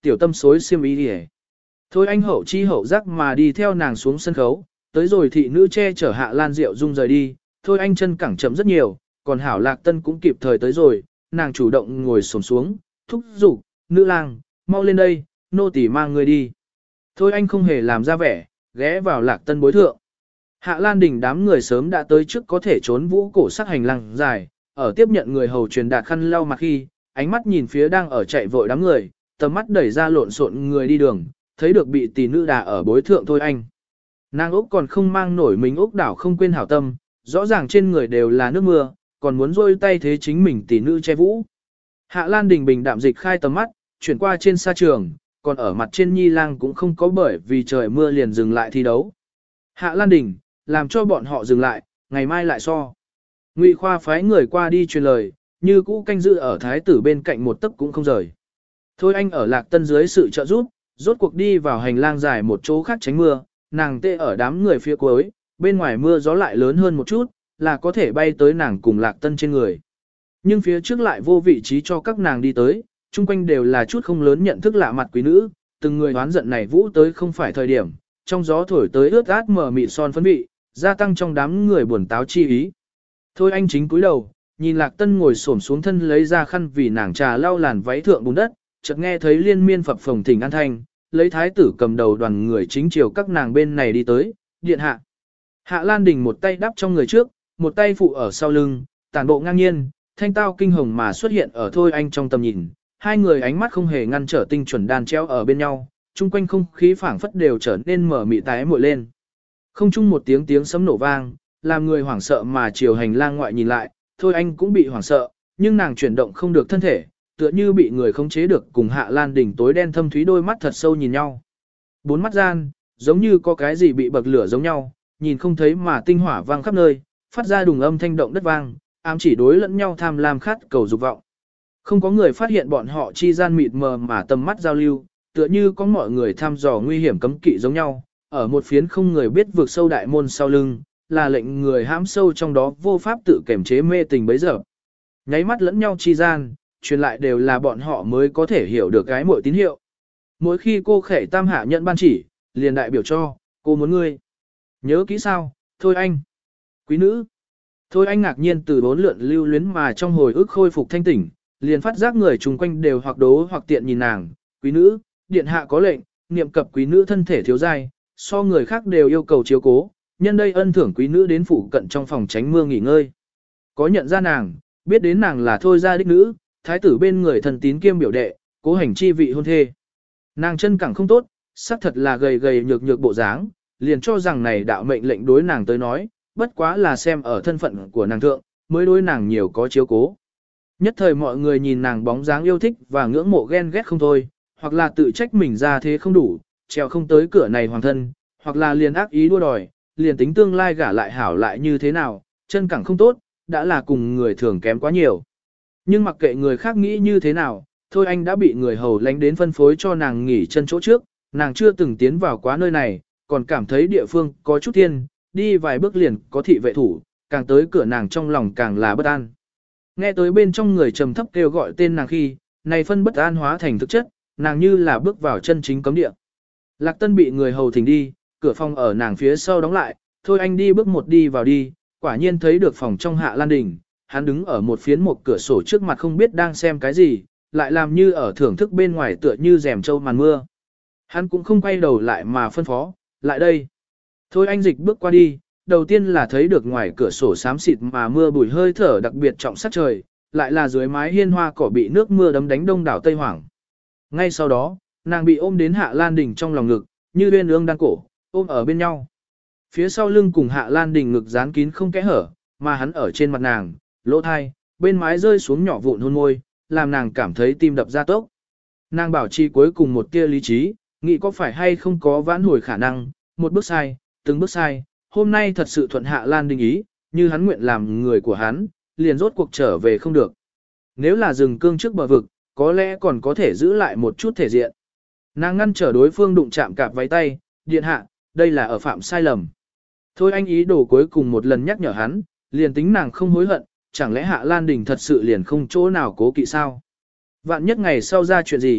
tiểu tâm xối xiêm y đi. Thôi anh hậu chi hậu giác mà đi theo nàng xuống sân khấu, tới rồi thị nữ che chở Hạ Lan Diệu Dung rời đi, thôi anh chân cẳng chậm rất nhiều, còn Hảo Lạc Tân cũng kịp thời tới rồi, nàng chủ động ngồi xổm xuống, thúc giục, nữ lang, mau lên đây, nô tỳ mang người đi. Thôi anh không hề làm ra vẻ, ghé vào Lạc Tân bối thượng. Hạ Lan Đình đám người sớm đã tới trước có thể trốn vũ cổ sắc hành lang dài, ở tiếp nhận người hầu truyền đạt khăn lau mặt khi, ánh mắt nhìn phía đang ở chạy vội đám người, tầm mắt đẩy ra lộn xộn người đi đường, thấy được bị tỷ nữ đà ở bối thượng thôi anh. Nàng Úc còn không mang nổi mình Úc đảo không quên hảo tâm, rõ ràng trên người đều là nước mưa, còn muốn rôi tay thế chính mình tỷ nữ che vũ. Hạ Lan Đình bình đạm dịch khai tầm mắt, chuyển qua trên sa trường, còn ở mặt trên Nhi Lang cũng không có bởi vì trời mưa liền dừng lại thi đấu. Hạ Lan Đình, làm cho bọn họ dừng lại, ngày mai lại so. Ngụy Khoa phái người qua đi truyền lời, như cũ canh giữ ở thái tử bên cạnh một tấc cũng không rời. Thôi anh ở Lạc Tân dưới sự trợ giúp, rốt cuộc đi vào hành lang dài một chỗ khác tránh mưa, nàng tê ở đám người phía cuối, bên ngoài mưa gió lại lớn hơn một chút, là có thể bay tới nàng cùng Lạc Tân trên người. Nhưng phía trước lại vô vị trí cho các nàng đi tới, chung quanh đều là chút không lớn nhận thức lạ mặt quý nữ, từng người đoán giận này vũ tới không phải thời điểm, trong gió thổi tới ướt át mờ mịt son phấn vị, gia tăng trong đám người buồn táo chi ý. Thôi anh chính cúi đầu, nhìn Lạc Tân ngồi xổm xuống thân lấy ra khăn vì nàng trà lau làn váy thượng bùn đất, chợt nghe thấy liên miên phập phồng thỉnh an thanh, lấy thái tử cầm đầu đoàn người chính chiều các nàng bên này đi tới, điện hạ. Hạ Lan Đình một tay đắp trong người trước, một tay phụ ở sau lưng, tản bộ ngang nhiên, thanh tao kinh hồng mà xuất hiện ở thôi anh trong tầm nhìn, hai người ánh mắt không hề ngăn trở tinh chuẩn đan treo ở bên nhau, chung quanh không khí phảng phất đều trở nên mở mị tái muội lên. Không chung một tiếng tiếng sấm nổ vang, làm người hoảng sợ mà chiều hành lang ngoại nhìn lại, thôi anh cũng bị hoảng sợ, nhưng nàng chuyển động không được thân thể, tựa như bị người khống chế được cùng Hạ Lan Đình tối đen thâm thúy đôi mắt thật sâu nhìn nhau. Bốn mắt gian, giống như có cái gì bị bậc lửa giống nhau, nhìn không thấy mà tinh hỏa vang khắp nơi, phát ra đùng âm thanh động đất vang, ám chỉ đối lẫn nhau tham lam khát cầu dục vọng. Không có người phát hiện bọn họ chi gian mịt mờ mà tầm mắt giao lưu, tựa như có mọi người tham dò nguy hiểm cấm kỵ giống nhau, ở một phiến không người biết vượt sâu đại môn sau lưng, là lệnh người hãm sâu trong đó vô pháp tự kiểm chế mê tình bấy giờ. Nháy mắt lẫn nhau chi gian, truyền lại đều là bọn họ mới có thể hiểu được cái muội tín hiệu. Mỗi khi cô khể tam hạ nhận ban chỉ, liền đại biểu cho, cô muốn ngươi. Nhớ kỹ sao, thôi anh. Quý nữ. Thôi anh ngạc nhiên từ bốn lượn lưu luyến mà trong hồi ức khôi phục thanh tỉnh, liền phát giác người chung quanh đều hoặc đố hoặc tiện nhìn nàng. Quý nữ, điện hạ có lệnh, niệm cập quý nữ thân thể thiếu dai, so người khác đều yêu cầu chiếu cố, nhân đây ân thưởng quý nữ đến phủ cận trong phòng tránh mưa nghỉ ngơi. Có nhận ra nàng, biết đến nàng là thôi gia đích nữ, thái tử bên người thần tín kiêm biểu đệ, cố hành chi vị hôn thê. Nàng chân cẳng không tốt, xác thật là gầy gầy nhược nhược bộ dáng, liền cho rằng này đạo mệnh lệnh đối nàng tới nói, bất quá là xem ở thân phận của nàng thượng, mới đối nàng nhiều có chiếu cố. Nhất thời mọi người nhìn nàng bóng dáng yêu thích và ngưỡng mộ ghen ghét không thôi, hoặc là tự trách mình ra thế không đủ, trèo không tới cửa này hoàng thân, hoặc là liền ác ý đua đòi, liền tính tương lai gả lại hảo lại như thế nào, chân cẳng không tốt, đã là cùng người thường kém quá nhiều. Nhưng mặc kệ người khác nghĩ như thế nào, thôi anh đã bị người hầu lánh đến phân phối cho nàng nghỉ chân chỗ trước, nàng chưa từng tiến vào quá nơi này, còn cảm thấy địa phương có chút thiên, đi vài bước liền có thị vệ thủ, càng tới cửa nàng trong lòng càng là bất an. Nghe tới bên trong người trầm thấp kêu gọi tên nàng khi, này phân bất an hóa thành thực chất, nàng như là bước vào chân chính cấm địa. Lạc Tân bị người hầu thỉnh đi, cửa phòng ở nàng phía sau đóng lại, thôi anh đi bước một đi vào đi, quả nhiên thấy được phòng trong Hạ Lan Đình, hắn đứng ở một phiến một cửa sổ trước mặt không biết đang xem cái gì, lại làm như ở thưởng thức bên ngoài tựa như rèm trâu màn mưa. Hắn cũng không quay đầu lại mà phân phó, lại đây. Thôi anh dịch bước qua đi, đầu tiên là thấy được ngoài cửa sổ xám xịt mà mưa bụi hơi thở đặc biệt trọng sát trời, lại là dưới mái hiên hoa cỏ bị nước mưa đấm đánh đông đảo Tây Hoảng. Ngay sau đó, nàng bị ôm đến Hạ Lan Đình trong lòng ngực, như uyên ương đang cổ, ôm ở bên nhau. Phía sau lưng cùng Hạ Lan Đình ngực dán kín không kẽ hở, mà hắn ở trên mặt nàng, lỗ thai, bên mái rơi xuống nhỏ vụn hôn môi, làm nàng cảm thấy tim đập ra tốc. Nàng bảo trì cuối cùng một tia lý trí, nghĩ có phải hay không có vãn hồi khả năng, một bước sai, từng bước sai, hôm nay thật sự thuận Hạ Lan Đình ý, như hắn nguyện làm người của hắn, liền rốt cuộc trở về không được. Nếu là rừng cương trước bờ vực, có lẽ còn có thể giữ lại một chút thể diện. Nàng ngăn trở đối phương đụng chạm cạp váy tay, điện hạ, đây là ở phạm sai lầm. Thôi anh ý đồ cuối cùng một lần nhắc nhở hắn, liền tính nàng không hối hận, chẳng lẽ Hạ Lan Đình thật sự liền không chỗ nào cố kỵ sao? Vạn nhất ngày sau ra chuyện gì,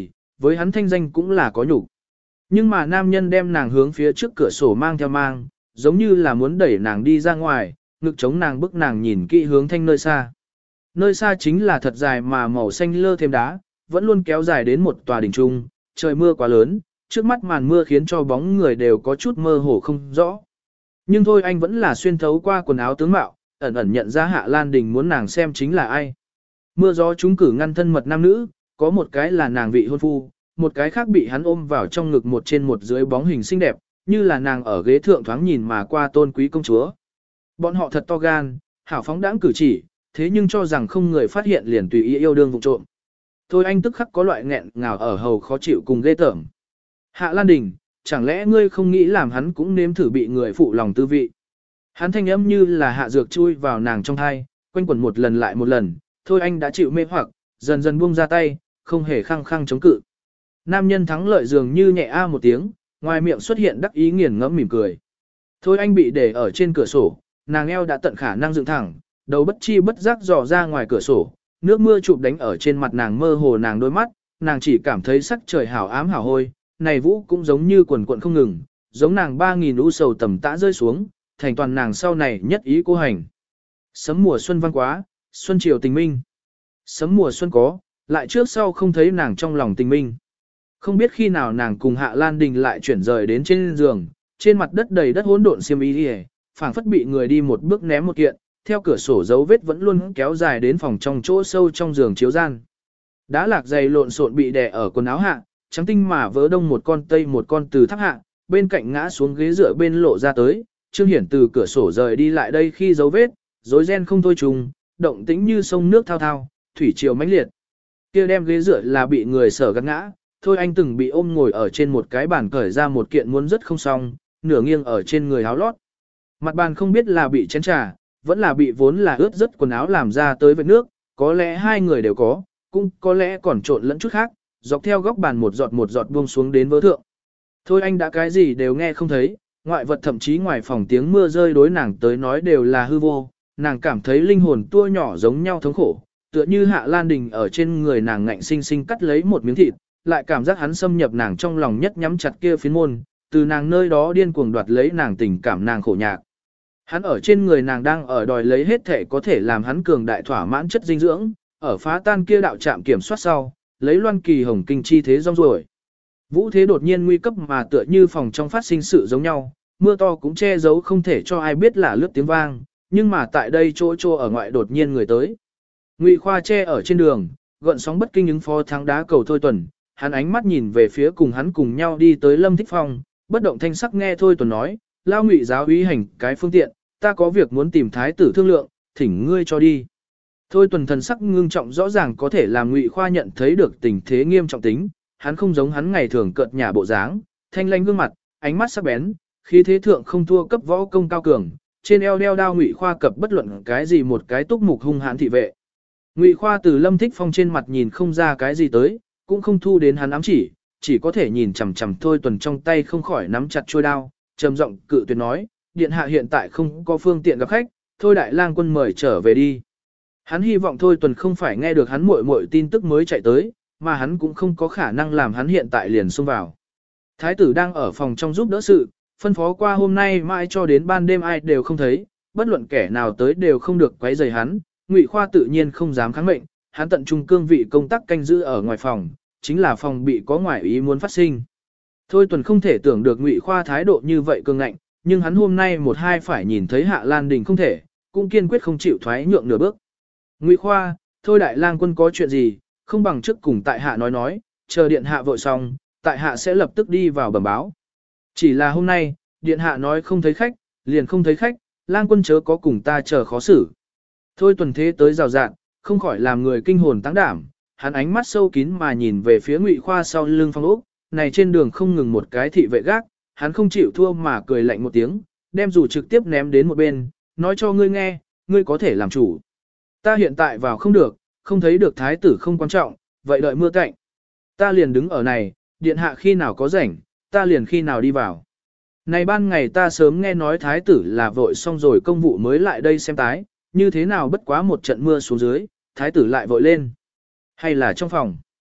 với hắn thanh danh cũng là có nhục. Nhưng mà nam nhân đem nàng hướng phía trước cửa sổ mang theo mang, giống như là muốn đẩy nàng đi ra ngoài, ngực chống nàng bức nàng nhìn kỹ hướng thanh nơi xa. Nơi xa chính là thật dài mà màu xanh lơ thêm đá, vẫn luôn kéo dài đến một tòa đỉnh trung, trời mưa quá lớn, trước mắt màn mưa khiến cho bóng người đều có chút mơ hồ không rõ. Nhưng thôi anh vẫn là xuyên thấu qua quần áo tướng mạo, ẩn ẩn nhận ra Hạ Lan Đình muốn nàng xem chính là ai. Mưa gió chúng cử ngăn thân mật nam nữ, có một cái là nàng vị hôn phu, một cái khác bị hắn ôm vào trong ngực một trên một dưới bóng hình xinh đẹp, như là nàng ở ghế thượng thoáng nhìn mà qua tôn quý công chúa. Bọn họ thật to gan, hảo phóng đãng cử chỉ, thế nhưng cho rằng không người phát hiện liền tùy ý yêu đương vụ trộm. Thôi anh tức khắc có loại nghẹn ngào ở hầu khó chịu cùng ghê tởm. Hạ Lan Đình, chẳng lẽ ngươi không nghĩ làm hắn cũng nếm thử bị người phụ lòng tư vị. Hắn thanh âm như là hạ dược chui vào nàng trong thai, quanh quẩn một lần lại một lần, thôi anh đã chịu mê hoặc, dần dần buông ra tay, không hề khăng khăng chống cự. Nam nhân thắng lợi dường như nhẹ a một tiếng, ngoài miệng xuất hiện đắc ý nghiền ngẫm mỉm cười. Thôi anh bị để ở trên cửa sổ, nàng eo đã tận khả năng dựng thẳng, đầu bất chi bất giác dò ra ngoài cửa sổ, nước mưa chụp đánh ở trên mặt nàng mơ hồ nàng đôi mắt, nàng chỉ cảm thấy sắc trời hảo ám hảo hôi, này vũ cũng giống như quần quận không ngừng, giống nàng ba nghìn u sầu tầm tã rơi xuống, thành toàn nàng sau này nhất ý cô hành. Sấm mùa xuân văn quá, xuân chiều tình minh. Sấm mùa xuân có, lại trước sau không thấy nàng trong lòng tình minh. Không biết khi nào nàng cùng Hạ Lan Đình lại chuyển rời đến trên giường, trên mặt đất đầy đất hỗn độn xiêm y đi, phảng phất bị người đi một bước ném một kiện, theo cửa sổ dấu vết vẫn luôn kéo dài đến phòng trong chỗ sâu trong giường chiếu gian. Đá lạc dày lộn xộn bị đè ở quần áo hạ, trắng tinh mà vỡ đông một con tây một con từ tháp hạ, bên cạnh ngã xuống ghế dựa bên lộ ra tới, Trương Hiển từ cửa sổ rời đi lại đây khi dấu vết, rối ren không thôi trùng, động tĩnh như sông nước thao thao, thủy triều mãnh liệt. Kia đem ghế dựa là bị người sở gắt ngã, thôi anh từng bị ôm ngồi ở trên một cái bàn cởi ra một kiện muốn rất không xong, nửa nghiêng ở trên người áo lót. Mặt bàn không biết là bị chén trà, vẫn là bị vốn là ướt rất quần áo làm ra tới vết nước, có lẽ hai người đều có, cũng có lẽ còn trộn lẫn chút khác, dọc theo góc bàn một giọt một giọt buông xuống đến vỡ thượng. Thôi anh đã cái gì đều nghe không thấy, ngoại vật thậm chí ngoài phòng tiếng mưa rơi đối nàng tới nói đều là hư vô, nàng cảm thấy linh hồn tua nhỏ giống nhau thống khổ, tựa như Hạ Lan Đình ở trên người nàng ngạnh sinh sinh cắt lấy một miếng thịt, lại cảm giác hắn xâm nhập nàng trong lòng nhất nhắm chặt kia phiến môn, từ nàng nơi đó điên cuồng đoạt lấy nàng tình cảm nàng khổ nhạc. Hắn ở trên người nàng đang ở đòi lấy hết thể có thể làm hắn cường đại thỏa mãn chất dinh dưỡng, ở phá tan kia đạo trạm kiểm soát sau, lấy loan kỳ hồng kinh chi thế rong rồi. Vũ thế đột nhiên nguy cấp mà tựa như phòng trong phát sinh sự giống nhau, mưa to cũng che giấu không thể cho ai biết là lướt tiếng vang, nhưng mà tại đây chỗ chỗ ở ngoại đột nhiên người tới. Ngụy Khoa che ở trên đường, gợn sóng bất kinh ứng phó thắng đá cầu Thôi Tuần, hắn ánh mắt nhìn về phía cùng hắn cùng nhau đi tới Lâm Thích Phong, bất động thanh sắc nghe Thôi Tuần nói, lao Ngụy giáo úy hành cái phương tiện, ta có việc muốn tìm thái tử thương lượng, thỉnh ngươi cho đi. Thôi Tuần thần sắc ngưng trọng rõ ràng có thể làm Ngụy Khoa nhận thấy được tình thế nghiêm trọng tính, hắn không giống hắn ngày thường cợt nhả bộ dáng, thanh lãnh gương mặt, ánh mắt sắc bén, khí thế thượng không thua cấp võ công cao cường, trên eo đeo đao Ngụy Khoa cập bất luận cái gì một cái túc mục hung hãn thị vệ. Ngụy Khoa từ Lâm Thích Phong trên mặt nhìn không ra cái gì tới, cũng không thu đến hắn ám chỉ, chỉ có thể nhìn chằm chằm Thôi Tuần trong tay không khỏi nắm chặt chuôi đao, trầm giọng cự tuyệt nói, điện hạ hiện tại không có phương tiện gặp khách, thôi đại lang quân mời trở về đi. Hắn hy vọng Thôi Tuần không phải nghe được hắn muội muội tin tức mới chạy tới, mà hắn cũng không có khả năng làm hắn hiện tại liền xông vào. Thái tử đang ở phòng trong giúp đỡ sự, phân phó qua hôm nay mãi cho đến ban đêm ai đều không thấy, bất luận kẻ nào tới đều không được quấy rầy hắn, Ngụy Khoa tự nhiên không dám kháng mệnh, hắn tận trung cương vị công tác canh giữ ở ngoài phòng, chính là phòng bị có ngoại ý muốn phát sinh. Thôi Tuần không thể tưởng được Ngụy Khoa thái độ như vậy cương ngạnh, nhưng hắn hôm nay một hai phải nhìn thấy Hạ Lan Đình không thể, cũng kiên quyết không chịu thoái nhượng nửa bước. Ngụy Khoa, thôi đại lang quân có chuyện gì, không bằng trước cùng tại hạ nói nói, chờ điện hạ vội xong, tại hạ sẽ lập tức đi vào bẩm báo. Chỉ là hôm nay, điện hạ nói không thấy khách, liền không thấy khách, lang quân chớ có cùng ta chờ khó xử. Thôi Tuần thế tới rào rạng, không khỏi làm người kinh hồn táng đảm, hắn ánh mắt sâu kín mà nhìn về phía Ngụy Khoa sau lưng phong ốc, này trên đường không ngừng một cái thị vệ gác, hắn không chịu thua mà cười lạnh một tiếng, đem dù trực tiếp ném đến một bên, nói cho ngươi nghe, ngươi có thể làm chủ. Ta hiện tại vào không được, không thấy được thái tử không quan trọng, vậy đợi mưa cạnh. Ta liền đứng ở này, điện hạ khi nào có rảnh, ta liền khi nào đi vào. Này ban ngày ta sớm nghe nói thái tử là vội xong rồi công vụ mới lại đây xem tái, như thế nào bất quá một trận mưa xuống dưới, thái tử lại vội lên. Hay là trong phòng.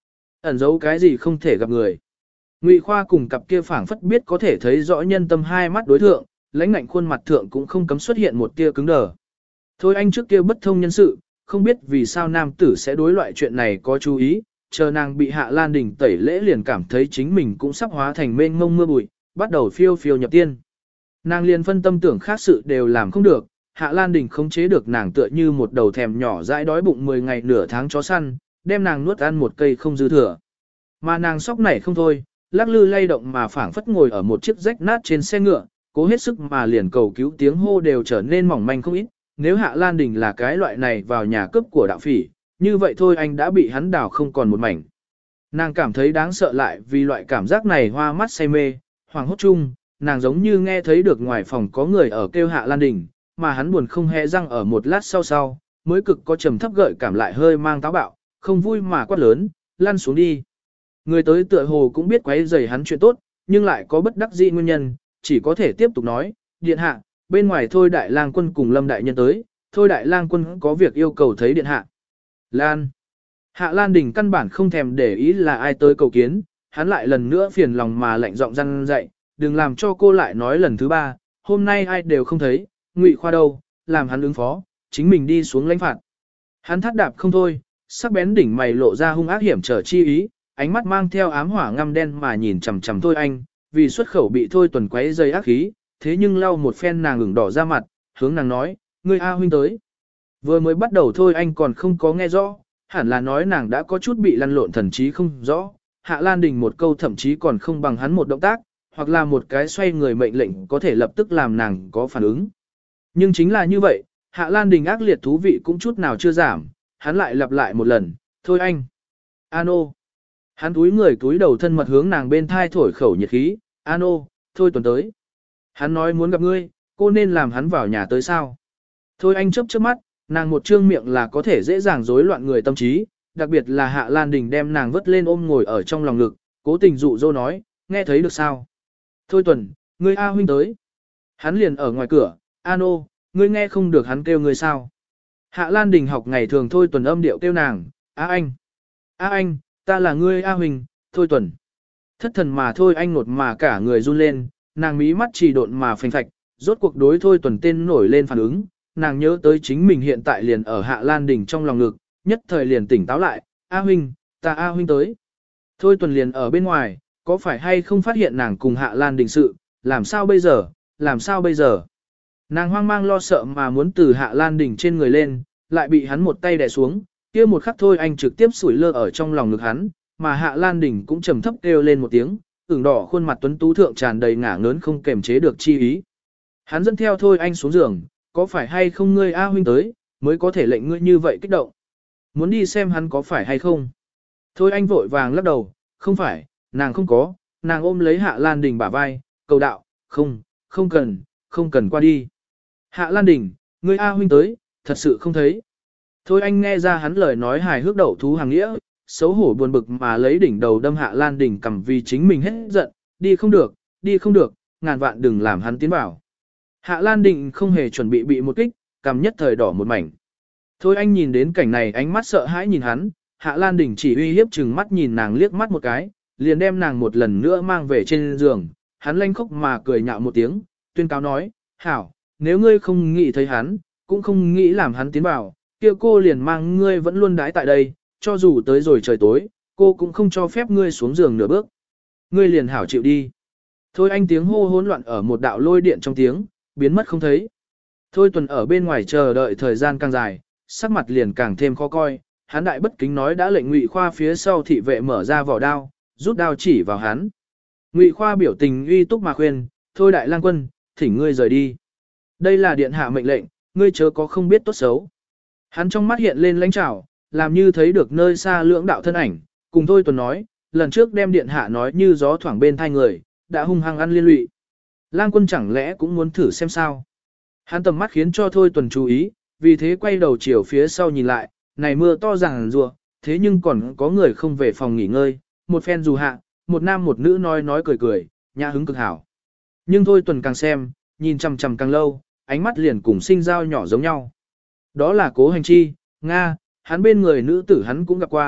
Ẩn giấu cái gì không thể gặp người. Ngụy Khoa cùng cặp kia phảng phất biết có thể thấy rõ nhân tâm hai mắt đối thượng, lãnh ngạnh khuôn mặt thượng cũng không cấm xuất hiện một tia cứng đờ. Thôi anh trước kia bất thông nhân sự, không biết vì sao nam tử sẽ đối loại chuyện này có chú ý, chờ nàng bị Hạ Lan Đình tẩy lễ liền cảm thấy chính mình cũng sắp hóa thành mênh mông mưa bụi, bắt đầu phiêu phiêu nhập tiên. Nàng liền phân tâm tưởng khác sự đều làm không được, Hạ Lan Đình không chế được nàng tựa như một đầu thèm nhỏ dãi đói bụng mười ngày nửa tháng chó săn, đem nàng nuốt ăn một cây không dư thừa. Mà nàng sóc nảy không thôi, lắc lư lay động mà phảng phất ngồi ở một chiếc rách nát trên xe ngựa, cố hết sức mà liền cầu cứu tiếng hô đều trở nên mỏng manh không ít. Nếu Hạ Lan Đình là cái loại này vào nhà cướp của đạo phỉ, như vậy thôi anh đã bị hắn đào không còn một mảnh. Nàng cảm thấy đáng sợ lại vì loại cảm giác này hoa mắt say mê, hoàng hốt chung, nàng giống như nghe thấy được ngoài phòng có người ở kêu Hạ Lan Đình, mà hắn buồn không hề răng ở một lát sau sau, mới cực có trầm thấp gợi cảm lại hơi mang táo bạo, không vui mà quát lớn, lăn xuống đi. Người tới tựa hồ cũng biết quấy rầy hắn chuyện tốt, nhưng lại có bất đắc dĩ nguyên nhân, chỉ có thể tiếp tục nói, điện hạ, bên ngoài thôi đại lang quân cùng lâm đại nhân tới, thôi đại lang quân có việc yêu cầu thấy điện hạ. Lan. Hạ Lan Đình căn bản không thèm để ý là ai tới cầu kiến, hắn lại lần nữa phiền lòng mà lạnh giọng răn dạy, đừng làm cho cô lại nói lần thứ ba, hôm nay ai đều không thấy, Ngụy Khoa đâu, làm hắn ứng phó, chính mình đi xuống lãnh phạt. Hắn thắt đạp không thôi, sắc bén đỉnh mày lộ ra hung ác hiểm trở chi ý, ánh mắt mang theo ám hỏa ngăm đen mà nhìn chằm chằm Thôi Anh, vì xuất khẩu bị Thôi Tuần quấy dây ác khí, thế nhưng lau một phen nàng ửng đỏ ra mặt, hướng nàng nói, ngươi A huynh tới. Vừa mới bắt đầu Thôi Anh còn không có nghe rõ, hẳn là nói nàng đã có chút bị lăn lộn thần trí không rõ, Hạ Lan Đình một câu thậm chí còn không bằng hắn một động tác, hoặc là một cái xoay người mệnh lệnh có thể lập tức làm nàng có phản ứng. Nhưng chính là như vậy, Hạ Lan Đình ác liệt thú vị cũng chút nào chưa giảm, hắn lại lặp lại một lần, thôi anh. Ano. Hắn túi người túi đầu thân mật hướng nàng bên thai thổi khẩu nhiệt khí, Ano, thôi Tuần tới. Hắn nói muốn gặp ngươi, cô nên làm hắn vào nhà tới sao. Thôi anh chớp chớp mắt, nàng một trương miệng là có thể dễ dàng rối loạn người tâm trí, đặc biệt là Hạ Lan Đình đem nàng vứt lên ôm ngồi ở trong lòng ngực, cố tình dụ dỗ nói, nghe thấy được sao. Thôi Tuần, ngươi A huynh tới. Hắn liền ở ngoài cửa, Ano, ngươi nghe không được hắn kêu ngươi sao. Hạ Lan Đình học ngày thường Thôi Tuần âm điệu kêu nàng, A anh. A anh, ta là ngươi A huynh, Thôi Tuần. Thất thần mà Thôi anh nột mà cả người run lên, nàng mí mắt trì độn mà phanh phạch, rốt cuộc đối Thôi Tuần tên nổi lên phản ứng, nàng nhớ tới chính mình hiện tại liền ở Hạ Lan Đình trong lòng ngực, nhất thời liền tỉnh táo lại, A huynh, ta A huynh tới. Thôi Tuần liền ở bên ngoài, có phải hay không phát hiện nàng cùng Hạ Lan Đình sự, làm sao bây giờ, làm sao bây giờ. Nàng hoang mang lo sợ mà muốn từ Hạ Lan Đình trên người lên, lại bị hắn một tay đè xuống, kia một khắc Thôi anh trực tiếp sủi lơ ở trong lòng ngực hắn, mà Hạ Lan Đình cũng trầm thấp kêu lên một tiếng, ửng đỏ khuôn mặt tuấn tú thượng tràn đầy ngả ngớn không kềm chế được chi ý. Hắn dẫn theo Thôi anh xuống giường, có phải hay không ngươi A huynh tới, mới có thể lệnh ngươi như vậy kích động. Muốn đi xem hắn có phải hay không. Thôi anh vội vàng lắc đầu, không phải, nàng không có, nàng ôm lấy Hạ Lan Đình bả vai, cầu đạo, không, không cần, không cần qua đi. Hạ Lan Đình, ngươi A huynh tới, thật sự không thấy. Thôi anh nghe ra hắn lời nói hài hước đậu thú hàng nghĩa, xấu hổ buồn bực mà lấy đỉnh đầu đâm Hạ Lan Đình cầm vì chính mình hết giận, đi không được, đi không được, ngàn vạn đừng làm hắn tiến vào. Hạ Lan Đình không hề chuẩn bị bị một kích, cầm nhất thời đỏ một mảnh. Thôi anh nhìn đến cảnh này ánh mắt sợ hãi nhìn hắn, Hạ Lan Đình chỉ uy hiếp chừng mắt nhìn nàng liếc mắt một cái, liền đem nàng một lần nữa mang về trên giường, hắn lanh khóc mà cười nhạo một tiếng, tuyên cáo nói, hảo, nếu ngươi không nghĩ thấy hắn, cũng không nghĩ làm hắn tiến vào, kia cô liền mang ngươi vẫn luôn đái tại đây, cho dù tới rồi trời tối, cô cũng không cho phép ngươi xuống giường nửa bước. Ngươi liền hảo chịu đi. Thôi anh tiếng hô hỗn loạn ở một đạo lôi điện trong tiếng, biến mất không thấy. Thôi Tuần ở bên ngoài chờ đợi thời gian càng dài, sắc mặt liền càng thêm khó coi, hắn đại bất kính nói đã lệnh Ngụy Khoa phía sau thị vệ mở ra vỏ đao, rút đao chỉ vào hắn. Ngụy Khoa biểu tình uy túc mà khuyên, thôi đại lang quân, thỉnh ngươi rời đi. Đây là điện hạ mệnh lệnh, ngươi chớ có không biết tốt xấu. Hắn trong mắt hiện lên lãnh trảo, làm như thấy được nơi xa lưỡng đạo thân ảnh, cùng Thôi Tuần nói, lần trước đem điện hạ nói như gió thoảng bên thai người, đã hung hăng ăn liên lụy. Lang quân chẳng lẽ cũng muốn thử xem sao. Hắn tầm mắt khiến cho Thôi Tuần chú ý, vì thế quay đầu chiều phía sau nhìn lại, này mưa to ràng rùa, thế nhưng còn có người không về phòng nghỉ ngơi, một phen dù hạ, một nam một nữ nói nói cười cười, nhã hứng cực hảo. Nhưng Thôi Tuần càng xem, nhìn chằm chằm càng lâu, ánh mắt liền cùng sinh dao nhỏ giống nhau. Đó là Cố Hành Chi, Nga, hắn bên người nữ tử hắn cũng gặp qua,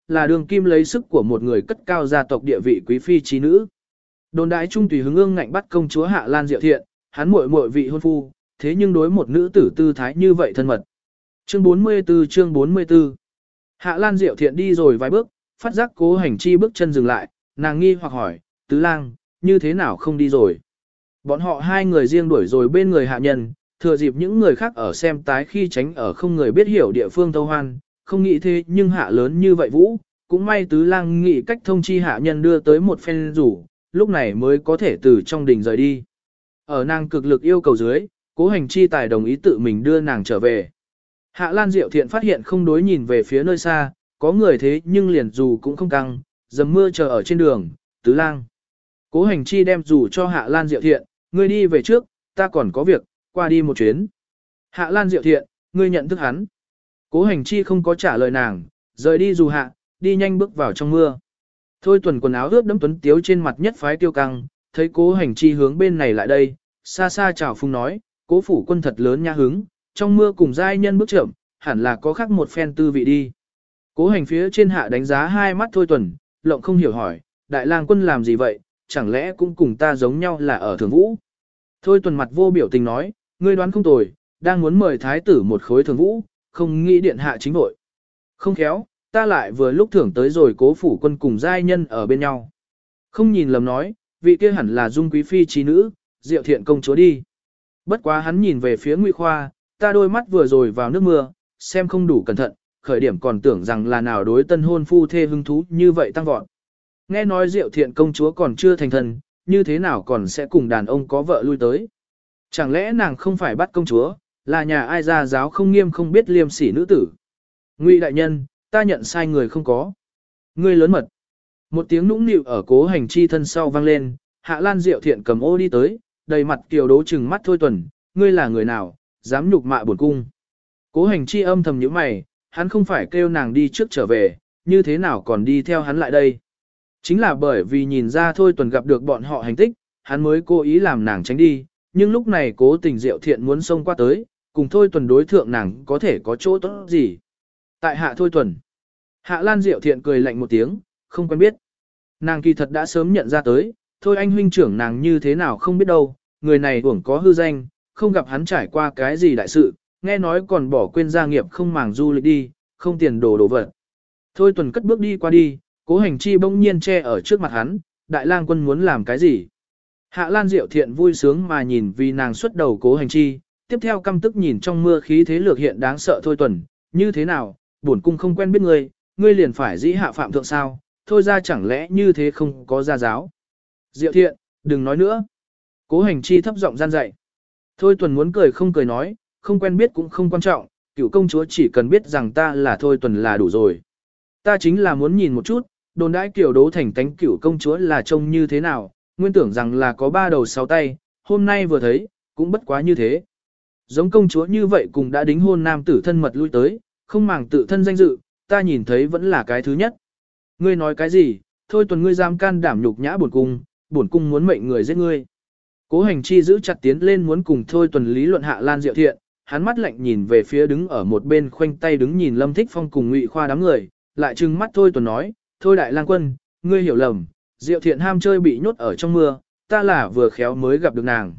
là đường kim lấy sức của một người cất cao gia tộc địa vị quý phi trí nữ. Đồn đại trung tùy hướng ương ngạnh bắt công chúa Hạ Lan Diệu Thiện, hắn muội muội vị hôn phu, thế nhưng đối một nữ tử tư thái như vậy thân mật. Chương bốn mươi tư chương bốn mươi tư Hạ Lan Diệu Thiện đi rồi vài bước, phát giác Cố Hành Chi bước chân dừng lại, nàng nghi hoặc hỏi, tứ lang, như thế nào không đi rồi. Bọn họ hai người riêng đuổi rồi bên người hạ nhân, thừa dịp những người khác ở xem tái khi tránh ở không người biết hiểu địa phương tâu hoan, không nghĩ thế nhưng hạ lớn như vậy vũ, cũng may tứ lang nghĩ cách thông chi hạ nhân đưa tới một phen rủ, lúc này mới có thể từ trong đình rời đi. Ở nàng cực lực yêu cầu dưới, Cố Hành Chi tài đồng ý tự mình đưa nàng trở về. Hạ Lan Diệu Thiện phát hiện không đối nhìn về phía nơi xa, có người thế nhưng liền dù cũng không căng, dầm mưa chờ ở trên đường, tứ lang. Cố Hành Chi đem dù cho Hạ Lan Diệu Thiện, ngươi đi về trước, ta còn có việc, qua đi một chuyến. Hạ Lan Diệu Thiện, ngươi nhận thức hắn. Cố Hành Chi không có trả lời nàng, rời đi dù hạ, đi nhanh bước vào trong mưa. Thôi Tuần quần áo ướt đẫm tuấn tiếu trên mặt nhất phái tiêu căng, thấy Cố Hành Chi hướng bên này lại đây, xa xa chào phung nói, Cố phủ quân thật lớn nha hứng, trong mưa cùng giai nhân bước chậm, hẳn là có khác một phen tư vị đi. Cố Hành phía trên hạ đánh giá hai mắt Thôi Tuần, lộng không hiểu hỏi, đại lang quân làm gì vậy, chẳng lẽ cũng cùng ta giống nhau là ở thường vũ. Thôi Tuần mặt vô biểu tình nói, ngươi đoán không tồi, đang muốn mời thái tử một khối thường vũ, không nghĩ điện hạ chính vội. Không khéo, ta lại vừa lúc thưởng tới rồi Cố phủ quân cùng giai nhân ở bên nhau. Không nhìn lầm nói, vị kia hẳn là dung quý phi trí nữ, Diệu Thiện công chúa đi. Bất quá hắn nhìn về phía Ngụy Khoa, ta đôi mắt vừa rồi vào nước mưa, xem không đủ cẩn thận, khởi điểm còn tưởng rằng là nào đối tân hôn phu thê hứng thú như vậy tăng vọt. Nghe nói Diệu Thiện công chúa còn chưa thành thân, như thế nào còn sẽ cùng đàn ông có vợ lui tới. Chẳng lẽ nàng không phải bắt công chúa, là nhà ai gia giáo không nghiêm không biết liêm sỉ nữ tử. Ngụy đại nhân, ta nhận sai người không có. Ngươi lớn mật. Một tiếng nũng nịu ở Cố Hành Chi thân sau vang lên, Hạ Lan Diệu Thiện cầm ô đi tới, đầy mặt kiều đố chừng mắt Thôi Tuần, ngươi là người nào, dám nhục mạ bổn cung. Cố Hành Chi âm thầm nhíu mày, hắn không phải kêu nàng đi trước trở về, như thế nào còn đi theo hắn lại đây. Chính là bởi vì nhìn ra Thôi Tuần gặp được bọn họ hành tích, hắn mới cố ý làm nàng tránh đi, nhưng lúc này Cố Tình Diệu Thiện muốn xông qua tới, cùng Thôi Tuần đối thượng nàng có thể có chỗ tốt gì. Tại hạ Thôi Tuần. Hạ Lan Diệu Thiện cười lạnh một tiếng, không quen biết. Nàng kỳ thật đã sớm nhận ra tới, thôi anh huynh trưởng nàng như thế nào không biết đâu, người này uổng có hư danh, không gặp hắn trải qua cái gì đại sự, nghe nói còn bỏ quên gia nghiệp không màng du lịch đi, không tiền đồ đồ vật. Thôi Tuần cất bước đi qua đi, Cố Hành Chi bỗng nhiên che ở trước mặt hắn, đại lang quân muốn làm cái gì? Hạ Lan Diệu Thiện vui sướng mà nhìn vì nàng xuất đầu Cố Hành Chi, tiếp theo căm tức nhìn trong mưa khí thế lược hiện đáng sợ Thôi Tuần, như thế nào, bổn cung không quen biết ngươi, ngươi liền phải dĩ hạ phạm thượng sao, thôi ra chẳng lẽ như thế không có gia giáo. Diệu Thiện, đừng nói nữa. Cố Hành Chi thấp giọng gian dạy. Thôi Tuần muốn cười không cười nói, không quen biết cũng không quan trọng, cựu công chúa chỉ cần biết rằng ta là Thôi Tuần là đủ rồi. Ta chính là muốn nhìn một chút, đồn đãi kiểu đố thành tánh cựu công chúa là trông như thế nào, nguyên tưởng rằng là có ba đầu sáu tay, hôm nay vừa thấy, cũng bất quá như thế. Giống công chúa như vậy cùng đã đính hôn nam tử thân mật lui tới, không màng tự thân danh dự, ta nhìn thấy vẫn là cái thứ nhất. Ngươi nói cái gì, Thôi Tuần ngươi dám can đảm nhục nhã bổn cung, bổn cung muốn mệnh người giết ngươi. Cố Hành Chi giữ chặt tiến lên muốn cùng Thôi Tuần lý luận Hạ Lan Diệu Thiện, hắn mắt lạnh nhìn về phía đứng ở một bên khoanh tay đứng nhìn Lâm Thích Phong cùng Ngụy Khoa đám người, lại trừng mắt Thôi Tuần nói, thôi đại lang quân, ngươi hiểu lầm, Diệu Thiện ham chơi bị nhốt ở trong mưa, ta là vừa khéo mới gặp được nàng.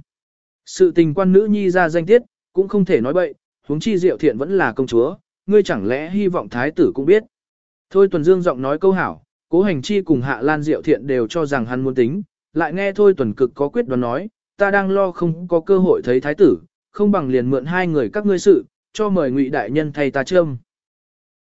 Sự tình quan nữ nhi ra danh tiết, cũng không thể nói bậy, huống chi Diệu Thiện vẫn là công chúa, ngươi chẳng lẽ hy vọng thái tử cũng biết. Thôi Tuần dương giọng nói câu hảo, Cố Hành Chi cùng Hạ Lan Diệu Thiện đều cho rằng hắn muốn tính, lại nghe Thôi Tuần cực có quyết đoán nói, ta đang lo không có cơ hội thấy thái tử, không bằng liền mượn hai người các ngươi sự, cho mời Ngụy đại nhân thay ta châm.